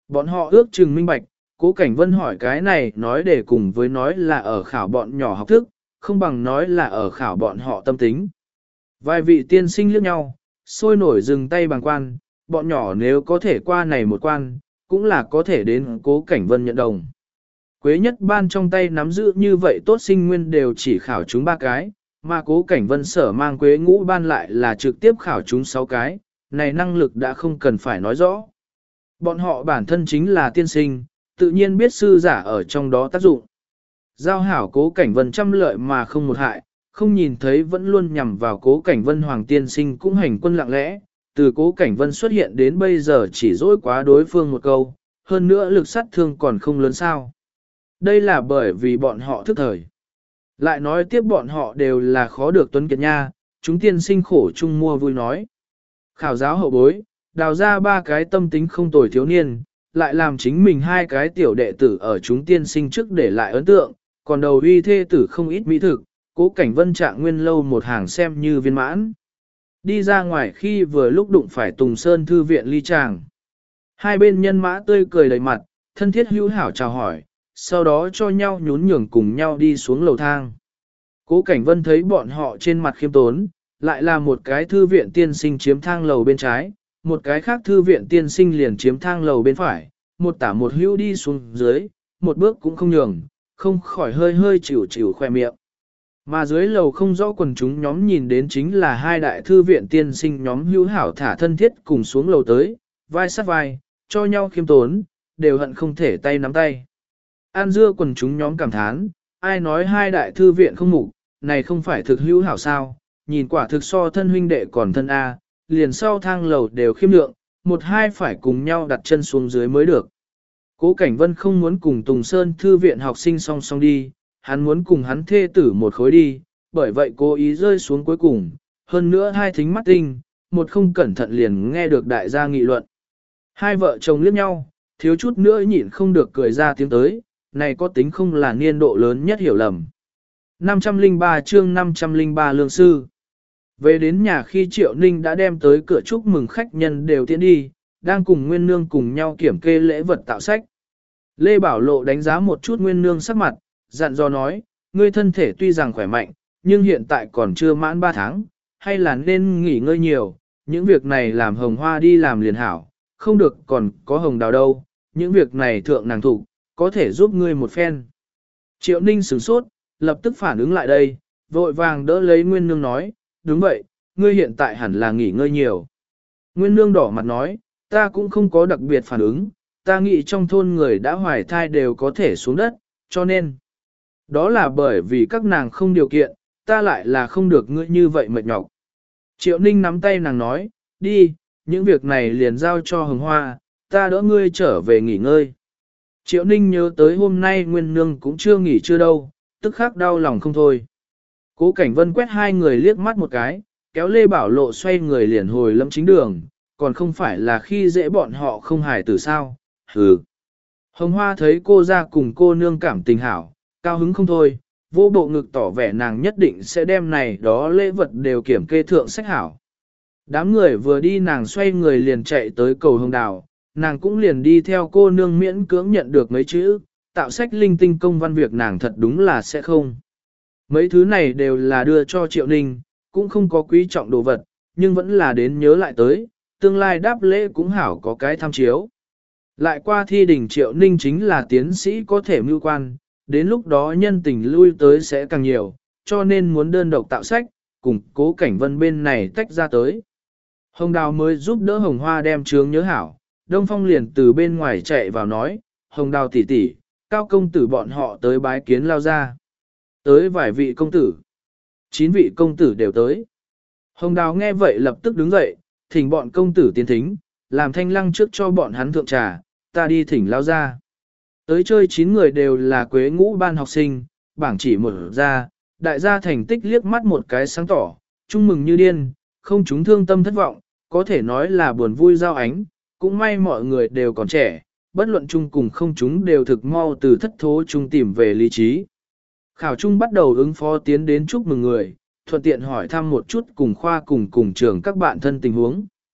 Bọn họ ước chừng minh bạch, Cố Cảnh Vân hỏi cái này nói để cùng với nói là ở khảo bọn nhỏ học thức, không bằng nói là ở khảo bọn họ tâm tính. Vài vị tiên sinh liếc nhau, sôi nổi dừng tay bằng quan, bọn nhỏ nếu có thể qua này một quan, cũng là có thể đến Cố Cảnh Vân nhận đồng. Quế nhất ban trong tay nắm giữ như vậy tốt sinh nguyên đều chỉ khảo chúng 3 cái, mà Cố Cảnh Vân sở mang Quế ngũ ban lại là trực tiếp khảo chúng 6 cái, này năng lực đã không cần phải nói rõ. Bọn họ bản thân chính là tiên sinh, tự nhiên biết sư giả ở trong đó tác dụng. Giao hảo Cố Cảnh Vân trăm lợi mà không một hại, không nhìn thấy vẫn luôn nhằm vào Cố Cảnh Vân Hoàng tiên sinh cũng hành quân lặng lẽ, từ Cố Cảnh Vân xuất hiện đến bây giờ chỉ dối quá đối phương một câu, hơn nữa lực sát thương còn không lớn sao. Đây là bởi vì bọn họ thức thời. Lại nói tiếp bọn họ đều là khó được tuấn kiệt nha, chúng tiên sinh khổ chung mua vui nói. Khảo giáo hậu bối, đào ra 3 cái tâm tính không tồi thiếu niên, lại làm chính mình 2 cái tiểu đệ tử ở chúng tiên sinh trước để lại ấn tượng, còn đầu uy thê tử không ít mỹ thực, Cố Cảnh Vân trạng nguyên lâu một hàng xem như viên mãn. Đi ra ngoài khi vừa lúc đụng phải Tùng Sơn Thư viện ly tràng. Hai bên nhân mã tươi cười đầy mặt, thân thiết hữu hảo chào hỏi, sau đó cho nhau nhún nhường cùng nhau đi xuống lầu thang. Cố Cảnh Vân thấy bọn họ trên mặt khiêm tốn, lại là một cái thư viện tiên sinh chiếm thang lầu bên trái, một cái khác thư viện tiên sinh liền chiếm thang lầu bên phải, một tả một hữu đi xuống dưới, một bước cũng không nhường, không khỏi hơi hơi chịu chịu khoe miệng. Mà dưới lầu không rõ quần chúng nhóm nhìn đến chính là 2 đại thư viện tiên sinh nhóm hữu hảo thả thân thiết cùng xuống lầu tới, vai sát vai, cho nhau khiêm tốn, đều hận không thể tay nắm tay. An dưa quần chúng nhóm cảm thán, ai nói 2 đại thư viện không mục, này không phải thực hữu hảo sao, nhìn quả thực so thân huynh đệ còn thân A, liền sau thang lầu đều khiêm lượng, một hai phải cùng nhau đặt chân xuống dưới mới được. Cố Cảnh Vân không muốn cùng Tùng Sơn thư viện học sinh song song đi, hắn muốn cùng hắn thê tử một khối đi, bởi vậy cố ý rơi xuống cuối cùng, hơn nữa 2 thính mắt tinh, một không cẩn thận liền nghe được đại gia nghị luận. 2 vợ chồng liếc nhau, thiếu chút nữa nhịn không được cười ra tiếng tới, này có tính không là niên độ lớn nhất hiểu lầm. 503 chương 503 lương sư. Về đến nhà khi Triệu Ninh đã đem tới cửa chúc mừng khách nhân đều tiến đi, đang cùng Nguyên Nương cùng nhau kiểm kê lễ vật tạo sách. Lê Bảo Lộ đánh giá một chút Nguyên Nương sắc mặt, dặn dò nói, ngươi thân thể tuy rằng khỏe mạnh, nhưng hiện tại còn chưa mãn 3 tháng, hay là nên nghỉ ngơi nhiều, những việc này làm Hồng Hoa đi làm liền hảo, không được còn có Hồng Đào đâu, những việc này thượng nàng thủ, có thể giúp ngươi một phen. Triệu Ninh sửng sốt, lập tức phản ứng lại đây, vội vàng đỡ lấy Nguyên Nương nói, đúng vậy, ngươi hiện tại hẳn là nghỉ ngơi nhiều. Nguyên Nương đỏ mặt nói, ta cũng không có đặc biệt phản ứng, ta nghĩ trong thôn người đã hoài thai đều có thể xuống đất, cho nên, đó là bởi vì các nàng không điều kiện, ta lại là không được ngươi như vậy mệt nhọc. Triệu Ninh nắm tay nàng nói, đi, những việc này liền giao cho Hồng Hoa, ta đỡ ngươi trở về nghỉ ngơi. Triệu Ninh nhớ tới hôm nay Nguyên Nương cũng chưa nghỉ chưa đâu, tức khắc đau lòng không thôi. Cố Cảnh Vân quét 2 người liếc mắt một cái, kéo Lê Bảo Lộ xoay người liền hồi lâm chính đường, còn không phải là khi dễ bọn họ không hài tử sao, hừ. Hồng Hoa thấy cô ra cùng cô nương cảm tình hảo, cao hứng không thôi, vô bộ ngực tỏ vẻ nàng nhất định sẽ đem này đó lễ vật đều kiểm kê thượng sách hảo. Đám người vừa đi nàng xoay người liền chạy tới cầu Hồng Đào, nàng cũng liền đi theo cô nương miễn cưỡng nhận được mấy chữ, tạo sách linh tinh công văn việc nàng thật đúng là sẽ không. Mấy thứ này đều là đưa cho Triệu Ninh, cũng không có quý trọng đồ vật, nhưng vẫn là đến nhớ lại tới, tương lai đáp lễ cũng hảo có cái tham chiếu. Lại qua thi đình Triệu Ninh chính là tiến sĩ có thể mưu quan, đến lúc đó nhân tình lui tới sẽ càng nhiều, cho nên muốn đơn độc tạo sách, cùng Cố Cảnh Vân bên này tách ra tới. Hồng Đào mới giúp đỡ Hồng Hoa đem chướng nhớ hảo, Đông Phong liền từ bên ngoài chạy vào nói, Hồng Đào tỷ tỷ, Cao công tử bọn họ tới bái kiến lao ra. Tới vài vị công tử. 9 vị công tử đều tới. Hồng Đào nghe vậy lập tức đứng dậy, thỉnh bọn công tử tiến thính, làm thanh lăng trước cho bọn hắn thượng trà, ta đi thỉnh lao ra. Tới chơi 9 người đều là Quế ngũ ban học sinh, bảng chỉ một ra, đại gia thành tích liếc mắt một cái sáng tỏ, chung mừng như điên, không chúng thương tâm thất vọng, có thể nói là buồn vui giao ánh, cũng may mọi người đều còn trẻ, bất luận chung cùng không chúng đều thực mau từ thất thố chung tìm về lý trí. Khảo trung bắt đầu ứng phó tiến đến chúc mừng người, thuận tiện hỏi thăm một chút cùng khoa cùng trường các bạn thân tình huống.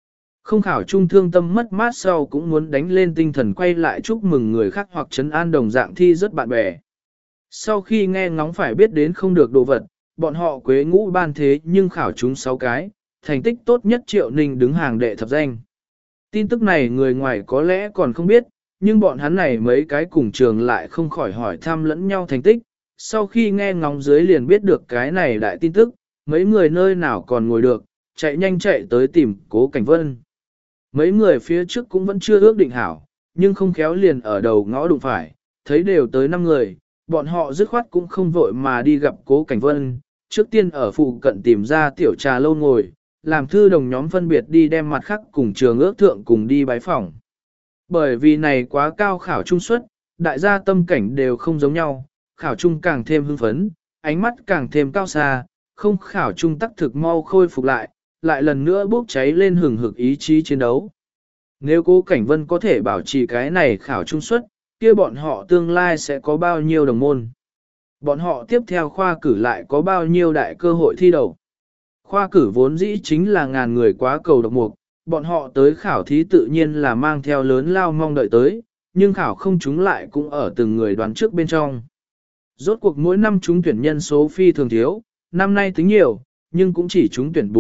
Không khảo trung thương tâm mất mát sau cũng muốn đánh lên tinh thần quay lại chúc mừng người khác hoặc trấn an đồng dạng thi rất bạn bè. Sau khi nghe ngóng phải biết đến không được đồ vật, bọn họ quế ngũ ban thế nhưng khảo chúng 6 cái, thành tích tốt nhất Triệu Ninh đứng hàng đệ thập danh. Tin tức này người ngoài có lẽ còn không biết, nhưng bọn hắn này mấy cái cùng trường lại không khỏi hỏi thăm lẫn nhau thành tích. Sau khi nghe ngóng dưới liền biết được cái này đại tin tức, mấy người nơi nào còn ngồi được, chạy nhanh chạy tới tìm Cố Cảnh Vân. Mấy người phía trước cũng vẫn chưa ước định hảo, nhưng không khéo liền ở đầu ngõ đụng phải, thấy đều tới 5 người, bọn họ dứt khoát cũng không vội mà đi gặp Cố Cảnh Vân, trước tiên ở phụ cận tìm ra tiểu trà lâu ngồi, làm thư đồng nhóm phân biệt đi đem mặt khác cùng trường ước thượng cùng đi bái phỏng. Bởi vì này quá cao khảo trung suất, đại gia tâm cảnh đều không giống nhau, khảo trung càng thêm hưng phấn, ánh mắt càng thêm cao xa, không khảo trung tắc thực mau khôi phục lại lần nữa bốc cháy lên hừng hực ý chí chiến đấu. Nếu Cố Cảnh Vân có thể bảo trì cái này khảo trung suất, kia bọn họ tương lai sẽ có bao nhiêu đồng môn. Bọn họ tiếp theo khoa cử lại có bao nhiêu đại cơ hội thi đầu. Khoa cử vốn dĩ chính là ngàn người quá cầu độc mục, bọn họ tới khảo thí tự nhiên là mang theo lớn lao mong đợi tới, nhưng khảo không chúng lại cũng ở từng người đoán trước bên trong. Rốt cuộc mỗi năm chúng tuyển nhân số phi thường thiếu, năm nay tính nhiều, nhưng cũng chỉ chúng tuyển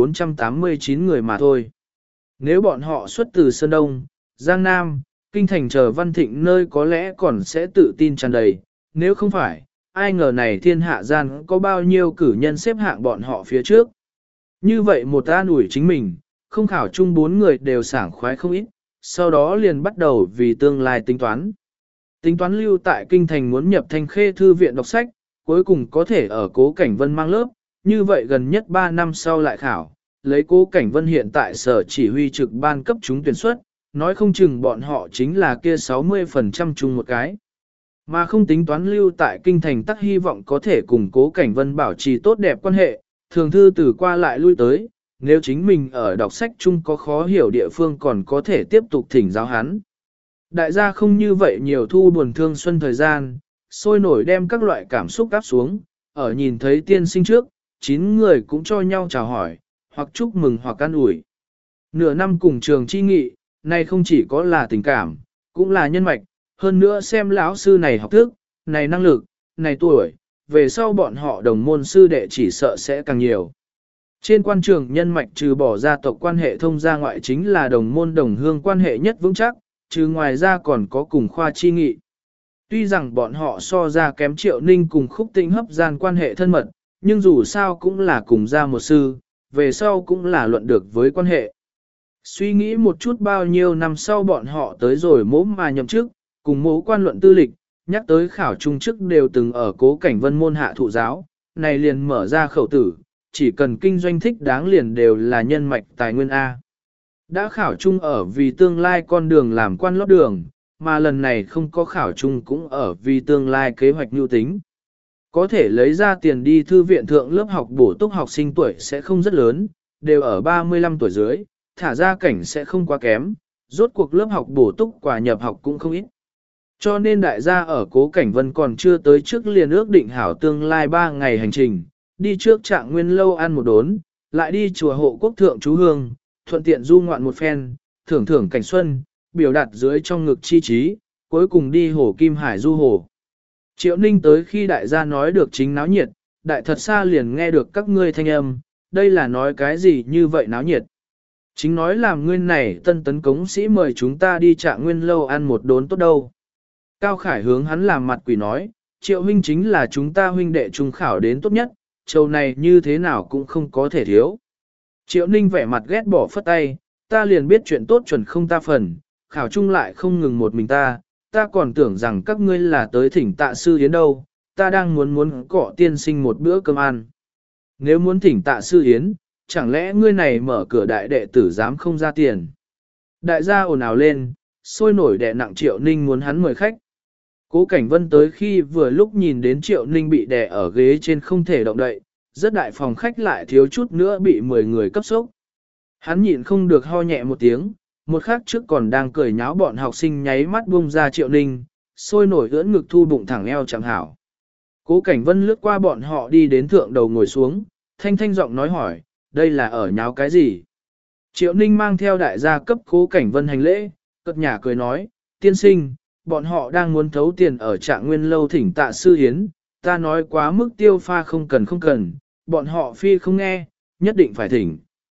489 người mà thôi. Nếu bọn họ xuất từ Sơn Đông, Giang Nam, Kinh Thành chờ Văn Thịnh nơi có lẽ còn sẽ tự tin tràn đầy, nếu không phải, ai ngờ này thiên hạ gian có bao nhiêu cử nhân xếp hạng bọn họ phía trước. Như vậy một an ủi chính mình, không khảo chung 4 người đều sảng khoái không ít, sau đó liền bắt đầu vì tương lai tính toán. Tính toán lưu tại Kinh Thành muốn nhập Thanh Khê Thư viện đọc sách, cuối cùng có thể ở Cố Cảnh Vân mang lớp, như vậy gần nhất 3 năm sau lại khảo, lấy Cố Cảnh Vân hiện tại sở chỉ huy trực ban cấp chúng tuyển xuất, nói không chừng bọn họ chính là kia 60% chung một cái. Mà không tính toán lưu tại Kinh Thành tắc hy vọng có thể cùng Cố Cảnh Vân bảo trì tốt đẹp quan hệ, thường thư từ qua lại lui tới, nếu chính mình ở đọc sách chung có khó hiểu địa phương còn có thể tiếp tục thỉnh giáo hắn. Đại gia không như vậy nhiều thu buồn thương xuân thời gian, sôi nổi đem các loại cảm xúc áp xuống, ở nhìn thấy tiên sinh trước, 9 người cũng cho nhau chào hỏi, hoặc chúc mừng hoặc an ủi. Nửa năm cùng trường chi nghị, này không chỉ có là tình cảm, cũng là nhân mạch, hơn nữa xem lão sư này học thức, này năng lực, này tuổi, về sau bọn họ đồng môn sư đệ chỉ sợ sẽ càng nhiều. Trên quan trường nhân mạch trừ bỏ gia tộc quan hệ thông gia ngoại chính là đồng môn đồng hương quan hệ nhất vững chắc, trừ ngoài ra còn có cùng khoa chi nghị. Tuy rằng bọn họ so ra kém Triệu Ninh cùng Khúc Tĩnh hấp gian quan hệ thân mật, nhưng dù sao cũng là cùng gia một sư, về sau cũng là luận được với quan hệ. Suy nghĩ một chút bao nhiêu năm sau bọn họ tới rồi mỗ mà nhậm chức, cùng mỗ quan luận tư lịch, nhắc tới khảo trung chức đều từng ở Cố Cảnh Vân môn hạ thụ giáo, này liền mở ra khẩu tử, chỉ cần kinh doanh thích đáng liền đều là nhân mạch tài nguyên A. Đã khảo trung ở vì tương lai con đường làm quan lót đường, mà lần này không có khảo trung cũng ở vì tương lai kế hoạch nhu tính. Có thể lấy ra tiền đi thư viện thượng lớp học bổ túc học sinh tuổi sẽ không rất lớn, đều ở 35 tuổi dưới, thả ra cảnh sẽ không quá kém, rốt cuộc lớp học bổ túc quả nhập học cũng không ít. Cho nên đại gia ở Cố Cảnh Vân còn chưa tới trước liền ước định hảo tương lai 3 ngày hành trình, đi trước Trạng Nguyên lâu ăn một đốn, lại đi chùa Hộ Quốc thượng chú hương, thuận tiện du ngoạn một phen, thưởng thưởng cảnh xuân, biểu đạt dưới trong ngực chi trí, cuối cùng đi hồ Kim Hải du hồ. Triệu Ninh tới khi đại gia nói được chính náo nhiệt, đại thật xa liền nghe được các ngươi thanh âm, đây là nói cái gì như vậy náo nhiệt. Chính nói làm ngươi này tân tấn cống sĩ mời chúng ta đi Trạng Nguyên lâu ăn một đốn tốt đâu. Cao Khải hướng hắn làm mặt quỷ nói, Triệu huynh chính là chúng ta huynh đệ trung khảo đến tốt nhất, châu này như thế nào cũng không có thể thiếu. Triệu Ninh vẻ mặt ghét bỏ phất tay, ta liền biết chuyện tốt chuẩn không ta phần, khảo chung lại không ngừng một mình ta còn tưởng rằng các ngươi là tới thỉnh Tạ Sư Yến đâu, ta đang muốn cọ tiên sinh một bữa cơm ăn. Nếu muốn thỉnh Tạ Sư Yến, chẳng lẽ ngươi này mở cửa đại đệ tử dám không ra tiền. Đại gia ồn ào lên, sôi nổi đè nặng Triệu Ninh muốn hắn mời khách. Cố Cảnh Vân tới khi vừa lúc nhìn đến Triệu Ninh bị đè ở ghế trên không thể động đậy, rất đại phòng khách lại thiếu chút nữa bị 10 người cấp sốc. Hắn nhịn không được ho nhẹ một tiếng, một khắc trước còn đang cười nháo bọn học sinh nháy mắt buông ra Triệu Ninh, sôi nổi ưỡn ngực thu bụng thẳng eo chẳng hảo. Cố Cảnh Vân lướt qua bọn họ đi đến thượng đầu ngồi xuống, thanh thanh giọng nói hỏi, đây là ở nháo cái gì? Triệu Ninh mang theo đại gia cấp Cố Cảnh Vân hành lễ, cất nhà cười nói, tiên sinh, bọn họ đang muốn thấu tiền ở Trạng Nguyên lâu thỉnh tạ sư hiến, ta nói quá mức tiêu pha không cần, bọn họ phi không nghe, nhất định phải thỉnh.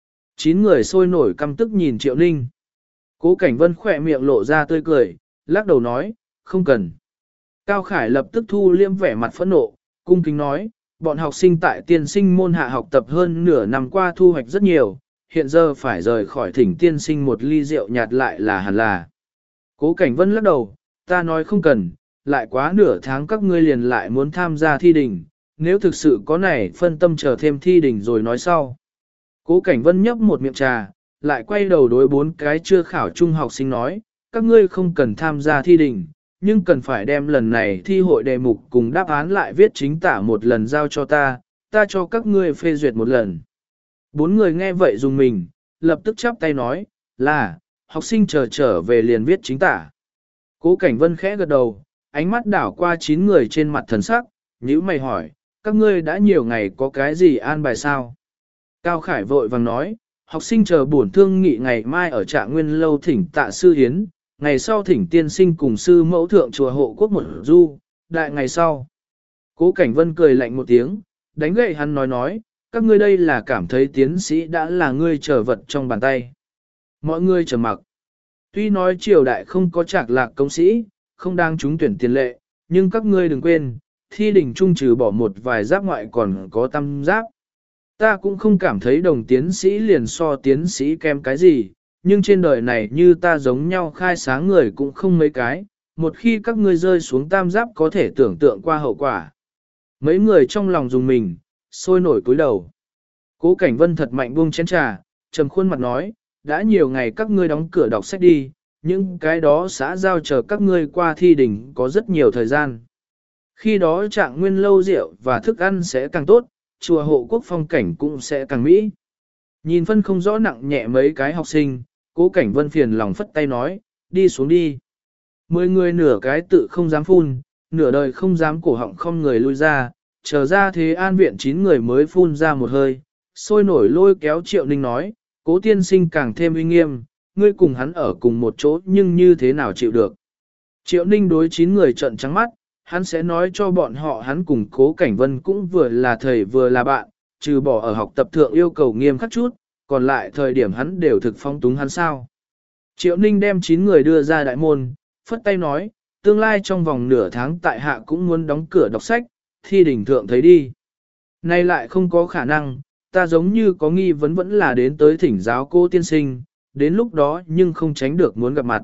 9 người sôi nổi căm tức nhìn Triệu Ninh. Cố Cảnh Vân khỏe miệng lộ ra tươi cười, lắc đầu nói, không cần. Cao Khải lập tức thu liêm vẻ mặt phẫn nộ, cung kính nói, bọn học sinh tại tiên sinh môn hạ học tập hơn nửa năm qua thu hoạch rất nhiều, hiện giờ phải rời khỏi thỉnh tiên sinh một ly rượu nhạt lại là hẳn là. Cố Cảnh Vân lắc đầu, ta nói không cần, lại quá nửa tháng các ngươi liền lại muốn tham gia thi đình, nếu thực sự có này phân tâm chờ thêm thi đình rồi nói sau. Cố Cảnh Vân nhấp một miệng trà, lại quay đầu đối 4 cái chưa khảo trung học sinh nói, các ngươi không cần tham gia thi đình, nhưng cần phải đem lần này thi hội đề mục cùng đáp án lại viết chính tả một lần giao cho ta cho các ngươi phê duyệt một lần. 4 người nghe vậy dùng mình, lập tức chắp tay nói, là, học sinh trở về liền viết chính tả. Cố Cảnh Vân khẽ gật đầu, ánh mắt đảo qua 9 người trên mặt thần sắc, nhíu mày hỏi, các ngươi đã nhiều ngày có cái gì an bài sao? Cao Khải vội vàng nói, học sinh chờ bổn thương nghị ngày mai ở Trạng Nguyên lâu thỉnh tạ sư hiến, ngày sau thỉnh tiên sinh cùng sư mẫu thượng chùa hộ quốc một du, đại ngày sau. Cố Cảnh Vân cười lạnh một tiếng, đánh gậy hắn nói, các ngươi đây là cảm thấy tiến sĩ đã là ngươi trở vật trong bàn tay. Mọi người trầm mặc. Tuy nói triều đại không có trạc lạc công sĩ, không đang trúng tuyển tiền lệ, nhưng các ngươi đừng quên, thi đỉnh trung trừ bỏ một vài giáp ngoại còn có tam giáp. Ta cũng không cảm thấy đồng tiến sĩ liền so tiến sĩ kém cái gì, nhưng trên đời này như ta giống nhau khai sáng người cũng không mấy cái, một khi các ngươi rơi xuống tam giáp có thể tưởng tượng qua hậu quả. Mấy người trong lòng dùng mình, sôi nổi cúi đầu. Cố Cảnh Vân thật mạnh buông chén trà, trầm khuôn mặt nói, đã nhiều ngày các ngươi đóng cửa đọc sách đi, những cái đó xã giao chờ các ngươi qua thi đỉnh có rất nhiều thời gian. Khi đó Trạng Nguyên lâu rượu và thức ăn sẽ càng tốt, chùa hộ quốc phong cảnh cũng sẽ càng mỹ. Nhìn phân không rõ nặng nhẹ mấy cái học sinh, Cố Cảnh Vân phiền lòng phất tay nói, đi xuống đi. 10 người nửa cái tự không dám phun, nửa đời không dám cổ họng không người lui ra, chờ ra thế an viện 9 người mới phun ra một hơi, sôi nổi lôi kéo Triệu Ninh nói, Cố tiên sinh càng thêm uy nghiêm, ngươi cùng hắn ở cùng một chỗ nhưng như thế nào chịu được. Triệu Ninh đối 9 người trợn trắng mắt, hắn sẽ nói cho bọn họ hắn cùng Cố Cảnh Vân cũng vừa là thầy vừa là bạn, trừ bỏ ở học tập thượng yêu cầu nghiêm khắc chút, còn lại thời điểm hắn đều thực phong túng hắn sao. Triệu Ninh đem 9 người đưa ra đại môn, phất tay nói, tương lai trong vòng nửa tháng tại hạ cũng muốn đóng cửa đọc sách, thi đỉnh thượng thấy đi. Nay lại không có khả năng, ta giống như có nghi vấn vẫn là đến tới thỉnh giáo cô tiên sinh, đến lúc đó nhưng không tránh được muốn gặp mặt.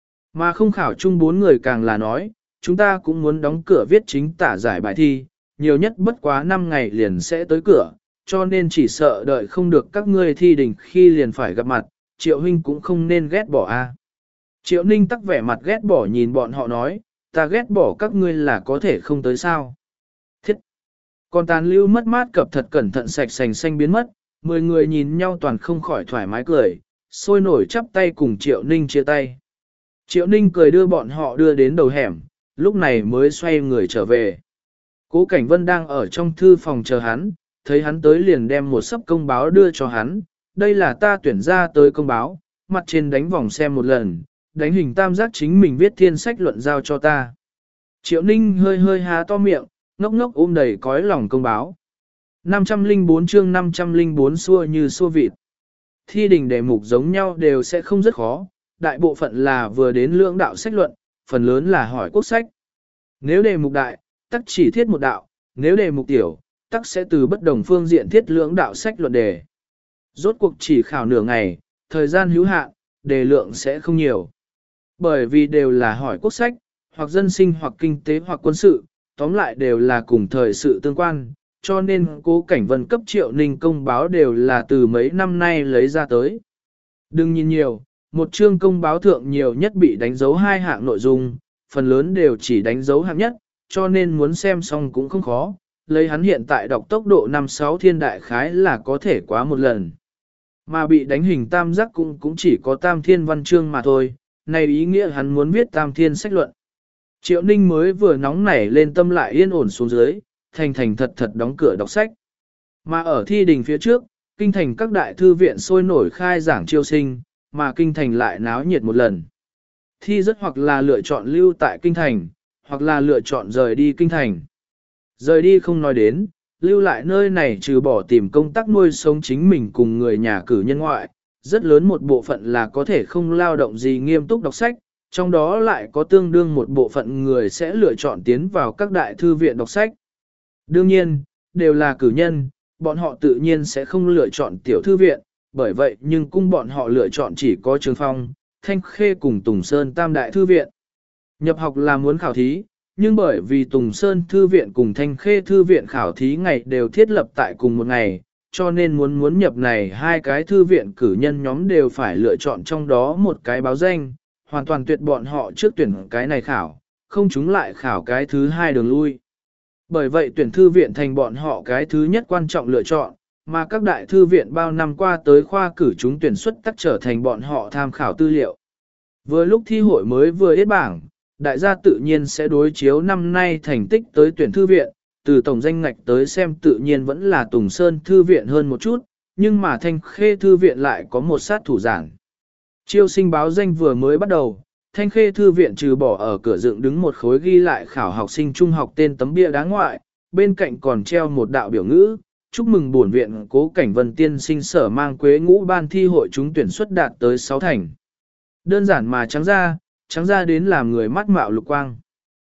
Mà không khảo chung 4 người càng là nói, chúng ta cũng muốn đóng cửa viết chính tả giải bài thi, nhiều nhất bất quá 5 ngày liền sẽ tới cửa, cho nên chỉ sợ đợi không được các ngươi thi đỉnh khi liền phải gặp mặt, Triệu huynh cũng không nên ghét bỏ a. Triệu Ninh tắc vẻ mặt ghét bỏ nhìn bọn họ nói, ta ghét bỏ các ngươi là có thể không tới sao. Thiết! Còn tàn lưu mất mát cập thật cẩn thận sạch sành xanh biến mất, 10 người nhìn nhau toàn không khỏi thoải mái cười, sôi nổi chắp tay cùng Triệu Ninh chia tay. Triệu Ninh cười đưa bọn họ đưa đến đầu hẻm, lúc này mới xoay người trở về. Cố Cảnh Vân đang ở trong thư phòng chờ hắn, thấy hắn tới liền đem một sấp công báo đưa cho hắn, đây là ta tuyển ra tới công báo, mặt trên đánh vòng xem một lần, đánh hình tam giác chính mình viết thiên sách luận giao cho ta. Triệu Ninh hơi hơi há to miệng, ngốc ngốc ôm đầy cõi lòng công báo. 504 chương 504 xua như xua vịt. Thi đình đề mục giống nhau đều sẽ không rất khó, đại bộ phận là vừa đến lưỡng đạo sách luận, phần lớn là hỏi quốc sách. Nếu đề mục đại, tắc chỉ thiết một đạo, nếu đề mục tiểu, tắc sẽ từ bất đồng phương diện thiết lưỡng đạo sách luận đề. Rốt cuộc chỉ khảo nửa ngày, thời gian hữu hạn, đề lượng sẽ không nhiều. Bởi vì đều là hỏi quốc sách, hoặc dân sinh hoặc kinh tế hoặc quân sự, tóm lại đều là cùng thời sự tương quan, cho nên Cố Cảnh Vân cấp Triệu Ninh công báo đều là từ mấy năm nay lấy ra tới. Đừng nhìn nhiều, một chương công báo thượng nhiều nhất bị đánh dấu 2 hạng nội dung, phần lớn đều chỉ đánh dấu hạng nhất, cho nên muốn xem xong cũng không khó, lấy hắn hiện tại đọc tốc độ 5-6 thiên đại khái là có thể quá một lần. Mà bị đánh hình tam giác cũng chỉ có tam thiên văn chương mà thôi, này ý nghĩa hắn muốn viết tam thiên sách luận. Triệu Ninh mới vừa nóng nảy lên tâm lại yên ổn xuống dưới, thành thật thật đóng cửa đọc sách. Mà ở thi đình phía trước, kinh thành các đại thư viện sôi nổi khai giảng chiêu sinh, mà kinh thành lại náo nhiệt một lần. Thi rất hoặc là lựa chọn lưu tại kinh thành, hoặc là lựa chọn rời đi kinh thành. Rời đi không nói đến, lưu lại nơi này trừ bỏ tìm công tác nuôi sống chính mình cùng người nhà cử nhân ngoại, rất lớn một bộ phận là có thể không lao động gì nghiêm túc đọc sách, trong đó lại có tương đương một bộ phận người sẽ lựa chọn tiến vào các đại thư viện đọc sách. Đương nhiên, đều là cử nhân, bọn họ tự nhiên sẽ không lựa chọn tiểu thư viện, bởi vậy nhưng cung bọn họ lựa chọn chỉ có Trường Phong, Thanh Khê cùng Tùng Sơn tam đại thư viện. Nhập học là muốn khảo thí, nhưng bởi vì Tùng Sơn thư viện cùng Thanh Khê thư viện khảo thí ngày đều thiết lập tại cùng một ngày, cho nên muốn nhập này hai cái thư viện cử nhân nhóm đều phải lựa chọn trong đó một cái báo danh, hoàn toàn tuyệt bọn họ trước tuyển cái này khảo, không chúng lại khảo cái thứ hai đường lui. Bởi vậy tuyển thư viện thành bọn họ cái thứ nhất quan trọng lựa chọn, mà các đại thư viện bao năm qua tới khoa cử chúng tuyển xuất tắc trở thành bọn họ tham khảo tư liệu. Vừa lúc thi hội mới vừa hết bảng, đại gia tự nhiên sẽ đối chiếu năm nay thành tích tới tuyển thư viện, từ tổng danh ngạch tới xem tự nhiên vẫn là Tùng Sơn thư viện hơn một chút, nhưng mà Thanh Khê thư viện lại có một sát thủ giản. Chiêu sinh báo danh vừa mới bắt đầu, Thanh Khê thư viện trừ bỏ ở cửa dựng đứng một khối ghi lại khảo học sinh trung học tên tấm bia đá ngoại, bên cạnh còn treo một đạo biểu ngữ, chúc mừng bổn viện Cố Cảnh Vân tiên sinh sở mang quế ngũ ban thi hội chúng tuyển xuất đạt tới 6 thành. Đơn giản mà trắng ra đến làm người mắt mạo lục quang.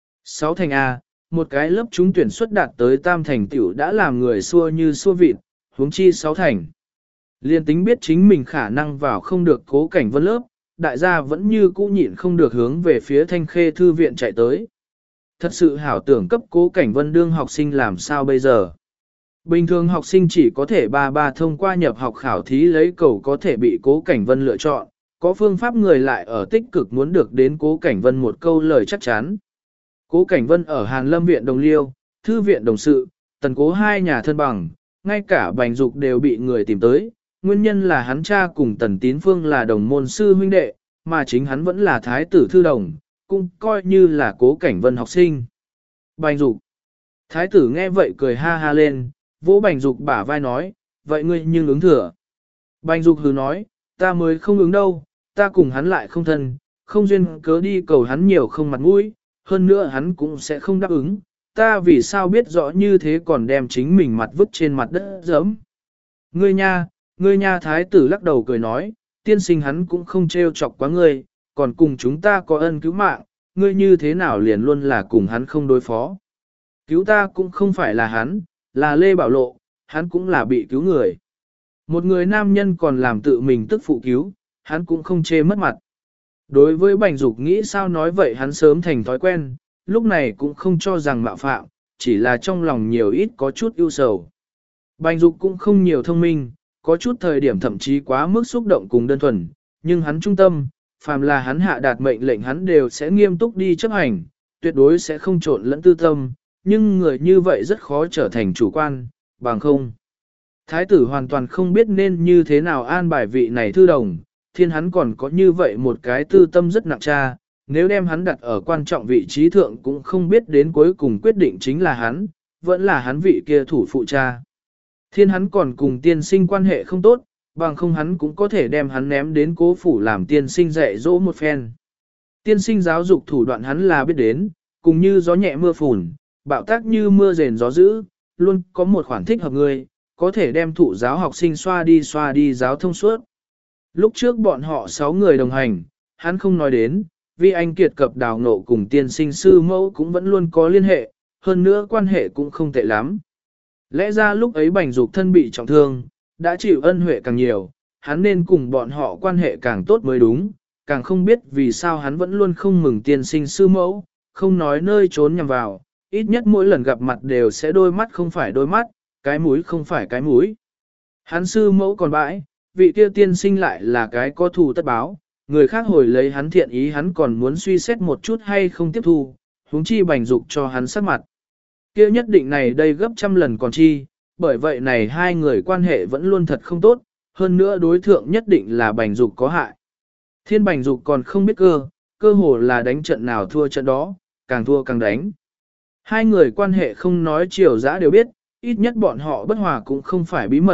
6 thành A, một cái lớp chúng tuyển xuất đạt tới tam thành tiểu đã làm người xua như xua vịt, huống chi 6 thành. Liên tính biết chính mình khả năng vào không được Cố Cảnh Vân lớp, đại gia vẫn như cũ nhịn không được hướng về phía Thanh Khê thư viện chạy tới. Thật sự hảo tưởng cấp Cố Cảnh Vân đương học sinh làm sao bây giờ. Bình thường học sinh chỉ có thể ba thông qua nhập học khảo thí lấy cầu có thể bị Cố Cảnh Vân lựa chọn, có phương pháp người lại ở tích cực muốn được đến Cố Cảnh Vân một câu lời chắc chắn. Cố Cảnh Vân ở Hàn Lâm viện đồng liêu, thư viện đồng sự, tần cố hai nhà thân bằng, ngay cả Bành Dục đều bị người tìm tới, nguyên nhân là hắn cha cùng Tần Tín Phương là đồng môn sư huynh đệ, mà chính hắn vẫn là thái tử thư đồng, cũng coi như là Cố Cảnh Vân học sinh. Bành Dục. Thái tử nghe vậy cười ha ha lên, vỗ Bành Dục bả vai nói, vậy ngươi nhưng ứng thừa. Bành Dục hừ nói, ta mới không ứng đâu, ta cùng hắn lại không thân, không duyên cớ đi cầu hắn nhiều không mặt mũi, hơn nữa hắn cũng sẽ không đáp ứng, ta vì sao biết rõ như thế còn đem chính mình mặt vứt trên mặt đất giẫm. Ngươi nha thái tử lắc đầu cười nói, tiên sinh hắn cũng không trêu chọc quá ngươi, còn cùng chúng ta có ân cứu mạng, ngươi như thế nào liền luôn là cùng hắn không đối phó. Cứu ta cũng không phải là hắn, là Lê Bảo Lộ, hắn cũng là bị cứu người. Một người nam nhân còn làm tự mình tức phụ cứu, hắn cũng không chê mất mặt. Đối với Bành Dục nghĩ sao nói vậy hắn sớm thành thói quen, lúc này cũng không cho rằng mạo phạm, chỉ là trong lòng nhiều ít có chút ưu sầu. Bành Dục cũng không nhiều thông minh, có chút thời điểm thậm chí quá mức xúc động cùng đơn thuần, nhưng hắn trung tâm, phàm là hắn hạ đạt mệnh lệnh hắn đều sẽ nghiêm túc đi chấp hành, tuyệt đối sẽ không trộn lẫn tư tâm, nhưng người như vậy rất khó trở thành chủ quan, bằng không. Thái tử hoàn toàn không biết nên như thế nào an bài vị này thư đồng, thiên hắn còn có như vậy một cái tư tâm rất nặng cha, nếu đem hắn đặt ở quan trọng vị trí thượng cũng không biết đến cuối cùng quyết định chính là hắn, vẫn là hắn vị kia thủ phụ cha. Thiên hắn còn cùng tiên sinh quan hệ không tốt, bằng không hắn cũng có thể đem hắn ném đến Cố phủ làm tiên sinh dạy dỗ một phen. Tiên sinh giáo dục thủ đoạn hắn là biết đến, cùng như gió nhẹ mưa phùn, bạo tác như mưa rền gió dữ, luôn có một khoản thích hợp người, có thể đem thụ giáo học sinh xoa đi giáo thông suốt. Lúc trước bọn họ 6 người đồng hành, hắn không nói đến, vì anh kiệt cập đào ngộ cùng tiên sinh sư mẫu cũng vẫn luôn có liên hệ, hơn nữa quan hệ cũng không tệ lắm. Lẽ ra lúc ấy Bành Dục thân bị trọng thương, đã chịu ân huệ càng nhiều, hắn nên cùng bọn họ quan hệ càng tốt mới đúng, càng không biết vì sao hắn vẫn luôn không mừng tiên sinh sư mẫu, không nói nơi trốn nhằm vào, ít nhất mỗi lần gặp mặt đều sẽ đôi mắt không phải đôi mắt, cái mũi không phải cái mũi. Hắn sư mẫu còn bãi, vị kia tiên sinh lại là cái có thù tất báo, người khác hồi lấy hắn thiện ý hắn còn muốn suy xét một chút hay không tiếp thu, huống chi Bành Dục cho hắn sát mặt. Kia nhất định này đây gấp trăm lần còn chi, bởi vậy này hai người quan hệ vẫn luôn thật không tốt, hơn nữa đối thượng nhất định là Bành Dục có hại. Thiên Bành Dục còn không biết cơ hồ là đánh trận nào thua trận đó, càng thua càng đánh. Hai người quan hệ không nói chiều dã đều biết, ít nhất bọn họ bất hòa cũng không phải bí mật,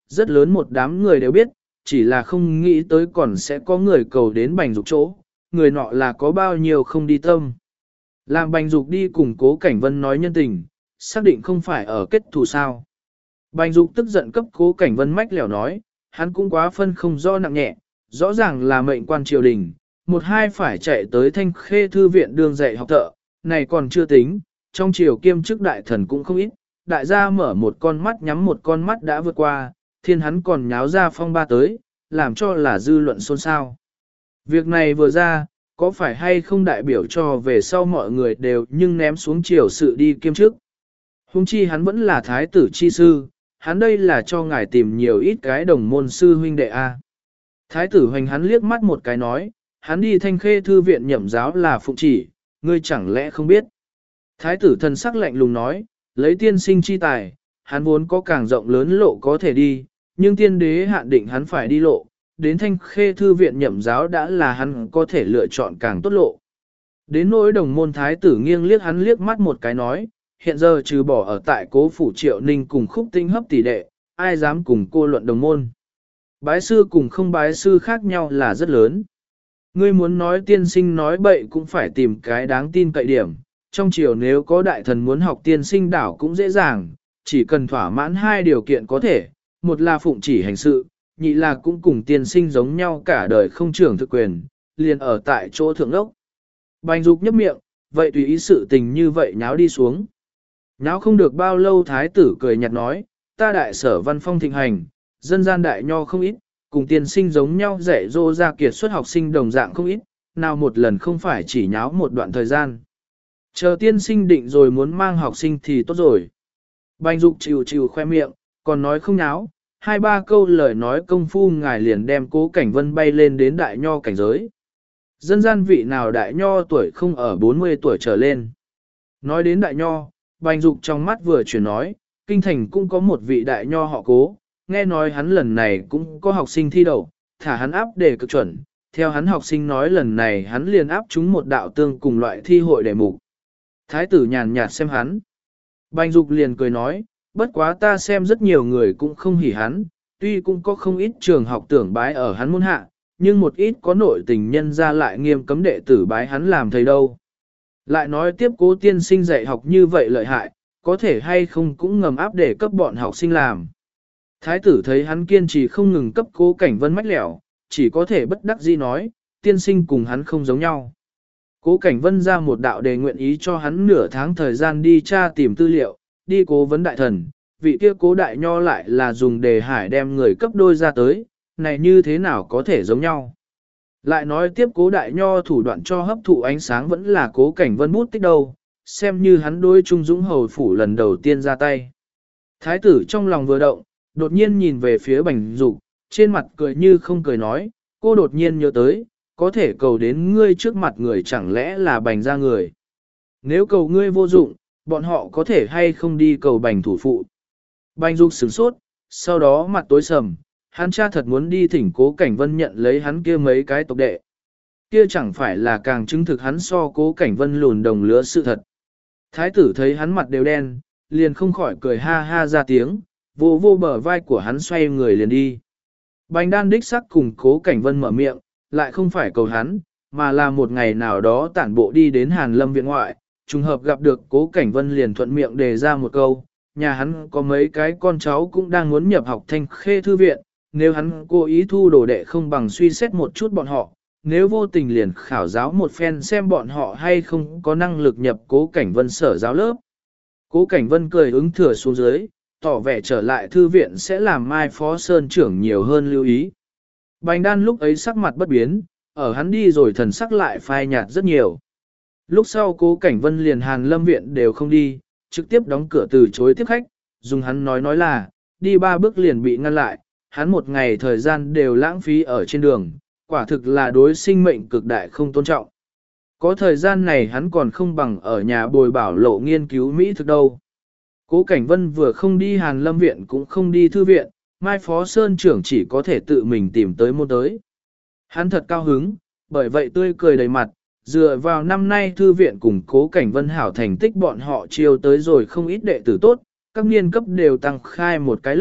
rất lớn một đám người đều biết, chỉ là không nghĩ tới còn sẽ có người cầu đến Bành Dục chỗ, người nọ là có bao nhiêu không đi tâm. Làm Bành Dục đi cùng Cố Cảnh Vân nói nhân tình, xác định không phải ở kết thù sao. Bành Dục tức giận cấp Cố Cảnh Vân mách lẻo nói, hắn cũng quá phân không do nặng nhẹ, rõ ràng là mệnh quan triều đình, một hai phải chạy tới Thanh Khê Thư viện đường dạy học thợ, này còn chưa tính, trong triều kiêm chức đại thần cũng không ít, đại gia mở một con mắt nhắm một con mắt đã vượt qua, thiên hắn còn nháo ra phong ba tới, làm cho là dư luận xôn xao. Việc này vừa ra, có phải hay không đại biểu cho về sau mọi người đều nhưng ném xuống triều sự đi kiêm chức. Hùng chi hắn vẫn là thái tử chi sư, hắn đây là cho ngài tìm nhiều ít cái đồng môn sư huynh đệ A. Thái tử hoành hắn liếc mắt một cái nói, hắn đi Thanh Khê Thư viện nhậm giáo là phụng chỉ, ngươi chẳng lẽ không biết. Thái tử thần sắc lạnh lùng nói, lấy tiên sinh chi tài, hắn vốn có càng rộng lớn lộ có thể đi, nhưng tiên đế hạn định hắn phải đi lộ, đến Thanh Khê Thư viện nhậm giáo đã là hắn có thể lựa chọn càng tốt lộ. Đến nỗi đồng môn thái tử nghiêng liếc hắn liếc mắt một cái nói, hiện giờ trừ bỏ ở tại Cố phủ Triệu Ninh cùng Khúc Tinh hấp tỷ đệ, ai dám cùng cô luận đồng môn. Bái sư cùng không bái sư khác nhau là rất lớn. Ngươi muốn nói tiên sinh nói bậy cũng phải tìm cái đáng tin cậy điểm, trong triều nếu có đại thần muốn học tiên sinh đảo cũng dễ dàng, chỉ cần thỏa mãn hai điều kiện có thể, một là phụng chỉ hành sự, nhị là cũng cùng tiên sinh giống nhau cả đời không trưởng thực quyền, liền ở tại chỗ thượng đốc. Bành Dục nhấp miệng, vậy tùy ý sự tình như vậy nháo đi xuống. Nháo không được bao lâu thái tử cười nhạt nói, ta đại sở văn phong thịnh hành, dân gian đại nho không ít, cùng tiên sinh giống nhau dạy dỗ ra kiệt xuất học sinh đồng dạng không ít, nào một lần không phải chỉ nháo một đoạn thời gian. Chờ tiên sinh định rồi muốn mang học sinh thì tốt rồi. Bành Dục chịu chịu khoe miệng, còn nói không nháo, hai ba câu lời nói công phu ngài liền đem Cố Cảnh Vân bay lên đến đại nho cảnh giới. Dân gian vị nào đại nho tuổi không ở 40 tuổi trở lên. Nói đến đại nho, Bành Dục trong mắt vừa chuyển nói, kinh thành cũng có một vị đại nho họ Cố, nghe nói hắn lần này cũng có học sinh thi đậu, thả hắn áp đề cực chuẩn, theo hắn học sinh nói lần này hắn liền áp chúng một đạo tương cùng loại thi hội đề mục. Thái tử nhàn nhạt xem hắn. Bành Dục liền cười nói, bất quá ta xem rất nhiều người cũng không hỉ hắn, tuy cũng có không ít trường học tưởng bái ở hắn môn hạ, nhưng một ít có nội tình nhân ra lại nghiêm cấm đệ tử bái hắn làm thầy đâu. Lại nói tiếp Cố tiên sinh dạy học như vậy lợi hại, có thể hay không cũng ngầm áp để cấp bọn học sinh làm. Thái tử thấy hắn kiên trì không ngừng cấp Cố Cảnh Vân mách lẻo, chỉ có thể bất đắc dĩ nói, tiên sinh cùng hắn không giống nhau. Cố Cảnh Vân ra một đạo đề nguyện ý cho hắn nửa tháng thời gian đi tra tìm tư liệu, đi cố vấn đại thần, vị kia Cố đại nho lại là dùng đề hải đem người cấp đôi ra tới, này như thế nào có thể giống nhau. Lại nói tiếp Cố đại nho thủ đoạn cho hấp thụ ánh sáng vẫn là Cố Cảnh Vân bút tích đâu, xem như hắn đối Trung Dũng hầu phủ lần đầu tiên ra tay. Thái tử trong lòng vừa động, đột nhiên nhìn về phía Bành Dục, trên mặt cười như không cười nói, cô đột nhiên nhớ tới, có thể cầu đến ngươi trước mặt người chẳng lẽ là Bành ra người. Nếu cầu ngươi vô dụng, bọn họ có thể hay không đi cầu Bành thủ phụ. Bành Dục sửng sốt, sau đó mặt tối sầm, hắn cha thật muốn đi thỉnh Cố Cảnh Vân nhận lấy hắn kia mấy cái tộc đệ. Kia chẳng phải là càng chứng thực hắn so Cố Cảnh Vân lùn đồng lứa sự thật. Thái tử thấy hắn mặt đều đen, liền không khỏi cười ha ha ra tiếng, vô vô bờ vai của hắn xoay người liền đi. Bành đan đích sắc cùng Cố Cảnh Vân mở miệng, lại không phải cầu hắn, mà là một ngày nào đó tản bộ đi đến Hàn Lâm viện ngoại, trùng hợp gặp được Cố Cảnh Vân liền thuận miệng đề ra một câu, nhà hắn có mấy cái con cháu cũng đang muốn nhập học Thanh Khê Thư viện, nếu hắn cố ý thu đồ đệ không bằng suy xét một chút bọn họ, nếu vô tình liền khảo giáo một phen xem bọn họ hay không có năng lực nhập Cố Cảnh Vân sở giáo lớp. Cố Cảnh Vân cười ứng thừa xuống dưới, tỏ vẻ trở lại thư viện sẽ làm Mai Phó Sơn trưởng nhiều hơn lưu ý. Bành đan lúc ấy sắc mặt bất biến, ở hắn đi rồi thần sắc lại phai nhạt rất nhiều. Lúc sau Cố Cảnh Vân liền Hàn Lâm viện đều không đi, trực tiếp đóng cửa từ chối tiếp khách, dùng hắn nói là, đi 3 bước liền bị ngăn lại, hắn một ngày thời gian đều lãng phí ở trên đường, quả thực là đối sinh mệnh cực đại không tôn trọng. Có thời gian này hắn còn không bằng ở nhà bồi bảo lộ nghiên cứu Mỹ thực đâu. Cố Cảnh Vân vừa không đi Hàn Lâm viện cũng không đi thư viện, Mai Phó Sơn trưởng chỉ có thể tự mình tìm tới môn tới. Hắn thật cao hứng, bởi vậy tươi cười đầy mặt, dựa vào năm nay thư viện cùng Cố Cảnh Vân hảo thành tích bọn họ chiêu tới rồi không ít đệ tử tốt, các niên cấp đều tăng khai một cái lớp,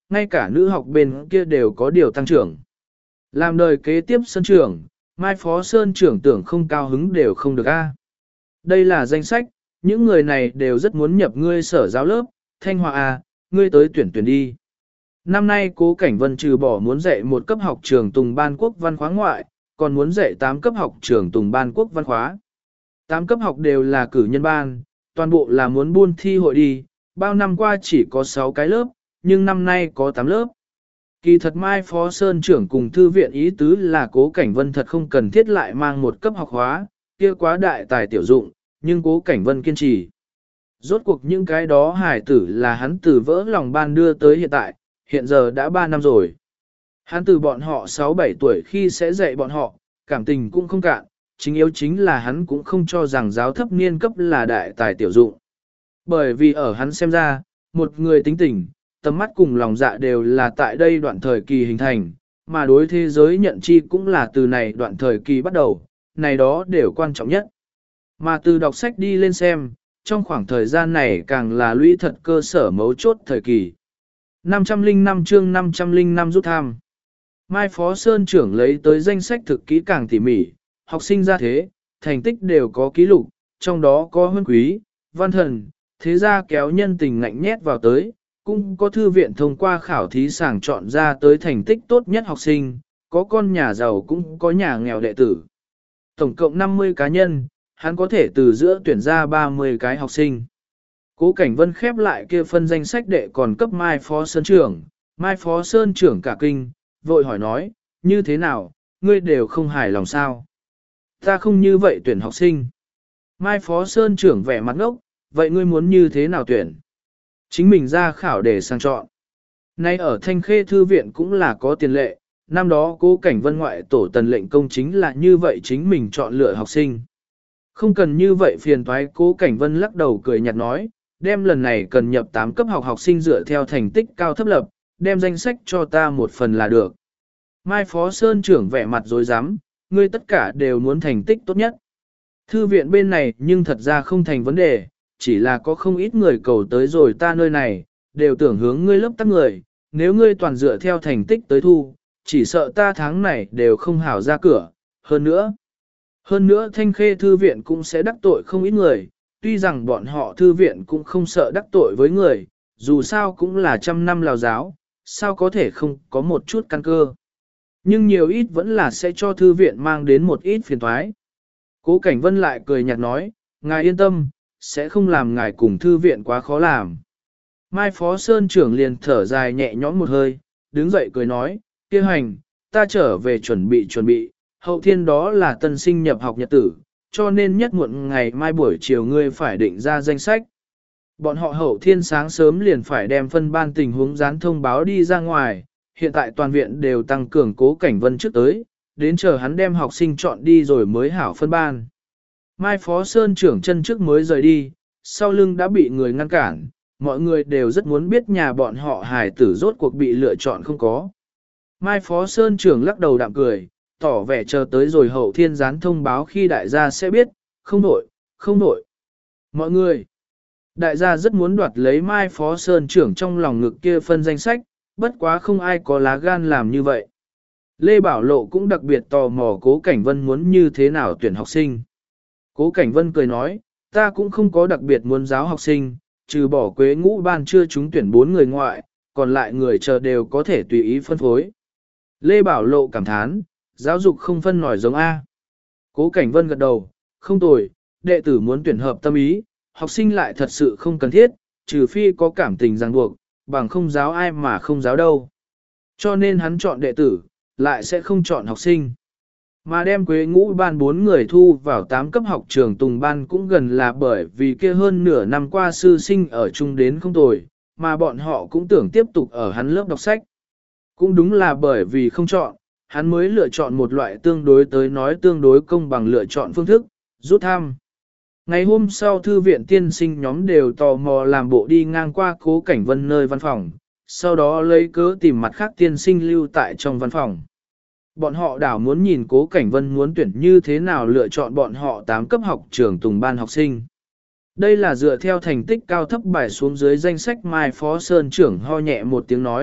ngay cả nữ học bên kia đều có điều tăng trưởng. Làm đời kế tiếp sân trưởng, mai phó sơn trưởng tưởng không cao hứng đều không được a. Đây là danh sách, những người này đều rất muốn nhập ngươi sở giáo lớp, Thanh Hòa à, ngươi tới tuyển tuyển đi. Năm nay Cố Cảnh Vân trừ bỏ muốn dạy một cấp học trường Tùng Ban Quốc văn khóa ngoại, còn muốn dạy 8 cấp học trường Tùng Ban Quốc văn khóa. 8 cấp học đều là cử nhân ban, toàn bộ là muốn buôn thi hội đi, bao năm qua chỉ có 6 cái lớp, nhưng năm nay có 8 lớp. Kỳ thật mai phó sơn trưởng cùng thư viện ý tứ là Cố Cảnh Vân thật không cần thiết lại mang một cấp học hóa, kia quá đại tài tiểu dụng, nhưng Cố Cảnh Vân kiên trì. Rốt cuộc những cái đó hải tử là hắn từ vỡ lòng ban đưa tới hiện giờ đã 3 năm rồi. Hắn từ bọn họ 6-7 tuổi khi sẽ dạy bọn họ, cảm tình cũng không cạn, chính yếu chính là hắn cũng không cho rằng giáo thấp niên cấp là đại tài tiểu dụng. Bởi vì ở hắn xem ra, một người tính tình, tầm mắt cùng lòng dạ đều là tại đây đoạn thời kỳ hình thành, mà đối thế giới nhận chi cũng là từ này đoạn thời kỳ bắt đầu, này đó đều quan trọng nhất. Mà từ đọc sách đi lên xem, trong khoảng thời gian này càng là lũy thật cơ sở mấu chốt thời kỳ. 505 chương 505 rút tham. Mai Phó Sơn trưởng lấy tới danh sách thực kỹ càng tỉ mỉ, học sinh ra thế, thành tích đều có ký lục, trong đó có huân quý, văn thần, thế gia kéo nhân tình ngạnh nhét vào tới, cũng có thư viện thông qua khảo thí sàng chọn ra tới thành tích tốt nhất học sinh, có con nhà giàu cũng có nhà nghèo đệ tử. Tổng cộng 50 cá nhân, hắn có thể từ giữa tuyển ra 30 cái học sinh. Cố Cảnh Vân khép lại kia phân danh sách đệ còn cấp Mai Phó Sơn trưởng, Mai Phó Sơn trưởng cả kinh, vội hỏi nói, như thế nào, ngươi đều không hài lòng sao? Ta không như vậy tuyển học sinh. Mai Phó Sơn trưởng vẻ mặt ngốc, vậy ngươi muốn như thế nào tuyển? Chính mình ra khảo để sang chọn. Nay ở Thanh Khê Thư viện cũng là có tiền lệ, năm đó Cố Cảnh Vân ngoại tổ tần lệnh công chính là như vậy chính mình chọn lựa học sinh. Không cần như vậy phiền toái. Cố Cảnh Vân lắc đầu cười nhạt nói, đem lần này cần nhập 8 cấp học sinh dựa theo thành tích cao thấp lập, đem danh sách cho ta một phần là được. Mai Phó Sơn trưởng vẻ mặt dối rắm, ngươi tất cả đều muốn thành tích tốt nhất. Thư viện bên này nhưng thật ra không thành vấn đề, chỉ là có không ít người cầu tới rồi ta nơi này, đều tưởng hướng ngươi lớp tắc người, nếu ngươi toàn dựa theo thành tích tới thu, chỉ sợ ta tháng này đều không hảo ra cửa, hơn nữa Thanh Khê Thư viện cũng sẽ đắc tội không ít người, tuy rằng bọn họ thư viện cũng không sợ đắc tội với người, dù sao cũng là 100 năm lào giáo, sao có thể không có một chút căn cơ. Nhưng nhiều ít vẫn là sẽ cho thư viện mang đến một ít phiền toái. Cố Cảnh Vân lại cười nhạt nói, ngài yên tâm, sẽ không làm ngài cùng thư viện quá khó làm. Mai Phó Sơn trưởng liền thở dài nhẹ nhõm một hơi, đứng dậy cười nói, kia hành, ta trở về chuẩn bị, hậu thiên đó là tân sinh nhập học nhật tử, cho nên nhất muộn ngày mai buổi chiều ngươi phải định ra danh sách. Bọn họ hậu thiên sáng sớm liền phải đem phân ban tình huống dán thông báo đi ra ngoài, hiện tại toàn viện đều tăng cường Cố Cảnh Vân trước tới, đến chờ hắn đem học sinh chọn đi rồi mới hảo phân ban. Mai Phó Sơn trưởng chân trước mới rời đi, sau lưng đã bị người ngăn cản, mọi người đều rất muốn biết nhà bọn họ hài tử rốt cuộc bị lựa chọn không có. Mai Phó Sơn trưởng lắc đầu đạm cười, tỏ vẻ chờ tới rồi hậu thiên gián thông báo khi đại gia sẽ biết, không đổi. Mọi người, đại gia rất muốn đoạt lấy Mai Phó Sơn trưởng trong lòng ngực kia phân danh sách, bất quá không ai có lá gan làm như vậy. Lê Bảo Lộ cũng đặc biệt tò mò Cố Cảnh Vân muốn như thế nào tuyển học sinh. Cố Cảnh Vân cười nói, ta cũng không có đặc biệt muốn giáo học sinh, trừ bỏ Quế Ngũ ban chưa chúng tuyển 4 người ngoại, còn lại người chờ đều có thể tùy ý phân phối. Lê Bảo Lộ cảm thán, giáo dục không phân nổi giống A. Cố Cảnh Vân gật đầu, không tồi, đệ tử muốn tuyển hợp tâm ý, học sinh lại thật sự không cần thiết, trừ phi có cảm tình ràng buộc, bằng không giáo ai mà không giáo đâu. Cho nên hắn chọn đệ tử, lại sẽ không chọn học sinh. Mà đem Quế Ngũ ban 4 người thu vào 8 cấp học trường Tùng ban cũng gần là bởi vì kia hơn nửa năm qua sư sinh ở chung đến không tồi, mà bọn họ cũng tưởng tiếp tục ở hắn lớp đọc sách. Cũng đúng là bởi vì không chọn, hắn mới lựa chọn một loại tương đối tới nói tương đối công bằng lựa chọn phương thức, rút thăm. Ngày hôm sau thư viện tiên sinh nhóm đều tò mò làm bộ đi ngang qua Cố Cảnh Vân nơi văn phòng, sau đó lấy cớ tìm mặt khác tiên sinh lưu tại trong văn phòng. Bọn họ đảo muốn nhìn Cố Cảnh Vân muốn tuyển như thế nào lựa chọn bọn họ 8 cấp học trường Tùng ban học sinh. Đây là dựa theo thành tích cao thấp bài xuống dưới danh sách Mai Phó Sơn trưởng ho nhẹ một tiếng nói,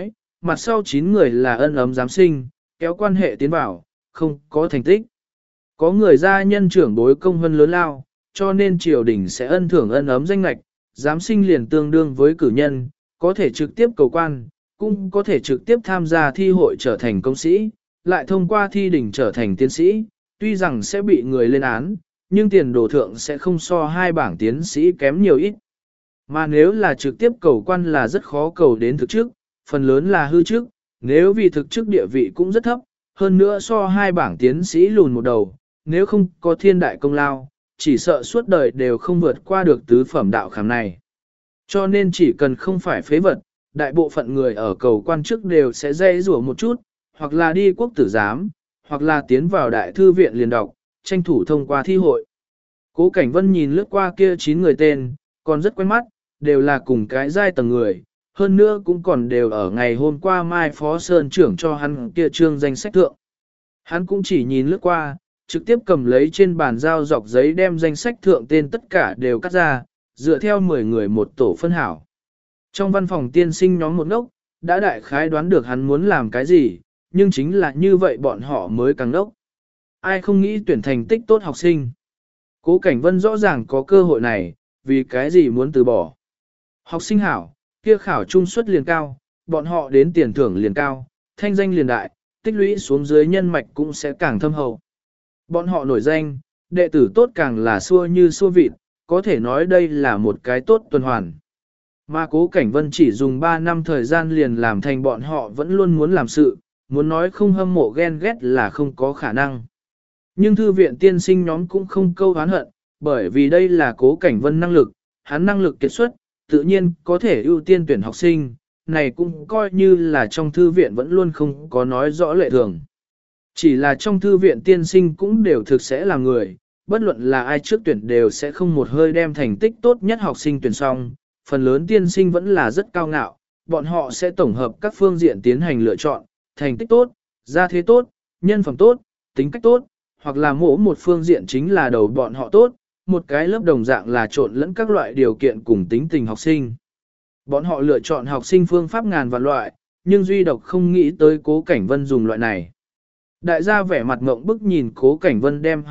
mặt sau 9 người là ân ấm giám sinh, kéo quan hệ tiến vào, không có thành tích. Có người gia nhân trưởng bối công hơn lớn lao, cho nên triều đình sẽ ân thưởng ân ấm danh lạch, giám sinh liền tương đương với cử nhân, có thể trực tiếp cầu quan, cũng có thể trực tiếp tham gia thi hội trở thành công sĩ, lại thông qua thi đỉnh trở thành tiến sĩ, tuy rằng sẽ bị người lên án, nhưng tiền đồ thượng sẽ không so hai bảng tiến sĩ kém nhiều ít. Mà nếu là trực tiếp cầu quan là rất khó cầu đến thực chức, phần lớn là hư chức, nếu vì thực chức địa vị cũng rất thấp, hơn nữa so hai bảng tiến sĩ lùn một đầu, nếu không có thiên đại công lao, chỉ sợ suốt đời đều không vượt qua được tứ phẩm đạo khảm này. Cho nên chỉ cần không phải phế vật, đại bộ phận người ở cầu quan chức đều sẽ dây rủa một chút, hoặc là đi quốc tử giám, hoặc là tiến vào đại thư viện liền đọc, tranh thủ thông qua thi hội. Cố Cảnh Vân nhìn lướt qua kia 9 người tên, còn rất quen mắt, đều là cùng cái giai tầng người, hơn nữa cũng còn đều ở ngày hôm qua Mai Phó Sơn trưởng cho hắn kia trương danh sách thượng. Hắn cũng chỉ nhìn lướt qua, trực tiếp cầm lấy trên bàn dao dọc giấy đem danh sách thượng tên tất cả đều cắt ra, dựa theo 10 người một tổ phân hảo. Trong văn phòng tiên sinh nhóm một ngốc, đã đại khái đoán được hắn muốn làm cái gì, nhưng chính là như vậy bọn họ mới càng ngốc. Ai không nghĩ tuyển thành tích tốt học sinh. Cố Cảnh Vân rõ ràng có cơ hội này, vì cái gì muốn từ bỏ. Học sinh hảo, kia khảo trung suất liền cao, bọn họ đến tiền thưởng liền cao, thanh danh liền đại, tích lũy xuống dưới nhân mạch cũng sẽ càng thâm hậu. Bọn họ nổi danh, đệ tử tốt càng là xua như xua vịt, có thể nói đây là một cái tốt tuần hoàn. Mà Cố Cảnh Vân chỉ dùng 3 năm thời gian liền làm thành bọn họ vẫn luôn muốn làm sự, muốn nói không hâm mộ ghen ghét là không có khả năng. Nhưng thư viện tiên sinh nhóm cũng không câu oán hận, bởi vì đây là Cố Cảnh Vân năng lực, hắn năng lực kết xuất, tự nhiên có thể ưu tiên tuyển học sinh, này cũng coi như là trong thư viện vẫn luôn không có nói rõ lệ thường. Chỉ là trong thư viện tiên sinh cũng đều thực sẽ là người, bất luận là ai trước tuyển đều sẽ không một hơi đem thành tích tốt nhất học sinh tuyển xong, phần lớn tiên sinh vẫn là rất cao ngạo, bọn họ sẽ tổng hợp các phương diện tiến hành lựa chọn, thành tích tốt, gia thế tốt, nhân phẩm tốt, tính cách tốt, hoặc là mỗi một phương diện chính là đầu bọn họ tốt, một cái lớp đồng dạng là trộn lẫn các loại điều kiện cùng tính tình học sinh. Bọn họ lựa chọn học sinh phương pháp ngàn vạn loại, nhưng duy độc không nghĩ tới Cố Cảnh Vân dùng loại này. Đại gia vẻ mặt ngộng bức nhìn Cố Cảnh Vân đem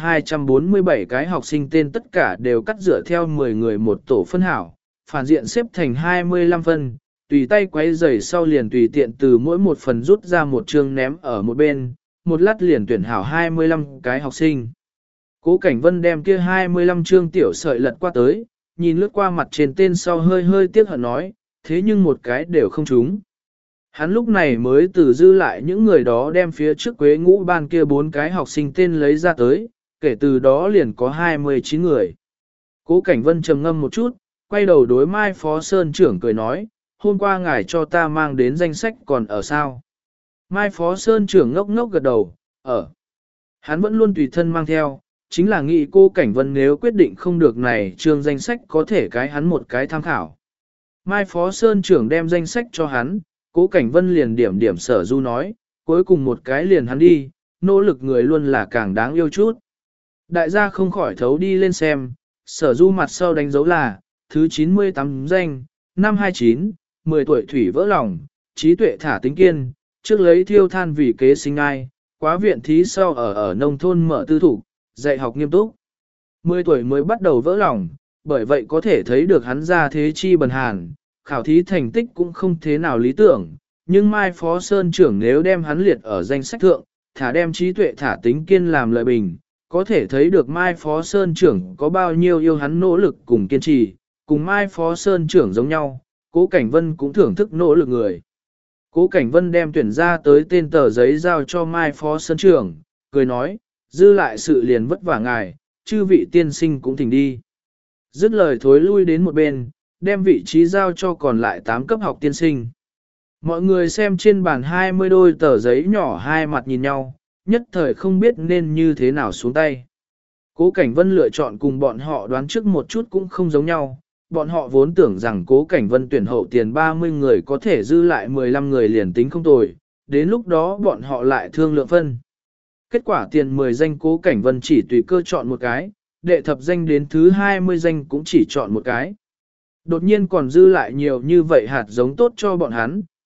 247 cái học sinh tên tất cả đều cắt dựa theo 10 người một tổ phân hảo, phản diện xếp thành 25 phân, tùy tay quấy giày sau liền tùy tiện từ mỗi một phần rút ra một chương ném ở một bên, một lát liền tuyển hảo 25 cái học sinh. Cố Cảnh Vân đem kia 25 chương tiểu sợi lật qua tới, nhìn lướt qua mặt trên tên sau hơi hơi tiếc hận nói, thế nhưng một cái đều không trúng. Hắn lúc này mới từ dư lại những người đó đem phía trước Quế Ngũ ban kia 4 cái học sinh tên lấy ra tới, kể từ đó liền có 29 người. Cố Cảnh Vân trầm ngâm một chút, quay đầu đối Mai Phó Sơn trưởng cười nói, hôm qua ngài cho ta mang đến danh sách còn ở sao? Mai Phó Sơn trưởng ngốc ngốc gật đầu, ở. Hắn vẫn luôn tùy thân mang theo, chính là nghĩ Cố Cảnh Vân nếu quyết định không được này trường danh sách có thể cái hắn một cái tham khảo. Mai Phó Sơn trưởng đem danh sách cho hắn, Cố Cảnh Vân liền điểm Sở Du nói, cuối cùng một cái liền hắn đi, nỗ lực người luôn là càng đáng yêu chút. Đại gia không khỏi thấu đi lên xem, Sở Du mặt sau đánh dấu là, thứ 98 danh, năm 29, 10 tuổi thủy vỡ lòng, trí tuệ thả tính kiên, trước lấy thiêu than vì kế sinh ai, quá viện thí sau ở nông thôn mở tư thủ, dạy học nghiêm túc. 10 tuổi mới bắt đầu vỡ lòng, bởi vậy có thể thấy được hắn ra thế chi bần hàn, khảo thí thành tích cũng không thế nào lý tưởng, nhưng Mai Phó Sơn trưởng nếu đem hắn liệt ở danh sách thượng, thả đem trí tuệ thả tính kiên làm lợi bình, có thể thấy được Mai Phó Sơn trưởng có bao nhiêu yêu hắn nỗ lực cùng kiên trì, cùng Mai Phó Sơn trưởng giống nhau, Cố Cảnh Vân cũng thưởng thức nỗ lực người. Cố Cảnh Vân đem tuyển ra tới tên tờ giấy giao cho Mai Phó Sơn trưởng, cười nói, dư lại sự liền vất vả ngài, chư vị tiên sinh cũng thỉnh đi. Dứt lời thối lui đến một bên, đem vị trí giao cho còn lại 8 cấp học tiên sinh. Mọi người xem trên bàn 20 đôi tờ giấy nhỏ hai mặt nhìn nhau, nhất thời không biết nên như thế nào xuống tay. Cố Cảnh Vân lựa chọn cùng bọn họ đoán trước một chút cũng không giống nhau, bọn họ vốn tưởng rằng Cố Cảnh Vân tuyển hậu tiền 30 người có thể dư lại 15 người liền tính không tồi, đến lúc đó bọn họ lại thương lượng phân. Kết quả tiền 10 danh Cố Cảnh Vân chỉ tùy cơ chọn một cái, đệ thập danh đến thứ 20 danh cũng chỉ chọn một cái. Đột nhiên còn dư lại nhiều như vậy hạt giống tốt cho bọn hắn,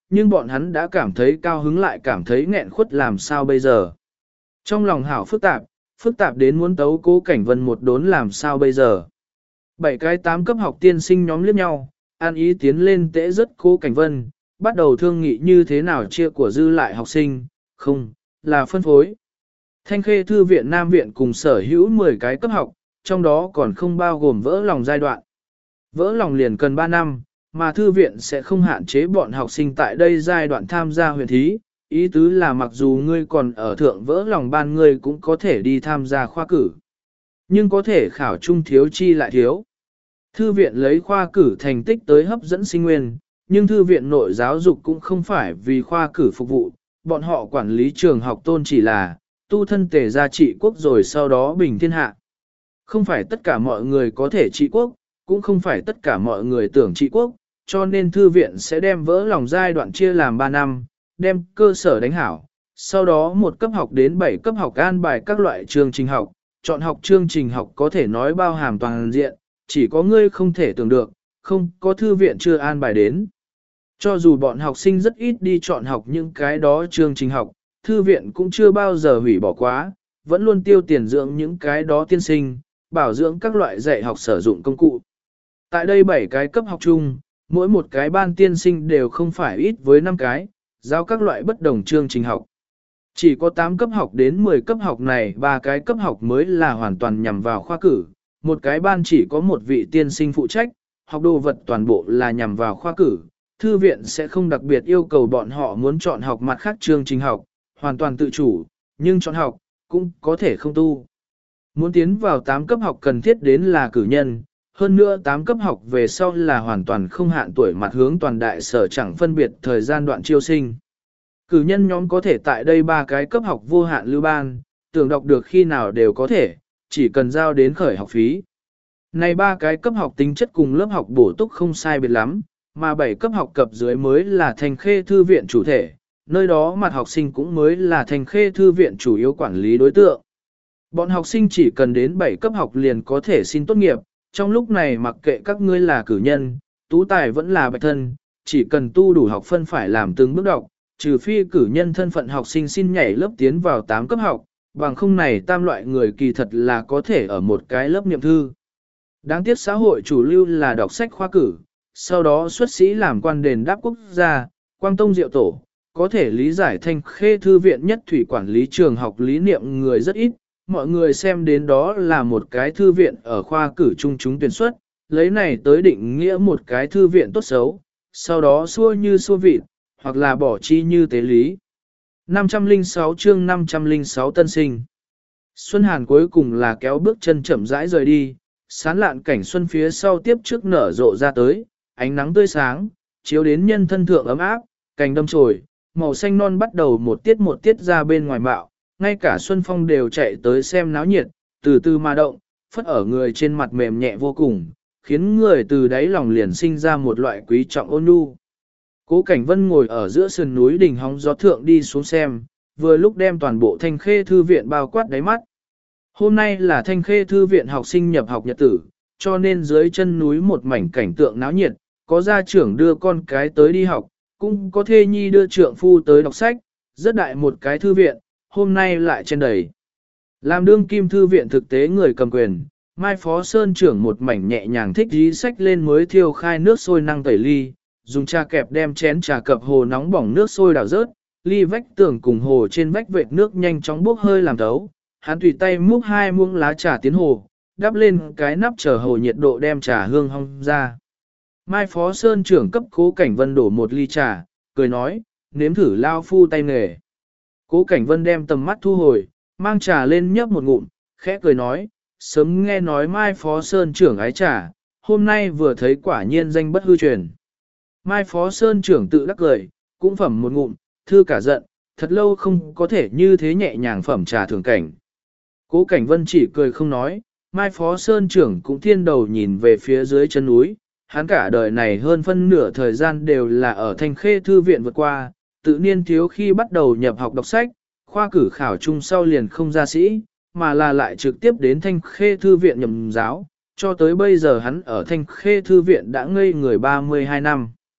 nhưng bọn hắn đã cảm thấy cao hứng lại cảm thấy nghẹn khuất làm sao bây giờ. Trong lòng hảo phức tạp đến muốn tấu Cố Cảnh Vân một đốn làm sao bây giờ. 7 cái 8 cấp học tiên sinh nhóm liếc nhau, an ý tiến lên tễ rất Cố Cảnh Vân, bắt đầu thương nghị như thế nào chia của dư lại học sinh, không, là phân phối. Thanh Khê Thư viện Nam viện cùng sở hữu 10 cái cấp học, trong đó còn không bao gồm vỡ lòng giai đoạn. Vỡ lòng liền cần 3 năm, mà thư viện sẽ không hạn chế bọn học sinh tại đây giai đoạn tham gia huyền thí, ý tứ là mặc dù ngươi còn ở thượng vỡ lòng ban ngươi cũng có thể đi tham gia khoa cử. Nhưng có thể khảo trung thiếu chi lại thiếu. Thư viện lấy khoa cử thành tích tới hấp dẫn sinh nguyên, nhưng thư viện nội giáo dục cũng không phải vì khoa cử phục vụ, bọn họ quản lý trường học tôn chỉ là tu thân tề gia trị quốc rồi sau đó bình thiên hạ. Không phải tất cả mọi người có thể trị quốc, cũng không phải tất cả mọi người tưởng trị quốc, cho nên thư viện sẽ đem vỡ lòng giai đoạn chia làm 3 năm, đem cơ sở đánh hảo. Sau đó một cấp học đến 7 cấp học an bài các loại chương trình học, chọn học chương trình học có thể nói bao hàm toàn diện, chỉ có ngươi không thể tưởng được, không có thư viện chưa an bài đến. Cho dù bọn học sinh rất ít đi chọn học những cái đó chương trình học, thư viện cũng chưa bao giờ hủy bỏ quá, vẫn luôn tiêu tiền dưỡng những cái đó tiên sinh, bảo dưỡng các loại dạy học sử dụng công cụ. Tại đây 7 cái cấp học chung, mỗi một cái ban tiên sinh đều không phải ít với 5 cái, giáo các loại bất đồng chương trình học. Chỉ có 8 cấp học đến 10 cấp học này 3 cái cấp học mới là hoàn toàn nhằm vào khoa cử, một cái ban chỉ có một vị tiên sinh phụ trách, học đồ vật toàn bộ là nhằm vào khoa cử. Thư viện sẽ không đặc biệt yêu cầu bọn họ muốn chọn học mặt khác chương trình học, hoàn toàn tự chủ, nhưng chọn học, cũng có thể không tu. Muốn tiến vào 8 cấp học cần thiết đến là cử nhân, hơn nữa 8 cấp học về sau là hoàn toàn không hạn tuổi mặt hướng toàn đại sở chẳng phân biệt thời gian đoạn chiêu sinh. Cử nhân nhóm có thể tại đây 3 cái cấp học vô hạn lưu ban, tưởng đọc được khi nào đều có thể, chỉ cần giao đến khởi học phí. Này 3 cái cấp học tính chất cùng lớp học bổ túc không sai biệt lắm, mà 7 cấp học cập dưới mới là Thanh Khê Thư viện chủ thể, nơi đó mặt học sinh cũng mới là Thanh Khê Thư viện chủ yếu quản lý đối tượng. Bọn học sinh chỉ cần đến 7 cấp học liền có thể xin tốt nghiệp, trong lúc này mặc kệ các ngươi là cử nhân, tú tài vẫn là bạch thân, chỉ cần tu đủ học phân phải làm từng bước đọc, trừ phi cử nhân thân phận học sinh xin nhảy lớp tiến vào 8 cấp học, bằng không này tam loại người kỳ thật là có thể ở một cái lớp niệm thư. Đáng tiếc xã hội chủ lưu là đọc sách khoa cử, sau đó xuất sĩ làm quan đền đáp quốc gia, quang tông diệu tổ, có thể lý giải Thanh Khê Thư viện nhất thủy quản lý trường học lý niệm người rất ít, mọi người xem đến đó là một cái thư viện ở khoa cử trung chúng tuyển xuất, lấy này tới định nghĩa một cái thư viện tốt xấu, sau đó xua như xua vịt, hoặc là bỏ chi như tế lý. 506 chương 506 tân sinh. Xuân Hàn cuối cùng là kéo bước chân chậm rãi rời đi, sán lạn cảnh xuân phía sau tiếp trước nở rộ ra tới, ánh nắng tươi sáng, chiếu đến nhân thân thượng ấm áp, cành đâm chồi, màu xanh non bắt đầu một tiết ra bên ngoài bạo, ngay cả Xuân Phong đều chạy tới xem náo nhiệt, từ từ mà động, phất ở người trên mặt mềm nhẹ vô cùng, khiến người từ đáy lòng liền sinh ra một loại quý trọng ôn nhu. Cố Cảnh Vân ngồi ở giữa sườn núi đỉnh hóng gió thượng đi xuống xem, vừa lúc đem toàn bộ Thanh Khê Thư viện bao quát đáy mắt. Hôm nay là Thanh Khê Thư viện học sinh nhập học nhật tử, cho nên dưới chân núi một mảnh cảnh tượng náo nhiệt, có gia trưởng đưa con cái tới đi học, cũng có thê nhi đưa trượng phu tới đọc sách, rất đại một cái thư viện, hôm nay lại trên đầy. Làm đương kim thư viện thực tế người cầm quyền, Mai Phó Sơn trưởng một mảnh nhẹ nhàng thích dí sách lên mới thiêu khai nước sôi năng tẩy ly, dùng trà kẹp đem chén trà cập hồ nóng bỏng nước sôi đảo rớt, ly vách tường cùng hồ trên vách vệt nước nhanh chóng bốc hơi làm thấu. Hắn tùy tay múc 2 muỗng lá trà tiến hồ, đắp lên cái nắp chờ hồ nhiệt độ đem trà hương hong ra. Mai Phó Sơn trưởng cấp Cố Cảnh Vân đổ một ly trà, cười nói, nếm thử lao phu tay nghề. Cố Cảnh Vân đem tầm mắt thu hồi, mang trà lên nhấp một ngụm, khẽ cười nói, sớm nghe nói Mai Phó Sơn trưởng ái trà, hôm nay vừa thấy quả nhiên danh bất hư truyền. Mai Phó Sơn trưởng tự đắc cười, cũng phẩm một ngụm, thư cả giận, thật lâu không có thể như thế nhẹ nhàng phẩm trà thường cảnh. Cố Cảnh Vân chỉ cười không nói, Mai Phó Sơn trưởng cũng thiên đầu nhìn về phía dưới chân núi, hắn cả đời này hơn phân nửa thời gian đều là ở Thanh Khê Thư viện vượt qua, tự niên thiếu khi bắt đầu nhập học đọc sách, khoa cử khảo chung sau liền không ra sĩ, mà là lại trực tiếp đến Thanh Khê Thư viện nhậm giáo, cho tới bây giờ hắn ở Thanh Khê Thư viện đã ngây người 32 năm.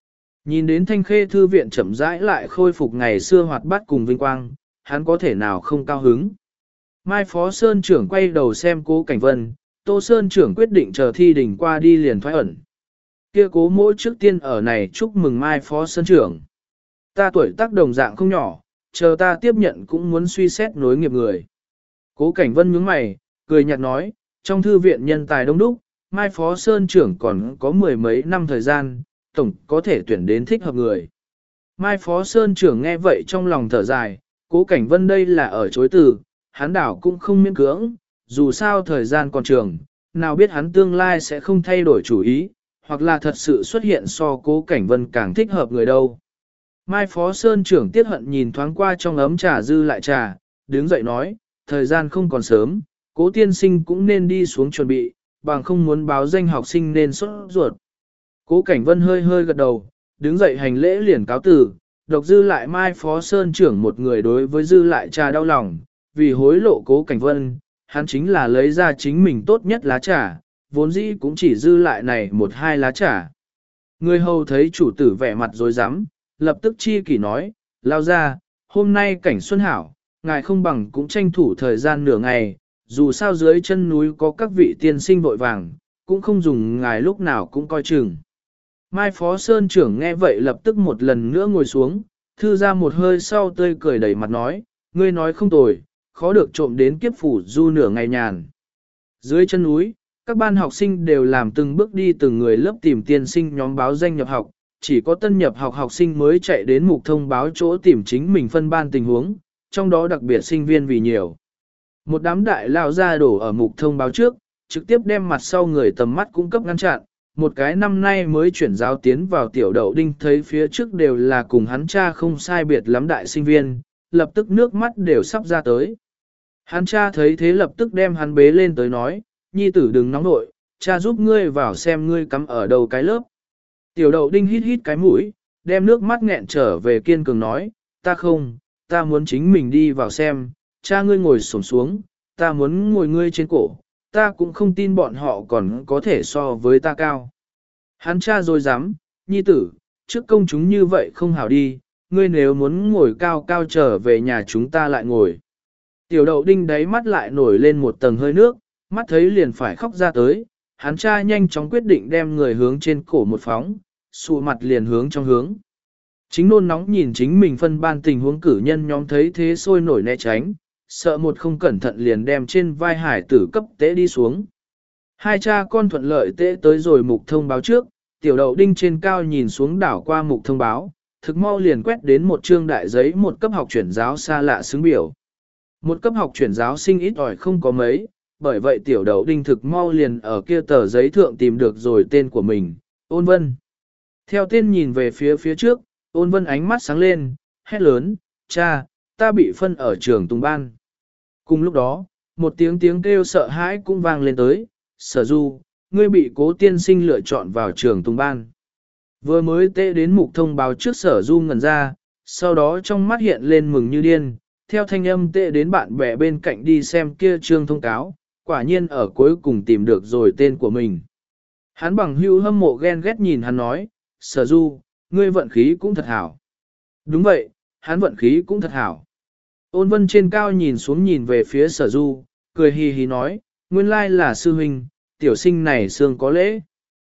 Nhìn đến Thanh Khê thư viện chậm rãi lại khôi phục ngày xưa hoạt bát cùng vinh quang, hắn có thể nào không cao hứng. Mai Phó Sơn trưởng quay đầu xem Cố Cảnh Vân, Tô Sơn trưởng quyết định chờ thi đình qua đi liền thoái ẩn. Kia Cố mỗi trước tiên ở này chúc mừng Mai Phó Sơn trưởng. Ta tuổi tác đồng dạng không nhỏ, chờ ta tiếp nhận cũng muốn suy xét nối nghiệp người. Cố Cảnh Vân nhướng mày, cười nhạt nói, trong thư viện nhân tài đông đúc, Mai Phó Sơn trưởng còn có mười mấy năm thời gian, tổng có thể tuyển đến thích hợp người. Mai Phó Sơn trưởng nghe vậy trong lòng thở dài, Cố Cảnh Vân đây là ở chối từ, hắn đảo cũng không miễn cưỡng, dù sao thời gian còn trường, nào biết hắn tương lai sẽ không thay đổi chủ ý, hoặc là thật sự xuất hiện so Cố Cảnh Vân càng thích hợp người đâu. Mai Phó Sơn trưởng tiết hận nhìn thoáng qua trong ấm trà dư lại trà, đứng dậy nói, thời gian không còn sớm, Cố tiên sinh cũng nên đi xuống chuẩn bị, bằng không muốn báo danh học sinh nên sốt ruột. Cố Cảnh Vân hơi hơi gật đầu, đứng dậy hành lễ liền cáo từ, độc dư lại Mai Phó Sơn trưởng một người đối với dư lại trà đau lòng, vì hối lộ Cố Cảnh Vân, hắn chính là lấy ra chính mình tốt nhất lá trà, vốn dĩ cũng chỉ dư lại này một hai lá trà. Người hầu thấy chủ tử vẻ mặt rối rắm, lập tức chi kỷ nói, lao ra, hôm nay cảnh xuân hảo, ngài không bằng cũng tranh thủ thời gian nửa ngày, dù sao dưới chân núi có các vị tiên sinh vội vàng, cũng không dùng ngài lúc nào cũng coi chừng. Mai Phó Sơn trưởng nghe vậy lập tức một lần nữa ngồi xuống, thư ra một hơi sau tươi cười đầy mặt nói, ngươi nói không tồi, khó được trộm đến kiếp phủ du nửa ngày nhàn. Dưới chân núi, các ban học sinh đều làm từng bước đi từng người lớp tìm tiên sinh nhóm báo danh nhập học, chỉ có tân nhập học học sinh mới chạy đến mục thông báo chỗ tìm chính mình phân ban tình huống, trong đó đặc biệt sinh viên vì nhiều. Một đám đại lao ra đổ ở mục thông báo trước, trực tiếp đem mặt sau người tầm mắt cung cấp ngăn chặn. Một cái năm nay mới chuyển giáo tiến vào tiểu đậu đinh thấy phía trước đều là cùng hắn cha không sai biệt lắm đại sinh viên, lập tức nước mắt đều sắp ra tới. Hắn cha thấy thế lập tức đem hắn bế lên tới nói, nhi tử đừng nóng nội, cha giúp ngươi vào xem ngươi cắm ở đầu cái lớp. Tiểu đậu đinh hít hít cái mũi, đem nước mắt nghẹn trở về kiên cường nói, ta không, ta muốn chính mình đi vào xem, cha ngươi ngồi xổm xuống, ta muốn ngồi ngươi trên cổ, ta cũng không tin bọn họ còn có thể so với ta cao. Hắn cha rồi dám, nhi tử, trước công chúng như vậy không hảo đi, ngươi nếu muốn ngồi cao cao trở về nhà chúng ta lại ngồi. Tiểu đậu đinh đáy mắt lại nổi lên một tầng hơi nước, mắt thấy liền phải khóc ra tới, hắn cha nhanh chóng quyết định đem người hướng trên cổ một phóng, sụ mặt liền hướng trong hướng. Chính nôn nóng nhìn chính mình phân ban tình huống cử nhân nhóm thấy thế sôi nổi né tránh, sợ một không cẩn thận liền đem trên vai hải tử cấp tế đi xuống. Hai cha con thuận lợi tế tới rồi mục thông báo trước, tiểu đậu đinh trên cao nhìn xuống đảo qua mục thông báo, thực mau liền quét đến một trương đại giấy một cấp học chuyển giáo xa lạ xứng biểu. Một cấp học chuyển giáo sinh ít ỏi không có mấy, bởi vậy tiểu đậu đinh thực mau liền ở kia tờ giấy thượng tìm được rồi tên của mình, Ôn Vân. Theo tên nhìn về phía trước, Ôn Vân ánh mắt sáng lên, hét lớn, cha, ta bị phân ở trường Tùng Ban. Cùng lúc đó, một tiếng kêu sợ hãi cũng vang lên tới, Sở Du, ngươi bị Cố tiên sinh lựa chọn vào trường Tùng Ban. Vừa mới tệ đến mục thông báo trước Sở Du ngẩn ra, sau đó trong mắt hiện lên mừng như điên, theo thanh âm tệ đến bạn bè bên cạnh đi xem kia trương thông cáo, quả nhiên ở cuối cùng tìm được rồi tên của mình. Hắn bằng hữu hâm mộ ghen ghét nhìn hắn nói, Sở Du, ngươi vận khí cũng thật hảo. Đúng vậy, hắn vận khí cũng thật hảo. Ôn Vân trên cao nhìn xuống nhìn về phía Sở Du, cười hì hì nói, nguyên lai là sư huynh, tiểu sinh này xương có lễ.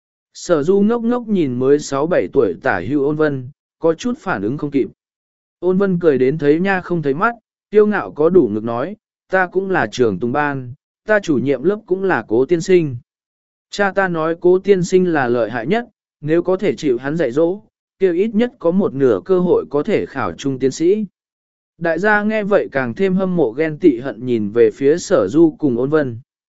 Sở Du ngốc ngốc nhìn mới 6-7 tuổi tả hữu Ôn Vân, có chút phản ứng không kịp. Ôn Vân cười đến thấy nha không thấy mắt, tiêu ngạo có đủ ngực nói, ta cũng là trưởng Tùng Ban, ta chủ nhiệm lớp cũng là Cố tiên sinh. Cha ta nói Cố tiên sinh là lợi hại nhất, nếu có thể chịu hắn dạy dỗ, kia ít nhất có một nửa cơ hội có thể khảo trung tiến sĩ. Đại gia nghe vậy càng thêm hâm mộ ghen tị hận nhìn về phía Sở Du cùng Ôn Vân.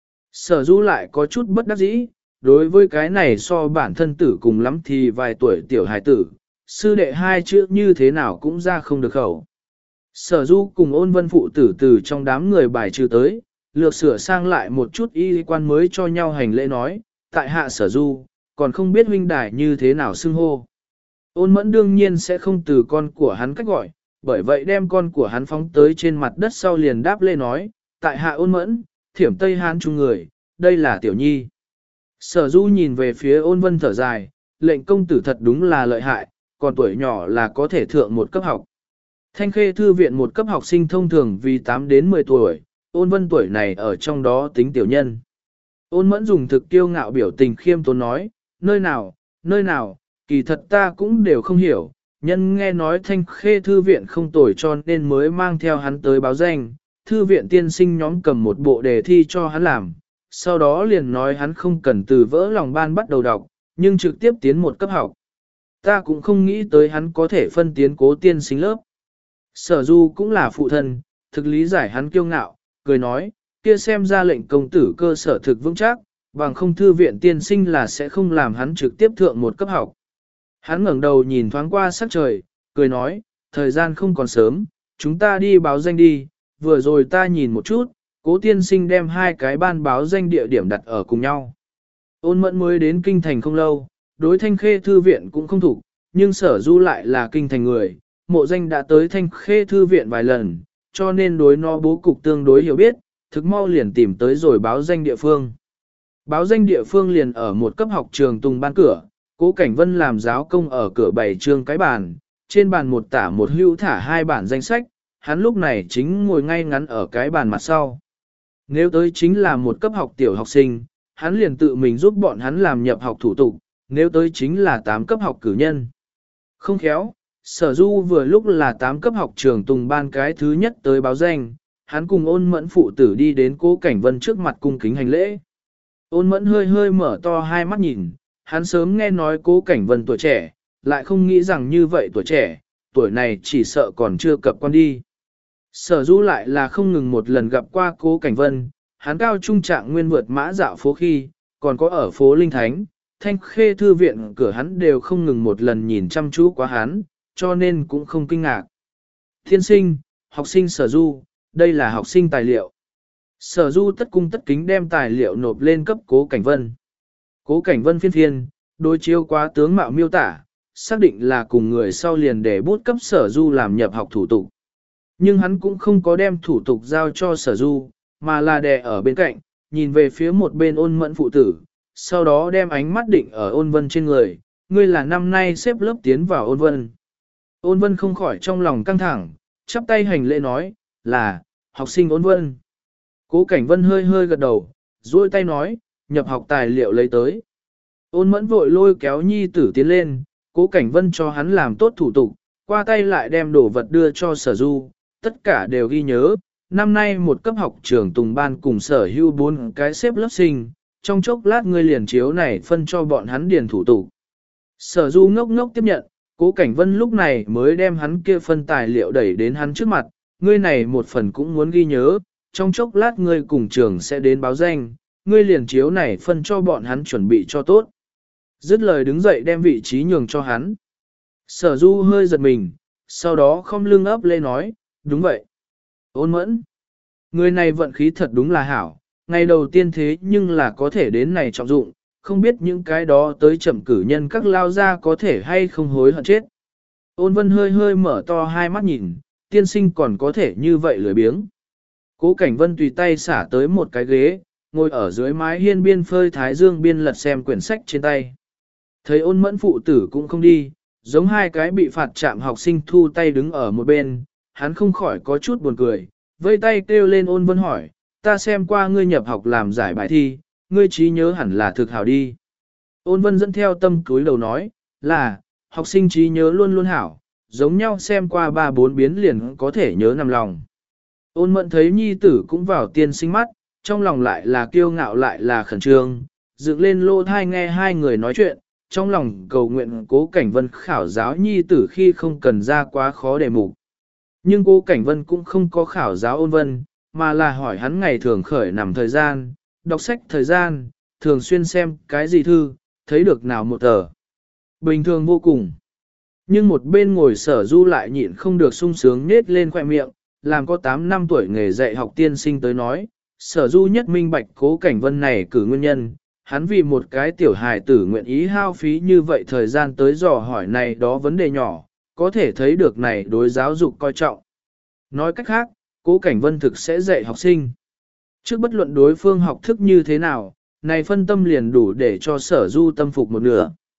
Sở Du lại có chút bất đắc dĩ, đối với cái này so bản thân tử cùng lắm thì vài tuổi tiểu hài tử, sư đệ hai chữ như thế nào cũng ra không được khẩu. Sở Du cùng Ôn Vân phụ tử từ trong đám người bài trừ tới, lược sửa sang lại một chút y quan mới cho nhau hành lễ nói, tại hạ Sở Du, còn không biết huynh đài như thế nào xưng hô. Ôn Mẫn đương nhiên sẽ không từ con của hắn cách gọi, bởi vậy đem con của hắn phóng tới trên mặt đất sau liền đáp lê nói, tại hạ Ôn Mẫn, thiểm Tây Hán chung người, đây là Tiểu Nhi. Sở Du nhìn về phía Ôn Vân thở dài, lệnh công tử thật đúng là lợi hại, còn tuổi nhỏ là có thể thượng một cấp học. Thanh Khê Thư viện một cấp học sinh thông thường vì 8 đến 10 tuổi, Ôn Vân tuổi này ở trong đó tính tiểu nhân. Ôn Mẫn dùng thực kiêu ngạo biểu tình khiêm tốn nói, nơi nào, kỳ thật ta cũng đều không hiểu, nhân nghe nói Thanh Khê Thư viện không tồi cho nên mới mang theo hắn tới báo danh, Thư viện tiên sinh nhóm cầm một bộ đề thi cho hắn làm, sau đó liền nói hắn không cần từ vỡ lòng ban bắt đầu đọc, nhưng trực tiếp tiến một cấp học. Ta cũng không nghĩ tới hắn có thể phân tiến Cố tiên sinh lớp. Sở Du cũng là phụ thân, thực lý giải hắn kiêu ngạo, cười nói, kia xem ra lệnh công tử cơ sở thực vững chắc, bằng không thư viện tiên sinh là sẽ không làm hắn trực tiếp thượng một cấp học. Hắn ngẩng đầu nhìn thoáng qua sắc trời, cười nói, thời gian không còn sớm, chúng ta đi báo danh đi, vừa rồi ta nhìn một chút, Cố tiên sinh đem hai cái ban báo danh địa điểm đặt ở cùng nhau. Ôn Mẫn mới đến kinh thành không lâu, đối Thanh Khê Thư viện cũng không thủ, nhưng Sở Du lại là kinh thành người, mộ danh đã tới Thanh Khê Thư viện vài lần, cho nên đối nó bố cục tương đối hiểu biết, thực mau liền tìm tới rồi báo danh địa phương. Báo danh địa phương liền ở một cấp học trường Tùng ban cửa, Cố Cảnh Vân làm giáo công ở cửa bày trương cái bàn, trên bàn một tả một hữu thả hai bản danh sách, hắn lúc này chính ngồi ngay ngắn ở cái bàn mặt sau. Nếu tới chính là một cấp học tiểu học sinh, hắn liền tự mình giúp bọn hắn làm nhập học thủ tục, nếu tới chính là 8 cấp học cử nhân. Không khéo, Sở Du vừa lúc là 8 cấp học trường Tùng ban cái thứ nhất tới báo danh, hắn cùng Ôn Mẫn phụ tử đi đến Cố Cảnh Vân trước mặt cung kính hành lễ. Ôn Mẫn hơi hơi mở to hai mắt nhìn, hắn sớm nghe nói Cố Cảnh Vân tuổi trẻ, lại không nghĩ rằng như vậy tuổi trẻ, tuổi này chỉ sợ còn chưa cập quan đi. Sở Du lại là không ngừng một lần gặp qua Cố Cảnh Vân, hắn cao trung trạng nguyên vượt mã dạo phố khi, còn có ở phố Linh Thánh, Thanh Khê Thư viện cửa hắn đều không ngừng một lần nhìn chăm chú quá hắn, cho nên cũng không kinh ngạc. Thiên sinh, học sinh Sở Du, đây là học sinh tài liệu. Sở Du tất cung tất kính đem tài liệu nộp lên cấp Cố Cảnh Vân. Cố Cảnh Vân phiên phiên, đối chiếu quá tướng mạo miêu tả, xác định là cùng người sau liền để bút cấp Sở Du làm nhập học thủ tục. Nhưng hắn cũng không có đem thủ tục giao cho Sở Du, mà là đè ở bên cạnh, nhìn về phía một bên Ôn Mẫn phụ tử, sau đó đem ánh mắt định ở Ôn Vân trên người, ngươi là năm nay xếp lớp tiến vào Ôn Vân. Ôn Vân không khỏi trong lòng căng thẳng, chắp tay hành lễ nói, là, học sinh Ôn Vân. Cố Cảnh Vân hơi hơi gật đầu, duỗi tay nói, nhập học tài liệu lấy tới. Ôn Mẫn vội lôi kéo nhi tử tiến lên, Cố Cảnh Vân cho hắn làm tốt thủ tục, qua tay lại đem đồ vật đưa cho Sở Du, tất cả đều ghi nhớ. Năm nay một cấp học trường Tùng ban cùng sở hữu 4 cái xếp lớp sinh, trong chốc lát ngươi liền chiếu này phân cho bọn hắn điền thủ tục. Sở Du ngốc ngốc tiếp nhận, Cố Cảnh Vân lúc này mới đem hắn kia phân tài liệu đẩy đến hắn trước mặt, ngươi này một phần cũng muốn ghi nhớ, trong chốc lát ngươi cùng trường sẽ đến báo danh, ngươi liền chiếu này phân cho bọn hắn chuẩn bị cho tốt. Dứt lời đứng dậy đem vị trí nhường cho hắn. Sở Du hơi giật mình, sau đó không lưng ấp lê nói, đúng vậy. Ôn Mẫn, người này vận khí thật đúng là hảo, ngày đầu tiên thế nhưng là có thể đến này trọng dụng, không biết những cái đó tới chậm cử nhân các lao ra có thể hay không hối hận chết. Ôn Vân hơi hơi mở to hai mắt nhìn, tiên sinh còn có thể như vậy lười biếng. Cố Cảnh Vân tùy tay xả tới một cái ghế, ngồi ở dưới mái hiên biên phơi thái dương biên lật xem quyển sách trên tay. Thấy Ôn Mẫn phụ tử cũng không đi, giống hai cái bị phạt trạm học sinh thu tay đứng ở một bên, hắn không khỏi có chút buồn cười, vây tay kêu lên Ôn Vân hỏi, ta xem qua ngươi nhập học làm giải bài thi, ngươi trí nhớ hẳn là thực hảo đi. Ôn Vân dẫn theo tâm cúi đầu nói, là, học sinh trí nhớ luôn luôn hảo, giống nhau xem qua 3-4 biến liền có thể nhớ nằm lòng. Ôn Mẫn thấy nhi tử cũng vào tiên sinh mắt, trong lòng lại là kiêu ngạo lại là khẩn trương, dựng lên lô thai nghe hai người nói chuyện, trong lòng cầu nguyện Cố Cảnh Vân khảo giáo nhi tử khi không cần ra quá khó đề mục. Nhưng Cố Cảnh Vân cũng không có khảo giáo Ôn Vân, mà là hỏi hắn ngày thường khởi nằm thời gian, đọc sách thời gian, thường xuyên xem cái gì thư, thấy được nào một tờ. Bình thường vô cùng. Nhưng một bên ngồi Sở Du lại nhịn không được sung sướng nết lên khoẻ miệng, làm có 8 năm tuổi nghề dạy học tiên sinh tới nói, Sở Du nhất minh bạch Cố Cảnh Vân này cử nguyên nhân, hắn vì một cái tiểu hài tử nguyện ý hao phí như vậy thời gian tới dò hỏi này đó vấn đề nhỏ, có thể thấy được này đối giáo dục coi trọng. Nói cách khác, Cố Cảnh Vân thực sẽ dạy học sinh. Trước bất luận đối phương học thức như thế nào, này phân tâm liền đủ để cho Sở Du tâm phục một nửa.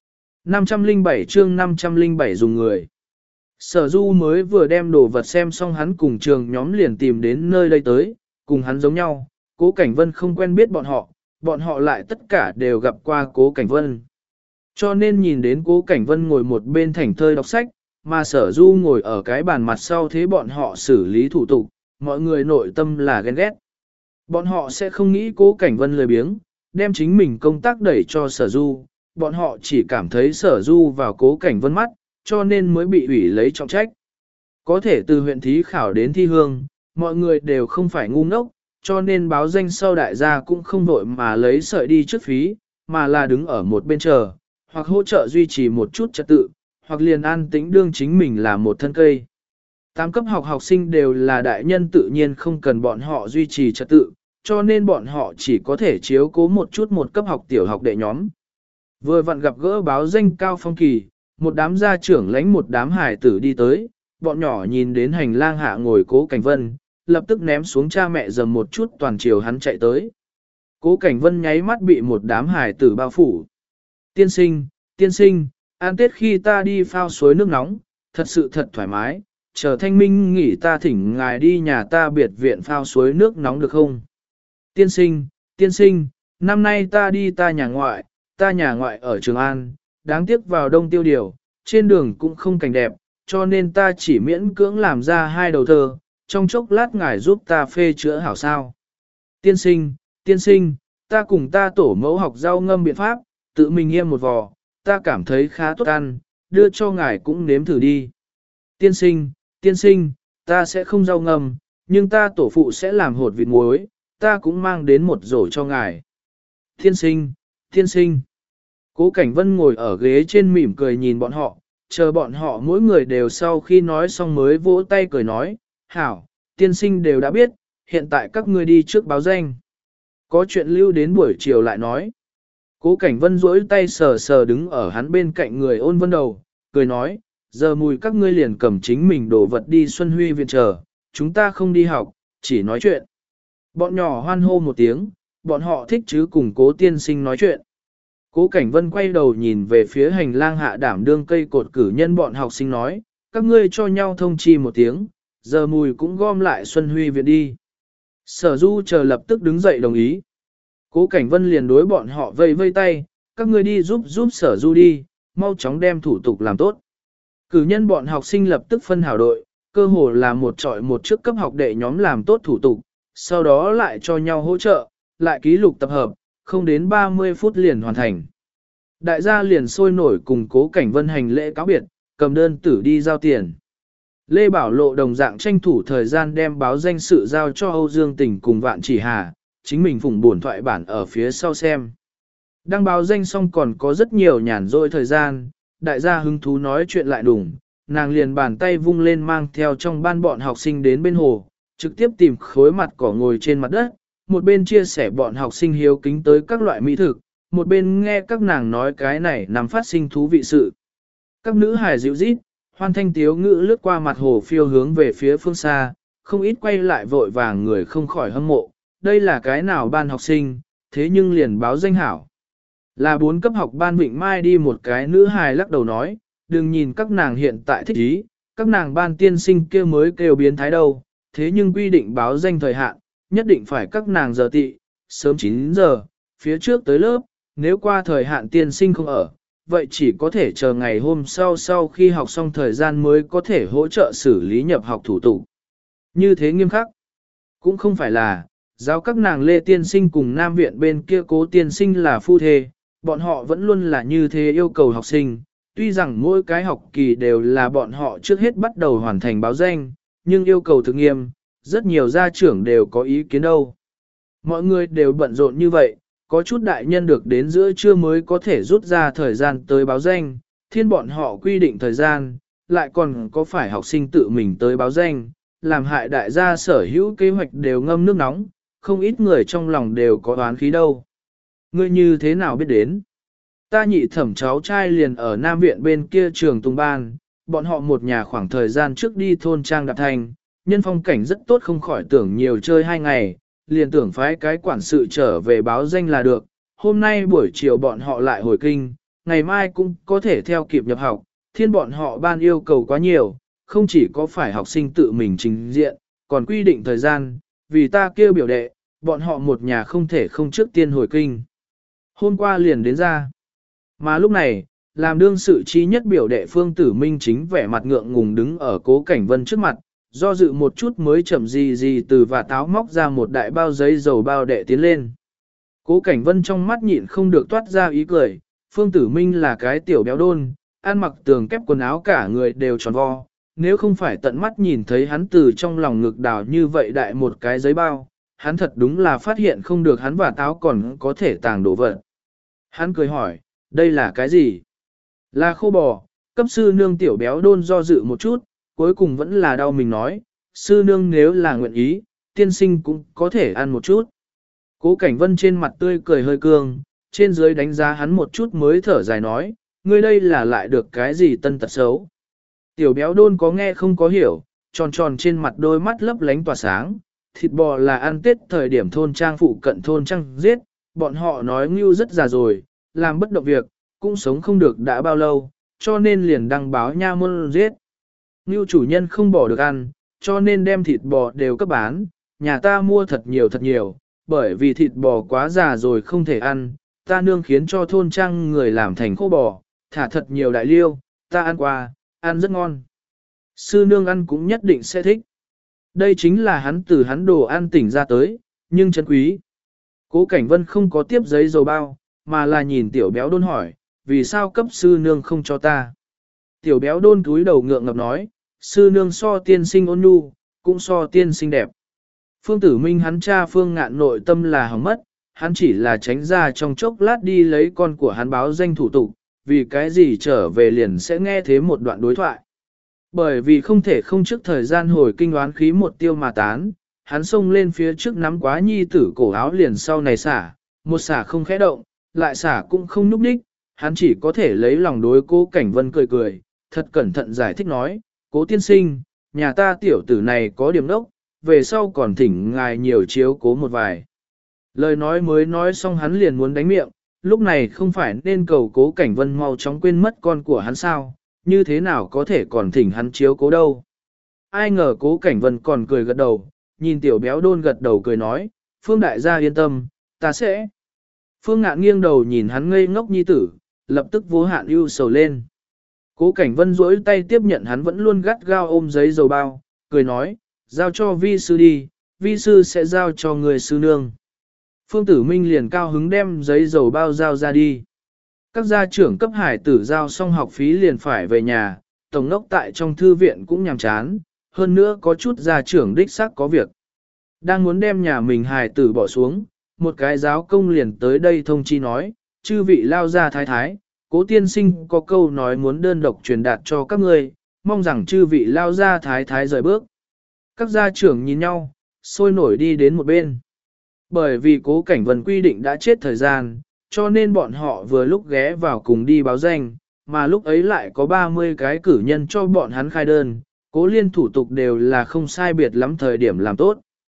507 chương 507 dùng người. Sở Du mới vừa đem đồ vật xem xong hắn cùng trường nhóm liền tìm đến nơi đây tới, cùng hắn giống nhau, Cố Cảnh Vân không quen biết bọn họ lại tất cả đều gặp qua Cố Cảnh Vân. Cho nên nhìn đến Cố Cảnh Vân ngồi một bên thảnh thơi đọc sách, mà Sở Du ngồi ở cái bàn mặt sau thế bọn họ xử lý thủ tục, mọi người nội tâm là ghen ghét. Bọn họ sẽ không nghĩ Cố Cảnh Vân lười biếng, đem chính mình công tác đẩy cho Sở Du, bọn họ chỉ cảm thấy Sở Du vào Cố Cảnh Vân mắt, cho nên mới bị ủy lấy trọng trách. Có thể từ huyện thí khảo đến thi hương, mọi người đều không phải ngu ngốc, cho nên báo danh sau đại gia cũng không vội mà lấy sợi đi trước phí, mà là đứng ở một bên chờ, hoặc hỗ trợ duy trì một chút trật tự, hoặc liền an tĩnh đương chính mình là một thân cây. 8 cấp học sinh đều là đại nhân tự nhiên không cần bọn họ duy trì trật tự, cho nên bọn họ chỉ có thể chiếu cố một chút một cấp học tiểu học đệ nhóm. Vừa vặn gặp gỡ báo danh Cao Phong Kỳ, một đám gia trưởng lãnh một đám hải tử đi tới, bọn nhỏ nhìn đến hành lang hạ ngồi Cố Cảnh Vân, lập tức ném xuống cha mẹ dầm một chút toàn chiều hắn chạy tới. Cố Cảnh Vân nháy mắt bị một đám hải tử bao phủ. Tiên sinh, ăn Tết khi ta đi phao suối nước nóng, thật sự thật thoải mái, chờ thanh minh nghỉ ta thỉnh ngài đi nhà ta biệt viện phao suối nước nóng được không? Tiên sinh, năm nay ta đi ta nhà ngoại ở Trường An, đáng tiếc vào đông tiêu điều, trên đường cũng không cảnh đẹp, cho nên ta chỉ miễn cưỡng làm ra 2 đầu thơ, trong chốc lát ngài giúp ta phê chữa hảo sao. Tiên sinh, ta cùng ta tổ mẫu học rau ngâm biện pháp, tự mình nghiêm một vò, ta cảm thấy khá tốt ăn, đưa cho ngài cũng nếm thử đi. Tiên sinh, ta sẽ không rau ngâm, nhưng ta tổ phụ sẽ làm hột vịt muối, ta cũng mang đến một rổ cho ngài. Tiên sinh. Cố Cảnh Vân ngồi ở ghế trên mỉm cười nhìn bọn họ, chờ bọn họ mỗi người đều sau khi nói xong mới vỗ tay cười nói, hảo, tiên sinh đều đã biết, hiện tại các ngươi đi trước báo danh. Có chuyện lưu đến buổi chiều lại nói. Cố Cảnh Vân duỗi tay sờ sờ đứng ở hắn bên cạnh người Ôn Vân Đầu, cười nói, giờ mùi các ngươi liền cầm chính mình đồ vật đi Xuân Huy viện chờ, chúng ta không đi học, chỉ nói chuyện. Bọn nhỏ hoan hô một tiếng, bọn họ thích chứ cùng Cố tiên sinh nói chuyện. Cố Cảnh Vân quay đầu nhìn về phía hành lang hạ đảm đương cây cột cử nhân bọn học sinh nói, các ngươi cho nhau thông chi một tiếng, giờ mùi cũng gom lại Xuân Huy viện đi. Sở Du chờ lập tức đứng dậy đồng ý. Cố Cảnh Vân liền đối bọn họ vây vây tay, các ngươi đi giúp Sở Du đi, mau chóng đem thủ tục làm tốt. Cử nhân bọn học sinh lập tức phân hảo đội, cơ hồ là một trọi một trước cấp học đệ nhóm làm tốt thủ tục, sau đó lại cho nhau hỗ trợ, lại ký lục tập hợp, không đến 30 phút liền hoàn thành. Đại gia liền sôi nổi cùng Cố Cảnh Vân hành lễ cáo biệt, cầm đơn tử đi giao tiền. Lê Bảo Lộ đồng dạng tranh thủ thời gian đem báo danh sự giao cho Âu Dương Tình cùng Vạn Chỉ Hà, chính mình phụng buồn thoại bản ở phía sau xem. Đăng báo danh xong còn có rất nhiều nhàn rỗi thời gian, đại gia hứng thú nói chuyện lại đủng, nàng liền bàn tay vung lên mang theo trong ban bọn học sinh đến bên hồ, trực tiếp tìm khối mặt cỏ ngồi trên mặt đất, một bên chia sẻ bọn học sinh hiếu kính tới các loại mỹ thực, một bên nghe các nàng nói cái này nằm phát sinh thú vị sự. Các nữ hài dịu rít, hoan thanh tiếu ngữ lướt qua mặt hồ phiêu hướng về phía phương xa, không ít quay lại vội vàng người không khỏi hâm mộ, đây là cái nào ban học sinh, thế nhưng liền báo danh hảo. Là 4 cấp học ban Vịnh Mai đi một cái nữ hài lắc đầu nói, đừng nhìn các nàng hiện tại thích ý, các nàng ban tiên sinh kia mới kêu biến thái đâu, thế nhưng quy định báo danh thời hạn, nhất định phải các nàng giờ tị, sớm 9 giờ, phía trước tới lớp, nếu qua thời hạn tiên sinh không ở, vậy chỉ có thể chờ ngày hôm sau khi học xong thời gian mới có thể hỗ trợ xử lý nhập học thủ tục. Như thế nghiêm khắc, cũng không phải là, giao các nàng Lê tiên sinh cùng Nam viện bên kia Cố tiên sinh là phu thê, bọn họ vẫn luôn là như thế yêu cầu học sinh, tuy rằng mỗi cái học kỳ đều là bọn họ trước hết bắt đầu hoàn thành báo danh, nhưng yêu cầu thực nghiêm, rất nhiều gia trưởng đều có ý kiến đâu. Mọi người đều bận rộn như vậy, có chút đại nhân được đến giữa trưa mới có thể rút ra thời gian tới báo danh, thiên bọn họ quy định thời gian, lại còn có phải học sinh tự mình tới báo danh, làm hại đại gia sở hữu kế hoạch đều ngâm nước nóng, không ít người trong lòng đều có oán khí đâu. Ngươi như thế nào biết đến? Ta nhị thẩm cháu trai liền ở Nam viện bên kia trường Tùng Ban, bọn họ một nhà khoảng thời gian trước đi thôn Trang Đạp Thành, nhân phong cảnh rất tốt không khỏi tưởng nhiều chơi 2 ngày, liền tưởng phái cái quản sự trở về báo danh là được. Hôm nay buổi chiều bọn họ lại hồi kinh, ngày mai cũng có thể theo kịp nhập học, thiên bọn họ ban yêu cầu quá nhiều, không chỉ có phải học sinh tự mình trình diện, còn quy định thời gian, vì ta kêu biểu đệ, bọn họ một nhà không thể không trước tiên hồi kinh. Hôm qua liền đến ra. Mà lúc này, làm đương sự trí nhất biểu đệ Phương Tử Minh chính vẻ mặt ngượng ngùng đứng ở Cố Cảnh Vân trước mặt, do dự một chút mới chậm gì từ và táo móc ra một đại bao giấy dầu bao đệ tiến lên. Cố Cảnh Vân trong mắt nhịn không được toát ra ý cười, Phương Tử Minh là cái tiểu béo đôn, ăn mặc tường kép quần áo cả người đều tròn vo, nếu không phải tận mắt nhìn thấy hắn từ trong lòng ngực đào như vậy đại một cái giấy bao, hắn thật đúng là phát hiện không được hắn và táo còn có thể tàng đồ vật. Hắn cười hỏi, đây là cái gì? Là khô bò, cấp sư nương tiểu béo đôn do dự một chút, cuối cùng vẫn là đau mình nói, sư nương nếu là nguyện ý, tiên sinh cũng có thể ăn một chút. Cố Cảnh Vân trên mặt tươi cười hơi cương, trên dưới đánh giá hắn một chút mới thở dài nói, ngươi đây là lại được cái gì tân tật xấu. Tiểu béo đôn có nghe không có hiểu, tròn tròn trên mặt đôi mắt lấp lánh tỏa sáng, thịt bò là ăn tết thời điểm thôn trang phụ cận thôn trang giết, bọn họ nói ngưu rất già rồi, làm bất động việc, cũng sống không được đã bao lâu, cho nên liền đăng báo nha môn giết. Ngưu chủ nhân không bỏ được ăn, cho nên đem thịt bò đều cấp bán, nhà ta mua thật nhiều, bởi vì thịt bò quá già rồi không thể ăn, ta nương khiến cho thôn trang người làm thành khô bò, thả thật nhiều đại liêu, ta ăn qua, ăn rất ngon. Sư nương ăn cũng nhất định sẽ thích. Đây chính là hắn từ hắn đồ ăn tỉnh ra tới, nhưng chân quý. Cố Cảnh Vân không có tiếp giấy dầu bao, mà là nhìn tiểu béo đôn hỏi, vì sao cấp sư nương không cho ta. Tiểu béo đôn cúi đầu ngượng ngập nói, sư nương so tiên sinh ôn nhu, cũng so tiên sinh đẹp. Phương Tử Minh hắn cha Phương Ngạn nội tâm là hỏng mất, hắn chỉ là tránh ra trong chốc lát đi lấy con của hắn báo danh thủ tục, vì cái gì trở về liền sẽ nghe thế một đoạn đối thoại. Bởi vì không thể không trước thời gian hồi kinh oán khí một tiêu mà tán, hắn xông lên phía trước nắm quá nhi tử cổ áo liền sau này xả, một xả không khẽ động, lại xả cũng không núp đích, hắn chỉ có thể lấy lòng đối Cố Cảnh Vân cười cười, thật cẩn thận giải thích nói, Cố tiên sinh, nhà ta tiểu tử này có điểm đốc, về sau còn thỉnh ngài nhiều chiếu cố một vài. Lời nói mới nói xong hắn liền muốn đánh miệng, lúc này không phải nên cầu Cố Cảnh Vân mau chóng quên mất con của hắn sao, như thế nào có thể còn thỉnh hắn chiếu cố đâu. Ai ngờ Cố Cảnh Vân còn cười gật đầu, nhìn tiểu béo đôn gật đầu cười nói, Phương đại gia yên tâm, ta sẽ. Phương Ngạn nghiêng đầu nhìn hắn ngây ngốc nhi tử, lập tức vô hạn ưu sầu lên. Cố Cảnh Vân duỗi tay tiếp nhận hắn vẫn luôn gắt gao ôm giấy dầu bao, cười nói, giao cho vi sư đi, vi sư sẽ giao cho người sư nương. Phương Tử Minh liền cao hứng đem giấy dầu bao giao ra đi. Các gia trưởng cấp hải tử giao xong học phí liền phải về nhà, tổng ngốc tại trong thư viện cũng nhàm chán, hơn nữa có chút gia trưởng đích xác có việc. Đang muốn đem nhà mình hải tử bỏ xuống, một cái giáo công liền tới đây thông chi nói, chư vị lao gia thái thái, Cố tiên sinh có câu nói muốn đơn độc truyền đạt cho các ngươi, mong rằng chư vị lao gia thái thái rời bước. Các gia trưởng nhìn nhau, sôi nổi đi đến một bên. Bởi vì Cố Cảnh Vân quy định đã chết thời gian, cho nên bọn họ vừa lúc ghé vào cùng đi báo danh, mà lúc ấy lại có 30 cái cử nhân cho bọn hắn khai đơn, Cố liên thủ tục đều là không sai biệt lắm thời điểm làm tốt.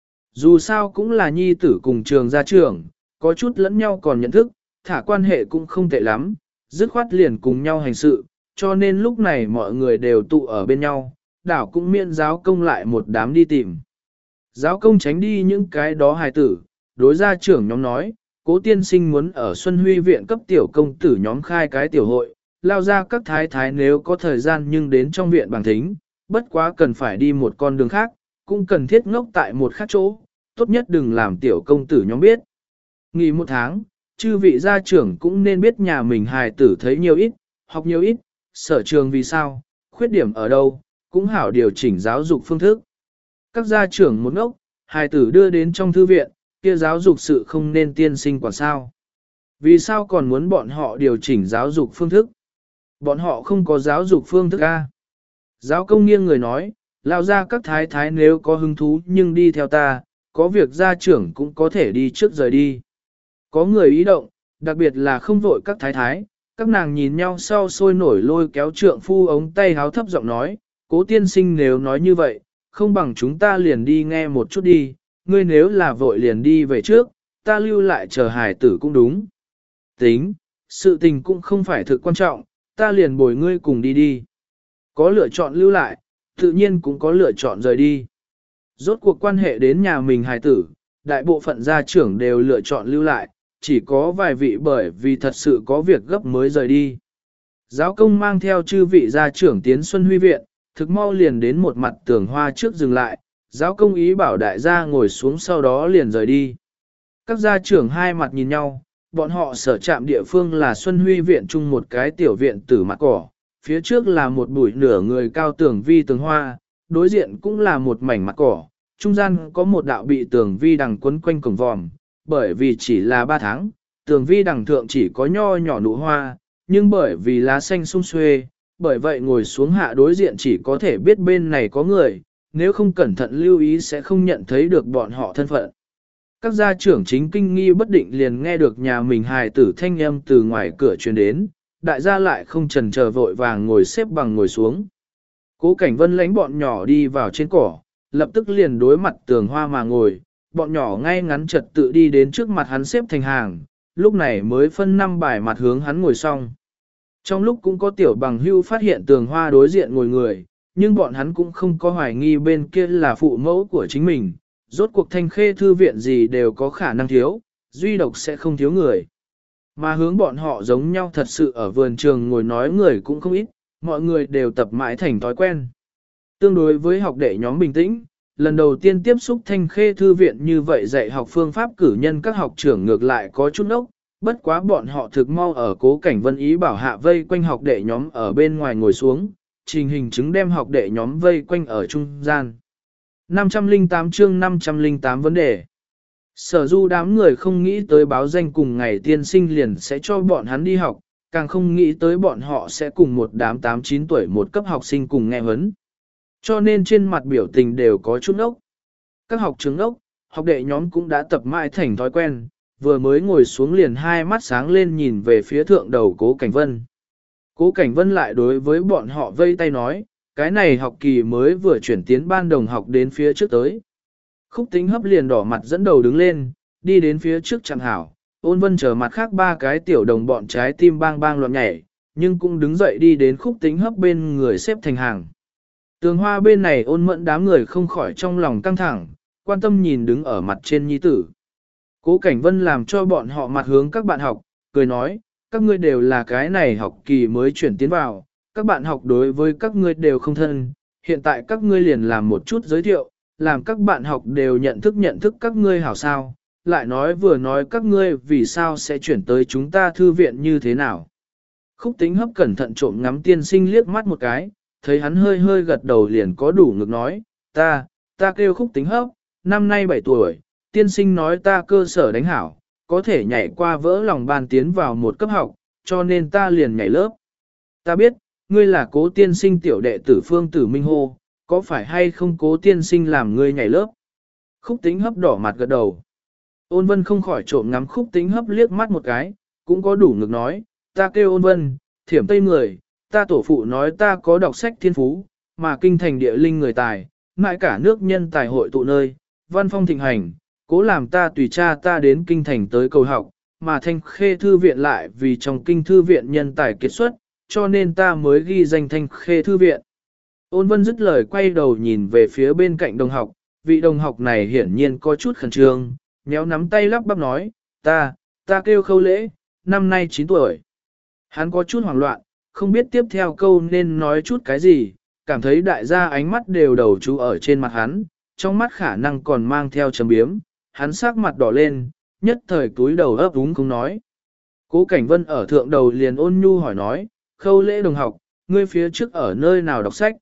Dù sao cũng là nhi tử cùng trường gia trưởng, có chút lẫn nhau còn nhận thức, thả quan hệ cũng không tệ lắm, dứt khoát liền cùng nhau hành sự, cho nên lúc này mọi người đều tụ ở bên nhau, đảo cũng miễn giáo công lại một đám đi tìm. Giáo công tránh đi những cái đó hài tử, đối gia trưởng nhóm nói, Cố tiên sinh muốn ở Xuân Huy viện cấp tiểu công tử nhóm khai cái tiểu hội, lao ra các thái thái nếu có thời gian nhưng đến trong viện bằng thính, bất quá cần phải đi một con đường khác, cũng cần thiết ngốc tại một khác chỗ, tốt nhất đừng làm tiểu công tử nhóm biết. Nghỉ một tháng, chư vị gia trưởng cũng nên biết nhà mình hài tử thấy nhiều ít, học nhiều ít, sở trường vì sao, khuyết điểm ở đâu, cũng hảo điều chỉnh giáo dục phương thức. Các gia trưởng một ngốc, hài tử đưa đến trong thư viện, kia giáo dục sự không nên tiên sinh quản sao. Vì sao còn muốn bọn họ điều chỉnh giáo dục phương thức? Bọn họ không có giáo dục phương thức A. Giáo công nghiêng người nói, lao ra các thái thái nếu có hứng thú nhưng đi theo ta, có việc gia trưởng cũng có thể đi trước rời đi. Có người ý động, đặc biệt là không vội các thái thái, các nàng nhìn nhau sau sôi nổi lôi kéo trượng phu ống tay háo thấp giọng nói, Cố tiên sinh nếu nói như vậy, không bằng chúng ta liền đi nghe một chút đi, ngươi nếu là vội liền đi về trước, ta lưu lại chờ hải tử cũng đúng. Tính, sự tình cũng không phải thực quan trọng, ta liền bồi ngươi cùng đi đi. Có lựa chọn lưu lại, tự nhiên cũng có lựa chọn rời đi. Rốt cuộc quan hệ đến nhà mình hài tử, đại bộ phận gia trưởng đều lựa chọn lưu lại, chỉ có vài vị bởi vì thật sự có việc gấp mới rời đi. Giáo công mang theo chư vị gia trưởng tiến Xuân Huy Viện, thực mau liền đến một mặt tường hoa trước dừng lại, giáo công ý bảo đại gia ngồi xuống sau đó liền rời đi. Các gia trưởng hai mặt nhìn nhau, bọn họ sở trạm địa phương là Xuân Huy Viện chung một cái tiểu viện tử mặt cỏ, phía trước là một bụi nửa người cao tường vi tường hoa, đối diện cũng là một mảnh mặt cỏ, trung gian có một đạo bị tường vi đằng quấn quanh cổng vòm, bởi vì chỉ là 3 tháng, tường vi đằng thượng chỉ có nho nhỏ nụ hoa, nhưng bởi vì lá xanh sum xuê, bởi vậy ngồi xuống hạ đối diện chỉ có thể biết bên này có người, nếu không cẩn thận lưu ý sẽ không nhận thấy được bọn họ thân phận. Các gia trưởng chính kinh nghi bất định liền nghe được nhà mình hài tử thanh âm từ ngoài cửa truyền đến, đại gia lại không chần chờ vội vàng ngồi xếp bằng ngồi xuống. Cố Cảnh Vân lãnh bọn nhỏ đi vào trên cỏ, lập tức liền đối mặt tường hoa mà ngồi, bọn nhỏ ngay ngắn trật tự đi đến trước mặt hắn xếp thành hàng, lúc này mới phân 5 bài mặt hướng hắn ngồi xong. Trong lúc cũng có tiểu bằng hưu phát hiện tường hoa đối diện ngồi người, nhưng bọn hắn cũng không có hoài nghi bên kia là phụ mẫu của chính mình, rốt cuộc Thanh Khê thư viện gì đều có khả năng thiếu, duy độc sẽ không thiếu người. Mà hướng bọn họ giống nhau thật sự ở vườn trường ngồi nói người cũng không ít, mọi người đều tập mãi thành thói quen. Tương đối với học đệ nhóm bình tĩnh, lần đầu tiên tiếp xúc Thanh Khê thư viện như vậy dạy học phương pháp cử nhân các học trưởng ngược lại có chút ốc, bất quá bọn họ thực mau ở Cố Cảnh Vân ý bảo hạ vây quanh học đệ nhóm ở bên ngoài ngồi xuống, trình hình chứng đem học đệ nhóm vây quanh ở trung gian. 508 chương 508 vấn đề. Sở Du đám người không nghĩ tới báo danh cùng ngày tiên sinh liền sẽ cho bọn hắn đi học, càng không nghĩ tới bọn họ sẽ cùng một đám 8-9 tuổi một cấp học sinh cùng nghe huấn. Cho nên trên mặt biểu tình đều có chút ốc. Các học trưởng ốc, học đệ nhóm cũng đã tập mãi thành thói quen, vừa mới ngồi xuống liền hai mắt sáng lên nhìn về phía thượng đầu Cố Cảnh Vân. Cố Cảnh Vân lại đối với bọn họ vây tay nói, cái này học kỳ mới vừa chuyển tiến ban đồng học đến phía trước tới. Khúc Tính Hấp liền đỏ mặt dẫn đầu đứng lên, đi đến phía trước chẳng hảo, Ôn Vân chờ mặt khác 3 cái tiểu đồng bọn trái tim bang bang loạn nhảy, nhưng cũng đứng dậy đi đến Khúc Tính Hấp bên người xếp thành hàng. Tường hoa bên này Ôn Mẫn đám người không khỏi trong lòng căng thẳng, quan tâm nhìn đứng ở mặt trên nhi tử. Cố Cảnh Vân làm cho bọn họ mặt hướng các bạn học, cười nói, các ngươi đều là cái này học kỳ mới chuyển tiến vào, các bạn học đối với các ngươi đều không thân, hiện tại các ngươi liền làm một chút giới thiệu, làm các bạn học đều nhận thức các ngươi hảo sao, lại vừa nói các ngươi vì sao sẽ chuyển tới chúng ta thư viện như thế nào. Khúc Tính Hấp cẩn thận trộm ngắm tiên sinh liếc mắt một cái, thấy hắn hơi hơi gật đầu liền có đủ ngực nói, ta kêu Khúc Tính Hấp, năm nay 7 tuổi, tiên sinh nói ta cơ sở đánh hảo, có thể nhảy qua vỡ lòng ban tiến vào một cấp học, cho nên ta liền nhảy lớp. Ta biết, ngươi là Cố tiên sinh tiểu đệ tử Phương Tử Minh hô, có phải hay không Cố tiên sinh làm ngươi nhảy lớp? Khúc Tính Hấp đỏ mặt gật đầu. Ôn Vân không khỏi trộm ngắm Khúc Tính Hấp liếc mắt một cái, cũng có đủ ngực nói, ta kêu Ôn Vân, thiểm tây người, ta tổ phụ nói ta có đọc sách thiên phú, mà kinh thành địa linh người tài, mãi cả nước nhân tài hội tụ nơi, văn phong thịnh hành, Cố làm ta tùy cha ta đến kinh thành tới cầu học, mà Thanh Khê thư viện lại vì trong kinh thư viện nhân tài kiệt xuất, cho nên ta mới ghi danh Thanh Khê thư viện. Ôn Vân dứt lời quay đầu nhìn về phía bên cạnh đồng học, vị đồng học này hiển nhiên có chút khẩn trương, nhéo nắm tay lắp bắp nói, ta kêu Khâu Lễ, năm nay 9 tuổi. Hắn có chút hoảng loạn, không biết tiếp theo câu nên nói chút cái gì, cảm thấy đại gia ánh mắt đều đầu chú ở trên mặt hắn, trong mắt khả năng còn mang theo chấm biếm, hắn sắc mặt đỏ lên, nhất thời túi đầu ấp úng không nói. Cố Cảnh Vân ở thượng đầu liền ôn nhu hỏi nói, Khâu Lễ đồng học, ngươi phía trước ở nơi nào đọc sách?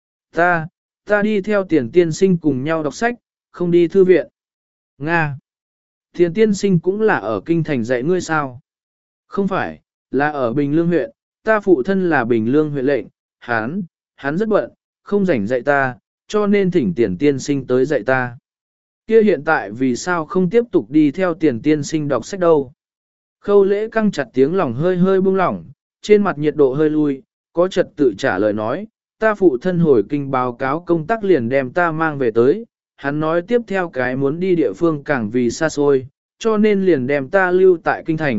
Ta đi theo Tiền tiên sinh cùng nhau đọc sách, không đi thư viện. Nga. Tiền tiên sinh cũng là ở kinh thành dạy ngươi sao? Không phải, là ở Bình Lương huyện, ta phụ thân là Bình Lương huyện lệnh, hắn rất bận, không rảnh dạy ta, cho nên thỉnh Tiền tiên sinh tới dạy ta. Kia hiện tại vì sao không tiếp tục đi theo Tiền tiên sinh đọc sách đâu? Khâu Lễ căng chặt tiếng lòng hơi hơi buông lỏng, trên mặt nhiệt độ hơi lui, có trật tự trả lời nói, ta phụ thân hồi kinh báo cáo công tác liền đem ta mang về tới, hắn nói tiếp theo cái muốn đi địa phương càng vì xa xôi, cho nên liền đem ta lưu tại kinh thành,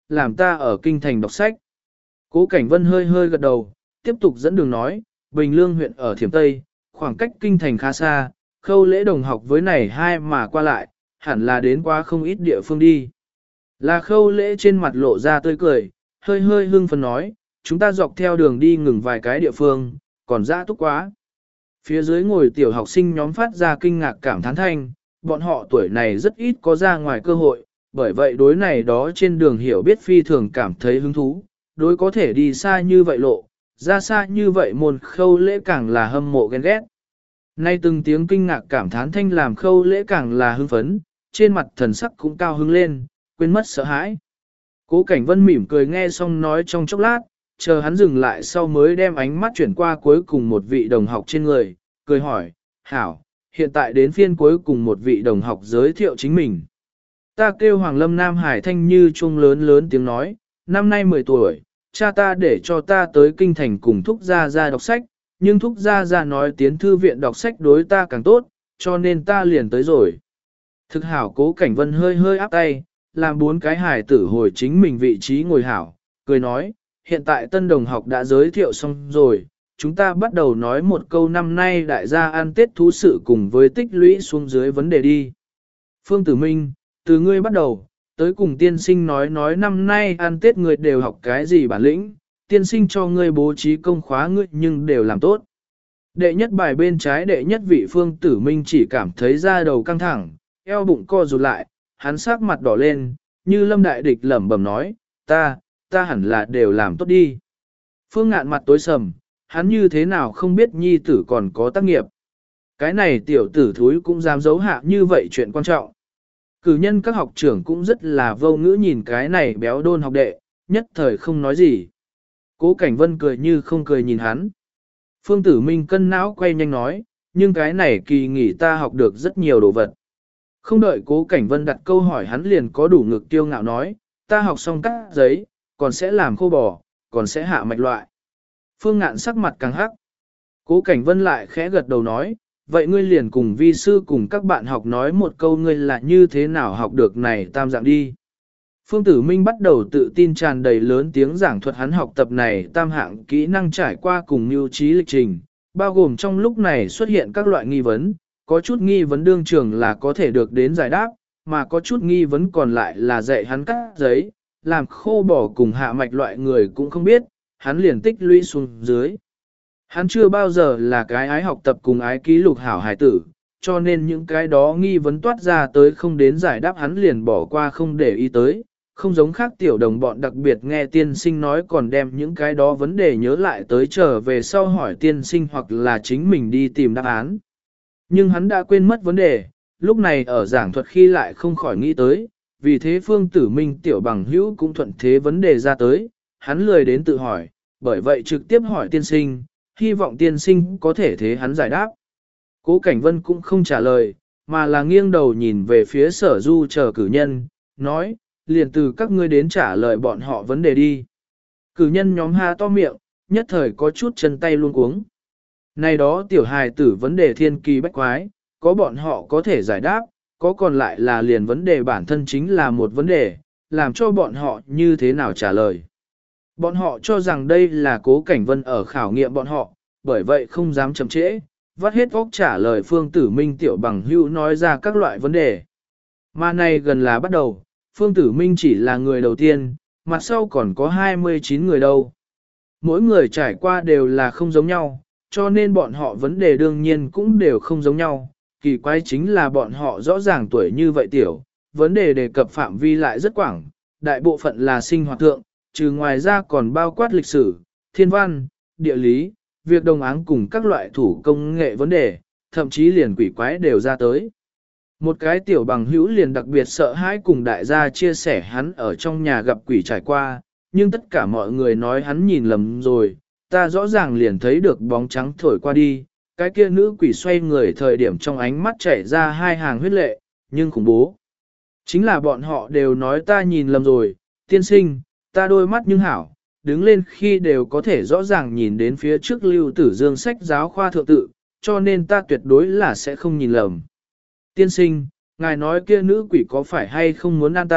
làm ta ở kinh thành đọc sách. Cố Cảnh Vân hơi hơi gật đầu, tiếp tục dẫn đường nói, Bình Lương huyện ở Thiểm Tây, khoảng cách kinh thành khá xa, Khâu Lễ đồng học với này hai mà qua lại, hẳn là đến qua không ít địa phương đi. Là Khâu Lễ trên mặt lộ ra tươi cười, hơi hơi hưng phấn nói, chúng ta dọc theo đường đi ngừng vài cái địa phương, còn dã túc quá. Phía dưới ngồi tiểu học sinh nhóm phát ra kinh ngạc cảm thán thanh, bọn họ tuổi này rất ít có ra ngoài cơ hội, bởi vậy đối này đó trên đường hiểu biết phi thường cảm thấy hứng thú, đối có thể đi xa như vậy lộ, ra xa như vậy môn Khâu Lễ càng là hâm mộ ghen ghét. Nay từng tiếng kinh ngạc cảm thán thanh làm Khâu Lễ càng là hưng phấn, trên mặt thần sắc cũng cao hứng lên, quên mất sợ hãi. Cố Cảnh Vân mỉm cười nghe xong nói trong chốc lát, chờ hắn dừng lại sau mới đem ánh mắt chuyển qua cuối cùng một vị đồng học trên người, cười hỏi, hảo, hiện tại đến phiên cuối cùng một vị đồng học giới thiệu chính mình. Ta kêu Hoàng Lâm Nam Hải thanh như chuông lớn lớn tiếng nói, năm nay 10 tuổi, cha ta để cho ta tới kinh thành cùng Thúc Gia Gia đọc sách, nhưng Thúc Gia Gia nói tiến thư viện đọc sách đối ta càng tốt, cho nên ta liền tới rồi. Thực hảo Cố Cảnh Vân hơi hơi áp tay, làm bốn cái hải tử hồi chính mình vị trí ngồi hảo, cười nói, hiện tại tân đồng học đã giới thiệu xong rồi, chúng ta bắt đầu nói một câu năm nay đại gia ăn Tết thú sự cùng với tích lũy xuống dưới vấn đề đi. Phương Tử Minh, từ ngươi bắt đầu, tới cùng tiên sinh nói năm nay ăn Tết ngươi đều học cái gì bản lĩnh, tiên sinh cho ngươi bố trí công khóa ngươi nhưng đều làm tốt. Đệ nhất bài bên trái đệ nhất vị Phương Tử Minh chỉ cảm thấy da đầu căng thẳng, eo bụng co rụt lại, hắn sắc mặt đỏ lên, như lâm đại địch lẩm bẩm nói, ta hẳn là đều làm tốt đi. Phương Ngạn mặt tối sầm, hắn như thế nào không biết nhi tử còn có tác nghiệp. Cái này tiểu tử thúi cũng dám giấu hạ như vậy chuyện quan trọng. Cử nhân các học trưởng cũng rất là vô ngữ nhìn cái này béo đôn học đệ, nhất thời không nói gì. Cố Cảnh Vân cười như không cười nhìn hắn. Phương Tử Minh cân não quay nhanh nói, nhưng cái này kỳ nghỉ ta học được rất nhiều đồ vật. Không đợi Cố Cảnh Vân đặt câu hỏi hắn liền có đủ ngực tiêu ngạo nói, ta học xong cắt giấy, còn sẽ làm khô bò, còn sẽ hạ mạch loại. Phương Ngạn sắc mặt càng hắc. Cố Cảnh Vân lại khẽ gật đầu nói, vậy ngươi liền cùng vi sư cùng các bạn học nói một câu ngươi là như thế nào học được này tam dạng đi. Phương Tử Minh bắt đầu tự tin tràn đầy lớn tiếng giảng thuật hắn học tập này tam hạng kỹ năng trải qua cùng mưu trí lịch trình, bao gồm trong lúc này xuất hiện các loại nghi vấn, có chút nghi vấn đương trường là có thể được đến giải đáp, mà có chút nghi vấn còn lại là dạy hắn cắt giấy, làm khô bỏ cùng hạ mạch loại người cũng không biết, hắn liền tích lũy xuống dưới. Hắn chưa bao giờ là cái ái học tập cùng ái ký lục hảo hài tử, cho nên những cái đó nghi vấn toát ra tới không đến giải đáp hắn liền bỏ qua không để ý tới, không giống khác tiểu đồng bọn đặc biệt nghe tiên sinh nói còn đem những cái đó vấn đề nhớ lại tới trở về sau hỏi tiên sinh hoặc là chính mình đi tìm đáp án. Nhưng hắn đã quên mất vấn đề, lúc này ở giảng thuật khi lại không khỏi nghĩ tới, vì thế Phương Tử Minh tiểu bằng hữu cũng thuận thế vấn đề ra tới, hắn lười đến tự hỏi, bởi vậy trực tiếp hỏi tiên sinh, hy vọng tiên sinh có thể thế hắn giải đáp. Cố Cảnh Vân cũng không trả lời, mà là nghiêng đầu nhìn về phía Sở Du chờ cử nhân, nói, liền từ các ngươi đến trả lời bọn họ vấn đề đi. Cử nhân nhóm ha to miệng, nhất thời có chút chân tay luôn cuống. Này đó tiểu hài tử vấn đề thiên kỳ bách quái, có bọn họ có thể giải đáp, có còn lại là liền vấn đề bản thân chính là một vấn đề, làm cho bọn họ như thế nào trả lời. Bọn họ cho rằng đây là Cố Cảnh Vân ở khảo nghiệm bọn họ, bởi vậy không dám chậm trễ, vắt hết óc trả lời Phương Tử Minh tiểu bằng hữu nói ra các loại vấn đề. Mà này gần là bắt đầu, Phương Tử Minh chỉ là người đầu tiên, mặt sau còn có 29 người đâu. Mỗi người trải qua đều là không giống nhau, cho nên bọn họ vấn đề đương nhiên cũng đều không giống nhau. Kỳ quái chính là bọn họ rõ ràng tuổi như vậy tiểu, vấn đề đề cập phạm vi lại rất quảng, đại bộ phận là sinh hoạt thượng, trừ ngoài ra còn bao quát lịch sử, thiên văn, địa lý, việc đồng áng cùng các loại thủ công nghệ vấn đề, thậm chí liền quỷ quái đều ra tới. Một cái tiểu bằng hữu liền đặc biệt sợ hãi cùng đại gia chia sẻ hắn ở trong nhà gặp quỷ trải qua, nhưng tất cả mọi người nói hắn nhìn lầm rồi, ta rõ ràng liền thấy được bóng trắng thổi qua đi, cái kia nữ quỷ xoay người thời điểm trong ánh mắt chảy ra hai hàng huyết lệ, nhưng khủng bố. Chính là bọn họ đều nói ta nhìn lầm rồi, tiên sinh, ta đôi mắt nhưng hảo, đứng lên khi đều có thể rõ ràng nhìn đến phía trước Lưu Tử Dương sách giáo khoa thượng tự, cho nên ta tuyệt đối là sẽ không nhìn lầm. Tiên sinh, ngài nói kia nữ quỷ có phải hay không muốn ăn ta,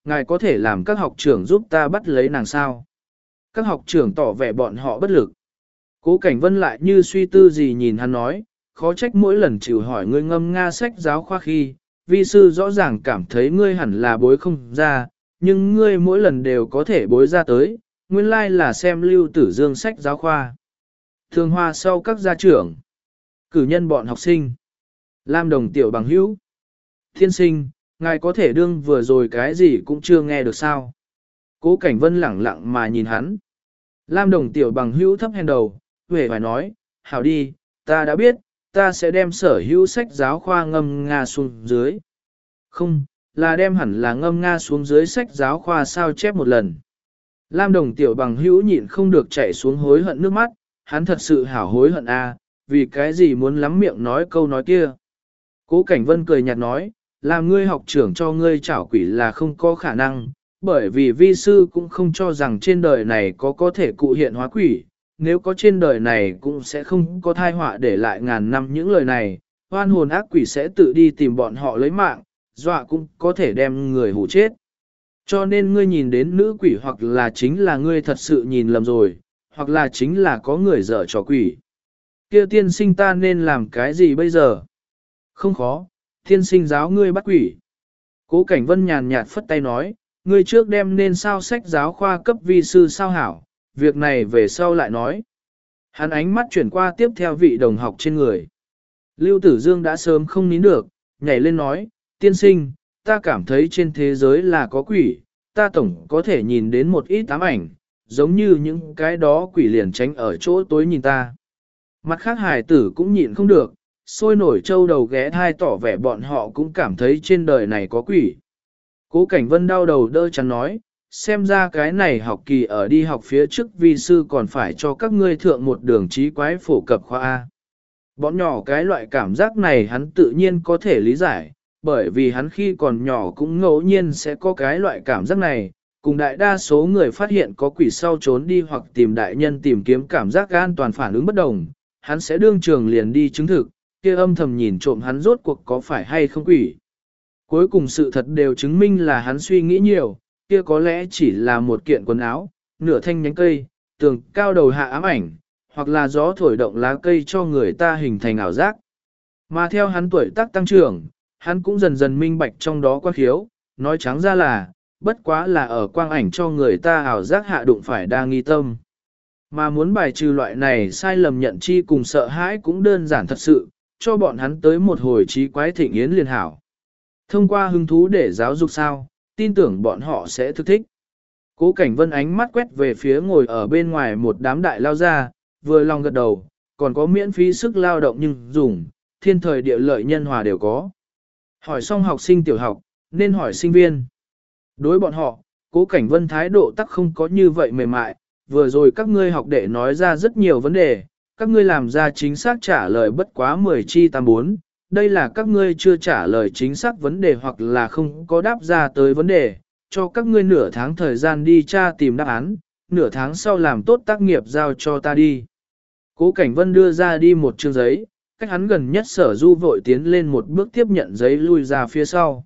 ngài có thể làm các học trưởng giúp ta bắt lấy nàng sao? Các học trưởng tỏ vẻ bọn họ bất lực. Cố Cảnh Vân lại như suy tư gì nhìn hắn nói, khó trách mỗi lần chịu hỏi ngươi ngâm nga sách giáo khoa khi, vi sư rõ ràng cảm thấy ngươi hẳn là bối không ra, nhưng ngươi mỗi lần đều có thể bối ra tới, nguyên lai là xem Lưu Tử Dương sách giáo khoa. Thường hoa sau các gia trưởng, cử nhân bọn học sinh, Lam Đồng tiểu bằng hữu. Thiên sinh, ngài có thể đương vừa rồi cái gì cũng chưa nghe được sao. Cố Cảnh Vân lẳng lặng mà nhìn hắn. Lam Đồng tiểu bằng hữu thấp hèn đầu, huệ phải nói, hảo đi, ta đã biết, ta sẽ đem sở hữu sách giáo khoa ngâm nga xuống dưới. Không, là đem hẳn là ngâm nga xuống dưới sách giáo khoa sao chép một lần. Lam Đồng tiểu bằng hữu nhịn không được chảy xuống hối hận nước mắt, hắn thật sự hảo hối hận a, vì cái gì muốn lắm miệng nói câu nói kia. Cố Cảnh Vân cười nhạt nói, làm ngươi học trưởng cho ngươi trảo quỷ là không có khả năng, bởi vì vi sư cũng không cho rằng trên đời này có thể cụ hiện hóa quỷ, nếu có trên đời này cũng sẽ không có thai họa để lại ngàn năm những lời này, oan hồn ác quỷ sẽ tự đi tìm bọn họ lấy mạng, dọa cũng có thể đem người hủ chết. Cho nên ngươi nhìn đến nữ quỷ hoặc là chính là ngươi thật sự nhìn lầm rồi, hoặc là chính là có người dở trò quỷ. Kia tiên sinh ta nên làm cái gì bây giờ? Không khó, tiên sinh giáo ngươi bắt quỷ. Cố Cảnh Vân nhàn nhạt phất tay nói, ngươi trước đem nên sao sách giáo khoa cấp vi sư sao hảo, việc này về sau lại nói. Hắn ánh mắt chuyển qua tiếp theo vị đồng học trên người. Lưu Tử Dương đã sớm không nín được, nhảy lên nói, tiên sinh, ta cảm thấy trên thế giới là có quỷ, ta tổng có thể nhìn đến một ít ám ảnh, giống như những cái đó quỷ liền tránh ở chỗ tối nhìn ta. Mặt khác hài tử cũng nhịn không được, sôi nổi trâu đầu ghé thai tỏ vẻ bọn họ cũng cảm thấy trên đời này có quỷ. Cố Cảnh Vân đau đầu đỡ chắn nói, xem ra cái này học kỳ ở đi học phía trước vi sư còn phải cho các ngươi thượng một đường trí quái phổ cập khoa A. Bọn nhỏ cái loại cảm giác này hắn tự nhiên có thể lý giải, bởi vì hắn khi còn nhỏ cũng ngẫu nhiên sẽ có cái loại cảm giác này, cùng đại đa số người phát hiện có quỷ sau trốn đi hoặc tìm đại nhân tìm kiếm cảm giác an toàn phản ứng bất đồng, hắn sẽ đương trường liền đi chứng thực, kia âm thầm nhìn trộm hắn rốt cuộc có phải hay không quỷ. Cuối cùng sự thật đều chứng minh là hắn suy nghĩ nhiều, kia có lẽ chỉ là một kiện quần áo, nửa thanh nhánh cây, tường cao đầu hạ ám ảnh, hoặc là gió thổi động lá cây cho người ta hình thành ảo giác. Mà theo hắn tuổi tác tăng trưởng, hắn cũng dần dần minh bạch trong đó quan khiếu, nói trắng ra là, bất quá là ở quang ảnh cho người ta ảo giác hạ đụng phải đa nghi tâm. Mà muốn bài trừ loại này sai lầm nhận chi cùng sợ hãi cũng đơn giản thật sự, cho bọn hắn tới một hồi trí quái thịnh yến liền hảo. Thông qua hứng thú để giáo dục sao, tin tưởng bọn họ sẽ thực thích. Cố Cảnh Vân ánh mắt quét về phía ngồi ở bên ngoài một đám đại lao ra, vừa lòng gật đầu, còn có miễn phí sức lao động nhưng dùng, thiên thời địa lợi nhân hòa đều có. Hỏi xong học sinh tiểu học, nên hỏi sinh viên. Đối bọn họ, Cố Cảnh Vân thái độ tắc không có như vậy mềm mại, vừa rồi các ngươi học đệ nói ra rất nhiều vấn đề, các ngươi làm ra chính xác trả lời bất quá 10 chi 84, đây là các ngươi chưa trả lời chính xác vấn đề hoặc là không có đáp ra tới vấn đề, cho các ngươi nửa tháng thời gian đi tra tìm đáp án, nửa tháng sau làm tốt tác nghiệp giao cho ta đi. Cố Cảnh Vân đưa ra đi một chương giấy, cách hắn gần nhất Sở Du vội tiến lên một bước tiếp nhận giấy lui ra phía sau.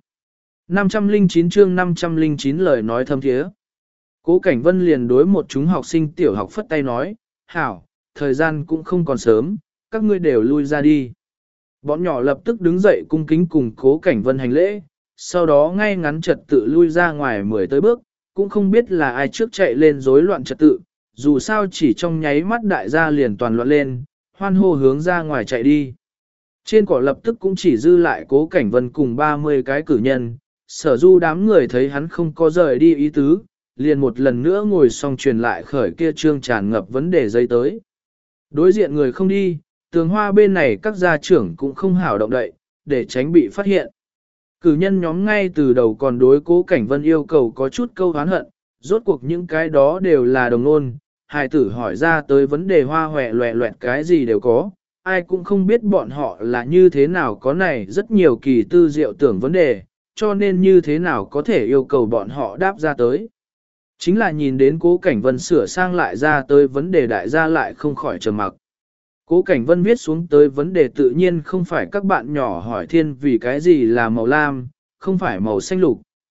509 chương 509 lời nói thâm thiế. Cố Cảnh Vân liền đối một chúng học sinh tiểu học phất tay nói, hảo, thời gian cũng không còn sớm, các ngươi đều lui ra đi. Bọn nhỏ lập tức đứng dậy cung kính cùng Cố Cảnh Vân hành lễ, sau đó ngay ngắn trật tự lui ra ngoài 10 tới bước, cũng không biết là ai trước chạy lên rối loạn trật tự, dù sao chỉ trong nháy mắt đại gia liền toàn loạn lên, hoan hô hướng ra ngoài chạy đi. Trên cỏ lập tức cũng chỉ dư lại Cố Cảnh Vân cùng 30 cái cử nhân, Sở Du đám người thấy hắn không có rời đi ý tứ, liền một lần nữa ngồi xong truyền lại khởi kia trương tràn ngập vấn đề giấy tới. Đối diện người không đi, tường hoa bên này các gia trưởng cũng không hảo động đậy, để tránh bị phát hiện. Cử nhân nhóm ngay từ đầu còn đối Cố Cảnh Vân yêu cầu có chút câu oán hận, rốt cuộc những cái đó đều là đồng nôn, hài tử hỏi ra tới vấn đề hoa hòe loẹ loẹt cái gì đều có, ai cũng không biết bọn họ là như thế nào có này rất nhiều kỳ tư diệu tưởng vấn đề, cho nên như thế nào có thể yêu cầu bọn họ đáp ra tới. Chính là nhìn đến Cố Cảnh Vân sửa sang lại ra tới vấn đề đại gia lại không khỏi trầm mặc. Cố Cảnh Vân viết xuống tới vấn đề tự nhiên không phải các bạn nhỏ hỏi thiên vì cái gì là màu lam, không phải màu xanh lục,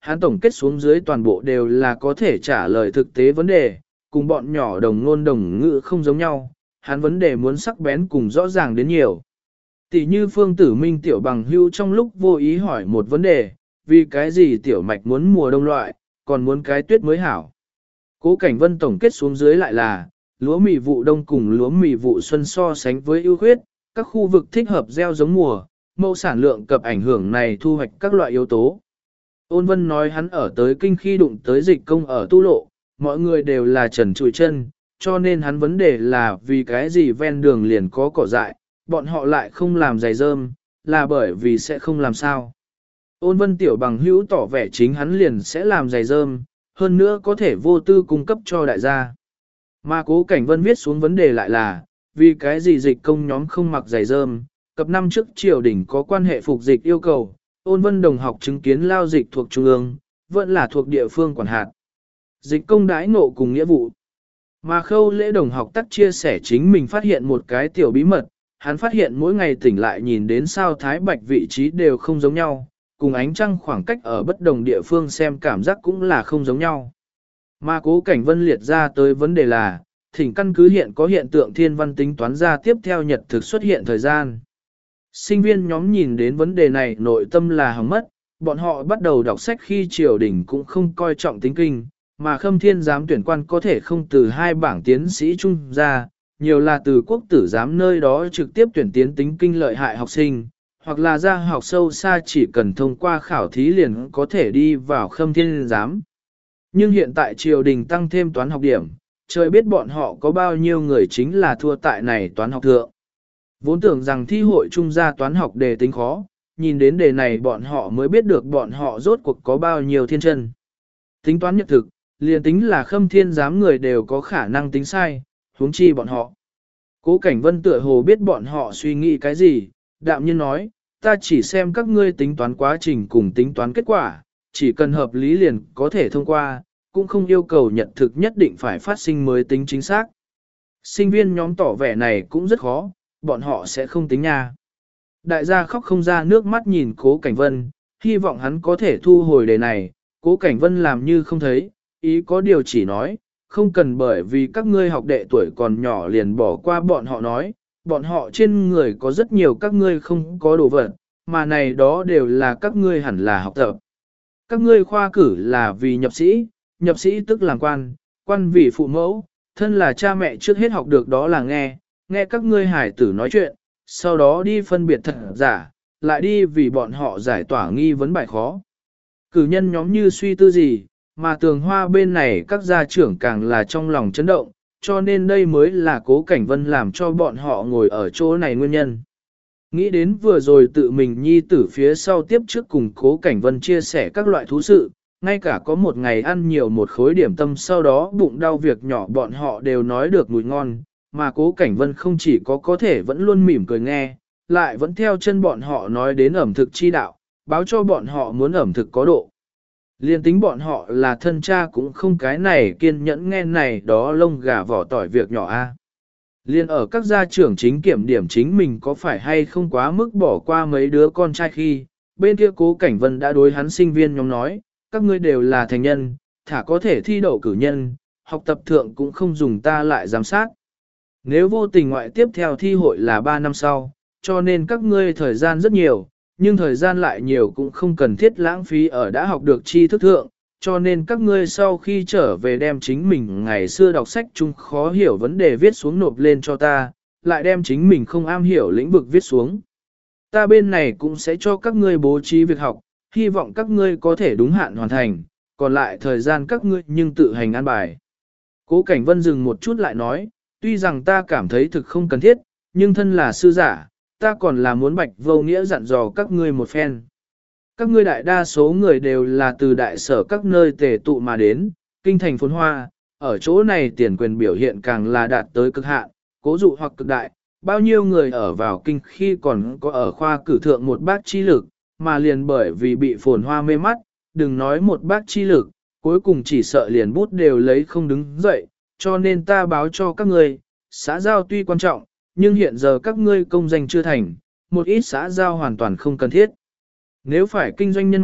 Hắn tổng kết xuống dưới toàn bộ đều là có thể trả lời thực tế vấn đề, cùng bọn nhỏ đồng ngôn đồng ngữ không giống nhau, hắn vấn đề muốn sắc bén cùng rõ ràng đến nhiều. Tỷ như Phương Tử Minh tiểu bằng hưu trong lúc vô ý hỏi một vấn đề, vì cái gì tiểu mạch muốn mùa đông loại, còn muốn cái tuyết mới hảo. Cố Cảnh Vân tổng kết xuống dưới lại là, lúa mì vụ đông cùng lúa mì vụ xuân so sánh với ưu khuyết, các khu vực thích hợp gieo giống mùa, mẫu sản lượng cập ảnh hưởng này thu hoạch các loại yếu tố. Ôn Vân nói hắn ở tới kinh khi đụng tới dịch công ở tu lộ, mọi người đều là trần trụi chân, cho nên hắn vấn đề là vì cái gì ven đường liền có cỏ dại, bọn họ lại không làm giày rơm, là bởi vì sẽ không làm sao. Ôn Vân tiểu bằng hữu tỏ vẻ chính hắn liền sẽ làm giày rơm, hơn nữa có thể vô tư cung cấp cho đại gia. Mà Cố Cảnh Vân viết xuống vấn đề lại là, vì cái gì dịch công nhóm không mặc giày rơm, cập năm trước triều đình có quan hệ phục dịch yêu cầu, Ôn Vân đồng học chứng kiến lao dịch thuộc trung ương, vẫn là thuộc địa phương quản hạt. Dịch công đãi ngộ cùng nghĩa vụ. Mà Khâu Lễ đồng học tắc chia sẻ chính mình phát hiện một cái tiểu bí mật, hắn phát hiện mỗi ngày tỉnh lại nhìn đến sao Thái Bạch vị trí đều không giống nhau, cùng ánh trăng khoảng cách ở bất đồng địa phương xem cảm giác cũng là không giống nhau. Mà Cố Cảnh Vân liệt ra tới vấn đề là, thỉnh căn cứ hiện có hiện tượng thiên văn tính toán ra tiếp theo nhật thực xuất hiện thời gian. Sinh viên nhóm nhìn đến vấn đề này nội tâm là hỏng mất, bọn họ bắt đầu đọc sách khi triều đình cũng không coi trọng tính kinh, mà Khâm Thiên giám tuyển quan có thể không từ hai bảng tiến sĩ trung ra, nhiều là từ quốc tử giám nơi đó trực tiếp tuyển tiến tính kinh lợi hại học sinh, hoặc là ra học sâu xa chỉ cần thông qua khảo thí liền có thể đi vào Khâm Thiên giám. Nhưng hiện tại triều đình tăng thêm toán học điểm, trời biết bọn họ có bao nhiêu người chính là thua tại này toán học thượng. Vốn tưởng rằng thi hội trung gia toán học đề tính khó, nhìn đến đề này bọn họ mới biết được bọn họ rốt cuộc có bao nhiêu thiên chân. Tính toán nhật thực, liền tính là Khâm Thiên giám người đều có khả năng tính sai, huống chi bọn họ. Cố Cảnh Vân tựa hồ biết bọn họ suy nghĩ cái gì, đạm nhiên nói, ta chỉ xem các ngươi tính toán quá trình cùng tính toán kết quả, chỉ cần hợp lý liền có thể thông qua, cũng không yêu cầu nhận thực nhất định phải phát sinh mới tính chính xác. Sinh viên nhóm tỏ vẻ này cũng rất khó, bọn họ sẽ không tính nha. Đại gia khóc không ra nước mắt nhìn Cố Cảnh Vân, hy vọng hắn có thể thu hồi đề này, Cố Cảnh Vân làm như không thấy, ý có điều chỉ nói, không cần bởi vì các ngươi học đệ tuổi còn nhỏ liền bỏ qua bọn họ nói, bọn họ trên người có rất nhiều các ngươi không có đồ vật, mà này đó đều là các ngươi hẳn là học tập. Các ngươi khoa cử là vì nhập sĩ tức làm quan, quan vì phụ mẫu, thân là cha mẹ trước hết học được đó là nghe các ngươi hải tử nói chuyện, sau đó đi phân biệt thật giả, lại đi vì bọn họ giải tỏa nghi vấn bài khó. Cử nhân nhóm như suy tư gì, mà Tường Hoa bên này các gia trưởng càng là trong lòng chấn động, cho nên đây mới là Cố Cảnh Vân làm cho bọn họ ngồi ở chỗ này nguyên nhân. Nghĩ đến vừa rồi tự mình nhi tử phía sau tiếp trước cùng Cố Cảnh Vân chia sẻ các loại thú sự, ngay cả có một ngày ăn nhiều một khối điểm tâm sau đó bụng đau việc nhỏ bọn họ đều nói được mùi ngon, mà Cố Cảnh Vân không chỉ có thể vẫn luôn mỉm cười nghe, lại vẫn theo chân bọn họ nói đến ẩm thực chi đạo, báo cho bọn họ muốn ẩm thực có độ. Liên tính bọn họ là thân cha cũng không cái này kiên nhẫn nghe này đó lông gà vỏ tỏi việc nhỏ a. Liên ở các gia trưởng chính kiểm điểm chính mình có phải hay không quá mức bỏ qua mấy đứa con trai khi, bên kia Cố Cảnh Vân đã đối hắn sinh viên nhóm nói, các ngươi đều là thành nhân, thả có thể thi đậu cử nhân, học tập thượng cũng không dùng ta lại giám sát. Nếu vô tình ngoại tiếp theo thi hội là 3 năm sau, cho nên các ngươi thời gian rất nhiều, nhưng thời gian lại nhiều cũng không cần thiết lãng phí ở đã học được tri thức thượng, cho nên các ngươi sau khi trở về đem chính mình ngày xưa đọc sách chung khó hiểu vấn đề viết xuống nộp lên cho ta, lại đem chính mình không am hiểu lĩnh vực viết xuống. Ta bên này cũng sẽ cho các ngươi bố trí việc học, hy vọng các ngươi có thể đúng hạn hoàn thành, còn lại thời gian các ngươi nhưng tự hành an bài. Cố Cảnh Vân dừng một chút lại nói, tuy rằng ta cảm thấy thực không cần thiết, nhưng thân là sư giả, ta còn là muốn bạch vô nghĩa dặn dò các ngươi một phen. Các ngươi đại đa số người đều là từ đại sở các nơi tề tụ mà đến, kinh thành phồn hoa, ở chỗ này tiền quyền biểu hiện càng là đạt tới cực hạn, cố dụ hoặc cực đại, bao nhiêu người ở vào kinh khi còn có ở khoa cử thượng một bác chi lực, mà liền bởi vì bị phồn hoa mê mắt, đừng nói một bác chi lực, cuối cùng chỉ sợ liền bút đều lấy không đứng dậy, cho nên ta báo cho các ngươi, xã giao tuy quan trọng, nhưng hiện giờ các ngươi công danh chưa thành, một ít xã giao hoàn toàn không cần thiết. Nếu phải kinh doanh nhân mạch,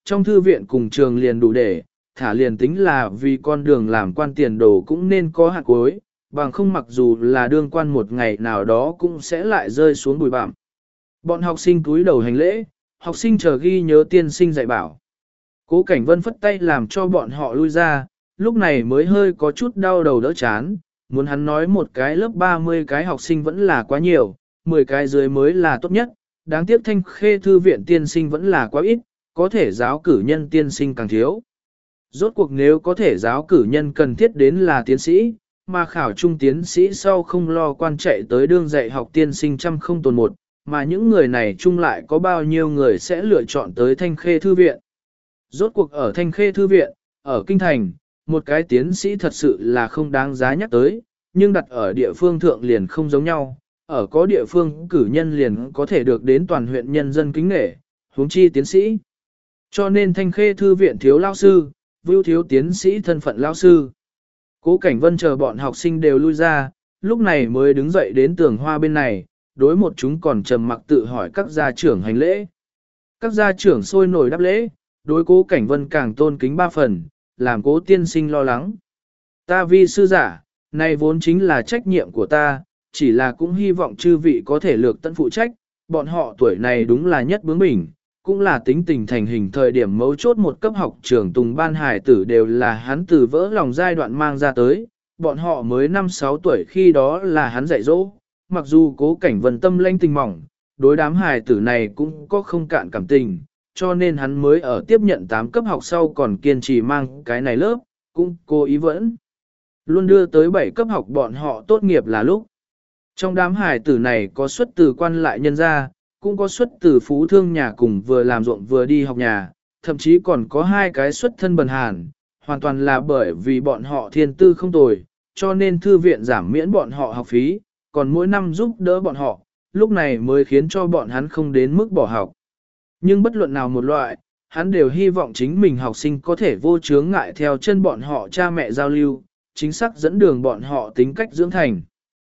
trong thư viện cùng trường liền đủ để, thả liền tính là vì con đường làm quan tiền đồ cũng nên có hạt cuối, bằng không mặc dù là đương quan một ngày nào đó cũng sẽ lại rơi xuống bụi bặm. Bọn học sinh cúi đầu hành lễ, học sinh chờ ghi nhớ tiên sinh dạy bảo. Cố Cảnh Vân phất tay làm cho bọn họ lui ra, lúc này mới hơi có chút đau đầu đỡ chán, muốn hắn nói một cái lớp 30 cái học sinh vẫn là quá nhiều, 10 cái dưới mới là tốt nhất, đáng tiếc Thanh Khê thư viện tiên sinh vẫn là quá ít, có thể giáo cử nhân tiên sinh càng thiếu. Rốt cuộc nếu có thể giáo cử nhân cần thiết đến là tiến sĩ, mà khảo trung tiến sĩ sau không lo quan chạy tới đương dạy học tiên sinh trăm không tồn một, mà những người này chung lại có bao nhiêu người sẽ lựa chọn tới Thanh Khê thư viện. Rốt cuộc ở Thanh Khê thư viện, ở Kinh Thành, một cái tiến sĩ thật sự là không đáng giá nhắc tới, nhưng đặt ở địa phương thượng liền không giống nhau, ở có địa phương cử nhân liền có thể được đến toàn huyện nhân dân kính nể, huống chi tiến sĩ. Cho nên Thanh Khê thư viện thiếu lao sư, vưu thiếu tiến sĩ thân phận lao sư. Cố Cảnh Vân chờ bọn học sinh đều lui ra, lúc này mới đứng dậy đến tường hoa bên này, đối một chúng còn trầm mặc tự hỏi các gia trưởng hành lễ. Các gia trưởng sôi nổi đáp lễ, đối Cố Cảnh Vân càng tôn kính ba phần, làm Cố tiên sinh lo lắng. Ta vi sư giả, này vốn chính là trách nhiệm của ta, chỉ là cũng hy vọng chư vị có thể lược tận phụ trách, bọn họ tuổi này đúng là nhất bướng bỉnh, cũng là tính tình thành hình thời điểm mấu chốt một cấp học trường Tùng Ban Hải tử đều là hắn từ vỡ lòng giai đoạn mang ra tới, bọn họ mới 5-6 tuổi khi đó là hắn dạy dỗ, mặc dù Cố Cảnh Vân tâm lãnh tình mỏng, đối đám hài tử này cũng có không cạn cảm tình, cho nên hắn mới ở tiếp nhận 8 cấp học sau còn kiên trì mang cái này lớp, cũng cố ý vẫn luôn đưa tới 7 cấp học bọn họ tốt nghiệp là lúc. Trong đám hài tử này có xuất từ quan lại nhân gia, cũng có xuất từ phú thương nhà cùng vừa làm ruộng vừa đi học nhà, thậm chí còn có 2 cái xuất thân bần hàn, hoàn toàn là bởi vì bọn họ thiên tư không tồi, cho nên thư viện giảm miễn bọn họ học phí, còn mỗi năm giúp đỡ bọn họ, lúc này mới khiến cho bọn hắn không đến mức bỏ học. Nhưng bất luận nào một loại, hắn đều hy vọng chính mình học sinh có thể vô chướng ngại theo chân bọn họ cha mẹ giao lưu, chính xác dẫn đường bọn họ tính cách dưỡng thành.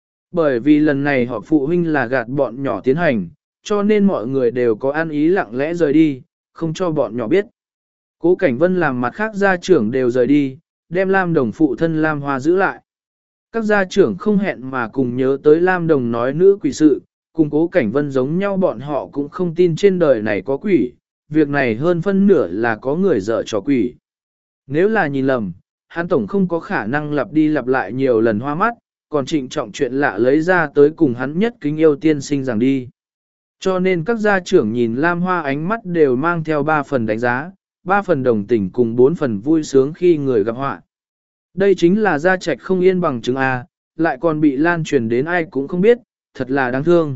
Bởi vì lần này họ phụ huynh là gạt bọn nhỏ tiến hành, cho nên mọi người đều có ăn ý lặng lẽ rời đi, không cho bọn nhỏ biết. Cố Cảnh Vân làm mặt khác gia trưởng đều rời đi, đem Lam Đồng phụ thân Lam Hoa giữ lại. Các gia trưởng không hẹn mà cùng nhớ tới Lam Đồng nói nữ quỷ sự, cùng Cố Cảnh Vân giống nhau bọn họ cũng không tin trên đời này có quỷ, việc này hơn phân nửa là có người dở trò quỷ. Nếu là nhìn lầm, hắn tổng không có khả năng lặp đi lặp lại nhiều lần hoa mắt, còn trịnh trọng chuyện lạ lấy ra tới cùng hắn nhất kính yêu tiên sinh rằng đi. Cho nên các gia trưởng nhìn Lam Hoa ánh mắt đều mang theo 3 phần đánh giá, 3 phần đồng tình cùng 4 phần vui sướng khi người gặp họa. Đây chính là gia trạch không yên bằng chứng A, lại còn bị lan truyền đến ai cũng không biết, thật là đáng thương.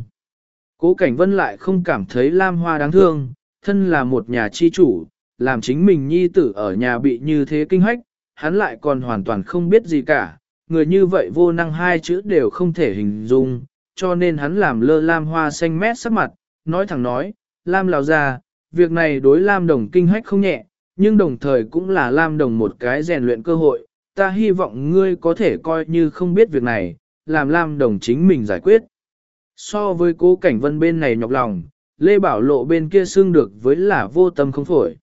Cố Cảnh Vân lại không cảm thấy Lam Hoa đáng thương, thân là một nhà chi chủ, làm chính mình nhi tử ở nhà bị như thế kinh hách, hắn lại còn hoàn toàn không biết gì cả, người như vậy vô năng 2 chữ đều không thể hình dung, cho nên hắn làm lơ Lam Hoa xanh mét sắc mặt, nói thẳng nói, Lam lão gia, việc này đối Lam Đồng kinh hách không nhẹ, nhưng đồng thời cũng là Lam Đồng một cái rèn luyện cơ hội, ta hy vọng ngươi có thể coi như không biết việc này, làm Lam Đồng chính mình giải quyết. So với Cố Cảnh Vân bên này nhọc lòng, Lê Bảo Lộ bên kia xưng được với là vô tâm không phổi.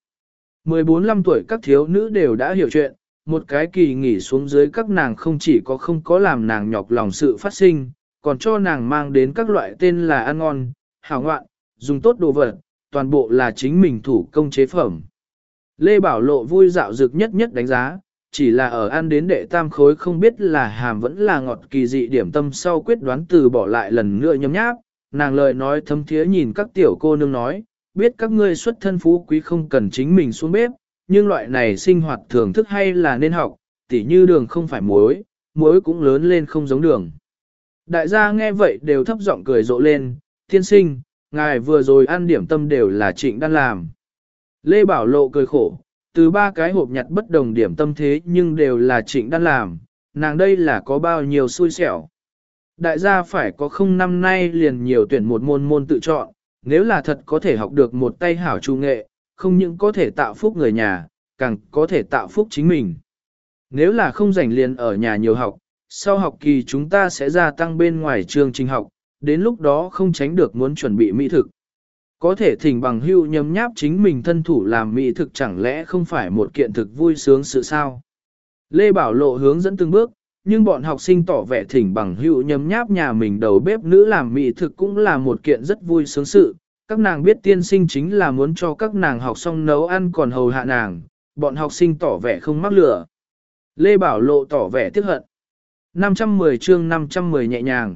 14-15 tuổi các thiếu nữ đều đã hiểu chuyện, một cái kỳ nghỉ xuống dưới các nàng không chỉ có không có làm nàng nhọc lòng sự phát sinh, còn cho nàng mang đến các loại tên là ăn ngon, hảo ngoạn, dùng tốt đồ vật, toàn bộ là chính mình thủ công chế phẩm. Lê Bảo Lộ vui dạo dực nhất nhất đánh giá, chỉ là ở ăn đến đệ tam khối không biết là hàm vẫn là ngọt kỳ dị điểm tâm sau quyết đoán từ bỏ lại lần nữa nhấm nháp, nàng lời nói thâm thiế nhìn các tiểu cô nương nói, biết các ngươi xuất thân phú quý không cần chính mình xuống bếp, nhưng loại này sinh hoạt thưởng thức hay là nên học, tỉ như đường không phải muối, muối cũng lớn lên không giống đường. Đại gia nghe vậy đều thấp giọng cười rộ lên, tiên sinh, ngài vừa rồi ăn điểm tâm đều là Trịnh Đan làm. Lê Bảo Lộ cười khổ, từ 3 cái hộp nhặt bất đồng điểm tâm thế nhưng đều là Trịnh Đan làm, nàng đây là có bao nhiêu xui xẻo. Đại gia phải có không năm nay liền nhiều tuyển một môn tự chọn, nếu là thật có thể học được một tay hảo trung nghệ, không những có thể tạo phúc người nhà, càng có thể tạo phúc chính mình. Nếu là không rảnh liền ở nhà nhiều học, sau học kỳ chúng ta sẽ gia tăng bên ngoài chương trình học, đến lúc đó không tránh được muốn chuẩn bị mỹ thực. Có thể thỉnh bằng hữu nhấm nháp chính mình thân thủ làm mỹ thực chẳng lẽ không phải một kiện thực vui sướng sự sao? Lê Bảo Lộ hướng dẫn từng bước, nhưng bọn học sinh tỏ vẻ thỉnh bằng hữu nhấm nháp nhà mình đầu bếp nữ làm mỹ thực cũng là một kiện rất vui sướng sự. Các nàng biết tiên sinh chính là muốn cho các nàng học xong nấu ăn còn hầu hạ nàng, bọn học sinh tỏ vẻ không mắc lửa. Lê Bảo Lộ tỏ vẻ tiếc hận. 510 chương 510 nhẹ nhàng.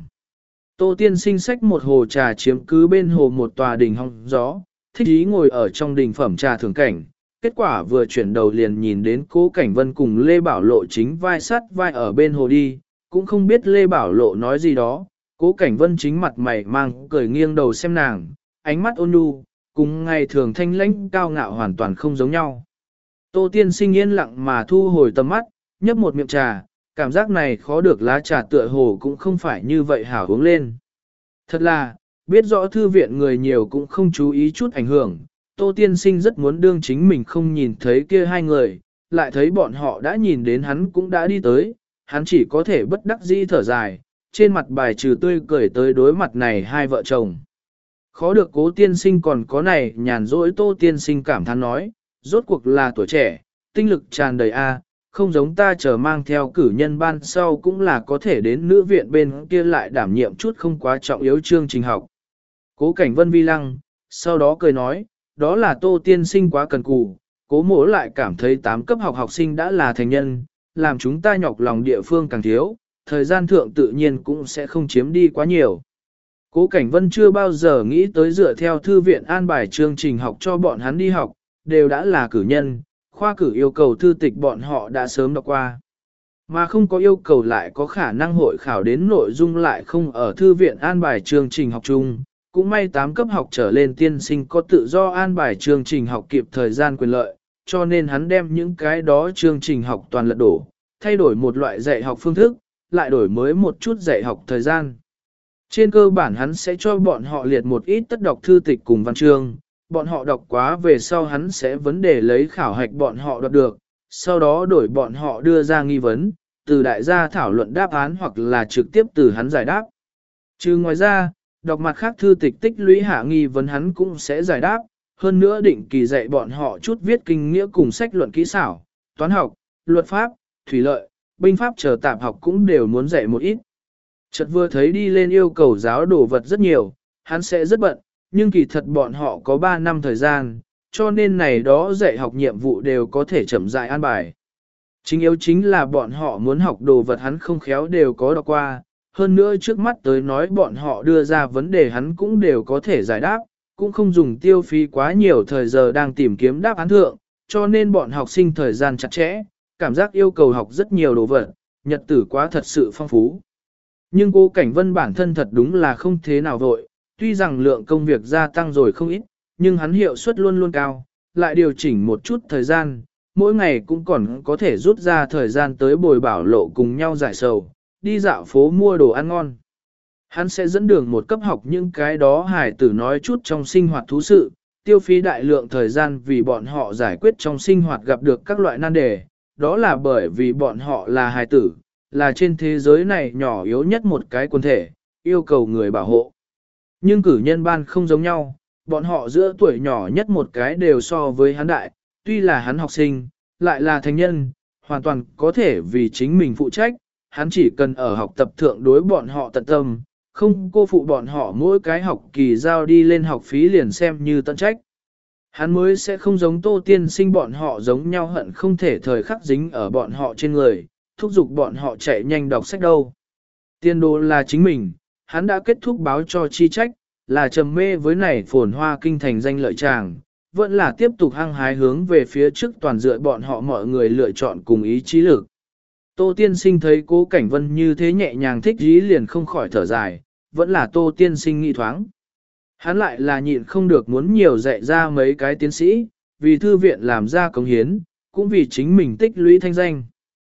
Tô tiên sinh xách một hồ trà chiếm cứ bên hồ một tòa đình hong gió, thích ý ngồi ở trong đình phẩm trà thưởng cảnh. Kết quả vừa chuyển đầu liền nhìn đến Cố Cảnh Vân cùng Lê Bảo Lộ chính vai sát vai ở bên hồ đi, cũng không biết Lê Bảo Lộ nói gì đó. Cố Cảnh Vân chính mặt mày mang cười nghiêng đầu xem nàng, ánh mắt ôn nhu, cùng ngày thường thanh lãnh cao ngạo hoàn toàn không giống nhau. Tô tiên sinh yên lặng mà thu hồi tầm mắt, nhấp một miệng trà, cảm giác này khó được lá trà tựa hồ cũng không phải như vậy hảo uống lên. Thật là, biết rõ thư viện người nhiều cũng không chú ý chút ảnh hưởng, Tô tiên sinh rất muốn đương chính mình không nhìn thấy kia hai người, lại thấy bọn họ đã nhìn đến hắn cũng đã đi tới, hắn chỉ có thể bất đắc dĩ thở dài, trên mặt bài trừ tươi cười tới đối mặt này hai vợ chồng. Khó được Cố tiên sinh còn có này nhàn rỗi. Tô tiên sinh cảm thán nói, rốt cuộc là tuổi trẻ, tinh lực tràn đầy a, không giống ta chờ mang theo cử nhân ban sau cũng là có thể đến nữ viện bên kia lại đảm nhiệm chút không quá trọng yếu chương trình học. Cố Cảnh Vân vi lăng, sau đó cười nói, đó là Tô tiên sinh quá cần cù, Cố mỗ lại cảm thấy 8 cấp học học sinh đã là thành nhân, làm chúng ta nhọc lòng địa phương càng thiếu, thời gian thượng tự nhiên cũng sẽ không chiếm đi quá nhiều. Cố Cảnh Vân chưa bao giờ nghĩ tới dựa theo thư viện an bài chương trình học cho bọn hắn đi học, đều đã là cử nhân, khoa cử yêu cầu thư tịch bọn họ đã sớm đọc qua. Mà không có yêu cầu lại có khả năng hội khảo đến nội dung lại không ở thư viện an bài chương trình học chung. Cũng may 8 cấp học trở lên tiên sinh có tự do an bài chương trình học kịp thời gian quyền lợi, cho nên hắn đem những cái đó chương trình học toàn lật đổ, thay đổi một loại dạy học phương thức, lại đổi mới một chút dạy học thời gian. Trên cơ bản hắn sẽ cho bọn họ liệt một ít tất đọc thư tịch cùng văn chương, bọn họ đọc quá về sau hắn sẽ vấn đề lấy khảo hạch bọn họ đọc được, sau đó đổi bọn họ đưa ra nghi vấn, từ đại gia thảo luận đáp án hoặc là trực tiếp từ hắn giải đáp. Trừ ngoài ra, đọc mặt khác thư tịch tích lũy hạ nghi vấn hắn cũng sẽ giải đáp, hơn nữa định kỳ dạy bọn họ chút viết kinh nghĩa cùng sách luận kỹ xảo, toán học, luật pháp, thủy lợi, binh pháp chờ tạp học cũng đều muốn dạy một ít. Chợt vừa thấy đi lên yêu cầu giáo đồ vật rất nhiều, hắn sẽ rất bận, nhưng kỳ thật bọn họ có 3 năm thời gian, cho nên này đó dạy học nhiệm vụ đều có thể chậm rãi an bài. Chính yếu chính là bọn họ muốn học đồ vật hắn không khéo đều có đọc qua, hơn nữa trước mắt tới nói bọn họ đưa ra vấn đề hắn cũng đều có thể giải đáp, cũng không dùng tiêu phí quá nhiều thời giờ đang tìm kiếm đáp án thượng, cho nên bọn học sinh thời gian chặt chẽ, cảm giác yêu cầu học rất nhiều đồ vật, nhật tử quá thật sự phong phú. Nhưng Cố Cảnh Vân bản thân thật đúng là không thế nào vội, tuy rằng lượng công việc gia tăng rồi không ít, nhưng hắn hiệu suất luôn luôn cao, lại điều chỉnh một chút thời gian, mỗi ngày cũng còn có thể rút ra thời gian tới bồi Bảo Lộ cùng nhau giải sầu, đi dạo phố mua đồ ăn ngon. Hắn sẽ dẫn đường một cấp học những cái đó hài tử nói chút trong sinh hoạt thú sự, tiêu phí đại lượng thời gian vì bọn họ giải quyết trong sinh hoạt gặp được các loại nan đề, đó là bởi vì bọn họ là hài tử, là trên thế giới này nhỏ yếu nhất một cái quần thể, yêu cầu người bảo hộ. Nhưng cử nhân ban không giống nhau, bọn họ giữa tuổi nhỏ nhất một cái đều so với hắn đại, tuy là hắn học sinh, lại là thành nhân, hoàn toàn có thể vì chính mình phụ trách, hắn chỉ cần ở học tập thượng đối bọn họ tận tâm, không cô phụ bọn họ mỗi cái học kỳ giao đi lên học phí liền xem như tận trách. Hắn mới sẽ không giống Tô tiên sinh bọn họ giống nhau hận không thể thời khắc dính ở bọn họ trên người, thúc giục bọn họ chạy nhanh đọc sách đâu. Tiên đồ là chính mình, hắn đã kết thúc báo cho chi trách, là trầm mê với này phồn hoa kinh thành danh lợi tràng, vẫn là tiếp tục hăng hái hướng về phía trước toàn dựa bọn họ mọi người lựa chọn cùng ý chí lực. Tô tiên sinh thấy Cố Cảnh Vân như thế nhẹ nhàng thích ý liền không khỏi thở dài, vẫn là Tô tiên sinh nghĩ thoáng. Hắn lại là nhịn không được muốn nhiều dạy ra mấy cái tiến sĩ, vì thư viện làm ra cống hiến, cũng vì chính mình tích lũy thanh danh.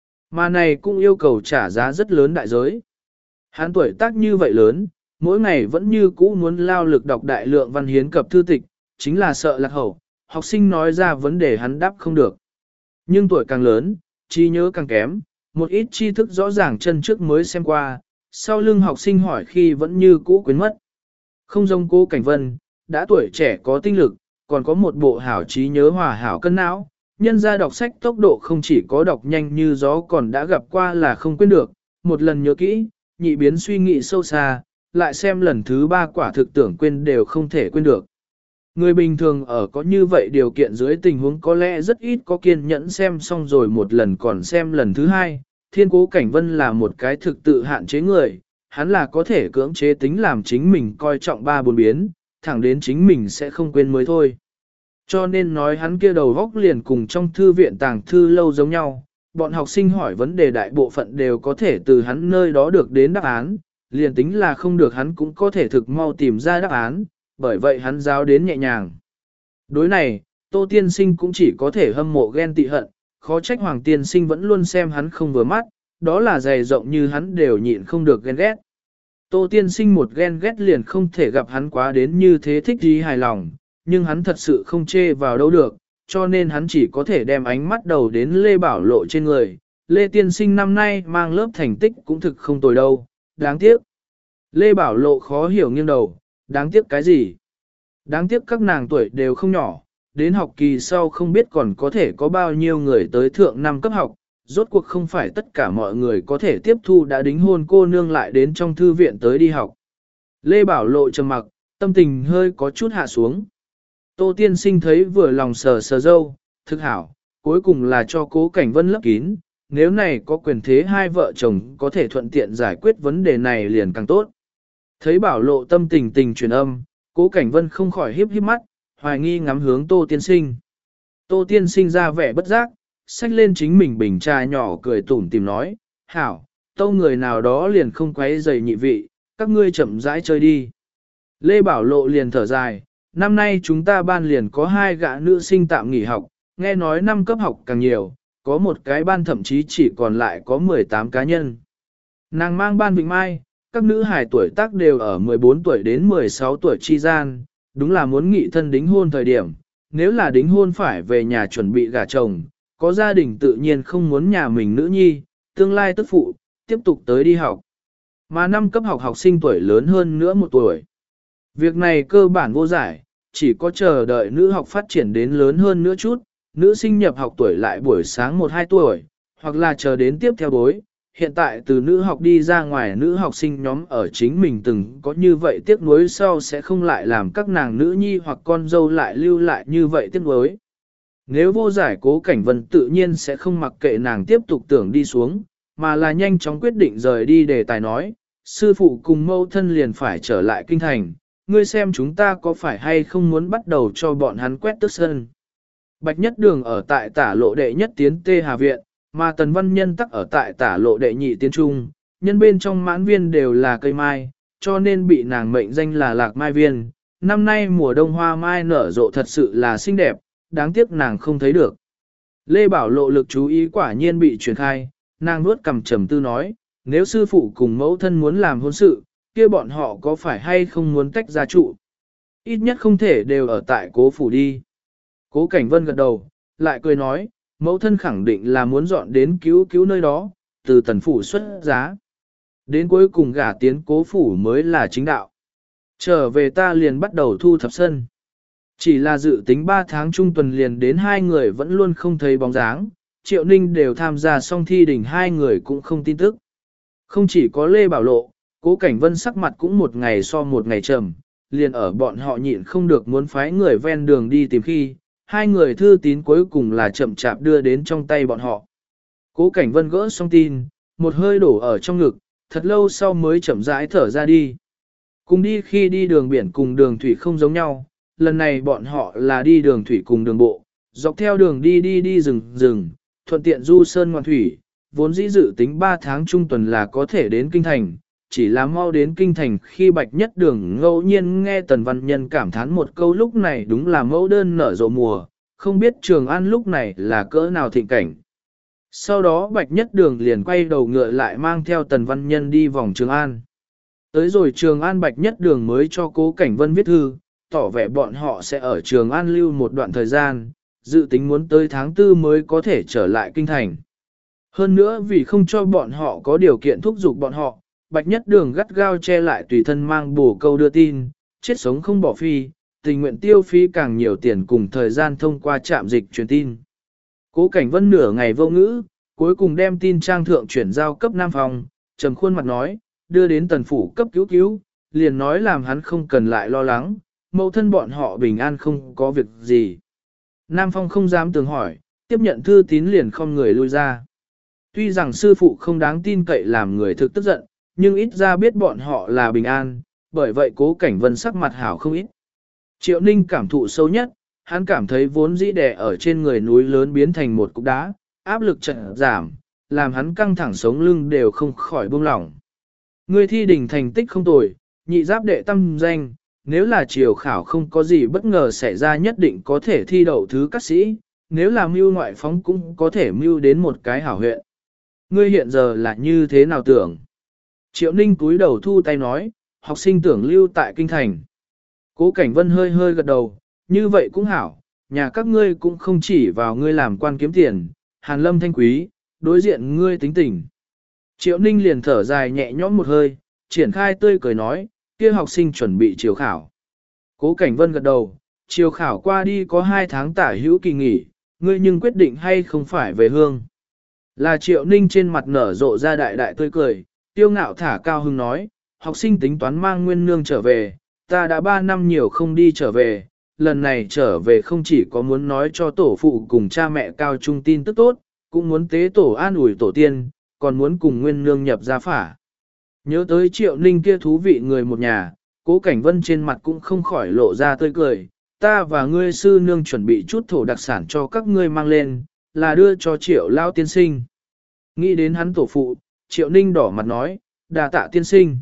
Mà này cũng yêu cầu trả giá rất lớn đại giới. Hắn tuổi tác như vậy lớn, mỗi ngày vẫn như cũ muốn lao lực đọc đại lượng văn hiến cập thư tịch, chính là sợ lạc hậu, học sinh nói ra vấn đề hắn đáp không được. Nhưng tuổi càng lớn, trí nhớ càng kém, một ít tri thức rõ ràng chân trước mới xem qua, sau lưng học sinh hỏi khi vẫn như cũ quên mất. Không giống Cố Cảnh Vân, đã tuổi trẻ có tinh lực, còn có một bộ hảo trí nhớ hòa hảo cân não. Nhân ra đọc sách tốc độ không chỉ có đọc nhanh như gió còn đã gặp qua là không quên được, một lần nhớ kỹ, nhị biến suy nghĩ sâu xa, lại xem lần thứ ba quả thực tưởng quên đều không thể quên được. Người bình thường ở có như vậy điều kiện dưới tình huống có lẽ rất ít có kiên nhẫn xem xong rồi một lần còn xem lần thứ hai. Thiên Cố Cảnh Vân là một cái thực tự hạn chế người, hắn là có thể cưỡng chế tính làm chính mình coi trọng ba bốn biến, thẳng đến chính mình sẽ không quên mới thôi. Cho nên nói hắn kia đầu góc liền cùng trong thư viện tàng thư lâu giống nhau, bọn học sinh hỏi vấn đề đại bộ phận đều có thể từ hắn nơi đó được đến đáp án, liền tính là không được hắn cũng có thể thực mau tìm ra đáp án, bởi vậy hắn giáo đến nhẹ nhàng. Đối này, Tô Tiên Sinh cũng chỉ có thể hâm mộ ghen tị hận, khó trách Hoàng Tiên Sinh vẫn luôn xem hắn không vừa mắt, đó là dày rộng như hắn đều nhịn không được ghen ghét. Tô Tiên Sinh một ghen ghét liền không thể gặp hắn quá đến như thế thích gì hài lòng, nhưng hắn thật sự không chê vào đâu được, cho nên hắn chỉ có thể đem ánh mắt đầu đến Lê Bảo Lộ trên người. Lê Tiên Sinh năm nay mang lớp thành tích cũng thực không tồi đâu, đáng tiếc. Lê Bảo Lộ khó hiểu nghiêng đầu, đáng tiếc cái gì? Đáng tiếc các nàng tuổi đều không nhỏ, đến học kỳ sau không biết còn có thể có bao nhiêu người tới thượng năm cấp học, rốt cuộc không phải tất cả mọi người có thể tiếp thu đã đính hôn cô nương lại đến trong thư viện tới đi học. Lê Bảo Lộ trầm mặc, tâm tình hơi có chút hạ xuống. Tô Tiên Sinh thấy vừa lòng sờ sờ dâu, thực hảo, cuối cùng là cho Cố Cảnh Vân lấp kín, nếu này có quyền thế hai vợ chồng có thể thuận tiện giải quyết vấn đề này liền càng tốt. Thấy Bảo Lộ tâm tình tình truyền âm, Cố Cảnh Vân không khỏi híp híp mắt, hoài nghi ngắm hướng Tô Tiên Sinh. Tô Tiên Sinh ra vẻ bất giác, xách lên chính mình bình trà nhỏ cười tủm tìm nói, hảo, tâu người nào đó liền không quấy rầy nhị vị, các ngươi chậm rãi chơi đi. Lê Bảo Lộ liền thở dài, năm nay chúng ta ban liền có 2 gã nữ sinh tạm nghỉ học, nghe nói năm cấp học càng nhiều, có một cái ban thậm chí chỉ còn lại có 18 cá nhân. Nàng mang ban Vịnh Mai, các nữ hài tuổi tác đều ở 14 tuổi đến 16 tuổi chi gian, đúng là muốn nghị thân đính hôn thời điểm, nếu là đính hôn phải về nhà chuẩn bị gả chồng, có gia đình tự nhiên không muốn nhà mình nữ nhi, tương lai tức phụ, tiếp tục tới đi học. Mà năm cấp học học sinh tuổi lớn hơn nữa 1 tuổi. Việc này cơ bản vô giải, chỉ có chờ đợi nữ học phát triển đến lớn hơn nữa chút, nữ sinh nhập học tuổi lại buổi sáng 1-2 tuổi, hoặc là chờ đến tiếp theo bối. Hiện tại từ nữ học đi ra ngoài nữ học sinh nhóm ở chính mình từng có như vậy tiếc nuối sau sẽ không lại làm các nàng nữ nhi hoặc con dâu lại lưu lại như vậy tiếc nuối. Nếu vô giải Cố Cảnh Vân tự nhiên sẽ không mặc kệ nàng tiếp tục tưởng đi xuống, mà là nhanh chóng quyết định rời đi để tài nói, sư phụ cùng mâu thân liền phải trở lại kinh thành, ngươi xem chúng ta có phải hay không muốn bắt đầu cho bọn hắn quét tước sân. Bạch Nhất Đường ở tại Tả Lộ đệ nhất tiến Tê Hà Viện, mà Tần Văn Nhân tắc ở tại Tả Lộ đệ nhị tiến trung, nhân bên trong mãn viên đều là cây mai, cho nên bị nàng mệnh danh là Lạc Mai Viên. Năm nay mùa đông hoa mai nở rộ thật sự là xinh đẹp, đáng tiếc nàng không thấy được. Lê Bảo Lộ lực chú ý quả nhiên bị truyền khai, nàng nuốt cằm trầm tư nói, nếu sư phụ cùng mẫu thân muốn làm hôn sự, kia bọn họ có phải hay không muốn tách ra trụ? Ít nhất không thể đều ở tại Cố phủ đi. Cố Cảnh Vân gật đầu, lại cười nói, mẫu thân khẳng định là muốn dọn đến cứu nơi đó, từ Tần phủ xuất giá. Đến cuối cùng gả tiến Cố phủ mới là chính đạo. Trở về ta liền bắt đầu thu thập sân. Chỉ là dự tính 3 tháng trung tuần liền đến 2 người vẫn luôn không thấy bóng dáng, Triệu Ninh đều tham gia xong thi đỉnh 2 người cũng không tin tức. Không chỉ có Lê Bảo Lộ, Cố Cảnh Vân sắc mặt cũng một ngày so một ngày trầm, liền ở bọn họ nhịn không được muốn phái người ven đường đi tìm khi, 2 người thư tín cuối cùng là chậm chạp đưa đến trong tay bọn họ. Cố Cảnh Vân gỡ xong tin, một hơi đổ ở trong ngực, thật lâu sau mới chậm rãi thở ra đi. Cùng đi khi đi đường biển cùng đường thủy không giống nhau, lần này bọn họ là đi đường thủy cùng đường bộ, dọc theo đường đi rừng, thuận tiện du sơn ngoạn thủy, vốn dĩ dự tính 3 tháng trung tuần là có thể đến kinh thành, chỉ là mau đến kinh thành khi Bạch Nhất Đường ngẫu nhiên nghe Tần Văn Nhân cảm thán một câu lúc này đúng là mẫu đơn nở rộ mùa, không biết Trường An lúc này là cỡ nào thịnh cảnh. Sau đó Bạch Nhất Đường liền quay đầu ngựa lại mang theo Tần Văn Nhân đi vòng Trường An. Tới rồi Trường An Bạch Nhất Đường mới cho Cố Cảnh Vân viết thư, tỏ vẻ bọn họ sẽ ở Trường An lưu một đoạn thời gian, dự tính muốn tới tháng 4 mới có thể trở lại kinh thành. Hơn nữa vì không cho bọn họ có điều kiện thúc giục bọn họ, Bạch Nhất Đường gắt gao che lại tùy thân mang bổ câu đưa tin, chết sống không bỏ phi, tình nguyện tiêu phí càng nhiều tiền cùng thời gian thông qua trạm dịch truyền tin. Cố Cảnh Vân nửa ngày vô ngữ, cuối cùng đem tin trang thượng chuyển giao cấp Nam Phong, trầm khuôn mặt nói, đưa đến tần phủ cấp cứu cứu, liền nói làm hắn không cần lại lo lắng, mẫu thân bọn họ bình an không có việc gì. Nam Phong không dám tường hỏi, tiếp nhận thư tín liền không người lui ra. Tuy rằng sư phụ không đáng tin cậy làm người thực tức giận, nhưng ít ra biết bọn họ là bình an, bởi vậy Cố Cảnh Vân sắc mặt hảo không ít. Triệu Ninh cảm thụ sâu nhất, hắn cảm thấy vốn dĩ đè ở trên người núi lớn biến thành một cục đá, áp lực chợt giảm, làm hắn căng thẳng sống lưng đều không khỏi buông lỏng. Người thi đỉnh thành tích không tồi, nhị giáp đệ tâm danh, nếu là triều khảo không có gì bất ngờ xảy ra nhất định có thể thi đậu thứ các sĩ, nếu là mưu ngoại phóng cũng có thể mưu đến một cái hảo huyện. Ngươi hiện giờ là như thế nào tưởng? Triệu Ninh cúi đầu thu tay nói, học sinh tưởng lưu tại kinh thành. Cố Cảnh Vân hơi hơi gật đầu, như vậy cũng hảo, nhà các ngươi cũng không chỉ vào ngươi làm quan kiếm tiền, Hàn Lâm thanh quý, đối diện ngươi tính tình. Triệu Ninh liền thở dài nhẹ nhõm một hơi, triển khai tươi cười nói, kia học sinh chuẩn bị chiều khảo. Cố Cảnh Vân gật đầu, chiều khảo qua đi có 2 tháng tả hữu kỳ nghỉ, ngươi nhưng quyết định hay không phải về hương. Là Triệu Ninh trên mặt nở rộ ra đại đại tươi cười, tiêu ngạo thả cao hưng nói, học sinh tính toán mang nguyên nương trở về, ta đã 3 năm nhiều không đi trở về, lần này trở về không chỉ có muốn nói cho tổ phụ cùng cha mẹ cao trung tin tức tốt, cũng muốn tế tổ an ủi tổ tiên, còn muốn cùng nguyên nương nhập gia phả. Nhớ tới Triệu Ninh kia thú vị người một nhà, Cố Cảnh Vân trên mặt cũng không khỏi lộ ra tươi cười, ta và ngươi sư nương chuẩn bị chút thổ đặc sản cho các ngươi mang lên, là đưa cho Triệu Lao tiên sinh. Nghĩ đến hắn tổ phụ, Triệu Ninh đỏ mặt nói, đà tạ tiên sinh.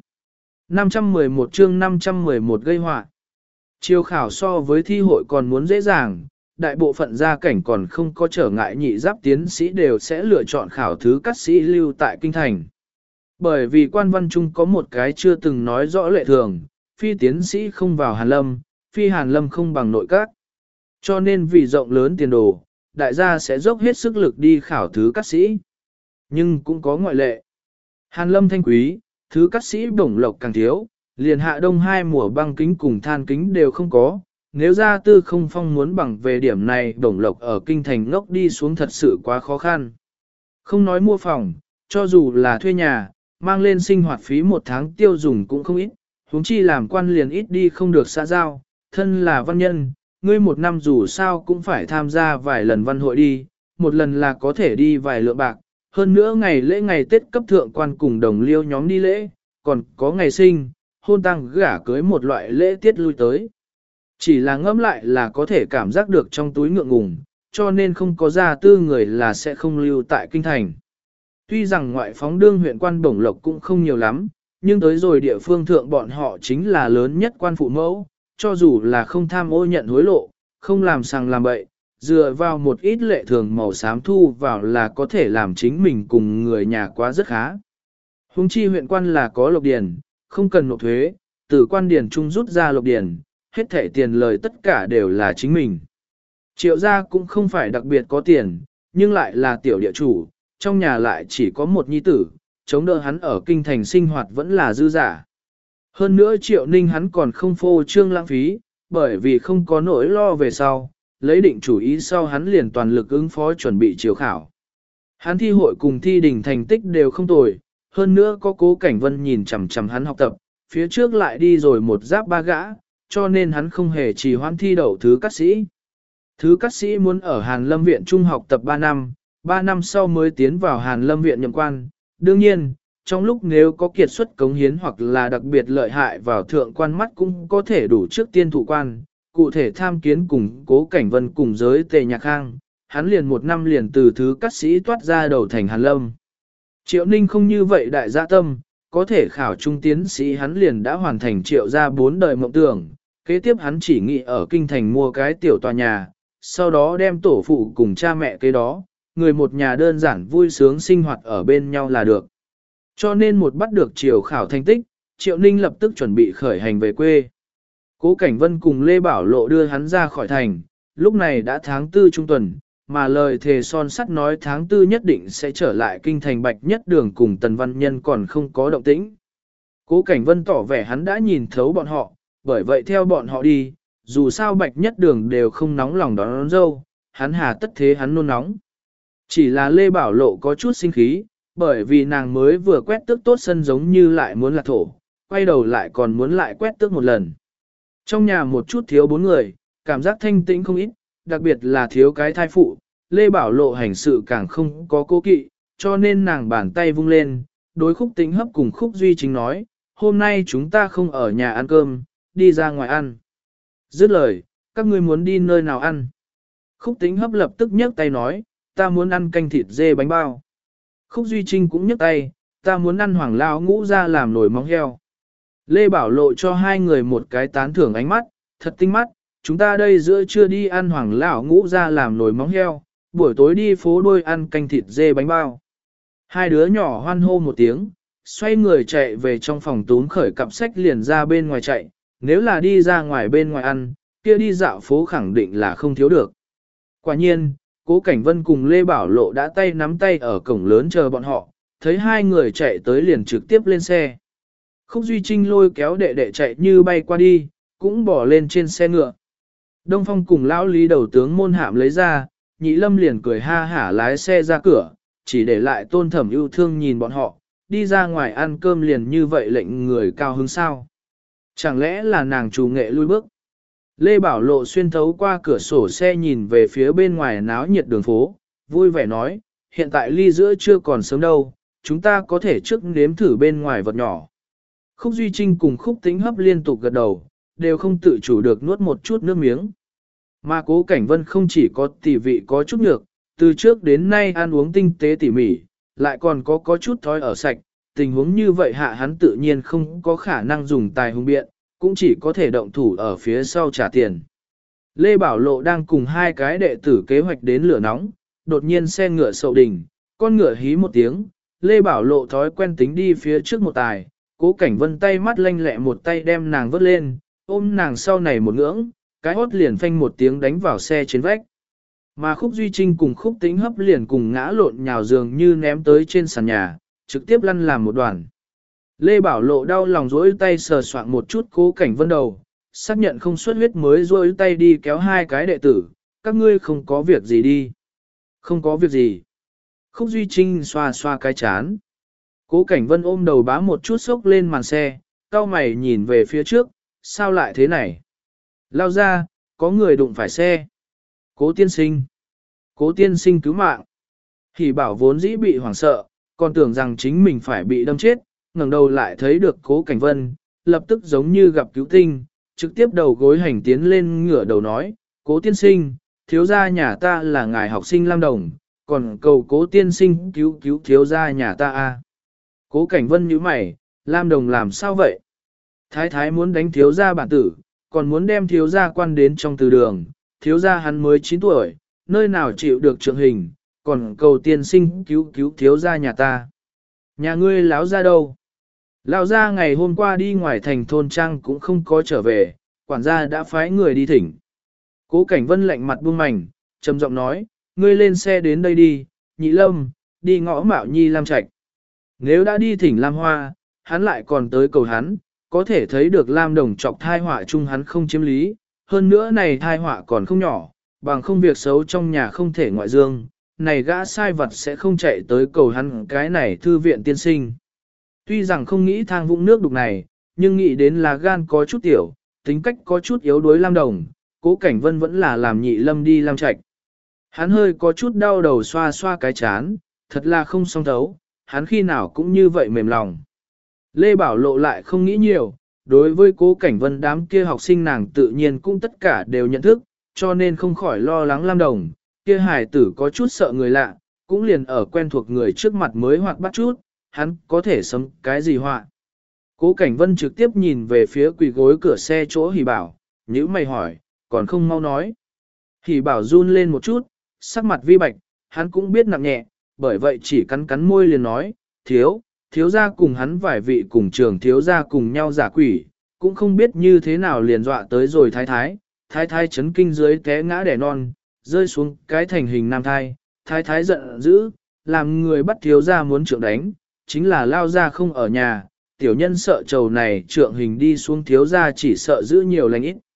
511 chương 511 gây họa. Chiêu khảo so với thi hội còn muốn dễ dàng, đại bộ phận gia cảnh còn không có trở ngại nhị giáp tiến sĩ đều sẽ lựa chọn khảo thứ cát sĩ lưu tại kinh thành. Bởi vì quan văn trung có một cái chưa từng nói rõ lệ thường, phi tiến sĩ không vào Hàn Lâm, phi Hàn Lâm không bằng nội các. Cho nên vì rộng lớn tiền đồ, đại gia sẽ dốc hết sức lực đi khảo thứ cát sĩ. Nhưng cũng có ngoại lệ. Hàn Lâm thanh quý, thứ cát sĩ bổng lộc càng thiếu, liền hạ đông 2 mùa băng kính cùng than kính đều không có. Nếu gia tư không phong muốn bằng về điểm này bổng lộc ở kinh thành ngốc đi xuống thật sự quá khó khăn. Không nói mua phòng, cho dù là thuê nhà, mang lên sinh hoạt phí 1 tháng tiêu dùng cũng không ít, huống chi làm quan liền ít đi không được xã giao, thân là văn nhân, ngươi 1 năm dù sao cũng phải tham gia vài lần văn hội đi, một lần là có thể đi vài lượng bạc, hơn nữa ngày lễ ngày Tết cấp thượng quan cùng đồng liêu nhóm đi lễ, còn có ngày sinh, hôn tăng gả cưới một loại lễ tiết lui tới. Chỉ là ngẫm lại là có thể cảm giác được trong túi ngượng ngùng, cho nên không có gia tư người là sẽ không lưu tại kinh thành. Tuy rằng ngoại phóng đương huyện quan bổng lộc cũng không nhiều lắm, nhưng tới rồi địa phương thượng bọn họ chính là lớn nhất quan phụ mẫu, cho dù là không tham ô nhận hối lộ, không làm sằng làm bậy, dựa vào một ít lệ thường màu xám thu vào là có thể làm chính mình cùng người nhà quá rất khá. Hùng chi huyện quan là có lộc điền, không cần nộp thuế, từ quan điền trung rút ra lộc điền, hết thẻ tiền lời tất cả đều là chính mình. Triệu gia cũng không phải đặc biệt có tiền, nhưng lại là tiểu địa chủ, trong nhà lại chỉ có một nhi tử, chống đỡ hắn ở kinh thành sinh hoạt vẫn là dư giả. Hơn nữa Triệu Ninh hắn còn không phô trương lãng phí, bởi vì không có nỗi lo về sau, lấy định chủ ý sau hắn liền toàn lực ứng phó chuẩn bị chiếu khảo. Hắn thi hội cùng thi đình thành tích đều không tồi, hơn nữa có Cố Cảnh Vân nhìn chằm chằm hắn học tập, phía trước lại đi rồi một giáp 3 gã, cho nên hắn không hề trì hoãn thi đậu thứ cát sĩ. Thứ cát sĩ muốn ở Hàn Lâm Viện Trung học tập 3 năm, 3 năm sau mới tiến vào Hàn Lâm Viện nhậm quan. Đương nhiên, trong lúc nếu có kiệt xuất cống hiến hoặc là đặc biệt lợi hại vào thượng quan mắt cũng có thể đủ trước tiên thụ quan, cụ thể tham kiến cùng Cố Cảnh Vân cùng giới Tề Nhạc Khang, hắn liền 1 năm liền từ thứ cát sĩ toát ra đầu thành Hàn Lâm. Triệu Ninh không như vậy đại dạ tâm, có thể khảo trung tiến sĩ hắn liền đã hoàn thành Triệu gia 4 đời mộng tưởng, kế tiếp hắn chỉ nghĩ ở kinh thành mua cái tiểu tòa nhà, sau đó đem tổ phụ cùng cha mẹ kế đó, người một nhà đơn giản vui sướng sinh hoạt ở bên nhau là được. Cho nên một bắt được Triều khảo thành tích, Triệu Ninh lập tức chuẩn bị khởi hành về quê. Cố Cảnh Vân cùng Lê Bảo Lộ đưa hắn ra khỏi thành, lúc này đã tháng 4 trung tuần, mà lời thề son sắt nói tháng 4 nhất định sẽ trở lại kinh thành Bạch Nhất Đường cùng Tần Văn Nhân còn không có động tĩnh. Cố Cảnh Vân tỏ vẻ hắn đã nhìn thấu bọn họ, bởi vậy theo bọn họ đi, dù sao Bạch Nhất Đường đều không nóng lòng đón dâu, hắn hà tất thế hắn nôn nóng. Chỉ là Lê Bảo Lộ có chút sinh khí, bởi vì nàng mới vừa quét tước tốt sân giống như lại muốn là thổ, quay đầu lại còn muốn lại quét tước một lần. Trong nhà một chút thiếu 4 người, cảm giác thanh tĩnh không ít, đặc biệt là thiếu cái thai phụ, Lê Bảo Lộ hành sự càng không có cố kỵ, cho nên nàng bàn tay vung lên, đối Khúc Tĩnh Hấp cùng Khúc Duy Chính nói, hôm nay chúng ta không ở nhà ăn cơm, đi ra ngoài ăn. Dứt lời, các ngươi muốn đi nơi nào ăn? Khúc Tĩnh Hấp lập tức nhấc tay nói, ta muốn ăn canh thịt dê bánh bao. Khúc Duy Trinh cũng nhấc tay, ta muốn ăn hoàng lao ngũ ra làm nồi móng heo. Lê Bảo Lộ cho hai người một cái tán thưởng ánh mắt, thật tinh mắt, chúng ta đây giữa trưa đi ăn hoàng lão ngũ ra làm nồi móng heo, buổi tối đi phố đôi ăn canh thịt dê bánh bao. Hai đứa nhỏ hoan hô một tiếng, xoay người chạy về trong phòng túm khởi cặp sách liền ra bên ngoài chạy, nếu là đi ra ngoài bên ngoài ăn, kia đi dạo phố khẳng định là không thiếu được. Quả nhiên, Cố Cảnh Vân cùng Lê Bảo Lộ đã tay nắm tay ở cổng lớn chờ bọn họ, thấy hai người chạy tới liền trực tiếp lên xe. Khúc Duy Trinh lôi kéo đệ đệ chạy như bay qua đi, cũng bỏ lên trên xe ngựa. Đông Phong cùng lão Lý đầu tướng môn hạm lấy ra, Nhị Lâm liền cười ha hả lái xe ra cửa, chỉ để lại Tôn Thẩm yêu thương nhìn bọn họ, đi ra ngoài ăn cơm liền như vậy lệnh người cao hứng sao. Chẳng lẽ là nàng chủ nghệ lui bước? Lê Bảo Lộ xuyên thấu qua cửa sổ xe nhìn về phía bên ngoài náo nhiệt đường phố, vui vẻ nói, hiện tại ly giữa chưa còn sớm đâu, chúng ta có thể trước nếm thử bên ngoài vật nhỏ. Khúc Duy Trinh cùng Khúc Tĩnh Hấp liên tục gật đầu, đều không tự chủ được nuốt một chút nước miếng. Mà Cố Cảnh Vân không chỉ có tỉ vị có chút nhược, từ trước đến nay ăn uống tinh tế tỉ mỉ, lại còn có chút thói ở sạch, tình huống như vậy hạ hắn tự nhiên không có khả năng dùng tài hung biện, cũng chỉ có thể động thủ ở phía sau trả tiền. Lê Bảo Lộ đang cùng hai cái đệ tử kế hoạch đến lửa nóng, đột nhiên xe ngựa sậu đỉnh, con ngựa hí một tiếng, Lê Bảo Lộ thói quen tính đi phía trước một tài, Cố Cảnh Vân tay mắt lanh lẹ một tay đem nàng vớt lên, ôm nàng sau này một ngưỡng, cái hốt liền phanh một tiếng đánh vào xe trên vách. Mà Khúc Duy Trinh cùng Khúc Tĩnh Hấp liền cùng ngã lộn nhào giường như ném tới trên sàn nhà, trực tiếp lăn làm một đoàn. Lê Bảo Lộ đau lòng rỗi tay sờ soạn một chút Cố Cảnh Vân đầu, xác nhận không xuất huyết mới rỗi tay đi kéo hai cái đệ tử, các ngươi không có việc gì đi. Không có việc gì. Khúc Duy Trinh xoa xoa cái chán. Cố Cảnh Vân ôm đầu bá một chút sốc lên màn xe, cau mày nhìn về phía trước, sao lại thế này? Lao ra, có người đụng phải xe. Cố tiên sinh. Cố tiên sinh cứu mạng. Hỉ Bảo vốn dĩ bị hoảng sợ, còn tưởng rằng chính mình phải bị đâm chết, ngẩng đầu lại thấy được Cố Cảnh Vân, lập tức giống như gặp cứu tinh, trực tiếp đầu gối hành tiến lên ngửa đầu nói, Cố tiên sinh, thiếu gia nhà ta là ngài học sinh Lam Đồng, còn cầu Cố tiên sinh cứu cứu thiếu gia nhà ta a. Cố Cảnh Vân nhíu mày, Lam Đồng làm sao vậy? Thái thái muốn đánh thiếu gia bản tử, còn muốn đem thiếu gia quan đến trong từ đường, thiếu gia hắn mới 9 tuổi, nơi nào chịu được trượng hình, còn cầu tiên sinh cứu cứu thiếu gia nhà ta. Nhà ngươi láo ra đâu? Lão gia ngày hôm qua đi ngoài thành thôn trang cũng không có trở về, quản gia đã phái người đi thỉnh. Cố Cảnh Vân lạnh mặt buông mảnh, trầm giọng nói, ngươi lên xe đến đây đi, Nhị Lâm, đi ngõ Mạo Nhi Lam Trạch. Nếu đã đi thỉnh Lam Hoa, hắn lại còn tới cầu hắn, có thể thấy được Lam Đồng trọc thai họa chung hắn không chiếm lý, hơn nữa này thai họa còn không nhỏ, bằng không việc xấu trong nhà không thể ngoại dương, này gã sai vật sẽ không chạy tới cầu hắn cái này thư viện tiên sinh. Tuy rằng không nghĩ thang vũng nước đục này, nhưng nghĩ đến là gan có chút tiểu, tính cách có chút yếu đuối Lam Đồng, Cố Cảnh Vân vẫn là làm Nhị Lâm đi Lam Trạch. Hắn hơi có chút đau đầu xoa xoa cái chán, thật là không song thấu, hắn khi nào cũng như vậy mềm lòng. Lê Bảo Lộ lại không nghĩ nhiều, đối với Cố Cảnh Vân đám kia học sinh nàng tự nhiên cũng tất cả đều nhận thức, cho nên không khỏi lo lắng Lam Đồng, kia hài tử có chút sợ người lạ, cũng liền ở quen thuộc người trước mặt mới hoạt bắt chút, hắn có thể sấm cái gì họa. Cố Cảnh Vân trực tiếp nhìn về phía quỳ gối cửa xe chỗ Hỉ Bảo, nhữ mày hỏi, còn không mau nói. Hỉ Bảo run lên một chút, sắc mặt vi bạch, hắn cũng biết nặng nhẹ, bởi vậy chỉ cắn cắn môi liền nói, thiếu gia cùng hắn vài vị cùng trường thiếu gia cùng nhau giả quỷ, cũng không biết như thế nào liền dọa tới rồi thái thái chấn kinh dưới té ngã đẻ non, rơi xuống cái thành hình nam thái thái giận dữ, làm người bắt thiếu gia muốn trượng đánh, chính là lao ra không ở nhà, tiểu nhân sợ trầu này trượng hình đi xuống thiếu gia chỉ sợ giữ nhiều lành ít.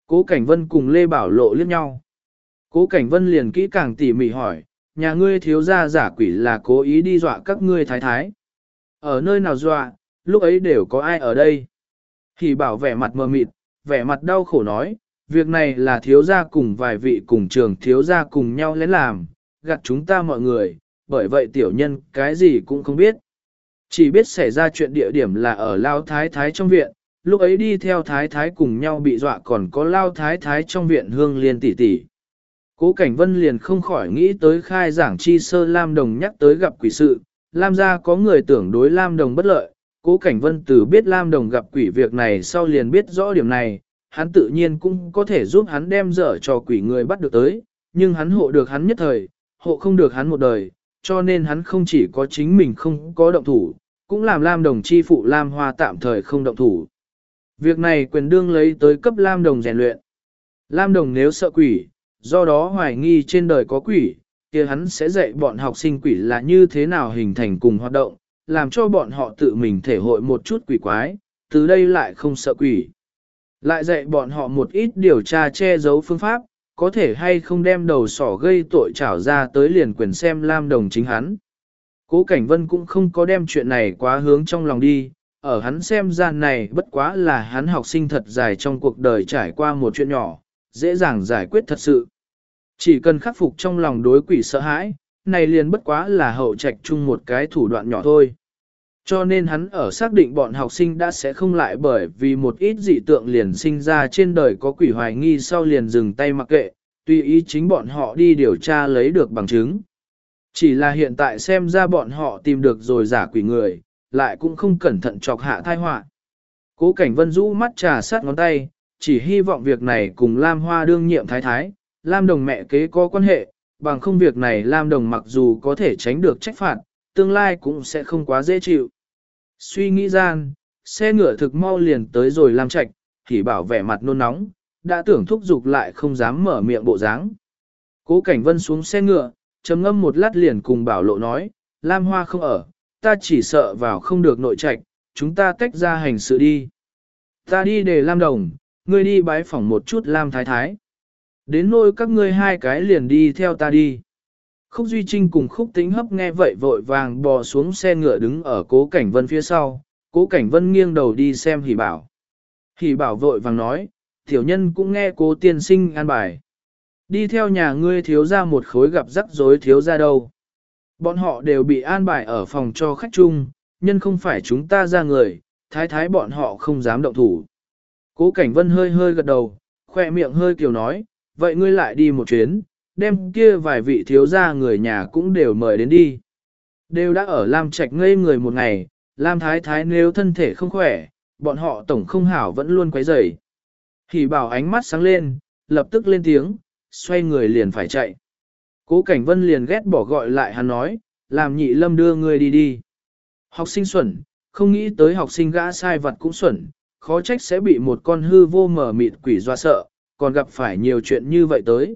Cố Cảnh Vân cùng Lê Bảo Lộ liếc nhau. Cố Cảnh Vân liền kỹ càng tỉ mỉ hỏi, nhà ngươi thiếu gia giả quỷ là cố ý đi dọa các ngươi thái thái. Ở nơi nào dọa, lúc ấy đều có ai ở đây. Hỉ Bảo vẻ mặt mờ mịt, vẻ mặt đau khổ nói, việc này là thiếu gia cùng vài vị cùng trường thiếu gia cùng nhau lén làm, gạt chúng ta mọi người, bởi vậy tiểu nhân cái gì cũng không biết. Chỉ biết xảy ra chuyện địa điểm là ở Lao Thái Thái trong viện, lúc ấy đi theo Thái Thái cùng nhau bị dọa còn có Lao Thái Thái trong viện Hương Liên tỷ tỷ. Cố Cảnh Vân liền không khỏi nghĩ tới khai giảng chi sơ Lam Đồng nhắc tới gặp quỷ sự, Lam gia có người tưởng đối Lam Đồng bất lợi. Cố Cảnh Vân từ biết Lam Đồng gặp quỷ việc này sau liền biết rõ điểm này, hắn tự nhiên cũng có thể giúp hắn đem dở cho quỷ người bắt được tới, nhưng hắn hộ được hắn nhất thời, hộ không được hắn một đời, cho nên hắn không chỉ có chính mình không có động thủ, cũng làm Lam Đồng chi phụ Lam Hoa tạm thời không động thủ. Việc này quyền đương lấy tới cấp Lam Đồng rèn luyện. Lam Đồng nếu sợ quỷ, do đó hoài nghi trên đời có quỷ, kia hắn sẽ dạy bọn học sinh quỷ là như thế nào hình thành cùng hoạt động, làm cho bọn họ tự mình thể hội một chút quỷ quái, từ đây lại không sợ quỷ. Lại dạy bọn họ một ít điều tra che giấu phương pháp, có thể hay không đem đầu sỏ gây tội trảo ra tới liền quyền xem Lam Đồng chính hắn. Cố Cảnh Vân cũng không có đem chuyện này quá hướng trong lòng đi, ở hắn xem ra này bất quá là hắn học sinh thật dài trong cuộc đời trải qua một chuyện nhỏ, dễ dàng giải quyết thật sự. Chỉ cần khắc phục trong lòng đối quỷ sợ hãi, này liền bất quá là hậu trạch chung một cái thủ đoạn nhỏ thôi. Cho nên hắn ở xác định bọn học sinh đã sẽ không lại bởi vì một ít dị tượng liền sinh ra trên đời có quỷ hoài nghi sau liền dừng tay mặc kệ, tùy ý chính bọn họ đi điều tra lấy được bằng chứng. Chỉ là hiện tại xem ra bọn họ tìm được rồi giả quỷ người, lại cũng không cẩn thận chọc hạ thai họa. Cố Cảnh Vân rũ mắt trà sát ngón tay, chỉ hy vọng việc này cùng Lam Hoa đương nhiệm thái thái, Lam Đồng mẹ kế có quan hệ, bằng không việc này Lam Đồng mặc dù có thể tránh được trách phạt, tương lai cũng sẽ không quá dễ chịu. Suy nghĩ gian, xe ngựa thực mau liền tới rồi Lam Trạch, Hỉ Bảo vẻ mặt nôn nóng, đã tưởng thúc giục lại không dám mở miệng bộ dáng. Cố Cảnh Vân xuống xe ngựa, trầm ngâm một lát liền cùng Bảo Lộ nói, Lam Hoa không ở, ta chỉ sợ vào không được nội trạch, chúng ta tách ra hành sự đi. Ta đi để Lam Đồng, ngươi đi bái phỏng một chút Lam Thái Thái. Đến nỗi các ngươi hai cái liền đi theo ta đi. Khúc Duy Trinh cùng Khúc Tĩnh Hấp nghe vậy vội vàng bò xuống xe ngựa đứng ở Cố Cảnh Vân phía sau, Cố Cảnh Vân nghiêng đầu đi xem Hỉ Bảo. Hỉ Bảo vội vàng nói, tiểu nhân cũng nghe Cố tiên sinh an bài. Đi theo nhà ngươi thiếu ra một khối gặp rắc rối thiếu ra đâu. Bọn họ đều bị an bài ở phòng cho khách chung, nhân không phải chúng ta ra người, thái thái bọn họ không dám động thủ. Cố Cảnh Vân hơi hơi gật đầu, khoe miệng hơi kiều nói, vậy ngươi lại đi một chuyến, đem kia vài vị thiếu gia người nhà cũng đều mời đến đi. Đều đã ở Lam Trạch ngây người một ngày, Lam Thái Thái nếu thân thể không khỏe, bọn họ tổng không hảo vẫn luôn quấy rầy. Hỉ Bảo ánh mắt sáng lên, lập tức lên tiếng, xoay người liền phải chạy. Cố Cảnh Vân liền ghét bỏ gọi lại hắn nói, làm Nhị Lâm đưa người đi đi. Học sinh xuẩn, không nghĩ tới học sinh gã sai vật cũng xuẩn, khó trách sẽ bị một con hư vô mở mịt quỷ doa sợ, còn gặp phải nhiều chuyện như vậy tới.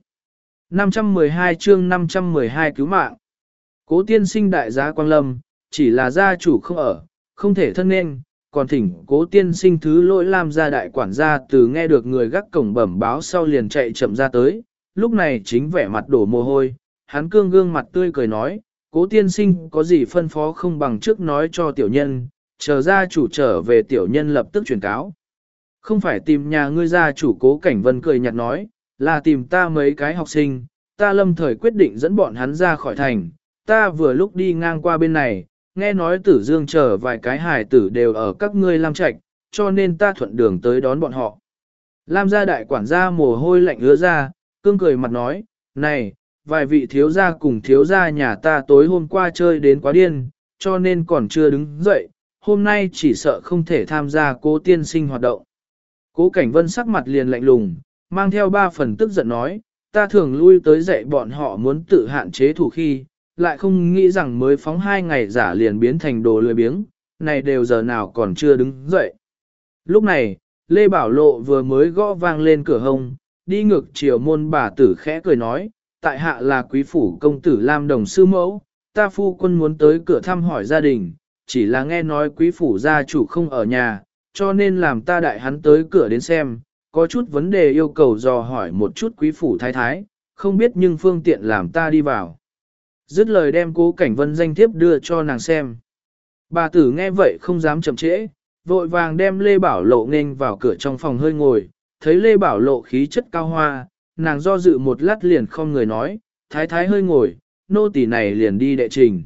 512 chương 512 cứu mạng. Cố tiên sinh đại gia Quang Lâm, chỉ là gia chủ không ở, không thể thân nên, còn thỉnh cố tiên sinh thứ lỗi làm gia đại quản gia từ nghe được người gác cổng bẩm báo sau liền chạy chậm ra tới, lúc này chính vẻ mặt đổ mồ hôi, hắn cương gương mặt tươi cười nói, cố tiên sinh có gì phân phó không bằng trước nói cho tiểu nhân, chờ gia chủ trở về tiểu nhân lập tức truyền cáo. Không phải tìm nhà ngươi gia chủ. Cố Cảnh Vân cười nhạt nói, là tìm ta mấy cái học sinh, ta lâm thời quyết định dẫn bọn hắn ra khỏi thành, ta vừa lúc đi ngang qua bên này, nghe nói Tử Dương chờ vài cái hài tử đều ở các ngươi Lam Trạch, cho nên ta thuận đường tới đón bọn họ. Lam gia đại quản gia mồ hôi lạnh ứa ra, cương cười mặt nói, này, vài vị thiếu gia cùng thiếu gia nhà ta tối hôm qua chơi đến quá điên, cho nên còn chưa đứng dậy, hôm nay chỉ sợ không thể tham gia cố tiên sinh hoạt động. Cố Cảnh Vân sắc mặt liền lạnh lùng, mang theo 3 phần tức giận nói, ta thường lui tới dạy bọn họ muốn tự hạn chế thủ khi, lại không nghĩ rằng mới phóng 2 ngày giả liền biến thành đồ lười biếng, này đều giờ nào còn chưa đứng dậy. Lúc này, Lê Bảo Lộ vừa mới gõ vang lên cửa hông, đi ngược chiều môn bà tử khẽ cười nói, tại hạ là quý phủ công tử Lam Đồng sư mẫu, ta phu quân muốn tới cửa thăm hỏi gia đình, chỉ là nghe nói quý phủ gia chủ không ở nhà, cho nên làm ta đại hắn tới cửa đến xem, có chút vấn đề yêu cầu dò hỏi một chút quý phủ thái thái, không biết nhưng phương tiện làm ta đi vào. Dứt lời đem Cố Cảnh Vân danh thiếp đưa cho nàng xem. Bà tử nghe vậy không dám chậm trễ, vội vàng đem Lê Bảo Lộ nghênh vào cửa trong phòng hơi ngồi, thấy Lê Bảo Lộ khí chất cao hoa, nàng do dự một lát liền không người nói, thái thái hơi ngồi, nô tỳ này liền đi đệ trình.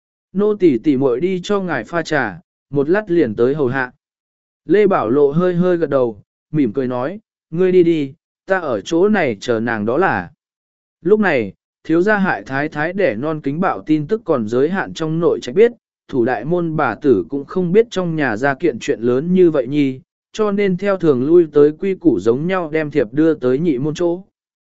Nô tỳ tỉ muội đi cho ngài pha trà, một lát liền tới hầu hạ. Lê Bảo Lộ hơi hơi gật đầu, mỉm cười nói, ngươi đi đi, ta ở chỗ này chờ nàng đó là. Lúc này, thiếu gia hại thái thái để non kính bạo tin tức còn giới hạn trong nội trạch biết, thủ đại môn bà tử cũng không biết trong nhà ra kiện chuyện lớn như vậy nhi, cho nên theo thường lui tới quy củ giống nhau đem thiệp đưa tới nhị môn chỗ.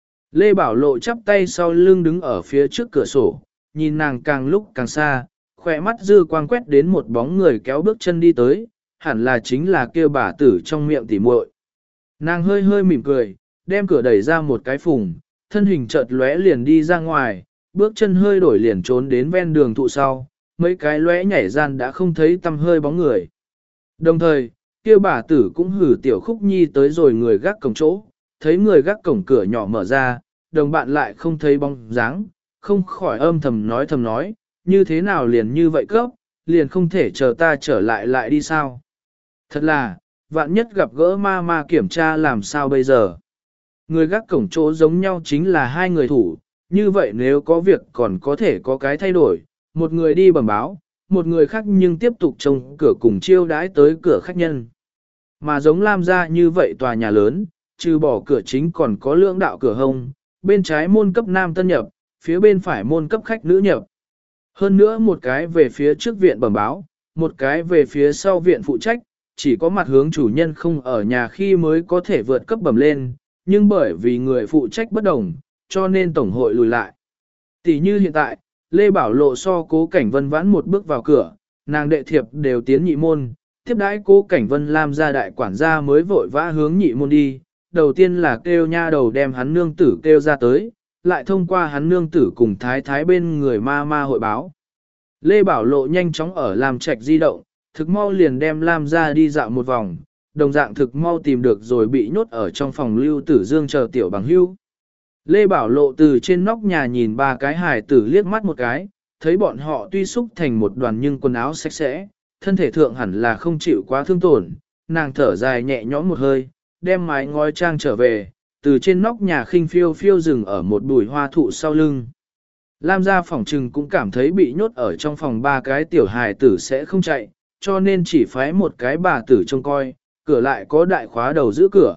Lê Bảo Lộ chắp tay sau lưng đứng ở phía trước cửa sổ, nhìn nàng càng lúc càng xa, khỏe mắt dư quang quét đến một bóng người kéo bước chân đi tới, hẳn là chính là kêu bà tử trong miệng tỉ muội. Nàng hơi hơi mỉm cười, đem cửa đẩy ra một cái phùng, thân hình chợt lóe liền đi ra ngoài, bước chân hơi đổi liền trốn đến ven đường thụ sau, mấy cái lóe nhảy gian đã không thấy tăm hơi bóng người. Đồng thời, kia bà tử cũng hử tiểu khúc nhi tới rồi người gác cổng chỗ, thấy người gác cổng cửa nhỏ mở ra, đồng bạn lại không thấy bóng dáng, không khỏi âm thầm nói, như thế nào liền như vậy cấp, liền không thể chờ ta trở lại đi sao. Thật là, vạn nhất gặp gỡ ma kiểm tra làm sao bây giờ. Người gác cổng chỗ giống nhau chính là hai người thủ, như vậy nếu có việc còn có thể có cái thay đổi, một người đi bẩm báo, một người khác nhưng tiếp tục trông cửa cùng chiêu đãi tới cửa khách nhân. Mà giống Lam gia như vậy tòa nhà lớn, trừ bỏ cửa chính còn có lưỡng đạo cửa hông, bên trái môn cấp nam tân nhập, phía bên phải môn cấp khách nữ nhập. Hơn nữa một cái về phía trước viện bẩm báo, một cái về phía sau viện phụ trách, chỉ có mặt hướng chủ nhân không ở nhà khi mới có thể vượt cấp bẩm lên, nhưng bởi vì người phụ trách bất đồng, cho nên tổng hội lùi lại. Tỷ như hiện tại, Lê Bảo Lộ so Cố Cảnh Vân vãn một bước vào cửa, nàng đệ thiệp đều tiến nhị môn, tiếp đãi Cố Cảnh Vân làm ra đại quản gia mới vội vã hướng nhị môn đi, đầu tiên là kêu nha đầu đem hắn nương tử kêu ra tới, lại thông qua hắn nương tử cùng thái thái bên người ma hội báo. Lê Bảo Lộ nhanh chóng ở Lam Trạch di động, thực mau liền đem Lam ra đi dạo một vòng, đồng dạng thực mau tìm được rồi bị nhốt ở trong phòng Lưu Tử Dương chờ tiểu bằng hưu. Lê Bảo Lộ từ trên nóc nhà nhìn ba cái hài tử liếc mắt một cái, thấy bọn họ tuy xúc thành một đoàn nhưng quần áo sạch sẽ, thân thể thượng hẳn là không chịu quá thương tổn, nàng thở dài nhẹ nhõm một hơi, đem mái ngói trang trở về, từ trên nóc nhà khinh phiêu phiêu dừng ở một bụi hoa thụ sau lưng. Lam gia phỏng trừng cũng cảm thấy bị nhốt ở trong phòng ba cái tiểu hài tử sẽ không chạy, cho nên chỉ phái một cái bà tử trông coi, cửa lại có đại khóa đầu giữ cửa.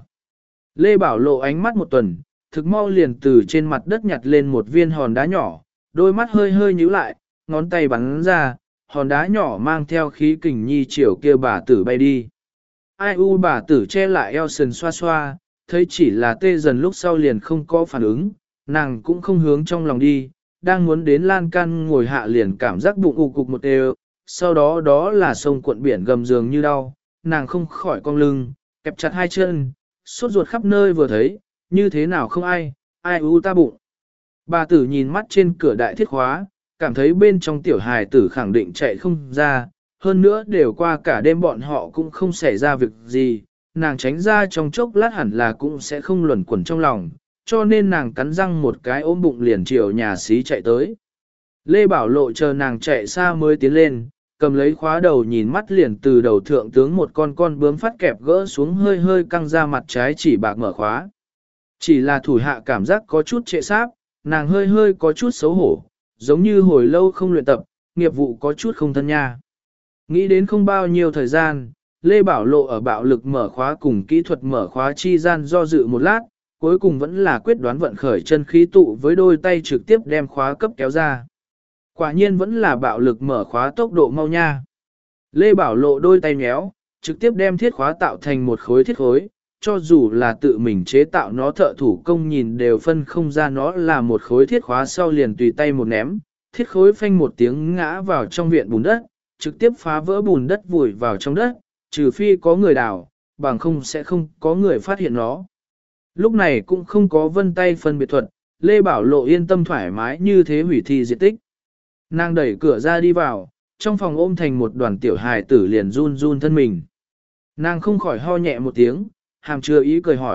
Lê Bảo Lộ ánh mắt một tuần, thực mau liền từ trên mặt đất nhặt lên một viên hòn đá nhỏ, đôi mắt hơi hơi nhíu lại, ngón tay bắn ra, hòn đá nhỏ mang theo khí kình nhi chiều kia bà tử bay đi. Ai u bà tử che lại eo sườn xoa xoa, thấy chỉ là tê dần lúc sau liền không có phản ứng, nàng cũng không hướng trong lòng đi, đang muốn đến lan can ngồi hạ liền cảm giác bụng ù cục một đều, sau đó đó là sông cuộn biển gầm giường như đau, nàng không khỏi cong lưng, kẹp chặt hai chân, sốt ruột khắp nơi vừa thấy, như thế nào không ai u ta bụng. Bà tử nhìn mắt trên cửa đại thiết khóa, cảm thấy bên trong tiểu hài tử khẳng định chạy không ra, hơn nữa đều qua cả đêm bọn họ cũng không xảy ra việc gì, nàng tránh ra trong chốc lát hẳn là cũng sẽ không luẩn quẩn trong lòng, cho nên nàng cắn răng một cái ôm bụng liền chiều nhà xí chạy tới. Lê Bảo Lộ chờ nàng chạy xa mới tiến lên, cầm lấy khóa đầu nhìn mắt liền từ đầu thượng tướng một con bướm phát kẹp gỡ xuống hơi hơi căng ra mặt trái chỉ bạc mở khóa. Chỉ là thủ hạ cảm giác có chút trệ sáp, nàng hơi hơi có chút xấu hổ, giống như hồi lâu không luyện tập, nghiệp vụ có chút không thân nha. Nghĩ đến không bao nhiêu thời gian, Lê Bảo Lộ ở bạo lực mở khóa cùng kỹ thuật mở khóa chi gian do dự một lát, cuối cùng vẫn là quyết đoán vận khởi chân khí tụ với đôi tay trực tiếp đem khóa cấp kéo ra. Quả nhiên vẫn là bạo lực mở khóa tốc độ mau nha. Lê Bảo Lộ đôi tay nhéo, trực tiếp đem thiết khóa tạo thành một khối thiết khối, cho dù là tự mình chế tạo nó thợ thủ công nhìn đều phân không ra nó là một khối thiết khóa sau liền tùy tay một ném, thiết khối phanh một tiếng ngã vào trong viện bùn đất, trực tiếp phá vỡ bùn đất vùi vào trong đất, trừ phi có người đào, bằng không sẽ không có người phát hiện nó. Lúc này cũng không có vân tay phân biệt thuật, Lê Bảo Lộ yên tâm thoải mái như thế hủy thi diệt tích. Nàng đẩy cửa ra đi vào, trong phòng ôm thành một đoàn tiểu hài tử liền run run thân mình. Nàng không khỏi ho nhẹ một tiếng, hàm chưa ý cười hỏi,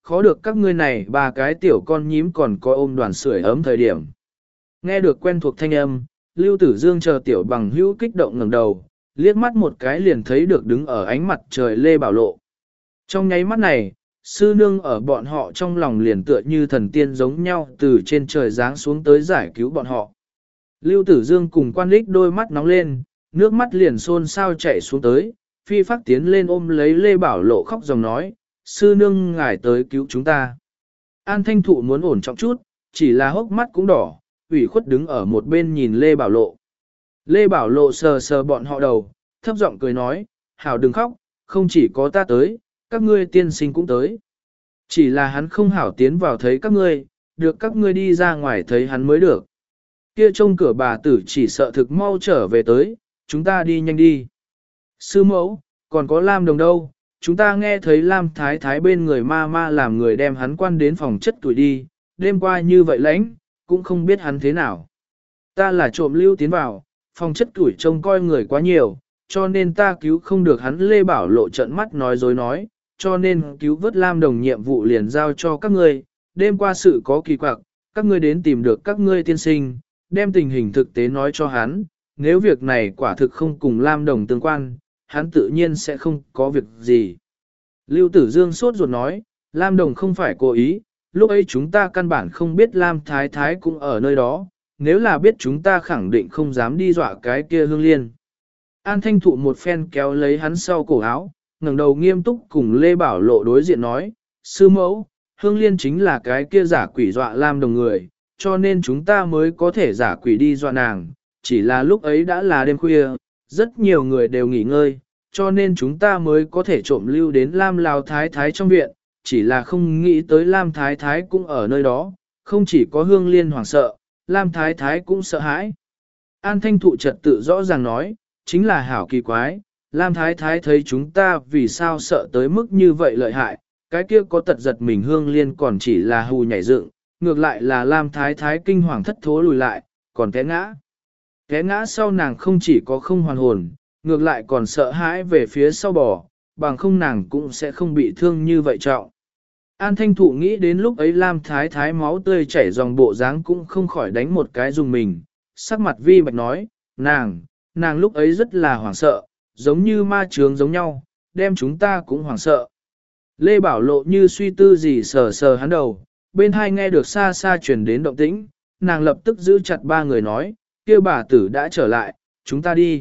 khó được các ngươi này ba cái tiểu con nhím còn có ôm đoàn sưởi ấm thời điểm. Nghe được quen thuộc thanh âm, Lưu Tử Dương chờ tiểu bằng hữu kích động ngẩng đầu, liếc mắt một cái liền thấy được đứng ở ánh mặt trời Lê Bảo Lộ. Trong nháy mắt này, sư nương ở bọn họ trong lòng liền tựa như thần tiên giống nhau từ trên trời giáng xuống tới giải cứu bọn họ. Lưu Tử Dương cùng Quan Lích đôi mắt nóng lên, nước mắt liền xôn xao chảy xuống tới, phi phát tiến lên ôm lấy Lê Bảo Lộ khóc dòng nói, sư nương ngài tới cứu chúng ta. An Thanh Thụ muốn ổn trọng chút, chỉ là hốc mắt cũng đỏ, ủy khuất đứng ở một bên nhìn Lê Bảo Lộ. Lê Bảo Lộ sờ sờ bọn họ đầu, thấp giọng cười nói, hảo đừng khóc, không chỉ có ta tới, các ngươi tiên sinh cũng tới. Chỉ là hắn không hảo tiến vào thấy các ngươi, được các ngươi đi ra ngoài thấy hắn mới được. Kia trông cửa bà tử chỉ sợ thực mau trở về tới, chúng ta đi nhanh đi. Sư mẫu, còn có Lam Đồng đâu, chúng ta nghe thấy Lam Thái Thái bên người ma ma làm người đem hắn quan đến phòng chất tuổi đi, đêm qua như vậy lãnh, cũng không biết hắn thế nào. Ta là trộm lưu tiến vào, phòng chất tuổi trông coi người quá nhiều, cho nên ta cứu không được hắn. Lê Bảo Lộ trợn mắt nói dối nói, cho nên cứu vớt Lam Đồng nhiệm vụ liền giao cho các ngươi, đêm qua sự có kỳ quặc, các ngươi đến tìm được các ngươi tiên sinh, đem tình hình thực tế nói cho hắn, nếu việc này quả thực không cùng Lam Đồng tương quan, hắn tự nhiên sẽ không có việc gì. Lưu Tử Dương sốt ruột nói, Lam Đồng không phải cố ý, lúc ấy chúng ta căn bản không biết Lam Thái Thái cũng ở nơi đó, nếu là biết chúng ta khẳng định không dám đi dọa cái kia Hương Liên. An Thanh Thụ một phen kéo lấy hắn sau cổ áo, ngẩng đầu nghiêm túc cùng Lê Bảo Lộ đối diện nói, sư mẫu, Hương Liên chính là cái kia giả quỷ dọa Lam Đồng người, cho nên chúng ta mới có thể giả quỷ đi dọa nàng, chỉ là lúc ấy đã là đêm khuya, rất nhiều người đều nghỉ ngơi, cho nên chúng ta mới có thể trộm lưu đến Lam Lào Thái Thái trong viện, chỉ là không nghĩ tới Lam Thái Thái cũng ở nơi đó, không chỉ có Hương Liên hoảng sợ, Lam Thái Thái cũng sợ hãi. An Thanh Thụ trật tự rõ ràng nói, chính là hảo kỳ quái, Lam Thái Thái thấy chúng ta vì sao sợ tới mức như vậy lợi hại, cái kia có tật giật mình Hương Liên còn chỉ là hù nhảy dựng, ngược lại là Lam Thái Thái kinh hoàng thất thố lùi lại, còn té ngã. Té ngã sau nàng không chỉ có không hoàn hồn, ngược lại còn sợ hãi về phía sau bò, bằng không nàng cũng sẽ không bị thương như vậy trọng. An Thanh Thụ nghĩ đến lúc ấy Lam Thái Thái máu tươi chảy dòng bộ dáng cũng không khỏi đánh một cái dùng mình, sắc mặt vi bạch nói, nàng lúc ấy rất là hoảng sợ, giống như ma chướng giống nhau, đem chúng ta cũng hoảng sợ. Lê Bảo Lộ như suy tư gì sờ sờ hắn đầu, bên hai nghe được xa xa truyền đến động tĩnh, nàng lập tức giữ chặt ba người nói, kia bà tử đã trở lại, chúng ta đi.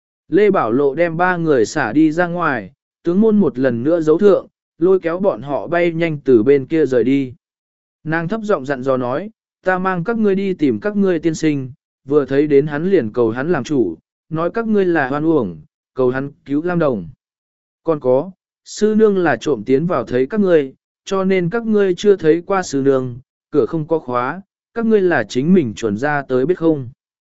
Lê Bảo Lộ đem ba người xả đi ra ngoài, tướng môn một lần nữa giấu thượng, lôi kéo bọn họ bay nhanh từ bên kia rời đi. Nàng thấp giọng dặn dò nói, ta mang các ngươi đi tìm các ngươi tiên sinh, vừa thấy đến hắn liền cầu hắn làm chủ, nói các ngươi là hoan uổng, cầu hắn cứu Lam Đồng. Còn có, sư nương là trộm tiến vào thấy các ngươi, cho nên các ngươi chưa thấy qua sư nương, cửa không có khóa, các ngươi là chính mình chuẩn ra tới biết không.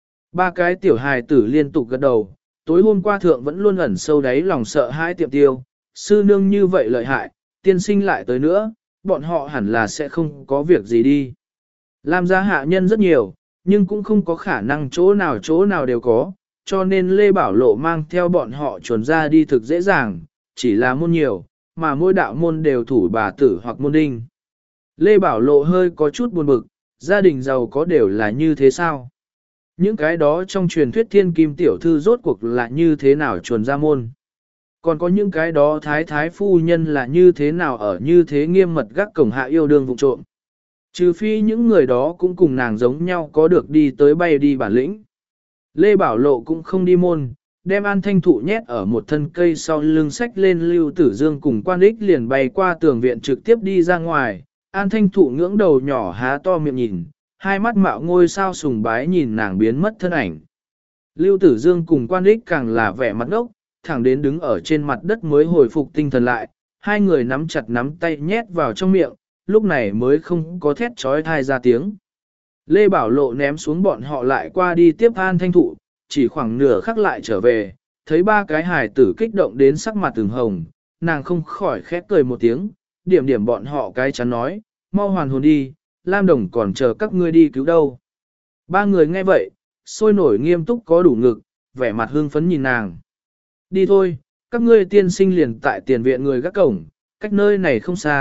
Ba cái tiểu hài tử liên tục gật đầu, tối hôm qua thượng vẫn luôn ẩn sâu đáy lòng sợ hãi tiệm tiêu, sư nương như vậy lợi hại, tiên sinh lại tới nữa, bọn họ hẳn là sẽ không có việc gì đi. Lam gia hạ nhân rất nhiều, nhưng cũng không có khả năng chỗ nào đều có, cho nên Lê Bảo Lộ mang theo bọn họ chuẩn ra đi thực dễ dàng, chỉ là môn nhiều, mà mỗi đạo môn đều thủ bà tử hoặc môn đinh. Lê Bảo Lộ hơi có chút buồn bực, gia đình giàu có đều là như thế sao? Những cái đó trong truyền thuyết thiên kim tiểu thư rốt cuộc là như thế nào chuồn ra môn? Còn có những cái đó thái thái phu nhân là như thế nào ở như thế nghiêm mật gác cổng hạ yêu đương vụ trộm? Trừ phi những người đó cũng cùng nàng giống nhau có được đi tới bay đi bản lĩnh. Lê Bảo Lộ cũng không đi môn, đem An Thanh Thụ nhét ở một thân cây sau lưng sách lên. Lưu Tử Dương cùng Quan Ích liền bay qua tường viện trực tiếp đi ra ngoài. An Thanh Thụ ngưỡng đầu nhỏ há to miệng nhìn, hai mắt mạo ngôi sao sùng bái nhìn nàng biến mất thân ảnh. Lưu Tử Dương cùng Quan Ích càng là vẻ mặt ngốc, thẳng đến đứng ở trên mặt đất mới hồi phục tinh thần lại, hai người nắm chặt nắm tay nhét vào trong miệng, lúc này mới không có thét trói thai ra tiếng. Lê Bảo Lộ ném xuống bọn họ lại qua đi tiếp An Thanh Thụ, chỉ khoảng nửa khắc lại trở về, thấy ba cái hài tử kích động đến sắc mặt từng hồng, nàng không khỏi khép cười một tiếng, điểm điểm bọn họ cái chắn nói, mau hoàn hồn đi, Lam Đồng còn chờ các ngươi đi cứu đâu. Ba người nghe vậy, sôi nổi nghiêm túc có đủ ngực, vẻ mặt hương phấn nhìn nàng. Đi thôi, các ngươi tiên sinh liền tại tiền viện người gác cổng, cách nơi này không xa,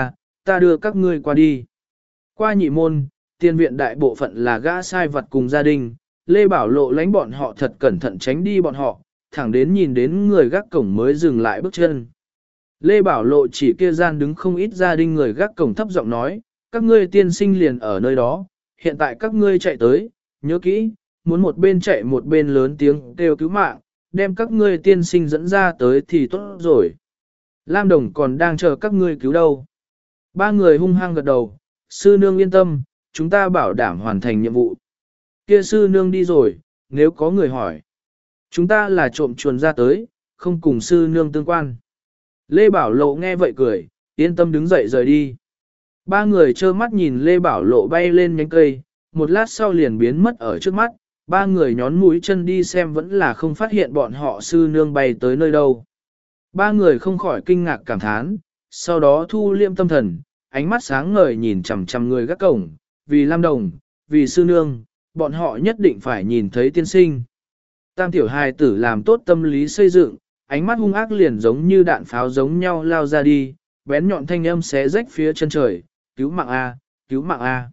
ta đưa các ngươi qua đi. Qua nhị môn, tiên viện đại bộ phận là gã sai vật cùng gia đình, Lê Bảo Lộ lánh bọn họ thật cẩn thận tránh đi bọn họ, thẳng đến nhìn đến người gác cổng mới dừng lại bước chân. Lê Bảo Lộ chỉ kia gian đứng không ít gia đình người gác cổng thấp giọng nói, các ngươi tiên sinh liền ở nơi đó, hiện tại các ngươi chạy tới, nhớ kỹ, muốn một bên chạy một bên lớn tiếng kêu cứu mạng, đem các ngươi tiên sinh dẫn ra tới thì tốt rồi. Lam Đồng còn đang chờ các ngươi cứu đâu. Ba người hung hăng gật đầu, sư nương yên tâm, chúng ta bảo đảm hoàn thành nhiệm vụ. Kia sư nương đi rồi, nếu có người hỏi. Chúng ta là trộm chuồn ra tới, không cùng sư nương tương quan. Lê Bảo Lộ nghe vậy cười, yên tâm đứng dậy rời đi. Ba người trơ mắt nhìn Lê Bảo Lộ bay lên nhánh cây, một lát sau liền biến mất ở trước mắt, ba người nhón mũi chân đi xem vẫn là không phát hiện bọn họ sư nương bay tới nơi đâu. Ba người không khỏi kinh ngạc cảm thán, sau đó thu liêm tâm thần, ánh mắt sáng ngời nhìn chằm chằm người gác cổng, vì Lam Đồng, vì sư nương, bọn họ nhất định phải nhìn thấy tiên sinh. Tam tiểu hài tử làm tốt tâm lý xây dựng, ánh mắt hung ác liền giống như đạn pháo giống nhau lao ra đi, bén nhọn thanh âm xé rách phía chân trời, cứu mạng A, cứu mạng A.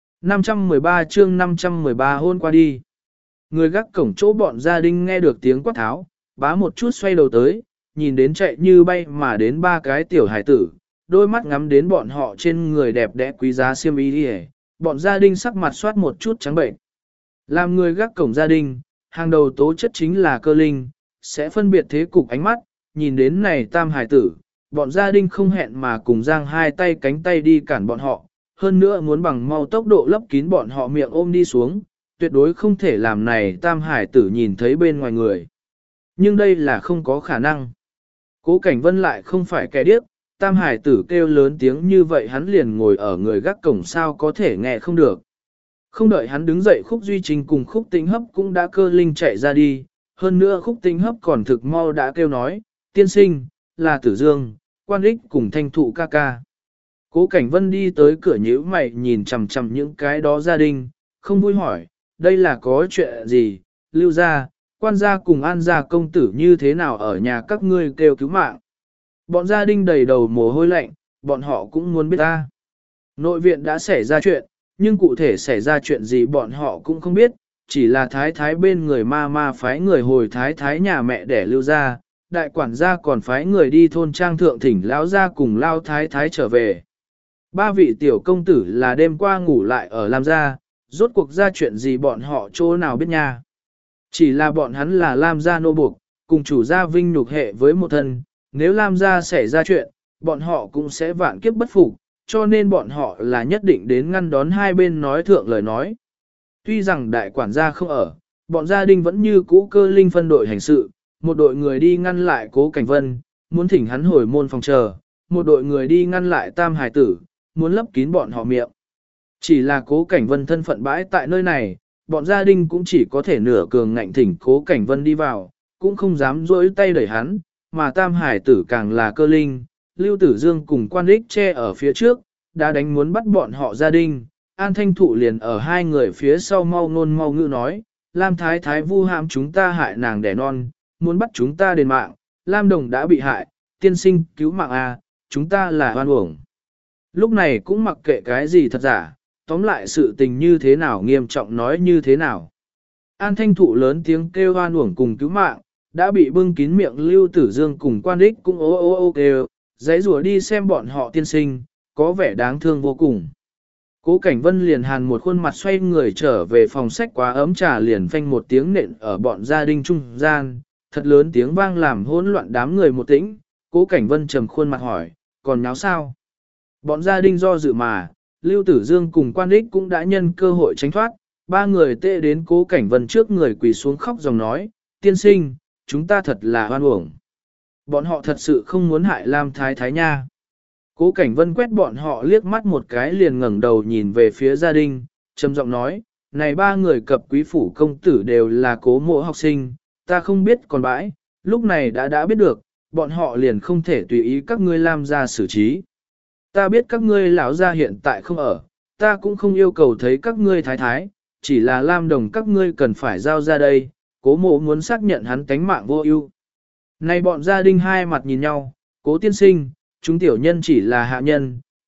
513 chương 513 hôn qua đi. Người gác cổng chỗ bọn gia đình nghe được tiếng quát tháo, bá một chút xoay đầu tới, nhìn đến chạy như bay mà đến ba cái tiểu hải tử, đôi mắt ngắm đến bọn họ trên người đẹp đẽ quý giá xiêm y đi, bọn gia đình sắc mặt soát một chút trắng bệnh. Làm người gác cổng gia đình, hàng đầu tố chất chính là cơ linh, sẽ phân biệt thế cục ánh mắt, nhìn đến này tam hải tử, bọn gia đình không hẹn mà cùng giang hai tay cánh tay đi cản bọn họ, hơn nữa muốn bằng mau tốc độ lấp kín bọn họ miệng ôm đi xuống, tuyệt đối không thể làm này tam hải tử nhìn thấy bên ngoài người. Nhưng đây là không có khả năng. Cố Cảnh Vân lại không phải kẻ điếc, tam hải tử kêu lớn tiếng như vậy hắn liền ngồi ở người gác cổng sao có thể nghe không được. Không đợi hắn đứng dậy Khúc Duy Trình cùng Khúc Tĩnh Hấp cũng đã cơ linh chạy ra đi, hơn nữa Khúc Tĩnh Hấp còn thực mau đã kêu nói, tiên sinh, là Tử Dương, Quan Ích cùng Thanh Thụ ca ca. Cố Cảnh Vân đi tới cửa nhíu mày nhìn chằm chằm những cái đó gia đình, không vui hỏi, đây là có chuyện gì, Lưu gia, Quan gia cùng An gia công tử như thế nào ở nhà các ngươi kêu cứu mạng. Bọn gia đình đầy đầu mồ hôi lạnh, bọn họ cũng muốn biết ta. Nội viện đã xảy ra chuyện, nhưng cụ thể xảy ra chuyện gì bọn họ cũng không biết, chỉ là thái thái bên người ma phái người hồi thái thái nhà mẹ để Lưu gia, đại quản gia còn phái người đi thôn trang thượng thỉnh lão gia cùng lao thái thái trở về. Ba vị tiểu công tử là đêm qua ngủ lại ở Lam gia, rốt cuộc ra chuyện gì bọn họ chỗ nào biết nha. Chỉ là bọn hắn là Lam gia nô buộc, cùng chủ gia vinh nhục hệ với một thân, nếu Lam gia xảy ra chuyện, bọn họ cũng sẽ vạn kiếp bất phục, cho nên bọn họ là nhất định đến ngăn đón hai bên nói thượng lời nói. Tuy rằng đại quản gia không ở, bọn gia đình vẫn như cũ cơ linh phân đội hành sự, một đội người đi ngăn lại Cố Cảnh Vân, muốn thỉnh hắn hồi môn phòng chờ, một đội người đi ngăn lại Tam Hải Tử, muốn lấp kín bọn họ miệng. Chỉ là Cố Cảnh Vân thân phận bãi tại nơi này, bọn gia đình cũng chỉ có thể nửa cường ngạnh thỉnh Cố Cảnh Vân đi vào, cũng không dám dỗi tay đẩy hắn, mà Tam Hải Tử càng là cơ linh, Lưu Tử Dương cùng Quan Ích che ở phía trước, đã đánh muốn bắt bọn họ gia đình. An Thanh Thụ liền ở hai người phía sau mau ngôn mau ngữ nói, Lam Thái Thái vu hãm chúng ta hại nàng đẻ non, muốn bắt chúng ta đền mạng, Lam Đồng đã bị hại, tiên sinh cứu mạng a, chúng ta là oan uổng. Lúc này cũng mặc kệ cái gì thật giả, tóm lại sự tình như thế nào nghiêm trọng nói như thế nào. An Thanh Thụ lớn tiếng kêu oan uổng cùng cứu mạng, đã bị bưng kín miệng Lưu Tử Dương cùng Quan Ích cũng ô ô ô kêu, giấy rùa đi xem bọn họ tiên sinh, có vẻ đáng thương vô cùng. Cố Cảnh Vân liền hàn một khuôn mặt xoay người trở về phòng sách quá ấm trà liền phanh một tiếng nện ở bọn gia đình trung gian, thật lớn tiếng vang làm hỗn loạn đám người một tĩnh, Cố Cảnh Vân trầm khuôn mặt hỏi, còn nháo sao? Bọn gia đình do dự mà, Lưu Tử Dương cùng Quan Ích cũng đã nhân cơ hội tránh thoát, ba người tệ đến Cố Cảnh Vân trước người quỳ xuống khóc dòng nói, tiên sinh, chúng ta thật là oan uổng. Bọn họ thật sự không muốn hại Lam Thái Thái nha. Cố Cảnh Vân quét bọn họ liếc mắt một cái liền ngẩng đầu nhìn về phía gia đình, trầm giọng nói, này ba người cập quý phủ công tử đều là Cố mộ học sinh, ta không biết còn bãi, lúc này đã biết được, bọn họ liền không thể tùy ý các ngươi Lam gia xử trí. Ta biết các ngươi lão gia hiện tại không ở, ta cũng không yêu cầu thấy các ngươi thái thái, chỉ là Lam Đồng các ngươi cần phải giao ra đây, Cố mộ muốn xác nhận hắn tánh mạng vô ưu. Này bọn gia đình hai mặt nhìn nhau, Cố tiên sinh, chúng tiểu nhân chỉ là hạ nhân,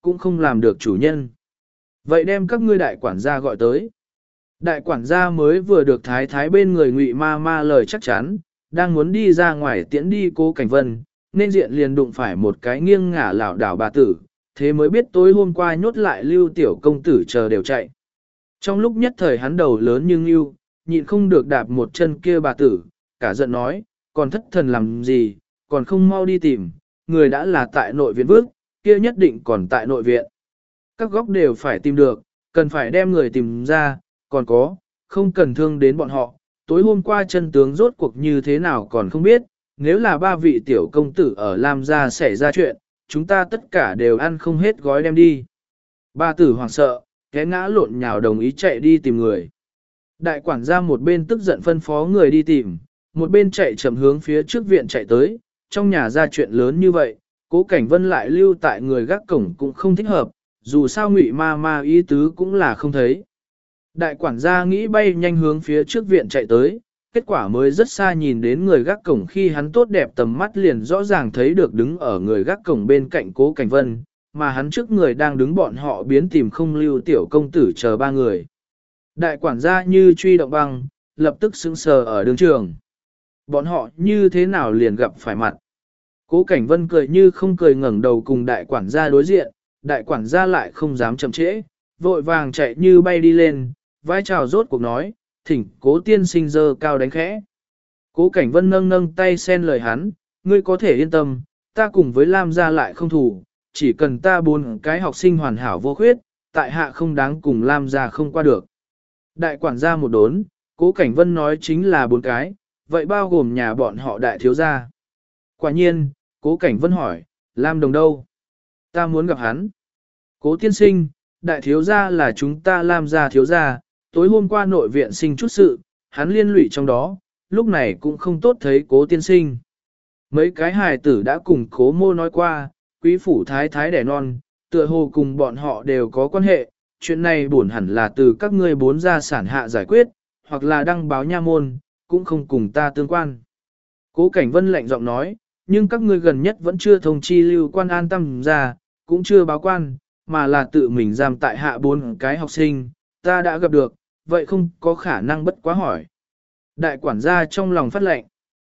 cũng không làm được chủ nhân. Vậy đem các ngươi đại quản gia gọi tới. Đại quản gia mới vừa được thái thái bên người Ngụy ma ma lời chắc chắn, đang muốn đi ra ngoài tiễn đi Cố Cảnh Vân, nên diện liền đụng phải một cái nghiêng ngả lảo đảo bà tử, thế mới biết tối hôm qua nhốt lại Lưu tiểu công tử chờ đều chạy. Trong lúc nhất thời hắn đầu lớn nhưng yêu, nhịn không được đạp một chân kia bà tử, cả giận nói, còn thất thần làm gì, còn không mau đi tìm, người đã là tại nội viện vước, kia nhất định còn tại nội viện. Các góc đều phải tìm được, cần phải đem người tìm ra, còn có, không cần thương đến bọn họ, tối hôm qua chân tướng rốt cuộc như thế nào còn không biết, nếu là ba vị tiểu công tử ở Lam gia xảy ra chuyện, chúng ta tất cả đều ăn không hết gói đem đi. Ba tử hoảng sợ, té ngã lộn nhào đồng ý chạy đi tìm người. Đại quản gia một bên tức giận phân phó người đi tìm, một bên chạy chậm hướng phía trước viện chạy tới, trong nhà ra chuyện lớn như vậy, Cố Cảnh Vân lại lưu tại người gác cổng cũng không thích hợp, dù sao Ngụy ma ma ý tứ cũng là không thấy. Đại quản gia nghĩ bay nhanh hướng phía trước viện chạy tới, kết quả mới rất xa nhìn đến người gác cổng khi hắn tốt đẹp tầm mắt liền rõ ràng thấy được đứng ở người gác cổng bên cạnh Cố Cảnh Vân, mà hắn trước người đang đứng bọn họ biến tìm không lưu tiểu công tử chờ ba người. Đại quản gia như truy động băng, lập tức sững sờ ở đường trường. Bọn họ như thế nào liền gặp phải mặt. Cố Cảnh Vân cười như không cười ngẩng đầu cùng đại quản gia đối diện, đại quản gia lại không dám chậm trễ, vội vàng chạy như bay đi lên, vai chào rốt cuộc nói, thỉnh Cố tiên sinh dơ cao đánh khẽ. Cố Cảnh Vân nâng nâng tay xen lời hắn, ngươi có thể yên tâm, ta cùng với Lam gia lại không thủ, chỉ cần ta 4 cái học sinh hoàn hảo vô khuyết, tại hạ không đáng cùng Lam gia không qua được. Đại quản gia một đốn, Cố Cảnh Vân nói chính là 4 cái, vậy bao gồm nhà bọn họ đại thiếu gia. Quả nhiên, Cố Cảnh Vân hỏi, Lam Đồng đâu? Ta muốn gặp hắn. Cố tiên sinh, đại thiếu gia là chúng ta Lam gia thiếu gia, tối hôm qua nội viện sinh chút sự, hắn liên lụy trong đó, lúc này cũng không tốt thấy Cố tiên sinh. Mấy cái hài tử đã cùng Cố mô nói qua, quý phủ thái thái đẻ non, tựa hồ cùng bọn họ đều có quan hệ, chuyện này buồn hẳn là từ các ngươi 4 gia sản hạ giải quyết, hoặc là đăng báo nha môn, cũng không cùng ta tương quan. Cố Cảnh Vân lạnh giọng nói, nhưng các ngươi gần nhất vẫn chưa thông chi lưu quan an tâm ra, cũng chưa báo quan, mà là tự mình giam tại hạ 4 cái học sinh, ta đã gặp được, vậy không có khả năng bất quá hỏi. Đại quản gia trong lòng phát lệnh,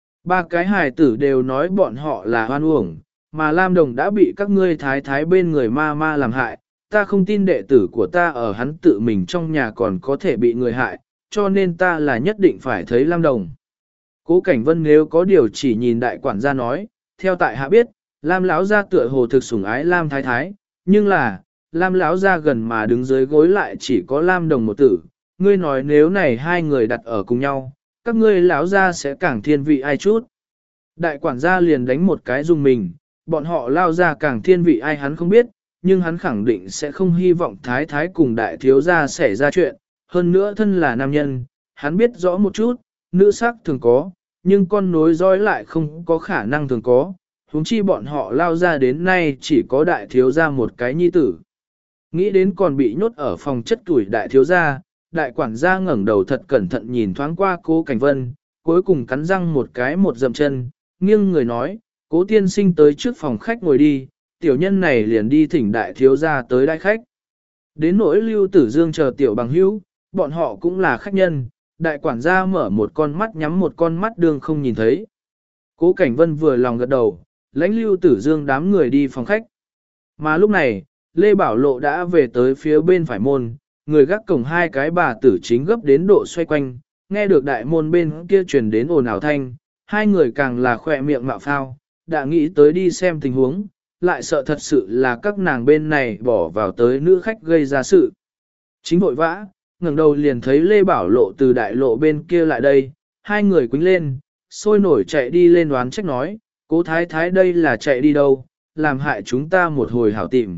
3 cái hài tử đều nói bọn họ là hoan uổng, mà Lam Đồng đã bị các ngươi thái thái bên người ma ma làm hại, ta không tin đệ tử của ta ở hắn tự mình trong nhà còn có thể bị người hại, cho nên ta là nhất định phải thấy Lam Đồng. Cố Cảnh Vân nếu có điều chỉ nhìn đại quản gia nói, theo tại hạ biết, Lam lão gia tựa hồ thực sủng ái Lam thái thái, nhưng là, Lam lão gia gần mà đứng dưới gối lại chỉ có Lam Đồng một tử, ngươi nói nếu này hai người đặt ở cùng nhau, các ngươi lão gia sẽ càng thiên vị ai chút. Đại quản gia liền đánh một cái dùng mình, bọn họ lao ra càng thiên vị ai hắn không biết, nhưng hắn khẳng định sẽ không hy vọng thái thái cùng đại thiếu gia xảy ra chuyện, hơn nữa thân là nam nhân, hắn biết rõ một chút, nữ sắc thường có, nhưng con nối dõi lại không có khả năng thường có, huống chi bọn họ lao ra đến nay chỉ có đại thiếu gia một cái nhi tử. Nghĩ đến còn bị nhốt ở phòng chất tuổi đại thiếu gia, đại quản gia ngẩng đầu thật cẩn thận nhìn thoáng qua Cố Cảnh Vân, cuối cùng cắn răng một cái một dậm chân, nghiêng người nói, Cố tiên sinh tới trước phòng khách ngồi đi, tiểu nhân này liền đi thỉnh đại thiếu gia tới đại khách. Đến nỗi Lưu Tử Dương chờ tiểu bằng hữu, bọn họ cũng là khách nhân, đại quản gia mở một con mắt nhắm một con mắt đường không nhìn thấy. Cố Cảnh Vân vừa lòng gật đầu, lãnh Lưu Tử Dương đám người đi phòng khách. Mà lúc này, Lê Bảo Lộ đã về tới phía bên phải môn, người gác cổng 2 cái bà tử chính gấp đến độ xoay quanh, nghe được đại môn bên kia truyền đến ồn ào thanh, 2 người càng là khỏe miệng mạo phao, đã nghĩ tới đi xem tình huống, lại sợ thật sự là các nàng bên này bỏ vào tới nữ khách gây ra sự. Chính vội vã, ngẩng đầu liền thấy Lê Bảo Lộ từ đại lộ bên kia lại đây, 2 người quýnh lên, sôi nổi chạy đi lên đoán trách nói, Cố thái thái đây là chạy đi đâu, làm hại chúng ta một hồi hảo tìm.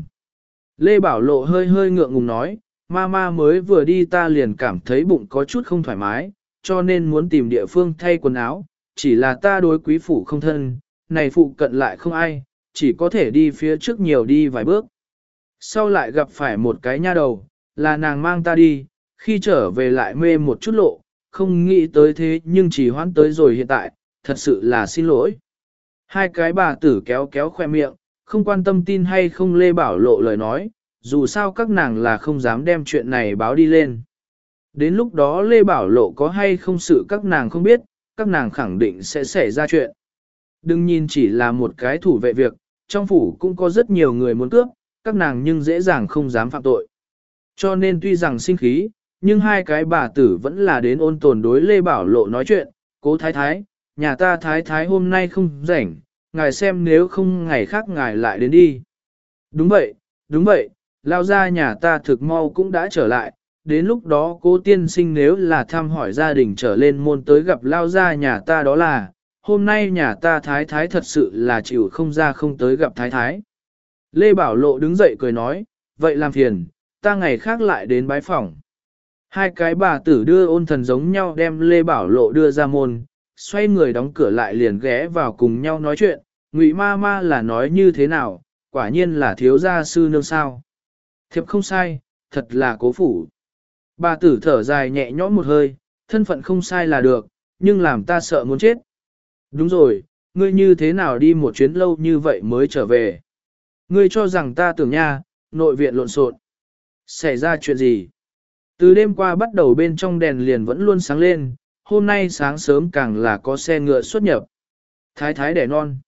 Lê Bảo Lộ hơi hơi ngượng ngùng nói, Mama mới vừa đi ta liền cảm thấy bụng có chút không thoải mái, cho nên muốn tìm địa phương thay quần áo, chỉ là ta đối quý phủ không thân, này phụ cận lại không ai, chỉ có thể đi phía trước nhiều đi vài bước. Sau lại gặp phải một cái nha đầu, là nàng mang ta đi, khi trở về lại mê một chút lộ, không nghĩ tới thế nhưng chỉ hoãn tới rồi hiện tại, thật sự là xin lỗi. 2 cái bà tử kéo kéo khoe miệng, không quan tâm tin hay không Lê Bảo Lộ lời nói, dù sao các nàng là không dám đem chuyện này báo đi lên. Đến lúc đó Lê Bảo Lộ có hay không sự các nàng không biết, các nàng khẳng định sẽ xảy ra chuyện. Đừng nhìn chỉ là một cái thủ vệ việc, trong phủ cũng có rất nhiều người muốn cướp, các nàng nhưng dễ dàng không dám phạm tội. Cho nên tuy rằng sinh khí, nhưng hai cái bà tử vẫn là đến ôn tồn đối Lê Bảo Lộ nói chuyện, cố thái thái, nhà ta thái thái hôm nay không rảnh, ngài xem nếu không ngày khác ngài lại đến đi. Đúng vậy, lao ra nhà ta thực mau cũng đã trở lại, đến lúc đó cố tiên sinh nếu là thăm hỏi gia đình trở lên môn tới gặp lao ra nhà ta đó là, hôm nay nhà ta thái thái thật sự là chịu không ra không tới gặp thái thái. Lê Bảo Lộ đứng dậy cười nói, vậy làm phiền, ta ngày khác lại đến bái phỏng. Hai cái bà tử đưa ôn thần giống nhau đem Lê Bảo Lộ đưa ra môn, xoay người đóng cửa lại liền ghé vào cùng nhau nói chuyện, Ngụy ma ma là nói như thế nào, quả nhiên là thiếu gia sư nương sao. Thiệp không sai, thật là cố phủ. Bà tử thở dài nhẹ nhõm một hơi, thân phận không sai là được, nhưng làm ta sợ muốn chết. Đúng rồi, ngươi như thế nào đi một chuyến lâu như vậy mới trở về. Ngươi cho rằng ta tưởng nha, nội viện lộn xộn. Xảy ra chuyện gì? Từ đêm qua bắt đầu bên trong đèn liền vẫn luôn sáng lên, hôm nay sáng sớm càng là có xe ngựa xuất nhập. Thái thái đẻ non.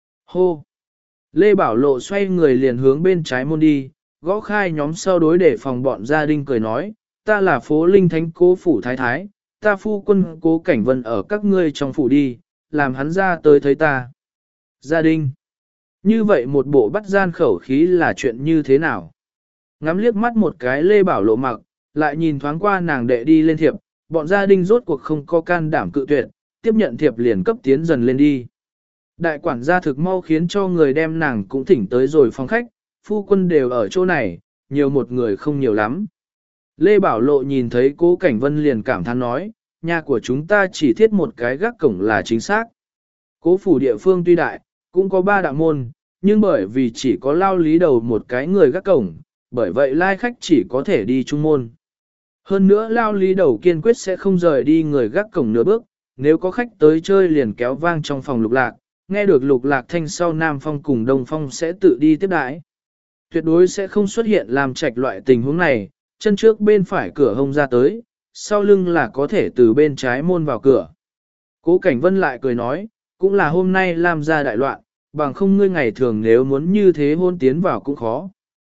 Hô! Lê Bảo Lộ xoay người liền hướng bên trái môn đi, gõ khai nhóm sau đối để phòng bọn gia đình cười nói, ta là phố linh thánh cố phủ thái thái, ta phu quân cố cảnh vân ở các ngươi trong phủ đi, làm hắn ra tới thấy ta. Gia đình! Như vậy một bộ bắt gian khẩu khí là chuyện như thế nào? Ngắm liếc mắt một cái Lê Bảo Lộ mặc, lại nhìn thoáng qua nàng đệ đi lên thiệp, bọn gia đình rốt cuộc không có can đảm cự tuyệt, tiếp nhận thiệp liền cấp tiến dần lên đi. Đại quản gia thực mau khiến cho người đem nàng cũng thỉnh tới rồi phòng khách, phu quân đều ở chỗ này, nhiều một người không nhiều lắm. Lê Bảo Lộ nhìn thấy Cố Cảnh Vân liền cảm thán nói, nhà của chúng ta chỉ thiết một cái gác cổng là chính xác. Cố phủ địa phương tuy đại, cũng có 3 đạo môn, nhưng bởi vì chỉ có lao lý đầu một cái người gác cổng, bởi vậy lai khách chỉ có thể đi trung môn. Hơn nữa lao lý đầu kiên quyết sẽ không rời đi người gác cổng nửa bước, nếu có khách tới chơi liền kéo vang trong phòng Lục Lạc, nghe được Lục Lạc thanh sau Nam Phong cùng Đông Phong sẽ tự đi tiếp đãi. Tuyệt đối sẽ không xuất hiện làm trạch loại tình huống này, chân trước bên phải cửa hông ra tới, sau lưng là có thể từ bên trái môn vào cửa. Cố Cảnh Vân lại cười nói, cũng là hôm nay làm ra đại loạn, bằng không ngươi ngày thường nếu muốn như thế hôn tiến vào cũng khó.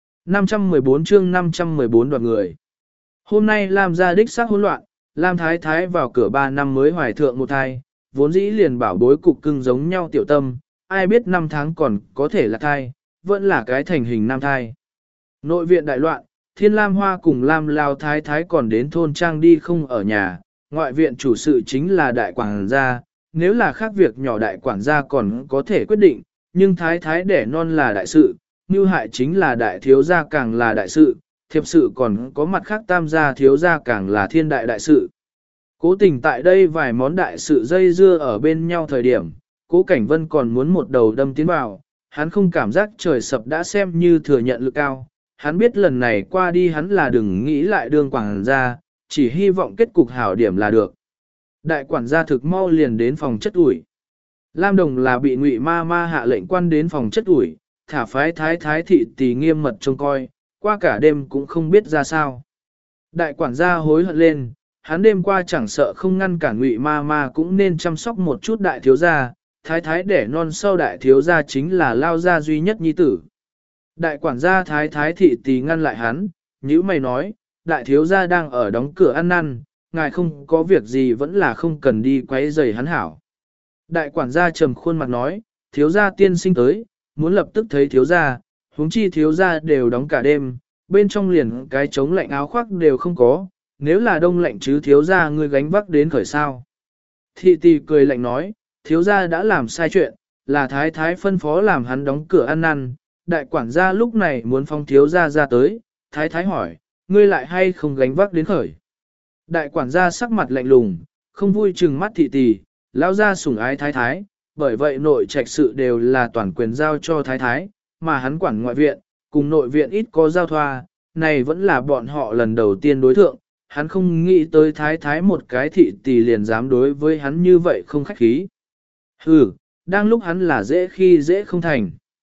514 chương 514 đoạt người. Hôm nay Lam gia đích xác hỗn loạn, Lam Thái Thái vào cửa 3 năm mới hoài thượng một thai, vốn dĩ liền bảo bối cục cưng giống nhau tiểu tâm, ai biết 5 tháng còn có thể là thai, vẫn là cái thành hình nam thai. Nội viện đại loạn, Thiên Lam Hoa cùng Lam Lao Thái Thái còn đến thôn trang đi không ở nhà, ngoại viện chủ sự chính là đại quản gia, nếu là khác việc nhỏ đại quản gia còn có thể quyết định, nhưng Thái Thái đẻ non là đại sự, như hại chính là đại thiếu gia càng là đại sự, thiệp sự còn có mặt khác tam gia thiếu gia càng là thiên đại đại sự. Cố tình tại đây vài món đại sự dây dưa ở bên nhau thời điểm, Cố Cảnh Vân còn muốn một đầu đâm tiến vào, hắn không cảm giác trời sập đã xem như thừa nhận lực cao, hắn biết lần này qua đi hắn là đừng nghĩ lại đương quản gia, chỉ hy vọng kết cục hảo điểm là được. Đại quản gia thực mau liền đến phòng chất ủi. Lam Đồng là bị Ngụy ma ma hạ lệnh quan đến phòng chất ủi, thả phái thái thái thị tỳ nghiêm mật trông coi, qua cả đêm cũng không biết ra sao. Đại quản gia hối hận lên, hắn đêm qua chẳng sợ không ngăn cản Ngụy ma ma cũng nên chăm sóc một chút đại thiếu gia, thái thái đẻ non sau đại thiếu gia chính là Lao gia duy nhất nhi tử. Đại quản gia thái thái thị tỳ ngăn lại hắn, nhữ mày nói, đại thiếu gia đang ở đóng cửa ăn năn, ngài không có việc gì vẫn là không cần đi quấy rầy hắn hảo. Đại quản gia trầm khuôn mặt nói, thiếu gia tiên sinh tới, muốn lập tức thấy thiếu gia, huống chi thiếu gia đều đóng cả đêm, bên trong liền cái chống lạnh áo khoác đều không có, nếu là đông lạnh chứ thiếu gia ngươi gánh vác đến khởi sao. Thị tỳ cười lạnh nói, thiếu gia đã làm sai chuyện, là thái thái phân phó làm hắn đóng cửa ăn năn, đại quản gia lúc này muốn phong thiếu gia ra tới, thái thái hỏi, ngươi lại hay không gánh vác đến khởi. Đại quản gia sắc mặt lạnh lùng, không vui chừng mắt thị tỳ, lão gia sủng ái thái thái, bởi vậy nội trạch sự đều là toàn quyền giao cho thái thái, mà hắn quản ngoại viện, cùng nội viện ít có giao thoa, này vẫn là bọn họ lần đầu tiên đối thượng, hắn không nghĩ tới thái thái một cái thị tỳ liền dám đối với hắn như vậy không khách khí. Hừ, đang lúc hắn là dễ khi dễ không thành.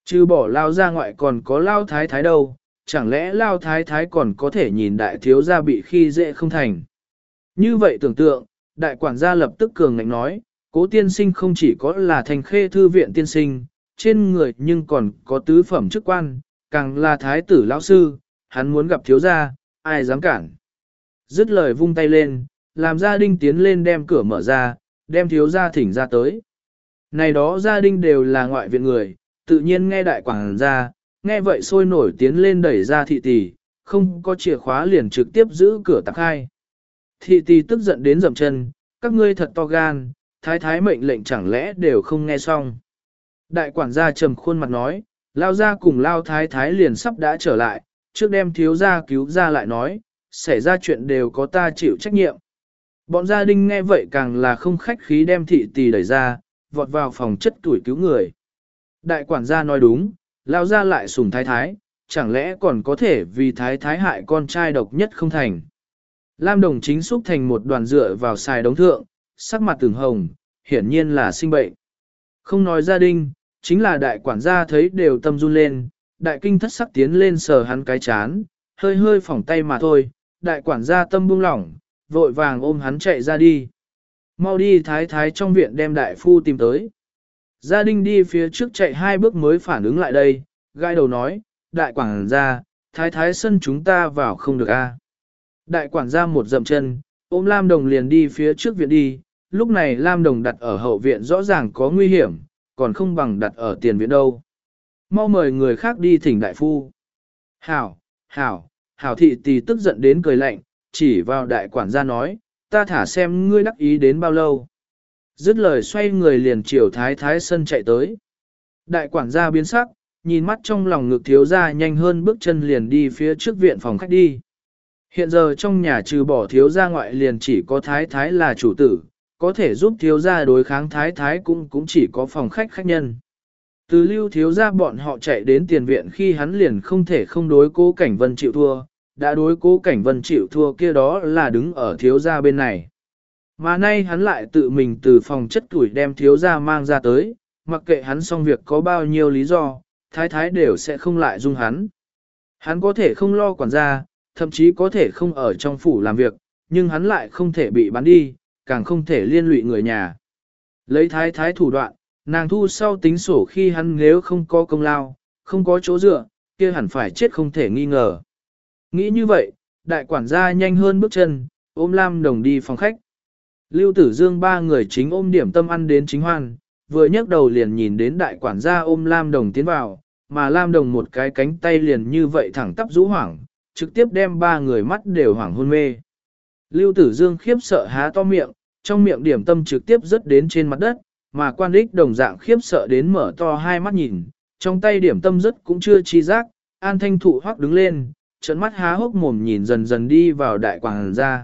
Chứ bỏ lao ra ngoại còn có lao thái thái đâu, chẳng lẽ lao thái thái còn có thể nhìn đại thiếu gia bị khi dễ không thành. Như vậy tưởng tượng, đại quản gia lập tức cường ngạnh nói, Cố tiên sinh không chỉ có là thành khê thư viện tiên sinh, trên người nhưng còn có tứ phẩm chức quan, càng là thái tử lão sư, hắn muốn gặp thiếu gia, ai dám cản. Dứt lời vung tay lên, làm gia đình tiến lên đem cửa mở ra, đem thiếu gia thỉnh ra tới. Này đó gia đình đều là ngoại viện người, tự nhiên nghe đại quảng gia, nghe vậy sôi nổi tiến lên đẩy ra thị tỷ, không có chìa khóa liền trực tiếp giữ cửa tạc hai. Thị tỷ tức giận đến dậm chân, các ngươi thật to gan, thái thái mệnh lệnh chẳng lẽ đều không nghe xong. Đại quản gia trầm khuôn mặt nói, lao ra cùng lao thái thái liền sắp đã trở lại, trước đem thiếu gia cứu ra lại nói, xảy ra chuyện đều có ta chịu trách nhiệm. Bọn gia đình nghe vậy càng là không khách khí đem thị tỷ đẩy ra, vọt vào phòng chất tuổi cứu người. Đại quản gia nói đúng, lao ra lại sủng thái thái, chẳng lẽ còn có thể vì thái thái hại con trai độc nhất không thành. Lam Đồng chính xúc thành một đoàn dựa vào xài đống thượng, sắc mặt từng hồng, hiển nhiên là sinh bệnh. Không nói gia đình, chính là đại quản gia thấy đều tâm run lên, đại kinh thất sắc tiến lên sờ hắn cái chán, hơi hơi phỏng tay mà thôi, đại quản gia tâm buông lỏng, vội vàng ôm hắn chạy ra đi. Mau đi thái thái trong viện đem đại phu tìm tới. Gia đình đi phía trước chạy 2 bước mới phản ứng lại đây, gai đầu nói, đại quản gia, thái thái sân chúng ta vào không được a. Đại quản gia một dậm chân, ôm Lam Đồng liền đi phía trước viện đi, lúc này Lam Đồng đặt ở hậu viện rõ ràng có nguy hiểm, còn không bằng đặt ở tiền viện đâu. Mau mời người khác đi thỉnh đại phu. Hảo, hảo, hảo thị tỷ tức giận đến cười lạnh, chỉ vào đại quản gia nói, ta thả xem ngươi đắc ý đến bao lâu. Dứt lời xoay người liền chiều thái thái sân chạy tới. Đại quản gia biến sắc, nhìn mắt trong lòng ngực thiếu gia nhanh hơn bước chân liền đi phía trước viện phòng khách đi. Hiện giờ trong nhà trừ bỏ thiếu gia ngoại liền chỉ có thái thái là chủ tử, có thể giúp thiếu gia đối kháng thái thái cũng chỉ có phòng khách khách nhân. Từ lưu thiếu gia bọn họ chạy đến tiền viện khi hắn liền không thể không đối Cố Cảnh Vân chịu thua, đã đối Cố Cảnh Vân chịu thua kia đó là đứng ở thiếu gia bên này. Mà nay hắn lại tự mình từ phòng chất tuổi đem thiếu gia mang ra tới, mặc kệ hắn xong việc có bao nhiêu lý do, thái thái đều sẽ không lại dung hắn. Hắn có thể không lo quản gia, thậm chí có thể không ở trong phủ làm việc, nhưng hắn lại không thể bị bán đi, càng không thể liên lụy người nhà. Lấy thái thái thủ đoạn, nàng thu sau tính sổ khi hắn nếu không có công lao, không có chỗ dựa, kia hẳn phải chết không thể nghi ngờ. Nghĩ như vậy, đại quản gia nhanh hơn bước chân, ôm Lam Đồng đi phòng khách. Lưu Tử Dương 3 người chính ôm điểm tâm ăn đến chính hoan, vừa nhấc đầu liền nhìn đến đại quản gia ôm Lam Đồng tiến vào, mà Lam Đồng một cái cánh tay liền như vậy thẳng tắp rũ hoảng, trực tiếp đem 3 người mắt đều hoảng hôn mê. Lưu Tử Dương khiếp sợ há to miệng, trong miệng điểm tâm trực tiếp rớt đến trên mặt đất, mà quan đích đồng dạng khiếp sợ đến mở to hai mắt nhìn, trong tay điểm tâm rớt cũng chưa chi giác, An Thanh Thụ hoắc đứng lên, trợn mắt há hốc mồm nhìn dần dần đi vào đại quản gia.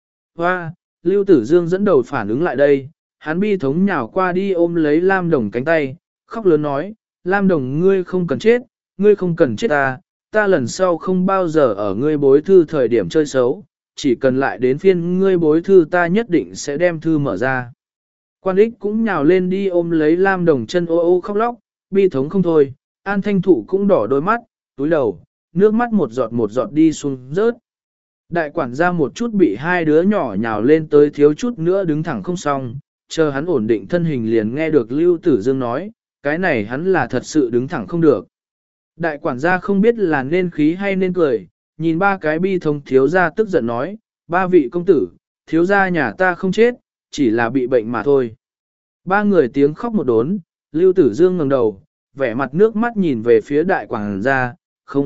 Hoa, Lưu Tử Dương dẫn đầu phản ứng lại đây, hắn bi thống nhào qua đi ôm lấy Lam Đồng cánh tay, khóc lớn nói, Lam Đồng ngươi không cần chết, ngươi không cần chết ta lần sau không bao giờ ở ngươi bối thư thời điểm chơi xấu, chỉ cần lại đến phiên ngươi bối thư ta nhất định sẽ đem thư mở ra. Quan ích cũng nhào lên đi ôm lấy Lam Đồng chân ô ô khóc lóc, bi thống không thôi, An Thanh Thụ cũng đỏ đôi mắt, túi đầu, nước mắt một giọt đi xuống rớt. Đại quản gia một chút bị 2 đứa nhỏ nhào lên tới thiếu chút nữa đứng thẳng không xong, chờ hắn ổn định thân hình liền nghe được Lưu Tử Dương nói, cái này hắn là thật sự đứng thẳng không được. Đại quản gia không biết là nên khí hay nên cười, nhìn 3 cái bi thống thiếu gia tức giận nói, 3 vị công tử, thiếu gia nhà ta không chết, chỉ là bị bệnh mà thôi. 3 người tiếng khóc một đốn, Lưu Tử Dương ngẩng đầu, vẻ mặt nước mắt nhìn về phía đại quản gia,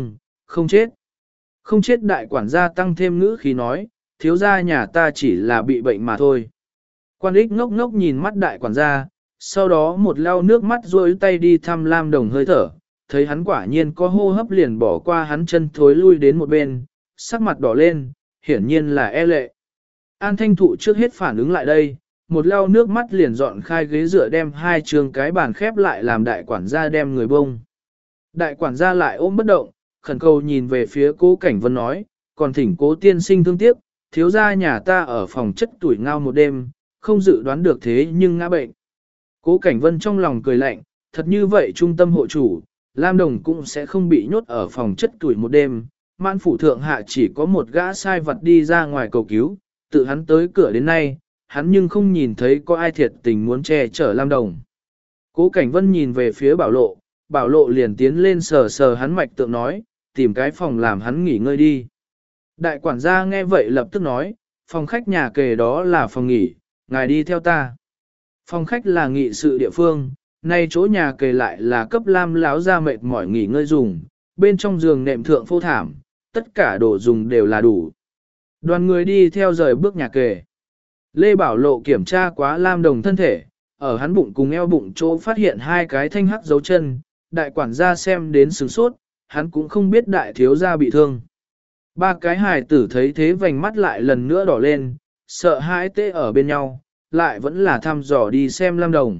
không chết. Không chết đại quản gia tăng thêm ngữ khí nói, thiếu gia nhà ta chỉ là bị bệnh mà thôi. Quan ích ngốc ngốc nhìn mắt đại quản gia, sau đó một lau nước mắt duỗi tay đi thăm Lam Đồng hơi thở, thấy hắn quả nhiên có hô hấp liền bỏ qua hắn chân thối lui đến một bên, sắc mặt đỏ lên, hiển nhiên là e lệ. An Thanh Thụ trước hết phản ứng lại đây, một lau nước mắt liền dọn khai ghế dựa đem 2 trường cái bàn khép lại làm đại quản gia đem người bông. Đại quản gia lại ôm bất động, khẩn cầu nhìn về phía Cố Cảnh Vân nói, còn thỉnh Cố tiên sinh thương tiếc, thiếu gia nhà ta ở phòng chất tuổi ngao một đêm, không dự đoán được thế nhưng ngã bệnh. Cố Cảnh Vân trong lòng cười lạnh, thật như vậy trung tâm hộ chủ, Lam Đồng cũng sẽ không bị nhốt ở phòng chất tuổi một đêm. Mãn phủ thượng hạ chỉ có một gã sai vật đi ra ngoài cầu cứu, tự hắn tới cửa đến nay, hắn nhưng không nhìn thấy có ai thiệt tình muốn che chở Lam Đồng. Cố Cảnh Vân nhìn về phía Bảo Lộ liền tiến lên sờ sờ hắn mạch tượng nói, tìm cái phòng làm hắn nghỉ ngơi đi. Đại quản gia nghe vậy lập tức nói, phòng khách nhà kề đó là phòng nghỉ, ngài đi theo ta. Phòng khách là nghị sự địa phương, nay chỗ nhà kề lại là cấp Lam lão gia mệt mỏi nghỉ ngơi dùng, bên trong giường nệm thượng phô thảm, tất cả đồ dùng đều là đủ. Đoàn người đi theo rời bước nhà kề. Lê Bảo Lộ kiểm tra quá Lam Đồng thân thể, ở hắn bụng cùng eo bụng chỗ phát hiện hai cái thanh hắc dấu chân, đại quản gia xem đến sửng sốt, hắn cũng không biết đại thiếu gia bị thương. Ba cái hài tử thấy thế vành mắt lại lần nữa đỏ lên, sợ hãi tê ở bên nhau, lại vẫn là thăm dò đi xem Lam Đồng.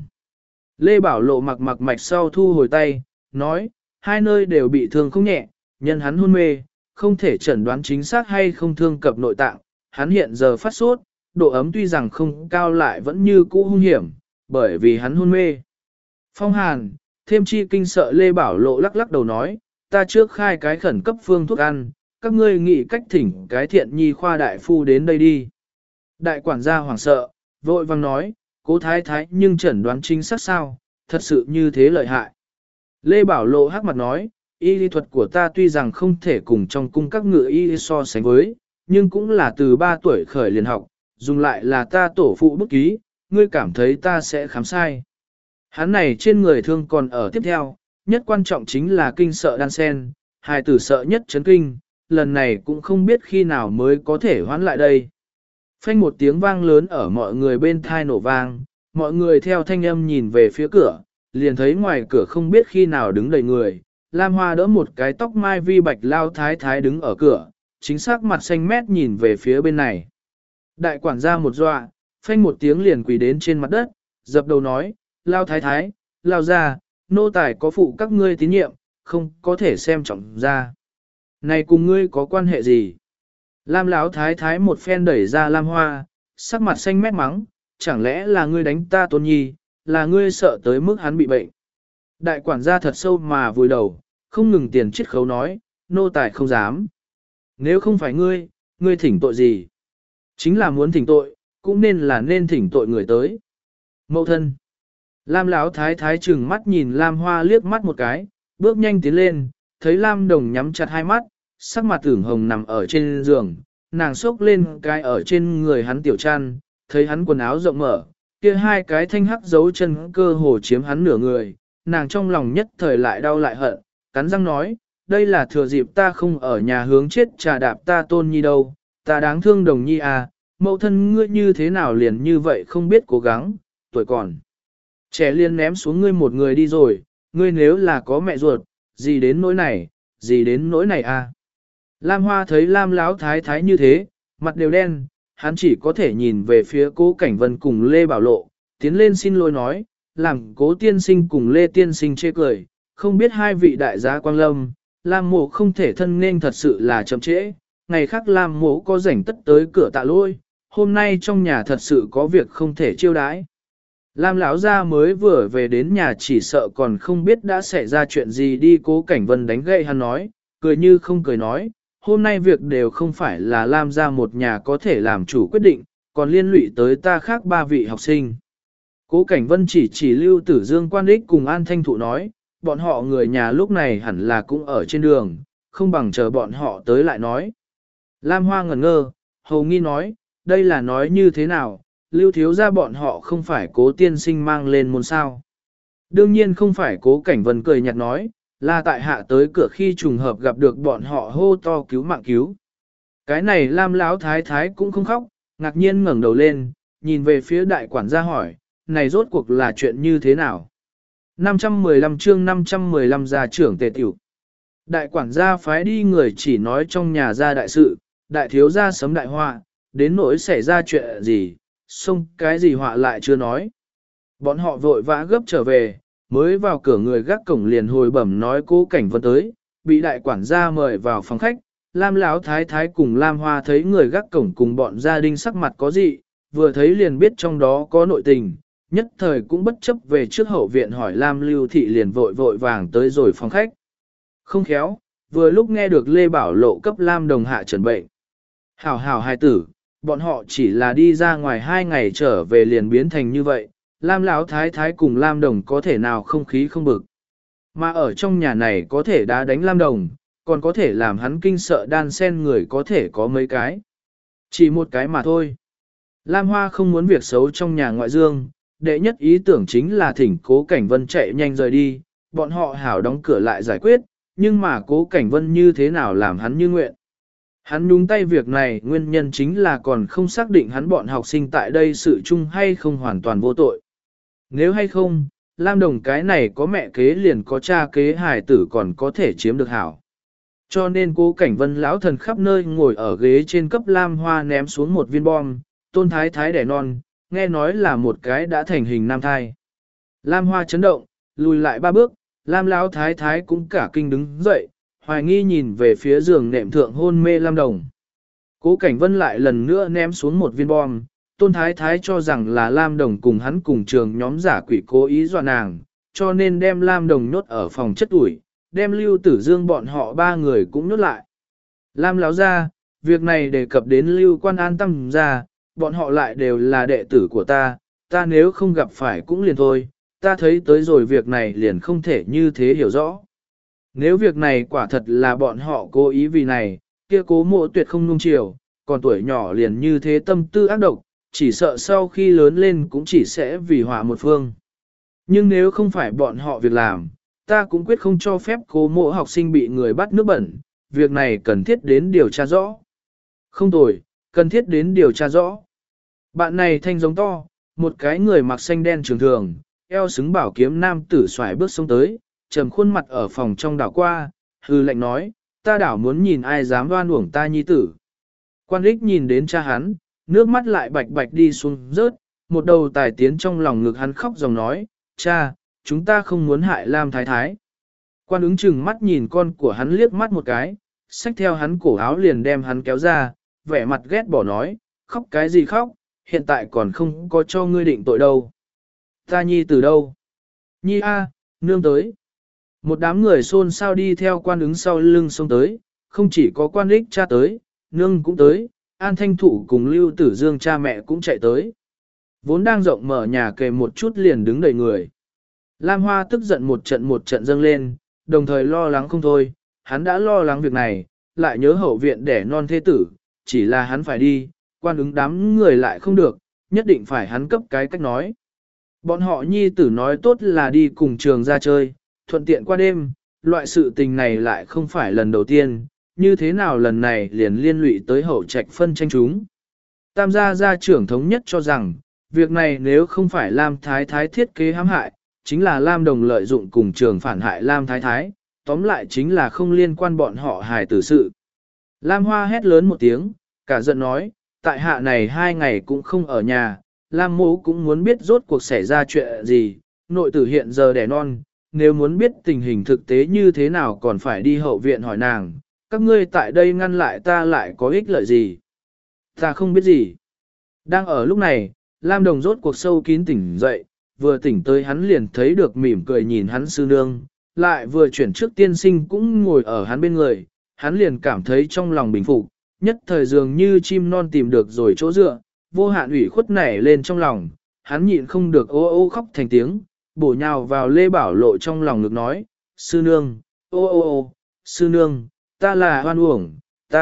Lê Bảo Lộ mặc mạch sau thu hồi tay, nói, hai nơi đều bị thương không nhẹ, nhân hắn hôn mê, không thể chẩn đoán chính xác hay không thương cập nội tạng, hắn hiện giờ phát sốt, độ ấm tuy rằng không cao lại vẫn như cũ hung hiểm, bởi vì hắn hôn mê. Phong hàn, thêm chi kinh sợ Lê Bảo Lộ lắc lắc đầu nói, ta trước khai cái khẩn cấp phương thuốc ăn, các ngươi nghĩ cách thỉnh cái thiện nhi khoa đại phu đến đây đi. Đại quản gia hoảng sợ, vội vang nói, cố thái thái nhưng chẩn đoán chính xác sao, thật sự như thế lợi hại. Lê Bảo Lộ hắc mặt nói, y lý thuật của ta tuy rằng không thể cùng trong cung các ngựa y so sánh với, nhưng cũng là từ 3 tuổi khởi liền học, dùng lại là ta tổ phụ bút ký, ngươi cảm thấy ta sẽ khám sai. Hắn này trên người thương còn ở tiếp theo, nhất quan trọng chính là kinh sợ đan sen, hài tử sợ nhất chấn kinh, lần này cũng không biết khi nào mới có thể hoán lại đây. Phanh một tiếng vang lớn ở mọi người bên thai nổ vang, mọi người theo thanh âm nhìn về phía cửa, liền thấy ngoài cửa không biết khi nào đứng đầy người, Lam Hoa đỡ một cái tóc mai vi bạch lao thái thái đứng ở cửa, chính xác mặt xanh mét nhìn về phía bên này. Đại quản gia một dọa, phanh một tiếng liền quỳ đến trên mặt đất, dập đầu nói, lao thái thái, lao ra, nô tài có phụ các ngươi tín nhiệm, không có thể xem trọng ra. Này cùng ngươi có quan hệ gì? Lam lão thái thái một phen đẩy ra Lam Hoa, sắc mặt xanh mét mắng, chẳng lẽ là ngươi đánh ta Tôn Nhi, là ngươi sợ tới mức hắn bị bệnh. Đại quản gia thật sâu mà vùi đầu, không ngừng tiền chiết khấu nói, nô tài không dám. Nếu không phải ngươi thỉnh tội gì? Chính là muốn thỉnh tội, cũng nên thỉnh tội người tới. Mậu thân. Lam lão thái thái trừng mắt nhìn Lam Hoa liếc mắt một cái, bước nhanh tiến lên, thấy Lam Đồng nhắm chặt hai mắt, sắc mặt ửng hồng nằm ở trên giường, nàng xốc lên cái ở trên người hắn tiểu chăn, thấy hắn quần áo rộng mở, kia hai cái thanh hắc dấu chân cơ hồ chiếm hắn nửa người, nàng trong lòng nhất thời lại đau lại hận, cắn răng nói, đây là thừa dịp ta không ở nhà hướng chết trà đạp ta Tôn Nhi đâu, ta đáng thương Đồng Nhi à, mẫu thân ngươi như thế nào liền như vậy không biết cố gắng, tuổi còn. Trẻ liền ném xuống ngươi một người đi rồi, ngươi nếu là có mẹ ruột, gì đến nỗi này à. Lam Hoa thấy Lam Lão thái thái như thế, mặt đều đen, hắn chỉ có thể nhìn về phía Cố Cảnh Vân cùng Lê Bảo Lộ, tiến lên xin lỗi nói, làm Cố tiên sinh cùng Lê tiên sinh chê cười, không biết hai vị đại gia quang lâm, Lam mộ không thể thân nên thật sự là chậm trễ, ngày khác Lam mộ có rảnh tất tới cửa tạ lôi, hôm nay trong nhà thật sự có việc không thể chiêu đãi. Lam lão gia mới vừa về đến nhà chỉ sợ còn không biết đã xảy ra chuyện gì đi. Cố Cảnh Vân đánh gậy hắn nói, cười như không cười nói, hôm nay việc đều không phải là Lam gia một nhà có thể làm chủ quyết định, còn liên lụy tới ta khác 3 vị học sinh. Cố Cảnh Vân chỉ Lưu Tử Dương Quan Ích cùng An Thanh Thụ nói, bọn họ người nhà lúc này hẳn là cũng ở trên đường, không bằng chờ bọn họ tới lại nói. Lam Hoa ngẩn ngơ, hầu nghi nói, đây là nói như thế nào, Lưu thiếu gia bọn họ không phải Cố tiên sinh mang lên môn sao. Đương nhiên không phải. Cố Cảnh Vân cười nhạt nói, là tại hạ tới cửa khi trùng hợp gặp được bọn họ hô to cứu mạng cứu. Cái này Lam Lão thái thái cũng không khóc, ngạc nhiên ngẩng đầu lên, nhìn về phía đại quản gia hỏi, này rốt cuộc là chuyện như thế nào? 515 chương 515 gia trưởng tề tiểu. Đại quản gia phái đi người chỉ nói trong nhà ra đại sự, đại thiếu gia sấm đại họa, đến nỗi xảy ra chuyện gì, xông cái gì họa lại chưa nói. Bọn họ vội vã gấp trở về, mới vào cửa người gác cổng liền hồi bẩm nói Cố Cảnh Vân tới, bị đại quản gia mời vào phòng khách. Lam Lão thái thái cùng Lam Hoa thấy người gác cổng cùng bọn gia đình sắc mặt có dị, vừa thấy liền biết trong đó có nội tình, nhất thời cũng bất chấp về trước hậu viện hỏi Lam Lưu Thị liền vội vội vàng tới rồi phòng khách. Không khéo, vừa lúc nghe được Lê Bảo Lộ cấp Lam Đồng hạ trần bệnh. Hảo hảo hài tử, bọn họ chỉ là đi ra ngoài 2 ngày trở về liền biến thành như vậy, Lam Lão Thái Thái cùng Lam Đồng có thể nào không khí không bực. Mà ở trong nhà này có thể đá đánh Lam Đồng, còn có thể làm hắn kinh sợ đan sen người có thể có mấy cái. Chỉ một cái mà thôi. Lam Hoa không muốn việc xấu trong nhà ngoại dương, đệ nhất ý tưởng chính là thỉnh Cố Cảnh Vân chạy nhanh rời đi, bọn họ hảo đóng cửa lại giải quyết, nhưng mà Cố Cảnh Vân như thế nào làm hắn như nguyện. Hắn nhúng tay việc này nguyên nhân chính là còn không xác định hắn bọn học sinh tại đây sự chung hay không hoàn toàn vô tội. Nếu hay không, Lam Đồng cái này có mẹ kế liền có cha kế hài tử còn có thể chiếm được hảo. Cho nên Cố Cảnh Vân lão thần khắp nơi ngồi ở ghế trên cấp Lam Hoa ném xuống một viên bom, Tôn Thái Thái đẻ non, nghe nói là một cái đã thành hình nam thai. Lam Hoa chấn động, lùi lại 3 bước, Lam Lão Thái Thái cũng cả kinh đứng dậy, hoài nghi nhìn về phía giường nệm thượng hôn mê Lam Đồng. Cố Cảnh Vân lại lần nữa ném xuống một viên bom, Tôn Thái Thái cho rằng là Lam Đồng cùng hắn cùng trường nhóm giả quỷ cố ý dọa nàng, cho nên đem Lam Đồng nhốt ở phòng chất ủi, đem Lưu Tử Dương bọn họ 3 người cũng nhốt lại. Lam Lão ra, việc này đề cập đến Lưu Quan An tâm ra, bọn họ lại đều là đệ tử của ta nếu không gặp phải cũng liền thôi, ta thấy tới rồi việc này liền không thể như thế hiểu rõ. Nếu việc này quả thật là bọn họ cố ý vì này, kia Cố Mộ tuyệt không nung chiều, còn tuổi nhỏ liền như thế tâm tư ác độc, chỉ sợ sau khi lớn lên cũng chỉ sẽ vì họa một phương. Nhưng nếu không phải bọn họ việc làm, ta cũng quyết không cho phép Cố Mộ học sinh bị người bắt nước bẩn, việc này cần thiết đến điều tra rõ. Không tồi, cần thiết đến điều tra rõ. Bạn này thanh giống to, một cái người mặc xanh đen trường thường, eo xứng bảo kiếm nam tử xoài bước xuống tới, trầm khuôn mặt ở phòng trong đảo qua, hư lệnh nói, ta đảo muốn nhìn ai dám đoan uổng ta nhi tử. Quan Ích nhìn đến cha hắn, nước mắt lại bạch bạch đi xuống rớt, một đầu tài tiến trong lòng ngực hắn khóc dòng nói, cha, chúng ta không muốn hại Lam Thái Thái. Quan ứng chừng mắt nhìn con của hắn liếc mắt một cái, xách theo hắn cổ áo liền đem hắn kéo ra, vẻ mặt ghét bỏ nói, khóc cái gì khóc, hiện tại còn không có cho ngươi định tội đâu. Ta nhi từ đâu? Nhi a, nương tới. Một đám người xôn xao đi theo quan ứng sau lưng xông tới, không chỉ có Quan Ích cha tới, nương cũng tới, An Thanh Thụ cùng Lưu Tử Dương cha mẹ cũng chạy tới. Vốn đang rộng mở nhà kề một chút liền đứng đầy người. Lam Hoa tức giận một trận dâng lên, đồng thời lo lắng không thôi, hắn đã lo lắng việc này, lại nhớ hậu viện đẻ non thế tử, chỉ là hắn phải đi, quan ứng đám người lại không được, nhất định phải hắn cấp cái cách nói. Bọn họ nhi tử nói tốt là đi cùng trường ra chơi, thuận tiện qua đêm, loại sự tình này lại không phải lần đầu tiên, như thế nào lần này liền liên lụy tới hậu trạch phân tranh chúng. Tam gia trưởng thống nhất cho rằng, việc này nếu không phải Lam Thái Thái thiết kế hãm hại, chính là Lam Đồng lợi dụng cùng trường phản hại Lam Thái Thái, tóm lại chính là không liên quan bọn họ hài tử sự. Lam Hoa hét lớn một tiếng, cả giận nói, tại hạ này 2 ngày cũng không ở nhà, Lam Mỗ cũng muốn biết rốt cuộc xảy ra chuyện gì, nội tử hiện giờ đẻ non, nếu muốn biết tình hình thực tế như thế nào còn phải đi hậu viện hỏi nàng, các ngươi tại đây ngăn lại ta lại có ích lợi gì. Ta không biết gì. Đang ở lúc này, Lam Đồng rốt cuộc sâu kín tỉnh dậy, vừa tỉnh tới hắn liền thấy được mỉm cười nhìn hắn sư nương, lại vừa chuyển trước tiên sinh cũng ngồi ở hắn bên người, hắn liền cảm thấy trong lòng bình phục, nhất thời dường như chim non tìm được rồi chỗ dựa, vô hạn ủy khuất nảy lên trong lòng, hắn nhịn không được ô ô khóc thành tiếng, bổ nhào vào Lê Bảo Lộ trong lòng ngực nói, sư nương, ô ô ô, sư nương, ta là hoan uổng,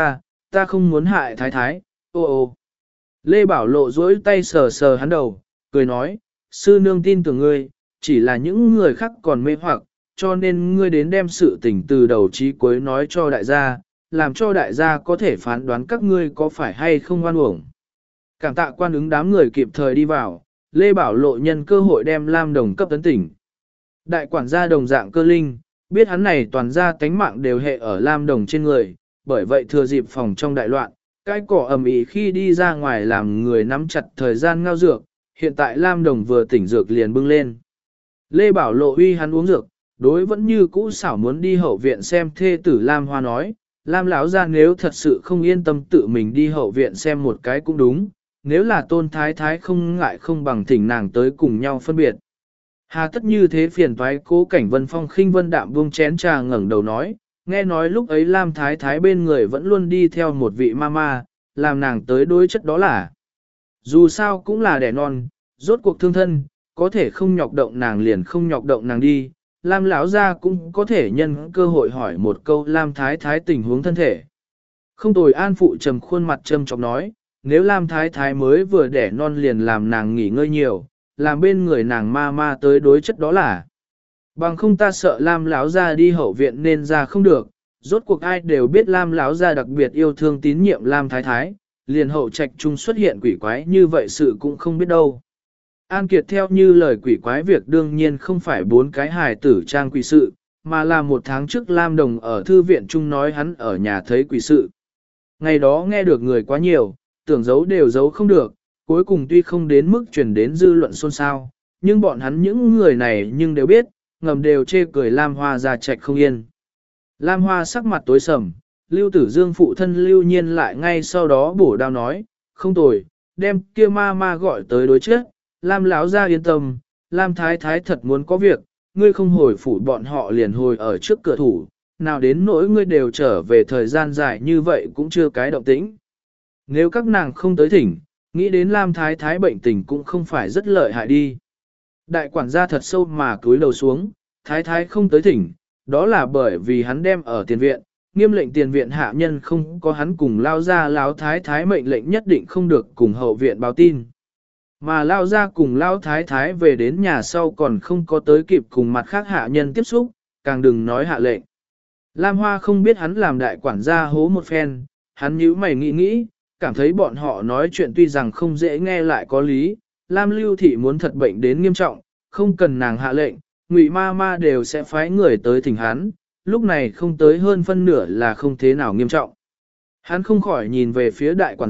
ta không muốn hại thái thái, ô ô. Lê Bảo Lộ duỗi tay sờ sờ hắn đầu, cười nói, sư nương tin tưởng ngươi, chỉ là những người khác còn mê hoặc, cho nên ngươi đến đem sự tình từ đầu chí cuối nói cho đại gia, làm cho đại gia có thể phán đoán các ngươi có phải hay không oan uổng. Cảm tạ quan ứng đám người kịp thời đi vào, Lê Bảo Lộ nhân cơ hội đem Lam Đồng cấp tấn tỉnh. Đại quản gia đồng dạng cơ linh, biết hắn này toàn gia tánh mạng đều hệ ở Lam Đồng trên người, bởi vậy thừa dịp phòng trong đại loạn, cái cỏ ầm ĩ khi đi ra ngoài làm người nắm chặt thời gian ngao dược, hiện tại Lam Đồng vừa tỉnh dược liền bưng lên. Lê Bảo Lộ uy hắn uống dược, đối vẫn như cũ xảo muốn đi hậu viện xem thê tử Lam Hoa nói, Lam lão gia nếu thật sự không yên tâm tự mình đi hậu viện xem một cái cũng đúng, nếu là tôn thái thái không ngại không bằng thỉnh nàng tới cùng nhau phân biệt. Hà tất như thế phiền toái. Cố Cảnh Vân phong khinh vân đạm buông chén trà ngẩng đầu nói, nghe nói lúc ấy Lam thái thái bên người vẫn luôn đi theo một vị mama, làm nàng tới đối chất đó là. Dù sao cũng là đẻ non, rốt cuộc thương thân, có thể không nhọc động nàng liền không nhọc động nàng đi. Lam lão gia cũng có thể nhân cơ hội hỏi một câu Lam thái thái tình huống thân thể. Không tồi. An phụ trầm khuôn mặt trầm trọng nói, nếu Lam thái thái mới vừa đẻ non liền làm nàng nghỉ ngơi nhiều, làm bên người nàng ma tới đối chất đó là. Bằng không ta sợ Lam lão gia đi hậu viện nên ra không được, rốt cuộc ai đều biết Lam lão gia đặc biệt yêu thương tín nhiệm Lam thái thái, liền hậu trạch trung xuất hiện quỷ quái như vậy sự cũng không biết đâu. An Kiệt theo như lời quỷ quái việc đương nhiên không phải 4 cái hài tử trang quỷ sự, mà là 1 tháng trước Lam Đồng ở thư viện trung nói hắn ở nhà thấy quỷ sự. Ngày đó nghe được người quá nhiều, tưởng giấu đều giấu không được, cuối cùng tuy không đến mức truyền đến dư luận xôn xao, nhưng bọn hắn những người này nhưng đều biết, ngầm đều chê cười Lam Hoa ra trạch không yên. Lam Hoa sắc mặt tối sầm, Lưu Tử Dương phụ thân Lưu Nhiên lại ngay sau đó bổ đao nói, không tồi, đem kia ma gọi tới đối trước, Lam lão ra yên tâm, Lam thái thái thật muốn có việc, ngươi không hồi phủ bọn họ liền hồi ở trước cửa thủ, nào đến nỗi ngươi đều trở về thời gian dài như vậy cũng chưa cái động tĩnh. Nếu các nàng không tới thỉnh, nghĩ đến Lam thái thái bệnh tình cũng không phải rất lợi hại đi. Đại quản gia thật sâu mà cúi đầu xuống, thái thái không tới thỉnh, đó là bởi vì hắn đem ở tiền viện, nghiêm lệnh tiền viện hạ nhân không có hắn cùng lao ra lão thái thái mệnh lệnh nhất định không được cùng hậu viện báo tin. Mà lao ra cùng lao thái thái về đến nhà sau còn không có tới kịp cùng mặt khác hạ nhân tiếp xúc, càng đừng nói hạ lệnh. Lam Hoa không biết hắn làm đại quản gia hố một phen, hắn nhíu mày nghĩ, cảm thấy bọn họ nói chuyện tuy rằng không dễ nghe lại có lý, Lam Lưu Thị muốn thật bệnh đến nghiêm trọng, không cần nàng hạ lệnh, Ngụy ma đều sẽ phái người tới thỉnh hắn, lúc này không tới hơn phân nửa là không thế nào nghiêm trọng. Hắn không khỏi nhìn về phía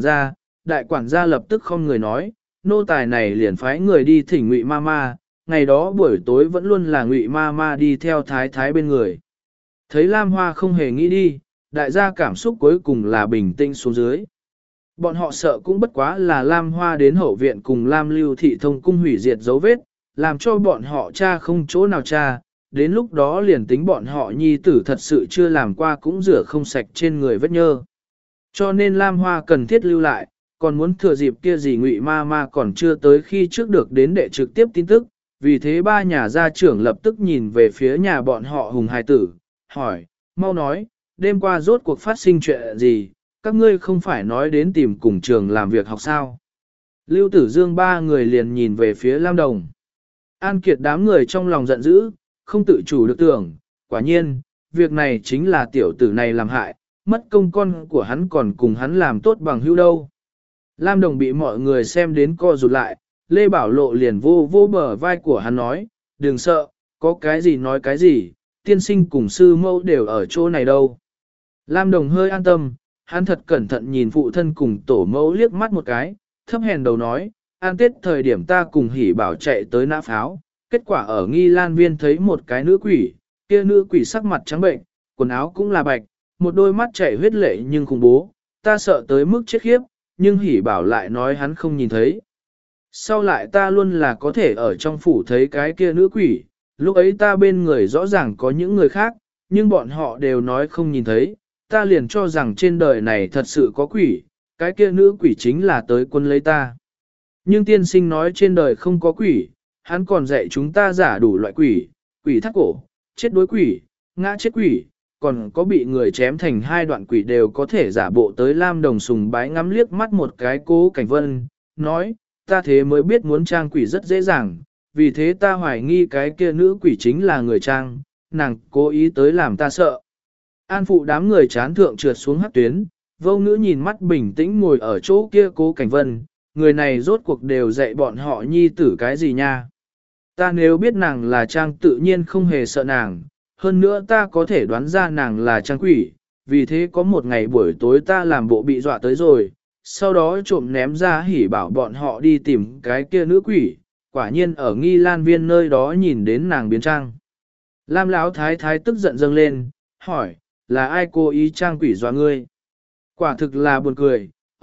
đại quản gia lập tức không người nói, nô tài này liền phái người đi thỉnh Ngụy ma, ngày đó buổi tối vẫn luôn là Ngụy ma đi theo thái thái bên người. Thấy Lam Hoa không hề nghĩ đi, đại gia cảm xúc cuối cùng là bình tĩnh xuống dưới. Bọn họ sợ cũng bất quá là Lam Hoa đến hậu viện cùng Lam Lưu Thị thông cung hủy diệt dấu vết, làm cho bọn họ cha không chỗ nào cha, đến lúc đó liền tính bọn họ nhi tử thật sự chưa làm qua cũng rửa không sạch trên người vết nhơ. Cho nên Lam Hoa cần thiết lưu lại, còn muốn thừa dịp kia gì Ngụy ma còn chưa tới khi trước được đến để trực tiếp tin tức, vì thế 3 nhà gia trưởng lập tức nhìn về phía nhà bọn họ hùng hài tử, hỏi, mau nói, đêm qua rốt cuộc phát sinh chuyện gì, các ngươi không phải nói đến tìm cùng trường làm việc học sao. Lưu Tử Dương 3 người liền nhìn về phía Lam Đồng. An Kiệt đám người trong lòng giận dữ, không tự chủ được tưởng, quả nhiên, việc này chính là tiểu tử này làm hại, mất công con của hắn còn cùng hắn làm tốt bằng hữu đâu. Lam Đồng bị mọi người xem đến co rụt lại, Lê Bảo Lộ liền vô bờ vai của hắn nói, đừng sợ, có cái gì nói cái gì, tiên sinh cùng sư mẫu đều ở chỗ này đâu. Lam Đồng hơi an tâm, hắn thật cẩn thận nhìn phụ thân cùng tổ mẫu liếc mắt một cái, thấp hèn đầu nói, an tết thời điểm ta cùng Hỉ Bảo chạy tới nã pháo, kết quả ở Nghi Lan Viên thấy một cái nữ quỷ, kia nữ quỷ sắc mặt trắng bệnh, quần áo cũng là bạch, một đôi mắt chảy huyết lệ nhưng khủng bố, ta sợ tới mức chết khiếp, nhưng Hỉ Bảo lại nói hắn không nhìn thấy. Sau lại ta luôn là có thể ở trong phủ thấy cái kia nữ quỷ, lúc ấy ta bên người rõ ràng có những người khác, nhưng bọn họ đều nói không nhìn thấy, ta liền cho rằng trên đời này thật sự có quỷ, cái kia nữ quỷ chính là tới quân lấy ta. Nhưng tiên sinh nói trên đời không có quỷ, hắn còn dạy chúng ta giả đủ loại quỷ, quỷ thắt cổ, chết đối quỷ, ngã chết quỷ, còn có bị người chém thành 2 đoạn quỷ đều có thể giả bộ tới. Lam Đồng sùng bái ngắm liếc mắt một cái Cố Cảnh Vân, nói, ta thế mới biết muốn trang quỷ rất dễ dàng, vì thế ta hoài nghi cái kia nữ quỷ chính là người trang, nàng cố ý tới làm ta sợ. An phụ đám người chán thượng trượt xuống hắc tuyến, vô ngữ nhìn mắt bình tĩnh ngồi ở chỗ kia Cố Cảnh Vân, người này rốt cuộc đều dạy bọn họ nhi tử cái gì nha. Ta nếu biết nàng là trang tự nhiên không hề sợ nàng, hơn nữa ta có thể đoán ra nàng là trang quỷ, vì thế có một ngày buổi tối ta làm bộ bị dọa tới rồi, sau đó trộm ném ra Hỉ Bảo bọn họ đi tìm cái kia nữ quỷ, quả nhiên ở Nghi Lan Viên nơi đó nhìn đến nàng biến trang. Lam Lão thái thái tức giận dâng lên, hỏi, là ai cố ý trang quỷ dọa ngươi? Quả thực là buồn cười,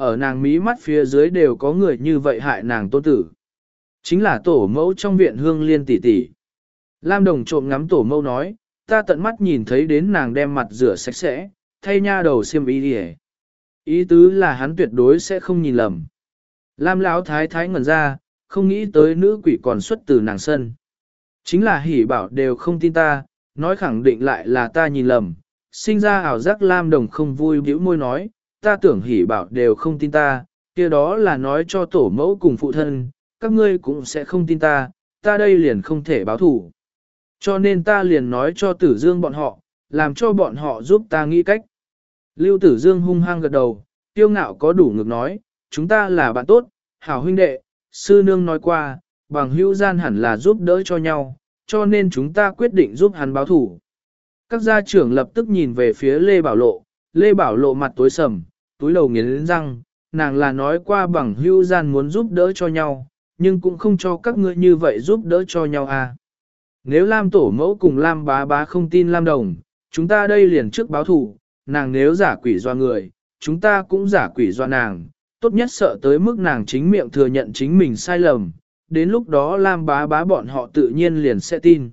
ở nàng mí mắt phía dưới đều có người như vậy hại nàng tôn tử. Chính là tổ mẫu trong viện Hương Liên tỷ tỷ. Lam Đồng trộm ngắm tổ mẫu nói, ta tận mắt nhìn thấy đến nàng đem mặt rửa sạch sẽ, thay nha đầu xiêm y đi. Ý tứ là hắn tuyệt đối sẽ không nhìn lầm. Lam Lão thái thái ngẩn ra, không nghĩ tới nữ quỷ còn xuất từ nàng sân. Chính là Hỉ Bảo đều không tin ta, nói khẳng định lại là ta nhìn lầm. Sinh ra ảo giác Lam Đồng không vui bĩu môi nói, ta tưởng Hỉ Bảo đều không tin ta, kia đó là nói cho tổ mẫu cùng phụ thân, các ngươi cũng sẽ không tin ta, ta đây liền không thể báo thủ. Cho nên ta liền nói cho Tử Dương bọn họ, làm cho bọn họ giúp ta nghĩ cách. Lưu Tử Dương hung hăng gật đầu, tiêu ngạo có đủ ngực nói, chúng ta là bạn tốt, hảo huynh đệ, sư nương nói qua, bằng hữu gian hẳn là giúp đỡ cho nhau, cho nên chúng ta quyết định giúp hắn báo thủ. Các gia trưởng lập tức nhìn về phía Lê Bảo Lộ mặt tối sầm, túi đầu nghiến răng, nàng là nói qua bằng hữu gian muốn giúp đỡ cho nhau, nhưng cũng không cho các ngươi như vậy giúp đỡ cho nhau à. Nếu Lam tổ mẫu cùng Lam bá bá không tin Lam Đồng, chúng ta đây liền trước báo thủ, nàng nếu giả quỷ doa người, chúng ta cũng giả quỷ doa nàng, tốt nhất sợ tới mức nàng chính miệng thừa nhận chính mình sai lầm, đến lúc đó Lam bá bá bọn họ tự nhiên liền sẽ tin.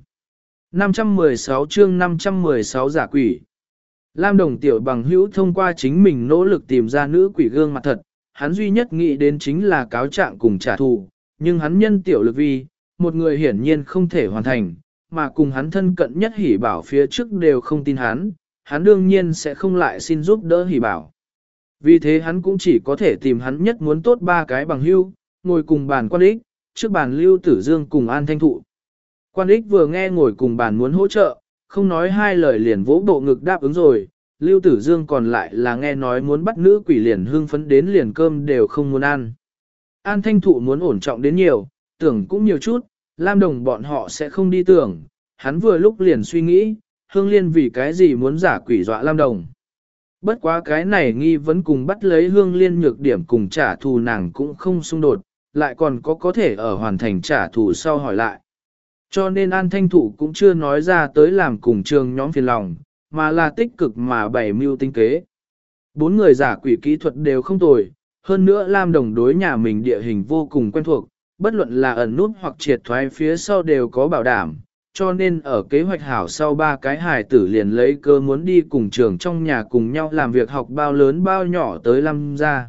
516 chương 516 giả quỷ. Lam Đồng tiểu bằng hữu thông qua chính mình nỗ lực tìm ra nữ quỷ gương mặt thật, hắn duy nhất nghĩ đến chính là cáo trạng cùng trả thù, nhưng hắn nhân tiểu lực vi, một người hiển nhiên không thể hoàn thành, mà cùng hắn thân cận nhất Hỉ Bảo phía trước đều không tin hắn đương nhiên sẽ không lại xin giúp đỡ Hỉ Bảo. Vì thế hắn cũng chỉ có thể tìm hắn nhất muốn tốt ba cái bằng hữu, ngồi cùng bàn Quan Ích, trước bàn Lưu Tử Dương cùng An Thanh Thụ. Quan Ích vừa nghe ngồi cùng bàn muốn hỗ trợ, không nói hai lời liền vỗ bộ ngực đáp ứng rồi, Lưu Tử Dương còn lại là nghe nói muốn bắt nữ quỷ liền hưng phấn đến liền cơm đều không muốn ăn. An Thanh Thụ muốn ổn trọng đến nhiều, tưởng cũng nhiều chút, Lam Đồng bọn họ sẽ không đi tưởng, hắn vừa lúc liền suy nghĩ, Hương Liên vì cái gì muốn giả quỷ dọa Lam Đồng. Bất quá cái này nghi vấn cùng bắt lấy Hương Liên nhược điểm cùng trả thù nàng cũng không xung đột, lại còn có thể ở hoàn thành trả thù sau hỏi lại. Cho nên An Thanh Thụ cũng chưa nói ra tới làm cùng trường nhóm phiền lòng, mà là tích cực mà bày mưu tinh kế. Bốn người giả quỷ kỹ thuật đều không tồi, hơn nữa Lam Đồng đối nhà mình địa hình vô cùng quen thuộc, bất luận là ẩn nút hoặc triệt thoái phía sau đều có bảo đảm, cho nên ở kế hoạch hảo sau ba cái hài tử liền lấy cơ muốn đi cùng trường trong nhà cùng nhau làm việc học bao lớn bao nhỏ tới Lam gia.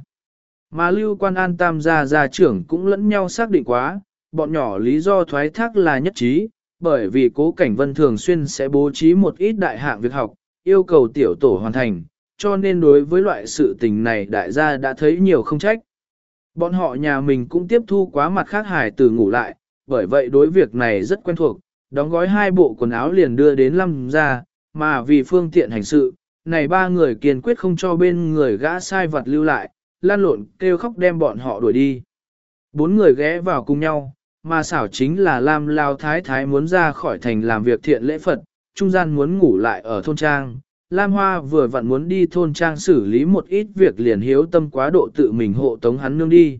Mà Lưu Quan An Tam gia trưởng cũng lẫn nhau xác định quá, bọn nhỏ lý do thoái thác là nhất trí, bởi vì Cố Cảnh Vân thường xuyên sẽ bố trí một ít đại hạng việc học, yêu cầu tiểu tổ hoàn thành, cho nên đối với loại sự tình này đại gia đã thấy nhiều không trách. Bọn họ nhà mình cũng tiếp thu quá mặt khác hài tử ngủ lại, bởi vậy đối việc này rất quen thuộc, đóng gói 2 bộ quần áo liền đưa đến Lâm ra, mà vì phương tiện hành sự, này 3 người kiên quyết không cho bên người gã sai vật lưu lại, lan lộn kêu khóc đem bọn họ đuổi đi. 4 người ghé vào cùng nhau, mà xảo chính là Lam Lao Thái Thái muốn ra khỏi thành làm việc thiện lễ Phật, trung gian muốn ngủ lại ở thôn trang. Lam Hoa vừa vặn muốn đi thôn trang xử lý một ít việc liền hiếu tâm quá độ tự mình hộ tống hắn nương đi.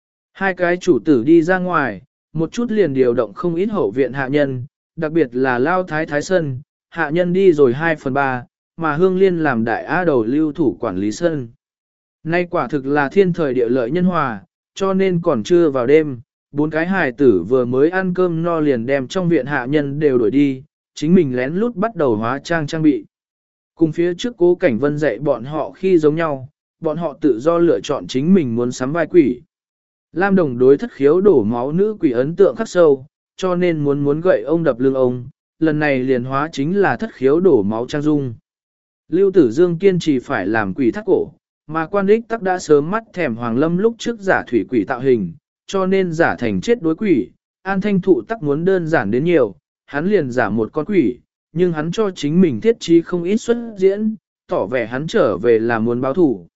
2 cái chủ tử đi ra ngoài, một chút liền điều động không ít hậu viện hạ nhân, đặc biệt là Lao Thái Thái Sân, hạ nhân đi rồi 2/3, mà Hương Liên làm đại á đầu lưu thủ quản lý sân. Nay quả thực là thiên thời địa lợi nhân hòa, cho nên còn chưa vào đêm, 4 cái hài tử vừa mới ăn cơm no liền đem trong viện hạ nhân đều đuổi đi, chính mình lén lút bắt đầu hóa trang bị. Cùng phía trước Cố Cảnh Vân dạy bọn họ khi giống nhau, bọn họ tự do lựa chọn chính mình muốn sắm vai quỷ. Lam Đồng đối thất khiếu đổ máu nữ quỷ ấn tượng khắc sâu, cho nên muốn gậy ông đập lưng ông, lần này liền hóa chính là thất khiếu đổ máu trang dung. Lưu Tử Dương kiên trì phải làm quỷ thắt cổ, mà Quan Ích tắc đã sớm mắt thèm Hoàng Lâm lúc trước giả thủy quỷ tạo hình, cho nên giả thành chết đối quỷ. An Thanh Thụ tắc muốn đơn giản đến nhiều, hắn liền giả một con quỷ, nhưng hắn cho chính mình thiết trí không ít xuất diễn, tỏ vẻ hắn trở về là muốn báo thủ.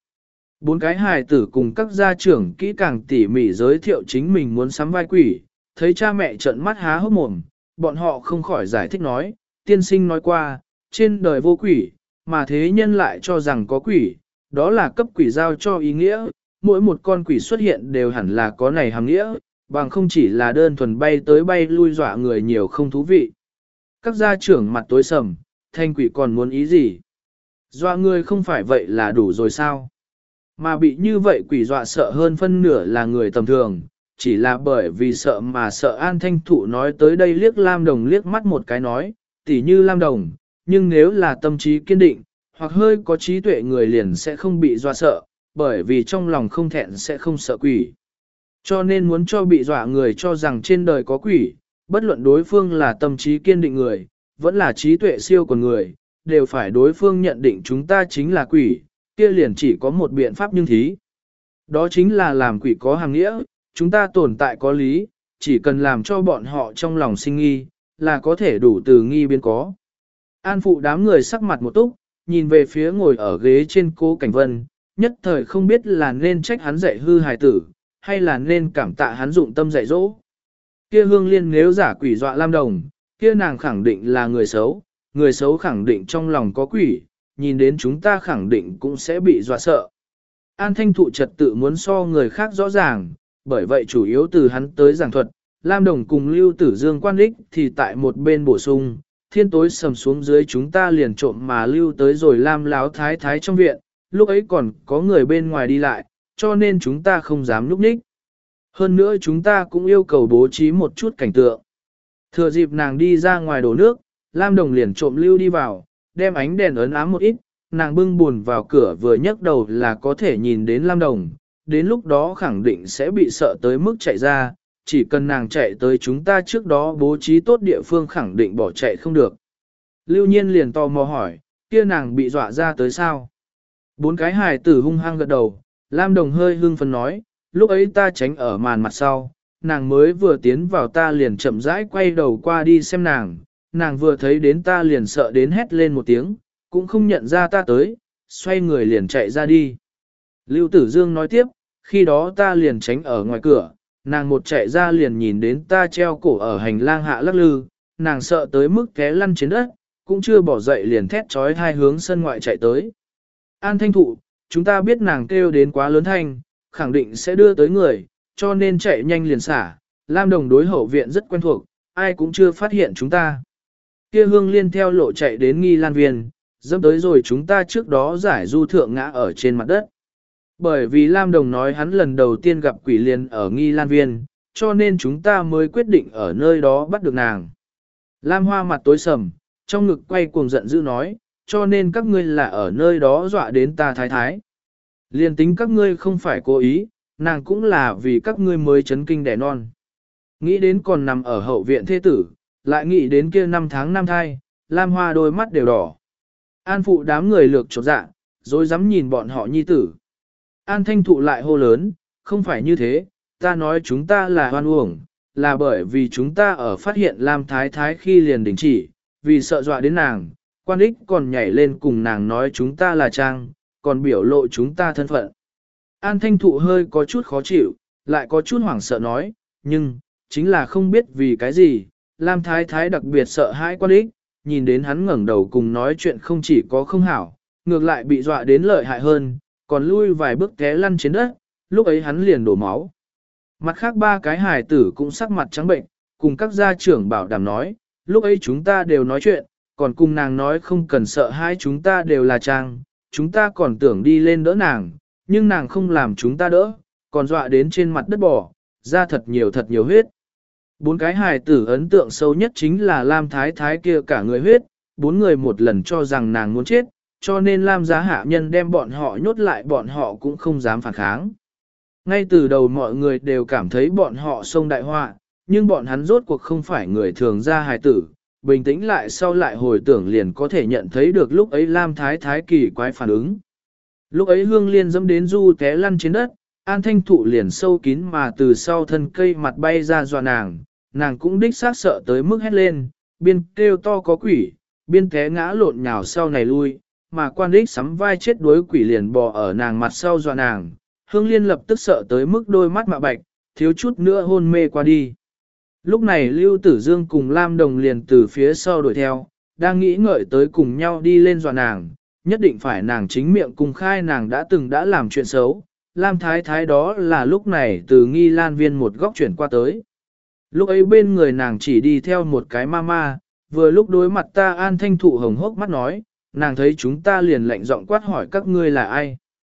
4 cái hài tử cùng các gia trưởng kỹ càng tỉ mỉ giới thiệu chính mình muốn sắm vai quỷ, thấy cha mẹ trợn mắt há hốc mồm, bọn họ không khỏi giải thích nói, tiên sinh nói qua, trên đời vô quỷ, mà thế nhân lại cho rằng có quỷ, đó là cấp quỷ giao cho ý nghĩa, mỗi một con quỷ xuất hiện đều hẳn là có này hàm nghĩa, bằng không chỉ là đơn thuần bay tới bay lui dọa người nhiều không thú vị. Các gia trưởng mặt tối sầm, thanh quỷ còn muốn ý gì? Dọa người không phải vậy là đủ rồi sao? Mà bị như vậy quỷ dọa sợ hơn phân nửa là người tầm thường, chỉ là bởi vì sợ mà sợ. An Thanh Thụ nói tới đây liếc Lam Đồng liếc mắt một cái nói, tỉ như Lam Đồng, nhưng nếu là tâm trí kiên định, hoặc hơi có trí tuệ người liền sẽ không bị dọa sợ, bởi vì trong lòng không thẹn sẽ không sợ quỷ. Cho nên muốn cho bị dọa người cho rằng trên đời có quỷ, bất luận đối phương là tâm trí kiên định người, vẫn là trí tuệ siêu của người, đều phải đối phương nhận định chúng ta chính là quỷ, kia liền chỉ có một biện pháp nhưng thí. Đó chính là làm quỷ có hàng nghĩa, chúng ta tồn tại có lý, chỉ cần làm cho bọn họ trong lòng sinh nghi, là có thể đủ từ nghi biến có. An phụ đám người sắc mặt một túc, nhìn về phía ngồi ở ghế trên Cố Cảnh Vân, nhất thời không biết là nên trách hắn dạy hư hài tử, hay là nên cảm tạ hắn dụng tâm dạy dỗ. Kia Hương Liên nếu giả quỷ dọa Lam Đồng, kia nàng khẳng định là người xấu khẳng định trong lòng có quỷ, nhìn đến chúng ta khẳng định cũng sẽ bị dọa sợ. An Thanh Thụ trật tự muốn so người khác rõ ràng, bởi vậy chủ yếu từ hắn tới giảng thuật, Lam Đồng cùng Lưu Tử Dương quan ích thì tại một bên bổ sung, thiên tối sầm xuống dưới chúng ta liền trộm mà lưu tới rồi Lam Láo thái thái trong viện, lúc ấy còn có người bên ngoài đi lại, cho nên chúng ta không dám núp ních. Hơn nữa chúng ta cũng yêu cầu bố trí một chút cảnh tượng. Thừa dịp nàng đi ra ngoài đổ nước, Lam Đồng liền trộm lưu đi vào, đem ánh đèn ấn ám một ít, nàng bưng buồn vào cửa vừa nhấc đầu là có thể nhìn đến Lam Đồng, đến lúc đó khẳng định sẽ bị sợ tới mức chạy ra, chỉ cần nàng chạy tới chúng ta trước đó bố trí tốt địa phương khẳng định bỏ chạy không được. Lưu Nhiên liền tò mò hỏi, kia nàng bị dọa ra tới sao? Bốn cái hài tử hung hăng gật đầu, Lam Đồng hơi hưng phấn nói, lúc ấy ta tránh ở màn mặt sau, nàng mới vừa tiến vào ta liền chậm rãi quay đầu qua đi xem nàng vừa thấy đến ta liền sợ đến hét lên một tiếng, cũng không nhận ra ta tới, xoay người liền chạy ra đi. Lưu Tử Dương nói tiếp, khi đó ta liền tránh ở ngoài cửa, nàng một chạy ra liền nhìn đến ta treo cổ ở hành lang hạ lắc lư, nàng sợ tới mức té lăn trên đất, cũng chưa bỏ dậy liền thét trói hai hướng sân ngoại chạy tới. An Thanh Thụ, chúng ta biết nàng kêu đến quá lớn thanh, khẳng định sẽ đưa tới người, cho nên chạy nhanh liền xả. Lam Đồng đối hậu viện rất quen thuộc, ai cũng chưa phát hiện chúng ta. Kia Hương Liên theo lộ chạy đến Nghi Lan Viên, dẫm tới rồi chúng ta trước đó giải du thượng ngã ở trên mặt đất. Bởi vì Lam Đồng nói hắn lần đầu tiên gặp quỷ liên ở Nghi Lan Viên, cho nên chúng ta mới quyết định ở nơi đó bắt được nàng. Lam Hoa mặt tối sầm, trong ngực quay cuồng giận dữ nói, cho nên các ngươi là ở nơi đó dọa đến ta thái thái. Liên tính các ngươi không phải cố ý, nàng cũng là vì các ngươi mới chấn kinh đẻ non. Nghĩ đến còn nằm ở hậu viện thế tử, lại nghĩ đến kia 5 tháng năm thai, Lam Hoa đôi mắt đều đỏ. An phụ đám người lược chột dạ, rồi dám nhìn bọn họ nhi tử. An Thanh Thụ lại hô lớn, không phải như thế, ta nói chúng ta là hoan uổng, là bởi vì chúng ta ở phát hiện Lam Thái Thái khi liền đình chỉ, vì sợ dọa đến nàng, quan ích còn nhảy lên cùng nàng nói chúng ta là trang, còn biểu lộ chúng ta thân phận. An Thanh Thụ hơi có chút khó chịu, lại có chút hoảng sợ nói, nhưng, chính là không biết vì cái gì, Lam Thái Thái đặc biệt sợ hãi quan ích, nhìn đến hắn ngẩng đầu cùng nói chuyện không chỉ có không hảo, ngược lại bị dọa đến lợi hại hơn, còn lui vài bước té lăn trên đất, lúc ấy hắn liền đổ máu. Mặt khác ba cái hài tử cũng sắc mặt trắng bệnh, cùng các gia trưởng bảo đảm nói, lúc ấy chúng ta đều nói chuyện, còn cùng nàng nói không cần sợ hãi chúng ta đều là trang, chúng ta còn tưởng đi lên đỡ nàng, nhưng nàng không làm chúng ta đỡ, còn dọa đến trên mặt đất bò, ra thật nhiều huyết. Bốn cái hài tử ấn tượng sâu nhất chính là Lam Thái Thái kia cả người huyết, bốn người một lần cho rằng nàng muốn chết, cho nên Lam gia hạ nhân đem bọn họ nhốt lại bọn họ cũng không dám phản kháng. Ngay từ đầu mọi người đều cảm thấy bọn họ xông đại họa, nhưng bọn hắn rốt cuộc không phải người thường ra hài tử, bình tĩnh lại sau lại hồi tưởng liền có thể nhận thấy được lúc ấy Lam Thái Thái kỳ quái phản ứng. Lúc ấy Hương Liên dẫm đến du té lăn trên đất, An Thanh Thụ liền sâu kín mà từ sau thân cây mặt bay ra dọa nàng cũng đích xác sợ tới mức hét lên, biên kêu to có quỷ, biên té ngã lộn nhào sau này lui, mà quan đích sắm vai chết đuối quỷ liền bò ở nàng mặt sau dọa nàng. Hương Liên lập tức sợ tới mức đôi mắt mạ bạch, thiếu chút nữa hôn mê qua đi. Lúc này Lưu Tử Dương cùng Lam Đồng liền từ phía sau đuổi theo, đang nghĩ ngợi tới cùng nhau đi lên dọa nàng, nhất định phải nàng chính miệng cùng khai nàng đã làm chuyện xấu. Lam Thái Thái đó là lúc này từ Nghi Lan Viên một góc chuyển qua tới. Lúc ấy bên người nàng chỉ đi theo một cái mama, vừa lúc đối mặt ta An Thanh Thụ hồng hốc mắt nói, nàng thấy chúng ta liền lạnh giọng quát hỏi các ngươi là ai.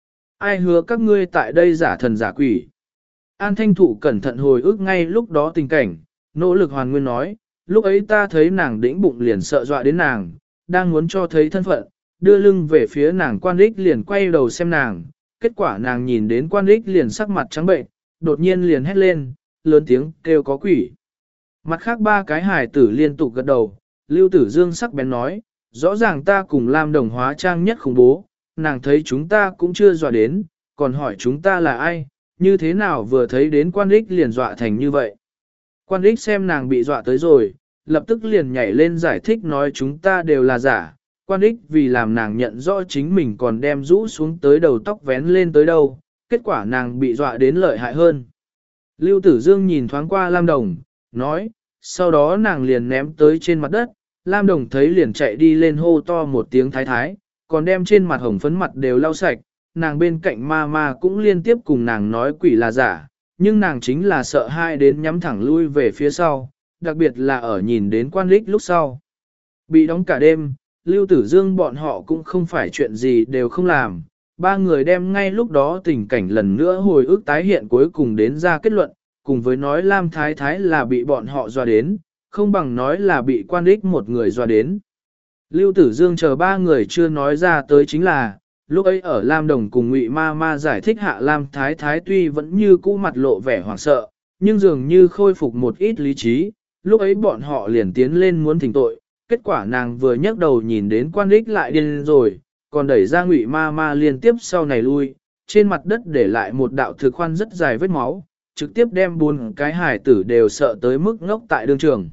ai hứa các ngươi tại đây giả thần giả quỷ. An Thanh Thụ cẩn thận hồi ức ngay lúc đó tình cảnh, nỗ lực hoàn nguyên nói, lúc ấy ta thấy nàng đĩnh bụng liền sợ dọa đến nàng, đang muốn cho thấy thân phận, đưa lưng về phía nàng Quan Ích liền quay đầu xem nàng, kết quả nàng nhìn đến Quan Ích liền sắc mặt trắng bệnh, đột nhiên liền hét lên, lớn tiếng kêu có quỷ. Mặt khác ba cái hài tử liên tục gật đầu, Lưu Tử Dương sắc bén nói, rõ ràng ta cùng Lam Đồng hóa trang nhất khủng bố, nàng thấy chúng ta cũng chưa dọa đến, còn hỏi chúng ta là ai, như thế nào vừa thấy đến Quan Ích liền dọa thành như vậy. Quan Ích xem nàng bị dọa tới rồi, lập tức liền nhảy lên giải thích nói chúng ta đều là giả. Quan Ích vì làm nàng nhận rõ chính mình còn đem rũ xuống tới đầu tóc vén lên tới đâu, kết quả nàng bị dọa đến lợi hại hơn. Lưu Tử Dương nhìn thoáng qua Lam Đồng, nói, sau đó nàng liền ném tới trên mặt đất, Lam Đồng thấy liền chạy đi lên hô to một tiếng thái thái, còn đem trên mặt hồng phấn mặt đều lau sạch, nàng bên cạnh ma ma cũng liên tiếp cùng nàng nói quỷ là giả, nhưng nàng chính là sợ hai đến nhắm thẳng lui về phía sau, đặc biệt là ở nhìn đến Quan Ích lúc sau. Bị đóng cả đêm, Lưu Tử Dương bọn họ cũng không phải chuyện gì đều không làm, ba người đem ngay lúc đó tình cảnh lần nữa hồi ức tái hiện cuối cùng đến ra kết luận, cùng với nói Lam Thái Thái là bị bọn họ dọa đến, không bằng nói là bị Quan Ích một người dọa đến. Lưu Tử Dương chờ ba người chưa nói ra tới chính là, lúc ấy ở Lam Đồng cùng Ngụy Ma Ma giải thích hạ Lam Thái Thái tuy vẫn như cũ mặt lộ vẻ hoảng sợ, nhưng dường như khôi phục một ít lý trí, lúc ấy bọn họ liền tiến lên muốn thỉnh tội, kết quả nàng vừa nhấc đầu nhìn đến Quan Ích lại điên rồi, còn đẩy ra Ngụy Ma Ma liên tiếp sau này lui, trên mặt đất để lại một đạo thực khoan rất dài vết máu, trực tiếp đem 4 cái hài tử đều sợ tới mức ngốc tại đương trường.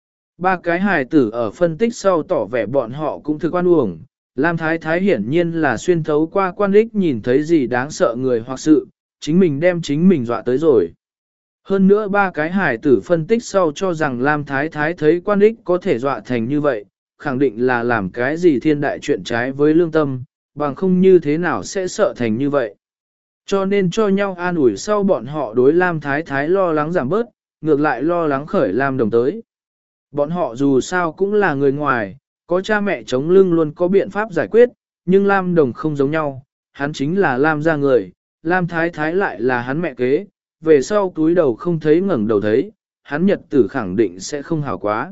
3 cái hài tử ở phân tích sau tỏ vẻ bọn họ cũng thực oan uổng, Lam Thái Thái hiển nhiên là xuyên thấu qua Quan Ích nhìn thấy gì đáng sợ người hoặc sự, chính mình đem chính mình dọa tới rồi. Hơn nữa 3 cái hài tử phân tích sau cho rằng Lam Thái Thái thấy Quan Ích có thể dọa thành như vậy, khẳng định là làm cái gì thiên đại chuyện trái với lương tâm, bằng không như thế nào sẽ sợ thành như vậy. Cho nên cho nhau an ủi sau bọn họ đối Lam Thái Thái lo lắng giảm bớt, ngược lại lo lắng khởi Lam Đồng tới. Bọn họ dù sao cũng là người ngoài, có cha mẹ chống lưng luôn có biện pháp giải quyết, nhưng Lam Đồng không giống nhau, hắn chính là Lam gia người, Lam Thái Thái lại là hắn mẹ kế, về sau túi đầu không thấy ngẩng đầu thấy, hắn nhật tử khẳng định sẽ không hảo quá.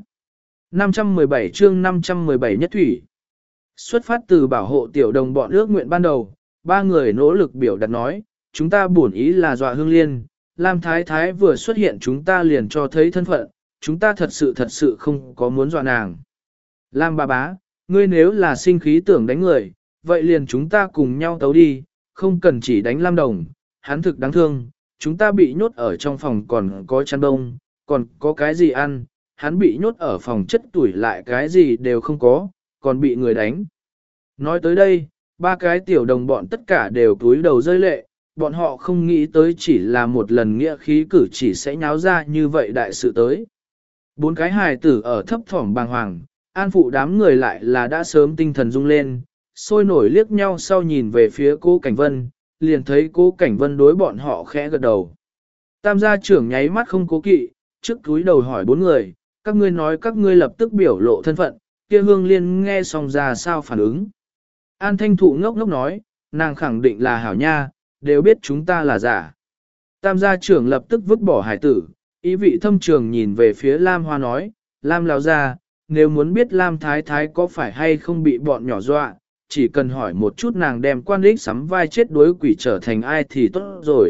517 chương 517 nhất thủy. Xuất phát từ bảo hộ tiểu đồng bọn ước nguyện ban đầu, ba người nỗ lực biểu đạt nói, chúng ta bổn ý là dọa Hương Liên, Lam Thái Thái vừa xuất hiện chúng ta liền cho thấy thân phận, chúng ta thật sự không có muốn dọa nàng. Lam bà bá, ngươi nếu là sinh khí tưởng đánh người, vậy liền chúng ta cùng nhau tấu đi, không cần chỉ đánh Lam Đồng, hắn thực đáng thương, chúng ta bị nhốt ở trong phòng còn có chăn đông, còn có cái gì ăn, hắn bị nhốt ở phòng chất tuổi lại cái gì đều không có, còn bị người đánh. Nói tới đây, ba cái tiểu đồng bọn tất cả đều cúi đầu rơi lệ, bọn họ không nghĩ tới chỉ là một lần nghĩa khí cử chỉ sẽ nháo ra như vậy đại sự tới. 4 cái hài tử ở thấp thỏm bàng hoàng, an phụ đám người lại là đã sớm tinh thần rung lên, sôi nổi liếc nhau sau nhìn về phía cô Cảnh Vân, liền thấy cô Cảnh Vân đối bọn họ khẽ gật đầu. Tam gia trưởng nháy mắt không cố kỵ, trước cúi đầu hỏi 4 người, các ngươi nói các ngươi lập tức biểu lộ thân phận, kia Hương Liên nghe xong ra sao phản ứng. An Thanh Thụ ngốc ngốc nói, nàng khẳng định là hảo nha, đều biết chúng ta là giả. Tam gia trưởng lập tức vứt bỏ hải tử, ý vị thâm trường nhìn về phía Lam Hoa nói, Lam lão gia, nếu muốn biết Lam Thái Thái có phải hay không bị bọn nhỏ dọa, chỉ cần hỏi một chút nàng đem Quan Ích sắm vai chết đối quỷ trở thành ai thì tốt rồi.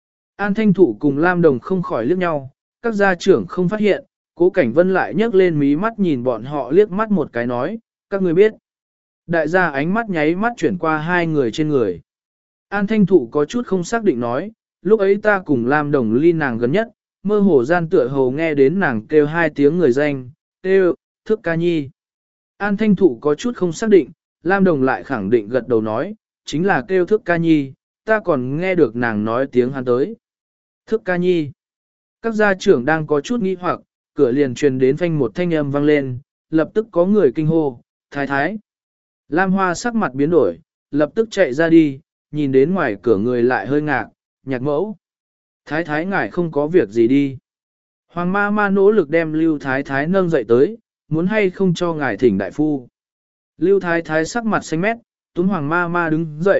An Thanh Thụ cùng Lam Đồng không khỏi liếc nhau, các gia trưởng không phát hiện, Cố Cảnh Vân lại nhấc lên mí mắt nhìn bọn họ liếc mắt một cái nói, các ngươi biết. Đại gia ánh mắt nháy mắt chuyển qua hai người trên người. An Thanh Thụ có chút không xác định nói, lúc ấy ta cùng Lam Đồng ly nàng gần nhất, mơ hồ gian tựa hồ nghe đến nàng kêu 2 tiếng người danh, kêu, Thước Ca Nhi. An Thanh Thụ có chút không xác định, Lam Đồng lại khẳng định gật đầu nói, chính là kêu Thước Ca Nhi, ta còn nghe được nàng nói tiếng hắn tới. Thước Ca Nhi. Các gia trưởng đang có chút nghi hoặc, cửa liền truyền đến phanh một thanh âm vang lên, lập tức có người kinh hô, Thái Thái. Lam Hoa sắc mặt biến đổi, lập tức chạy ra đi, nhìn đến ngoài cửa người lại hơi ngạc, Nhạc mẫu. Thái Thái ngài không có việc gì đi. Hoàng ma ma nỗ lực đem Lưu Thái Thái nâng dậy tới, muốn hay không cho ngài thỉnh đại phu. Lưu Thái Thái sắc mặt xanh mét, túm Hoàng ma ma đứng dậy,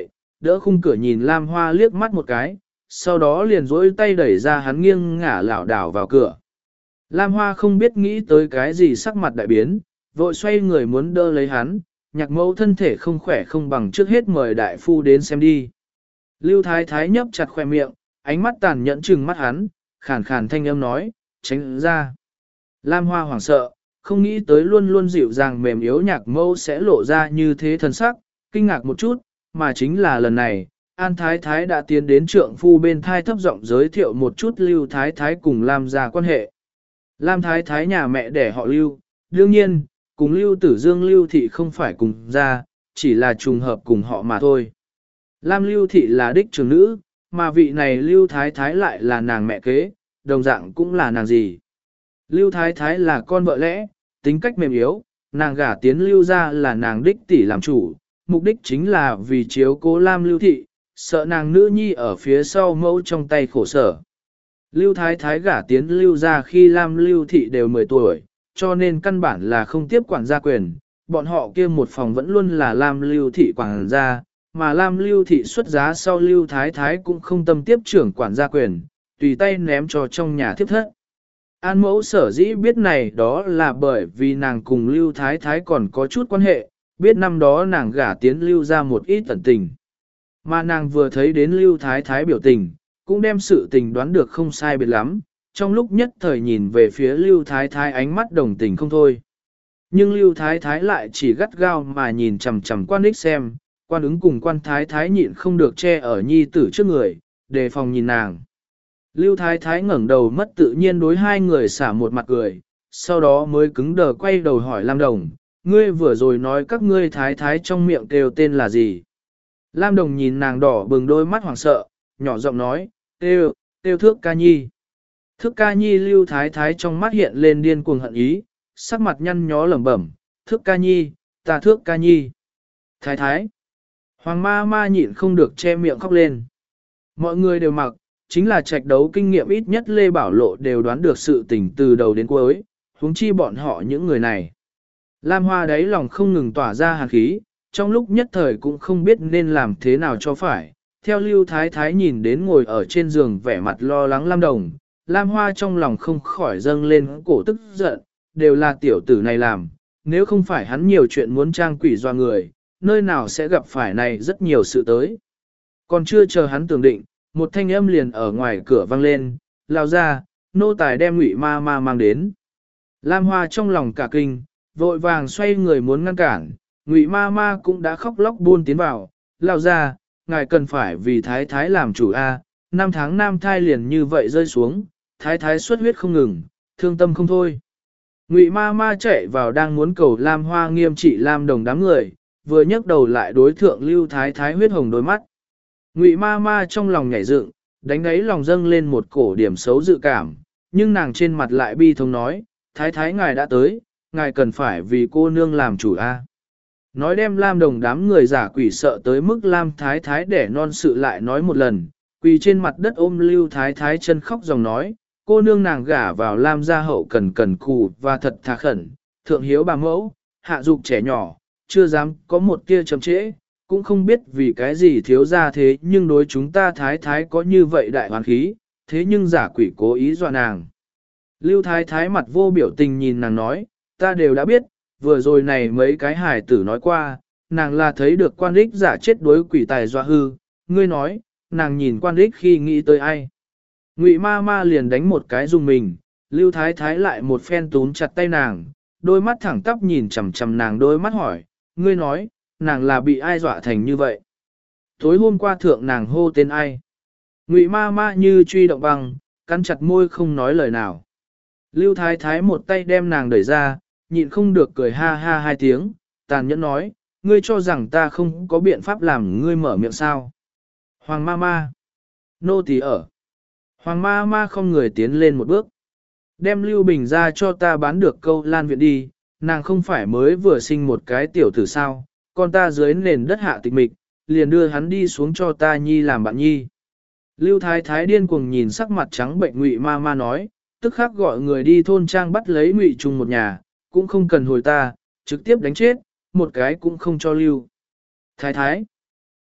đỡ khung cửa nhìn Lam Hoa liếc mắt một cái, sau đó liền dỗi tay đẩy ra hắn nghiêng ngả lảo đảo vào cửa. Lam Hoa không biết nghĩ tới cái gì sắc mặt đại biến, vội xoay người muốn đỡ lấy hắn, nhạc mẫu thân thể không khỏe không bằng trước hết mời đại phu đến xem đi. Lưu Thái Thái nhấp chặt khoe miệng, ánh mắt tàn nhẫn trừng mắt hắn, khàn khàn thanh âm nói, tránh ra. Lam Hoa hoảng sợ, không nghĩ tới luôn luôn dịu dàng mềm yếu nhạc mẫu sẽ lộ ra như thế thần sắc, kinh ngạc một chút, mà chính là lần này, An Thái Thái đã tiến đến trượng phu bên thai thấp giọng giới thiệu một chút Lưu Thái Thái cùng Lam gia quan hệ. Lam Thái Thái nhà mẹ đẻ họ Lưu, đương nhiên, cùng Lưu Tử Dương Lưu Thị không phải cùng gia, chỉ là trùng hợp cùng họ mà thôi. Lam Lưu Thị là đích trưởng nữ, mà vị này Lưu Thái Thái lại là nàng mẹ kế, đồng dạng cũng là nàng gì. Lưu Thái Thái là con vợ lẽ, tính cách mềm yếu, nàng gả tiến Lưu gia là nàng đích tỷ làm chủ, mục đích chính là vì chiếu cố Lam Lưu Thị, sợ nàng nữ nhi ở phía sau mẫu trong tay khổ sở. Lưu Thái Thái gả tiến Lưu gia khi Lam Lưu Thị đều 10 tuổi, cho nên căn bản là không tiếp quản gia quyền, bọn họ kia một phòng vẫn luôn là Lam Lưu Thị quản gia, mà Lam Lưu Thị xuất giá sau Lưu Thái Thái cũng không tâm tiếp trưởng quản gia quyền, tùy tay ném cho trong nhà thiếp thất. An mẫu sở dĩ biết này đó là bởi vì nàng cùng Lưu Thái Thái còn có chút quan hệ, biết năm đó nàng gả tiến Lưu ra một ít tận tình. Mà nàng vừa thấy đến Lưu Thái Thái biểu tình, cũng đem sự tình đoán được không sai biệt lắm, trong lúc nhất thời nhìn về phía Lưu Thái Thái ánh mắt đồng tình không thôi. Nhưng Lưu Thái Thái lại chỉ gắt gao mà nhìn chằm chằm quan đích xem, quan ứng cùng quan Thái Thái nhịn không được che ở nhi tử trước người, đề phòng nhìn nàng. Lưu Thái Thái ngẩng đầu mất tự nhiên đối hai người xả một mặt cười, sau đó mới cứng đờ quay đầu hỏi Lam Đồng, ngươi vừa rồi nói các ngươi Thái Thái trong miệng kêu tên là gì? Lam Đồng nhìn nàng đỏ bừng đôi mắt hoảng sợ, nhỏ giọng nói, kêu Thước Ca Nhi. Thước Ca Nhi Lưu Thái Thái trong mắt hiện lên điên cuồng hận ý, sắc mặt nhăn nhó lẩm bẩm, Thước Ca Nhi, ta Thước Ca Nhi. Thái Thái. Hoàng ma ma nhịn không được che miệng khóc lên. Mọi người đều mặc, chính là trạch đấu kinh nghiệm ít nhất Lê Bảo Lộ đều đoán được sự tình từ đầu đến cuối, huống chi bọn họ những người này. Lam Hoa đáy lòng không ngừng tỏa ra hàn khí, trong lúc nhất thời cũng không biết nên làm thế nào cho phải. Theo Lưu Thái Thái nhìn đến ngồi ở trên giường vẻ mặt lo lắng Lam Đồng, Lam Hoa trong lòng không khỏi dâng lên cổ tức giận, đều là tiểu tử này làm, nếu không phải hắn nhiều chuyện muốn trang quỷ doa người, nơi nào sẽ gặp phải này rất nhiều sự tới. Còn chưa chờ hắn tưởng định, một thanh âm liền ở ngoài cửa vang lên, lao ra, nô tài đem Ngụy ma ma mang đến. Lam Hoa trong lòng cả kinh, vội vàng xoay người muốn ngăn cản, Ngụy ma ma cũng đã khóc lóc buôn tiến vào, lao ra, ngài cần phải vì thái thái làm chủ a, 5 tháng nam thai liền như vậy rơi xuống, thái thái xuất huyết không ngừng, thương tâm không thôi. Ngụy ma ma chạy vào đang muốn cầu Lam Hoa nghiêm trị Lam Đồng đám người, vừa nhấc đầu lại đối thượng Lưu Thái Thái huyết hồng đôi mắt. Ngụy ma ma trong lòng nhảy dựng, đánh đáy lòng dâng lên một cổ điểm xấu dự cảm, nhưng nàng trên mặt lại bi thống nói, Thái Thái ngài đã tới, ngài cần phải vì cô nương làm chủ a. Nói đem Lam Đồng đám người giả quỷ sợ tới mức Lam Thái Thái để non sự lại nói một lần, quỳ trên mặt đất ôm Lưu Thái Thái chân khóc dòng nói, cô nương nàng gả vào Lam gia hậu cần cù và thật thà khẩn, thượng hiếu bà mẫu, hạ dục trẻ nhỏ, chưa dám có một tia chậm trễ, cũng không biết vì cái gì thiếu ra thế nhưng đối chúng ta Thái Thái có như vậy đại hoàn khí, thế nhưng giả quỷ cố ý dọa nàng. Lưu Thái Thái mặt vô biểu tình nhìn nàng nói, ta đều đã biết, vừa rồi này mấy cái hài tử nói qua, nàng là thấy được quan đích giả chết đối quỷ tài dọa hư, ngươi nói, nàng nhìn quan đích khi nghĩ tới ai. Ngụy ma ma liền đánh một cái dùng mình, Lưu Thái Thái lại một phen túm chặt tay nàng, đôi mắt thẳng tắp nhìn chằm chằm nàng đôi mắt hỏi, ngươi nói, nàng là bị ai dọa thành như vậy? Tối hôm qua thượng nàng hô tên ai? Ngụy ma ma như truy động băng, cắn chặt môi không nói lời nào. Lưu Thái Thái một tay đem nàng đẩy ra, nhịn không được cười ha ha 2 tiếng, tàn nhẫn nói, ngươi cho rằng ta không có biện pháp làm ngươi mở miệng sao? Hoàng ma ma, nô tỳ ở. Hoàng ma ma không người tiến lên một bước. Đem Lưu Bình ra cho ta bán được câu lan viện đi, nàng không phải mới vừa sinh một cái tiểu tử sao, con ta dưới nền đất hạ tịch mịch, liền đưa hắn đi xuống cho ta nhi làm bạn nhi. Lưu Thái Thái điên cuồng nhìn sắc mặt trắng bệnh Ngụy ma ma nói, tức khắc gọi người đi thôn trang bắt lấy Ngụy Trung một nhà, cũng không cần hồi ta, trực tiếp đánh chết, một cái cũng không cho Lưu. Thái Thái.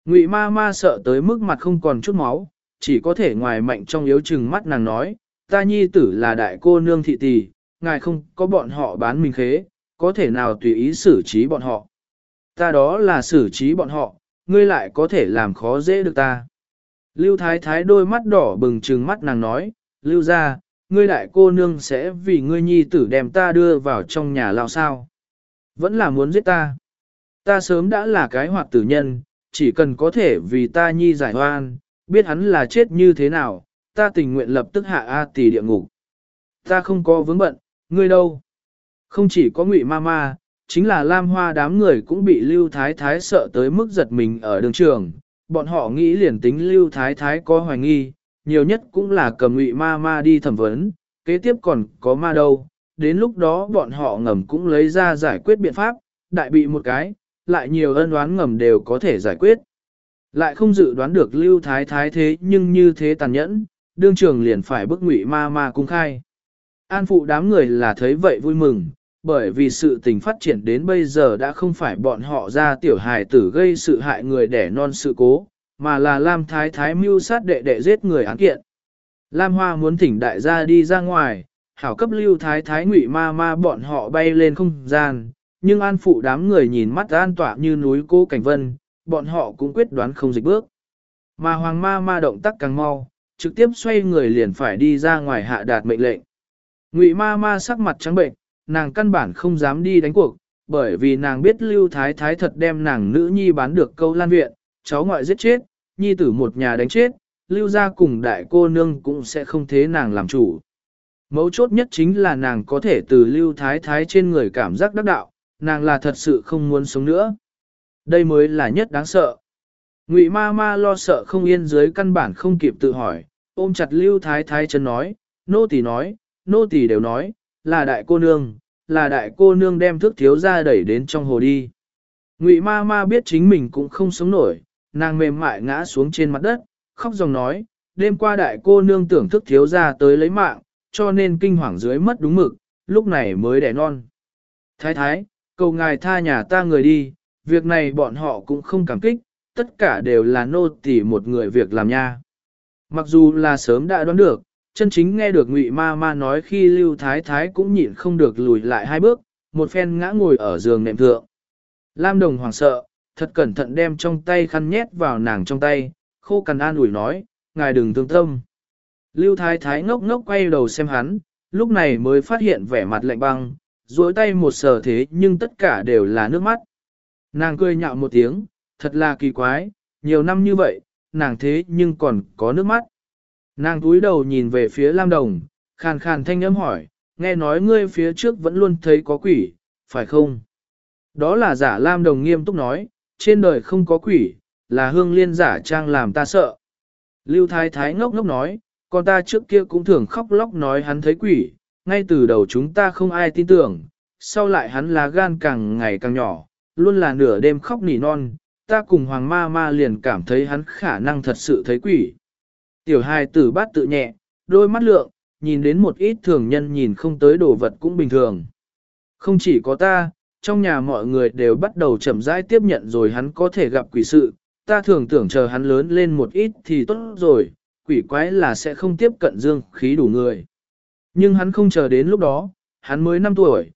Ngụy ma ma sợ tới mức mặt không còn chút máu, chỉ có thể ngoài mạnh trong yếu chừng mắt nàng nói, ta nhi tử là đại cô nương thị tỷ, ngài không có bọn họ bán mình khế, có thể nào tùy ý xử trí bọn họ. Ta đó là xử trí bọn họ, ngươi lại có thể làm khó dễ được ta. Lưu Thái Thái đôi mắt đỏ bừng trừng mắt nàng nói, Lưu ra, ngươi đại cô nương sẽ vì ngươi nhi tử đem ta đưa vào trong nhà lao sao. Vẫn là muốn giết ta. Ta sớm đã là cái hoạt tử nhân, chỉ cần có thể vì ta nhi giải oan, biết hắn là chết như thế nào, ta tình nguyện lập tức hạ A Tỳ địa ngục. Ta không có vướng bận, ngươi đâu. Không chỉ có Ngụy ma ma, chính là Lam Hoa đám người cũng bị Lưu Thái Thái sợ tới mức giật mình ở đường trường. Bọn họ nghĩ liền tính Lưu Thái Thái có hoài nghi, nhiều nhất cũng là cầm Ngụy ma ma đi thẩm vấn, kế tiếp còn có ma đâu. Đến lúc đó bọn họ ngầm cũng lấy ra giải quyết biện pháp, đại bị một cái, lại nhiều ân oán ngầm đều có thể giải quyết. Lại không dự đoán được Lưu Thái Thái thế nhưng như thế tàn nhẫn, đương trường liền phải bức Ngụy ma ma cung khai. An phụ đám người là thấy vậy vui mừng, bởi vì sự tình phát triển đến bây giờ đã không phải bọn họ ra tiểu hài tử gây sự hại người đẻ non sự cố, mà là Lam Thái Thái mưu sát đệ đệ giết người án kiện. Lam Hoa muốn thỉnh đại gia đi ra ngoài, hảo cấp Lưu Thái Thái Ngụy ma ma bọn họ bay lên không gian, nhưng an phụ đám người nhìn mắt an tỏa như núi Cố Cảnh Vân, bọn họ cũng quyết đoán không dịch bước. Mà Hoàng ma ma động tác càng mau, trực tiếp xoay người liền phải đi ra ngoài hạ đạt mệnh lệnh. Ngụy ma ma sắc mặt trắng bệnh, nàng căn bản không dám đi đánh cuộc, bởi vì nàng biết Lưu Thái Thái thật đem nàng nữ nhi bán được câu lan viện, cháu ngoại giết chết, nhi tử một nhà đánh chết, Lưu gia cùng đại cô nương cũng sẽ không thế nàng làm chủ. Mấu chốt nhất chính là nàng có thể từ Lưu Thái Thái trên người cảm giác đắc đạo, nàng là thật sự không muốn sống nữa. Đây mới là nhất đáng sợ. Ngụy ma ma lo sợ không yên dưới căn bản không kịp tự hỏi, ôm chặt Lưu Thái Thái chân nói, nô tỳ đều nói, là đại cô nương đem thước thiếu ra đẩy đến trong hồ đi. Ngụy ma ma biết chính mình cũng không sống nổi, nàng mềm mại ngã xuống trên mặt đất, khóc dòng nói, đêm qua đại cô nương tưởng thức thiếu ra tới lấy mạng, cho nên kinh hoàng dưới mất đúng mực, lúc này mới đẻ non. Thái thái, cầu ngài tha nhà ta người đi, việc này bọn họ cũng không cảm kích, tất cả đều là nô tỳ một người việc làm nha. Mặc dù là sớm đã đoán được, chân chính nghe được Ngụy ma ma nói khi Lưu Thái Thái cũng nhịn không được lùi lại hai bước, một phen ngã ngồi ở giường nệm thượng. Lam Đồng hoảng sợ, thật cẩn thận đem trong tay khăn nhét vào nàng trong tay, khô cằn an ủi nói, ngài đừng thương tâm. Lưu Thái Thái ngốc ngốc quay đầu xem hắn, lúc này mới phát hiện vẻ mặt lạnh băng, duỗi tay một sờ thế nhưng tất cả đều là nước mắt. Nàng cười nhạo một tiếng, thật là kỳ quái, nhiều năm như vậy, nàng thế nhưng còn có nước mắt. Nàng túi đầu nhìn về phía Lam Đồng, khàn khàn thanh âm hỏi, nghe nói ngươi phía trước vẫn luôn thấy có quỷ, phải không? Đó là giả. Lam Đồng nghiêm túc nói, trên đời không có quỷ, là Hương Liên giả trang làm ta sợ. Lưu Thái Thái ngốc ngốc nói, con ta trước kia cũng thường khóc lóc nói hắn thấy quỷ, ngay từ đầu chúng ta không ai tin tưởng, sau lại hắn lá gan càng ngày càng nhỏ, luôn là nửa đêm khóc nỉ non, ta cùng Hoàng ma ma liền cảm thấy hắn khả năng thật sự thấy quỷ. Tiểu hài tử bát tự nhẹ, đôi mắt lượng, nhìn đến một ít thường nhân nhìn không tới đồ vật cũng bình thường. Không chỉ có ta, trong nhà mọi người đều bắt đầu chậm rãi tiếp nhận rồi hắn có thể gặp quỷ sự, ta thường tưởng chờ hắn lớn lên một ít thì tốt rồi, quỷ quái là sẽ không tiếp cận dương khí đủ người. Nhưng hắn không chờ đến lúc đó, hắn mới 5 tuổi,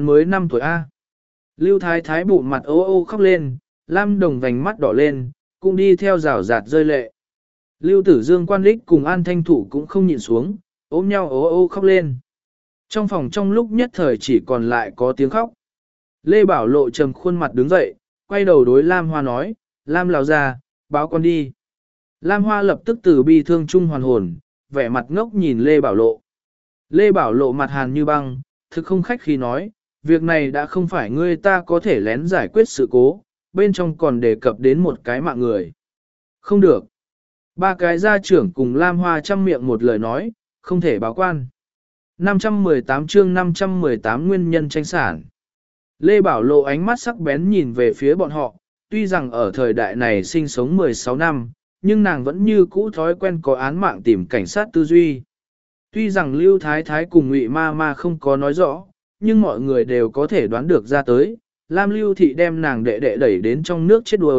A. Lưu Thái Thái bụng mặt ô ô khóc lên, Lam Đồng vành mắt đỏ lên, cũng đi theo rào rạt rơi lệ. Lưu Tử Dương Quan Lích cùng An Thanh Thủ cũng không nhịn xuống, ôm nhau ô ô khóc lên. Trong phòng trong lúc nhất thời chỉ còn lại có tiếng khóc. Lê Bảo Lộ trầm khuôn mặt đứng dậy, quay đầu đối Lam Hoa nói, Lam lão gia, báo con đi. Lam Hoa lập tức từ bi thương trung hoàn hồn, vẻ mặt ngốc nhìn Lê Bảo Lộ. Lê Bảo Lộ mặt hàn như băng, thực không khách khi nói, việc này đã không phải ngươi ta có thể lén giải quyết sự cố, bên trong còn đề cập đến một cái mạng người. Không được. Ba cái gia trưởng cùng Lam Hoa chăm miệng một lời nói, không thể báo quan. 518 chương 518 nguyên nhân tranh sản. Lê Bảo Lộ ánh mắt sắc bén nhìn về phía bọn họ, tuy rằng ở thời đại này sinh sống 16 năm, nhưng nàng vẫn như cũ thói quen có án mạng tìm cảnh sát tư duy. Tuy rằng Lưu Thái Thái cùng Ngụy ma ma không có nói rõ, nhưng mọi người đều có thể đoán được ra tới, Lam Lưu Thị đem nàng đệ đệ đẩy đến trong nước chết đuối,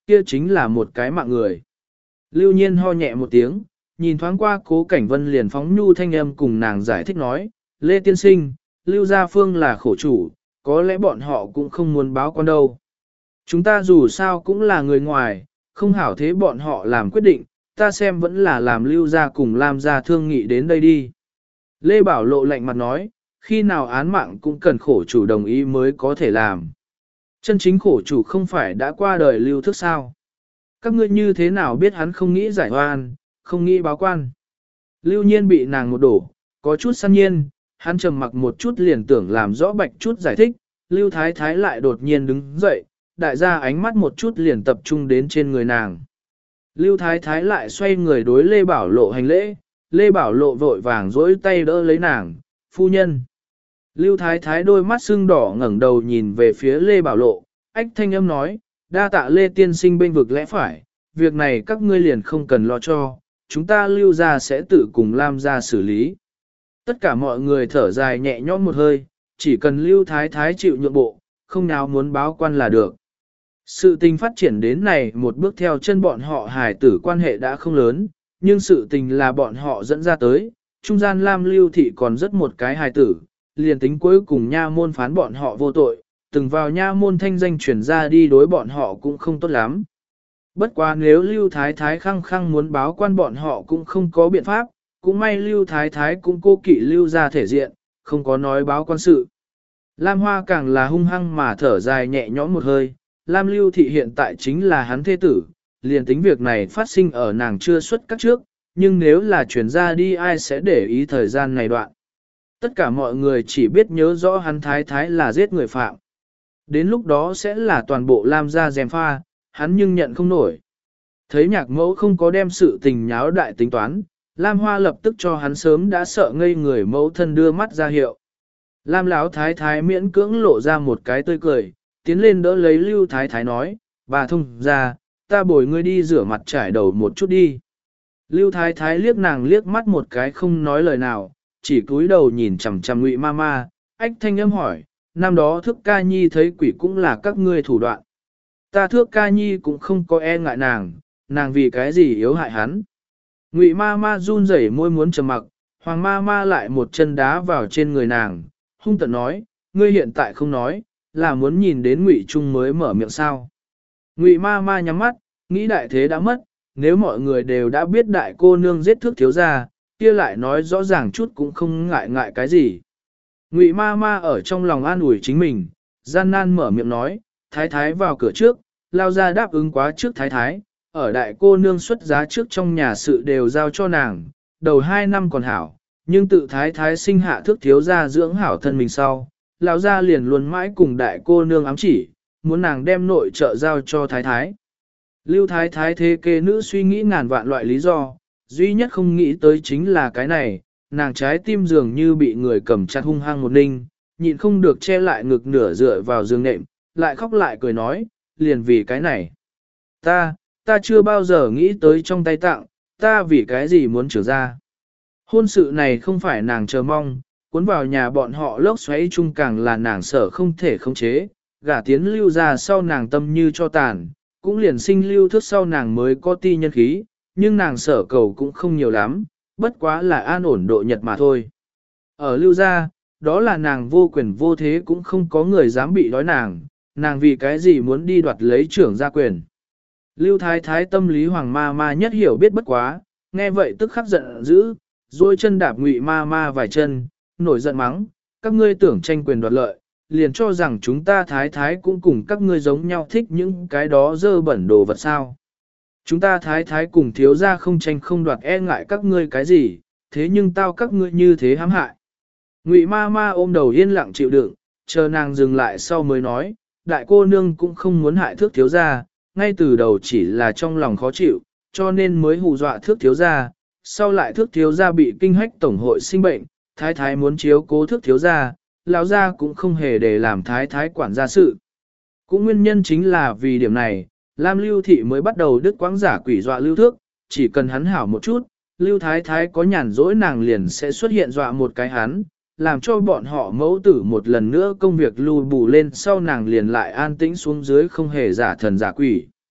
kia chính là một cái mạng người. Lưu Nhiên ho nhẹ một tiếng, nhìn thoáng qua Cố Cảnh Vân liền phóng nhu thanh âm cùng nàng giải thích nói, Lê Tiên Sinh, Lưu Gia Phương là khổ chủ, có lẽ bọn họ cũng không muốn báo quan đâu. Chúng ta dù sao cũng là người ngoài, không hảo thế bọn họ làm quyết định, ta xem vẫn là làm Lưu Gia cùng Lam Gia thương nghị đến đây đi. Lê Bảo Lộ lạnh mặt nói, khi nào án mạng cũng cần khổ chủ đồng ý mới có thể làm. Chân chính khổ chủ không phải đã qua đời Lưu Thức sao? Các ngươi như thế nào biết hắn không nghĩ giải oan, không nghĩ báo quan? Lưu Nhiên bị nàng một đổ, có chút săn nhiên, hắn trầm mặc một chút liền tưởng làm rõ bạch chút giải thích, Lưu Thái Thái lại đột nhiên đứng dậy, đại gia ánh mắt một chút liền tập trung đến trên người nàng. Lưu Thái Thái lại xoay người đối Lê Bảo Lộ hành lễ, Lê Bảo Lộ vội vàng dỗi tay đỡ lấy nàng, phu nhân. Lưu Thái Thái đôi mắt sưng đỏ ngẩng đầu nhìn về phía Lê Bảo Lộ, ách thanh âm nói, đa tạ Lê Tiên Sinh bên vực lẽ phải, việc này các ngươi liền không cần lo cho, chúng ta Lưu gia sẽ tự cùng Lam gia xử lý. Tất cả mọi người thở dài nhẹ nhõm một hơi, chỉ cần Lưu Thái Thái chịu nhượng bộ, không nào muốn báo quan là được. Sự tình phát triển đến này một bước theo chân bọn họ hài tử quan hệ đã không lớn, nhưng sự tình là bọn họ dẫn ra tới, trung gian Lam Lưu Thị còn rất một cái hài tử, liền tính cuối cùng nha môn phán bọn họ vô tội, từng vào nha môn thanh danh chuyển ra đi đối bọn họ cũng không tốt lắm. Bất quá nếu Lưu Thái Thái khăng khăng muốn báo quan bọn họ cũng không có biện pháp, cũng may Lưu Thái Thái cũng cố kỵ Lưu ra thể diện, không có nói báo quan sự. Lam Hoa càng là hung hăng mà thở dài nhẹ nhõm một hơi, Lam Lưu Thị hiện tại chính là hắn thế tử, liền tính việc này phát sinh ở nàng chưa xuất các trước, nhưng nếu là chuyển ra đi ai sẽ để ý thời gian này đoạn. Tất cả mọi người chỉ biết nhớ rõ hắn Thái Thái là giết người phạm. Đến lúc đó sẽ là toàn bộ Lam gia dèm pha, hắn nhưng nhận không nổi. Thấy nhạc mẫu không có đem sự tình nháo đại tính toán, Lam Hoa lập tức cho hắn sớm đã sợ ngây người mẫu thân đưa mắt ra hiệu. Lam Lão Thái Thái miễn cưỡng lộ ra một cái tươi cười, tiến lên đỡ lấy Lưu Thái Thái nói, bà thông ra, ta bồi ngươi đi rửa mặt trải đầu một chút đi. Lưu Thái Thái liếc nàng liếc mắt một cái không nói lời nào, chỉ cúi đầu nhìn chằm chằm Ngụy Mama, ách thanh âm hỏi, năm đó Thước Ca Nhi thấy quỷ cũng là các ngươi thủ đoạn. Ta Thước Ca Nhi cũng không có e ngại nàng vì cái gì yếu hại hắn. Ngụy Mama run rẩy môi muốn trầm mặc, Hoàng Mama lại một chân đá vào trên người nàng, hung tợn nói, ngươi hiện tại không nói, là muốn nhìn đến Ngụy Trung mới mở miệng sao. Ngụy Mama nhắm mắt, nghĩ đại thế đã mất, nếu mọi người đều đã biết đại cô nương giết Thước thiếu gia, kia lại nói rõ ràng chút cũng không ngại cái gì. Ngụy Mama ở trong lòng an ủi chính mình, gian nan mở miệng nói, Thái Thái vào cửa trước, lao ra đáp ứng quá trước Thái Thái, ở đại cô nương xuất giá trước trong nhà sự đều giao cho nàng, đầu 2 năm còn hảo, nhưng tự Thái Thái sinh hạ Thước thiếu gia dưỡng hảo thân mình sau, lao ra liền luôn mãi cùng đại cô nương ám chỉ, muốn nàng đem nội trợ giao cho Thái Thái. Lưu Thái Thái thế kê nữ suy nghĩ ngàn vạn loại lý do, duy nhất không nghĩ tới chính là cái này, nàng trái tim dường như bị người cầm chặt hung hăng một ninh, nhịn không được che lại ngực nửa dựa vào giường nệm, lại khóc lại cười nói, liền vì cái này. Ta chưa bao giờ nghĩ tới trong tay tặng, ta vì cái gì muốn trưởng ra. Hôn sự này không phải nàng chờ mong, cuốn vào nhà bọn họ lốc xoáy chung càng là nàng sợ không thể khống chế, gả tiến Lưu ra sau nàng tâm như cho tàn, cũng liền sinh Lưu Thước sau nàng mới có ti nhân khí, nhưng nàng sở cầu cũng không nhiều lắm, bất quá là an ổn độ nhật mà thôi. Ở Lưu gia, đó là nàng vô quyền vô thế cũng không có người dám bị đói nàng vì cái gì muốn đi đoạt lấy trưởng gia quyền. Lưu Thái Thái tâm lý Hoàng Ma nhất hiểu biết bất quá, nghe vậy tức khắc giận dữ, rồi chân đạp Ngụy Ma vài chân, nổi giận mắng, các ngươi tưởng tranh quyền đoạt lợi, liền cho rằng chúng ta Thái Thái cũng cùng các ngươi giống nhau thích những cái đó dơ bẩn đồ vật sao. Chúng ta Thái Thái cùng thiếu gia không tranh không đoạt e ngại các ngươi cái gì, thế nhưng tao các ngươi như thế hãm hại. Ngụy Ma ôm đầu yên lặng chịu đựng, chờ nàng dừng lại sau mới nói, đại cô nương cũng không muốn hại Thước thiếu gia, ngay từ đầu chỉ là trong lòng khó chịu, cho nên mới hù dọa Thước thiếu gia, sau lại Thước thiếu gia bị kinh hách tổng hội sinh bệnh, Thái Thái muốn chiếu cố Thước thiếu gia, lão gia cũng không hề để làm Thái Thái quản gia sự. Cũng nguyên nhân chính là vì điểm này, Lam Lưu Thị mới bắt đầu đứt quãng giả quỷ dọa Lưu Thước, chỉ cần hắn hảo một chút, Lưu Thái Thái có nhàn rỗi nàng liền sẽ xuất hiện dọa một cái hắn, làm cho bọn họ mẫu tử một lần nữa công việc lưu bù lên sau nàng liền lại an tĩnh xuống dưới không hề giả thần giả quỷ.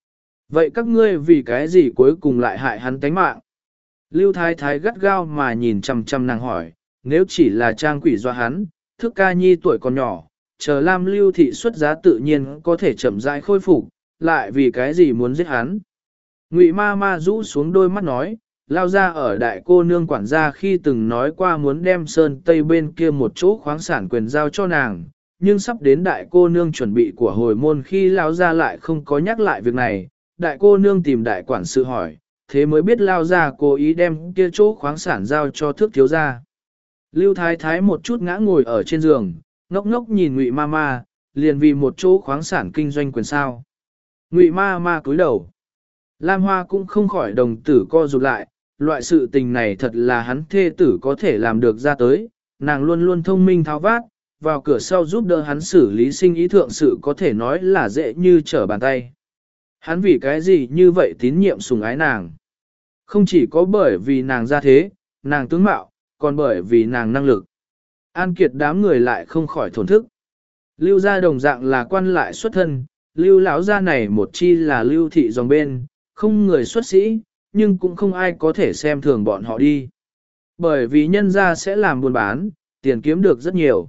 Vậy các ngươi vì cái gì cuối cùng lại hại hắn tánh mạng? Lưu Thái Thái gắt gao mà nhìn chằm chằm nàng hỏi, nếu chỉ là trang quỷ do hắn, Thước Ca Nhi tuổi còn nhỏ, chờ Lam Lưu thị xuất giá tự nhiên có thể chậm rãi khôi phục, lại vì cái gì muốn giết hắn? Ngụy ma ma rũ xuống đôi mắt nói, lao ra ở đại cô nương quản gia khi từng nói qua muốn đem sơn tây bên kia một chỗ khoáng sản quyền giao cho nàng, nhưng sắp đến đại cô nương chuẩn bị của hồi môn khi lao ra lại không có nhắc lại việc này, đại cô nương tìm đại quản sự hỏi, thế mới biết lao ra cố ý đem kia chỗ khoáng sản giao cho Thước thiếu gia. Lưu Thái Thái một chút ngã ngồi ở trên giường, ngốc ngốc nhìn Ngụy ma ma, liền vì một chỗ khoáng sản kinh doanh quyền sao. Ngụy ma ma cúi đầu. Lam Hoa cũng không khỏi đồng tử co rụt lại, loại sự tình này thật là hắn thê tử có thể làm được ra tới, nàng luôn luôn thông minh tháo vát, vào cửa sau giúp đỡ hắn xử lý sinh ý thượng sự có thể nói là dễ như trở bàn tay. Hắn vì cái gì như vậy tín nhiệm sủng ái nàng. Không chỉ có bởi vì nàng ra thế, nàng tướng mạo, còn bởi vì nàng năng lực. An Kiệt đám người lại không khỏi thổn thức. Lưu gia đồng dạng là quan lại xuất thân, Lưu lão gia này một chi là Lưu thị dòng bên, không người xuất sĩ, nhưng cũng không ai có thể xem thường bọn họ đi. Bởi vì nhân gia sẽ làm buôn bán, tiền kiếm được rất nhiều.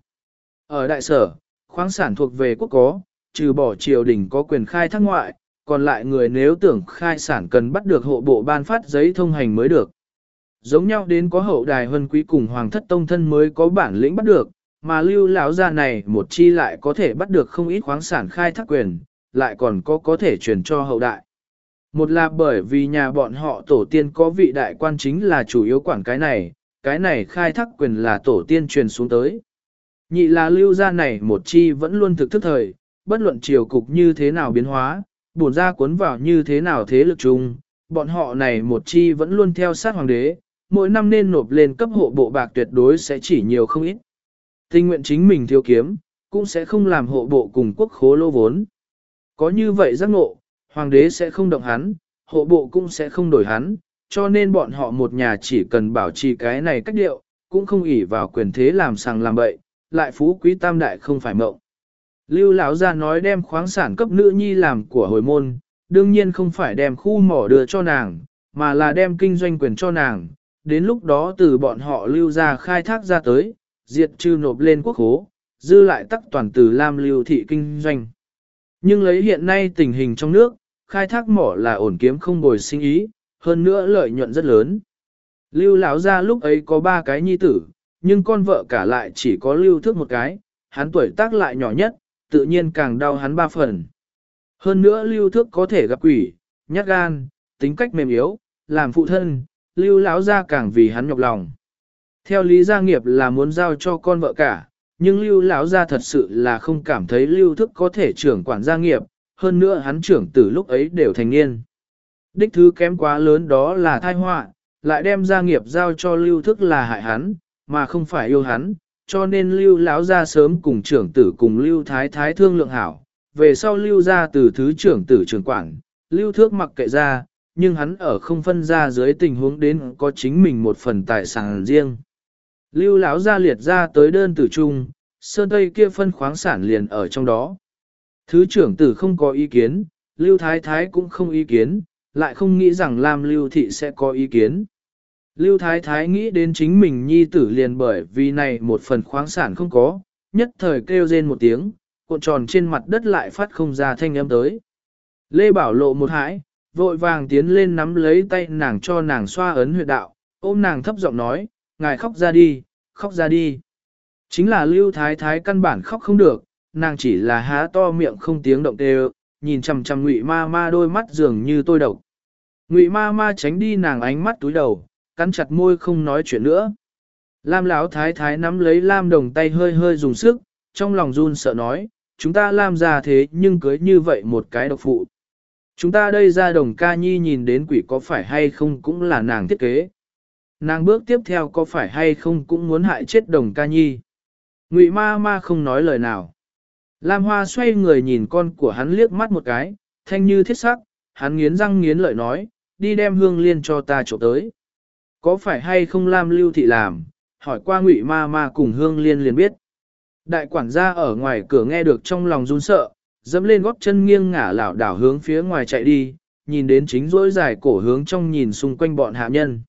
Ở đại sở, khoáng sản thuộc về quốc có, trừ bỏ triều đình có quyền khai thác ngoại, còn lại người nếu tưởng khai sản cần bắt được hộ bộ ban phát giấy thông hành mới được. Giống nhau đến có hậu đài huân quý cùng hoàng thất tông thân mới có bản lĩnh bắt được, mà Lưu lão gia này một chi lại có thể bắt được không ít khoáng sản khai thác quyền, lại còn có thể truyền cho hậu đại. Một là bởi vì nhà bọn họ tổ tiên có vị đại quan chính là chủ yếu quản cái này khai thác quyền là tổ tiên truyền xuống tới. Nhị là Lưu gia này một chi vẫn luôn thực thức thời, bất luận triều cục như thế nào biến hóa, bổn ra cuốn vào như thế nào thế lực chung, bọn họ này một chi vẫn luôn theo sát hoàng đế, mỗi năm nên nộp lên cấp hộ bộ bạc tuyệt đối sẽ chỉ nhiều không ít. Tình nguyện chính mình thiếu kiếm, cũng sẽ không làm hộ bộ cùng quốc khố lô vốn. Có như vậy giác ngộ, hoàng đế sẽ không động hắn, hộ bộ cũng sẽ không đổi hắn, cho nên bọn họ một nhà chỉ cần bảo trì cái này cách điệu, cũng không ỷ vào quyền thế làm sằng làm bậy, lại phú quý tam đại không phải mộng. Lưu lão gia nói đem khoáng sản cấp nữ nhi làm của hồi môn, đương nhiên không phải đem khu mỏ đưa cho nàng, mà là đem kinh doanh quyền cho nàng, đến lúc đó từ bọn họ lưu ra khai thác ra tới, diệt trừ nộp lên quốc khố, dư lại tắc toàn từ Lam Lưu thị kinh doanh. Nhưng lấy hiện nay tình hình trong nước, khai thác mỏ là ổn kiếm không bồi sinh ý, hơn nữa lợi nhuận rất lớn. Lưu lão gia lúc ấy có 3 cái nhi tử, nhưng con vợ cả lại chỉ có Lưu Thước một cái, hắn tuổi tác lại nhỏ nhất, tự nhiên càng đau hắn 3 phần. Hơn nữa Lưu Thước có thể gặp quỷ, nhát gan, tính cách mềm yếu, làm phụ thân, Lưu lão gia càng vì hắn nhọc lòng. Theo lý gia nghiệp là muốn giao cho con vợ cả, nhưng Lưu lão gia thật sự là không cảm thấy Lưu Thước có thể trưởng quản gia nghiệp, hơn nữa hắn trưởng từ lúc ấy đều thành niên. Đích thứ kém quá lớn đó là tai họa, lại đem gia nghiệp giao cho Lưu Thước là hại hắn, mà không phải yêu hắn, cho nên Lưu lão gia sớm cùng trưởng tử cùng Lưu Thái Thái thương lượng hảo, về sau Lưu gia từ thứ trưởng tử trưởng quản, Lưu Thước mặc kệ ra, nhưng hắn ở không phân ra dưới tình huống đến có chính mình một phần tài sản riêng. Lưu lão gia liệt ra tới đơn tử chung, sơn tây kia phân khoáng sản liền ở trong đó. Thứ trưởng tử không có ý kiến, Lưu Thái Thái cũng không ý kiến, lại không nghĩ rằng Lam Lưu thị sẽ có ý kiến. Lưu Thái Thái nghĩ đến chính mình nhi tử liền bởi vì này một phần khoáng sản không có, nhất thời kêu rên một tiếng, cuộn tròn trên mặt đất lại phát không ra thanh âm tới. Lê Bảo Lộ một hãi, vội vàng tiến lên nắm lấy tay nàng cho nàng xoa ấn huyệt đạo, ôm nàng thấp giọng nói, ngài khóc ra đi, khóc ra đi. Chính là Lưu Thái Thái căn bản khóc không được, nàng chỉ là há to miệng không tiếng động đều, nhìn chằm chằm Ngụy ma ma đôi mắt dường như tôi độc. Ngụy ma ma tránh đi nàng ánh mắt túi đầu, cắn chặt môi không nói chuyện nữa. Lam Lão Thái Thái nắm lấy Lam Đồng tay hơi hơi dùng sức, trong lòng run sợ nói, chúng ta Lam ra thế nhưng cưới như vậy một cái độc phụ. Chúng ta đây ra Đồng Ca Nhi nhìn đến quỷ có phải hay không cũng là nàng thiết kế. Nàng bước tiếp theo có phải hay không cũng muốn hại chết Đồng Ca Nhi. Ngụy ma ma không nói lời nào. Lam Hoa xoay người nhìn con của hắn liếc mắt một cái, thanh như thiết sắc, hắn nghiến răng nghiến lợi nói, đi đem Hương Liên cho ta trộm tới. Có phải hay không Lam Lưu thị làm, hỏi qua Ngụy ma ma cùng Hương Liên liền biết. Đại quản gia ở ngoài cửa nghe được trong lòng run sợ, dẫm lên gót chân nghiêng ngả lảo đảo hướng phía ngoài chạy đi, nhìn đến chính rỗi dài cổ hướng trong nhìn xung quanh bọn hạ nhân.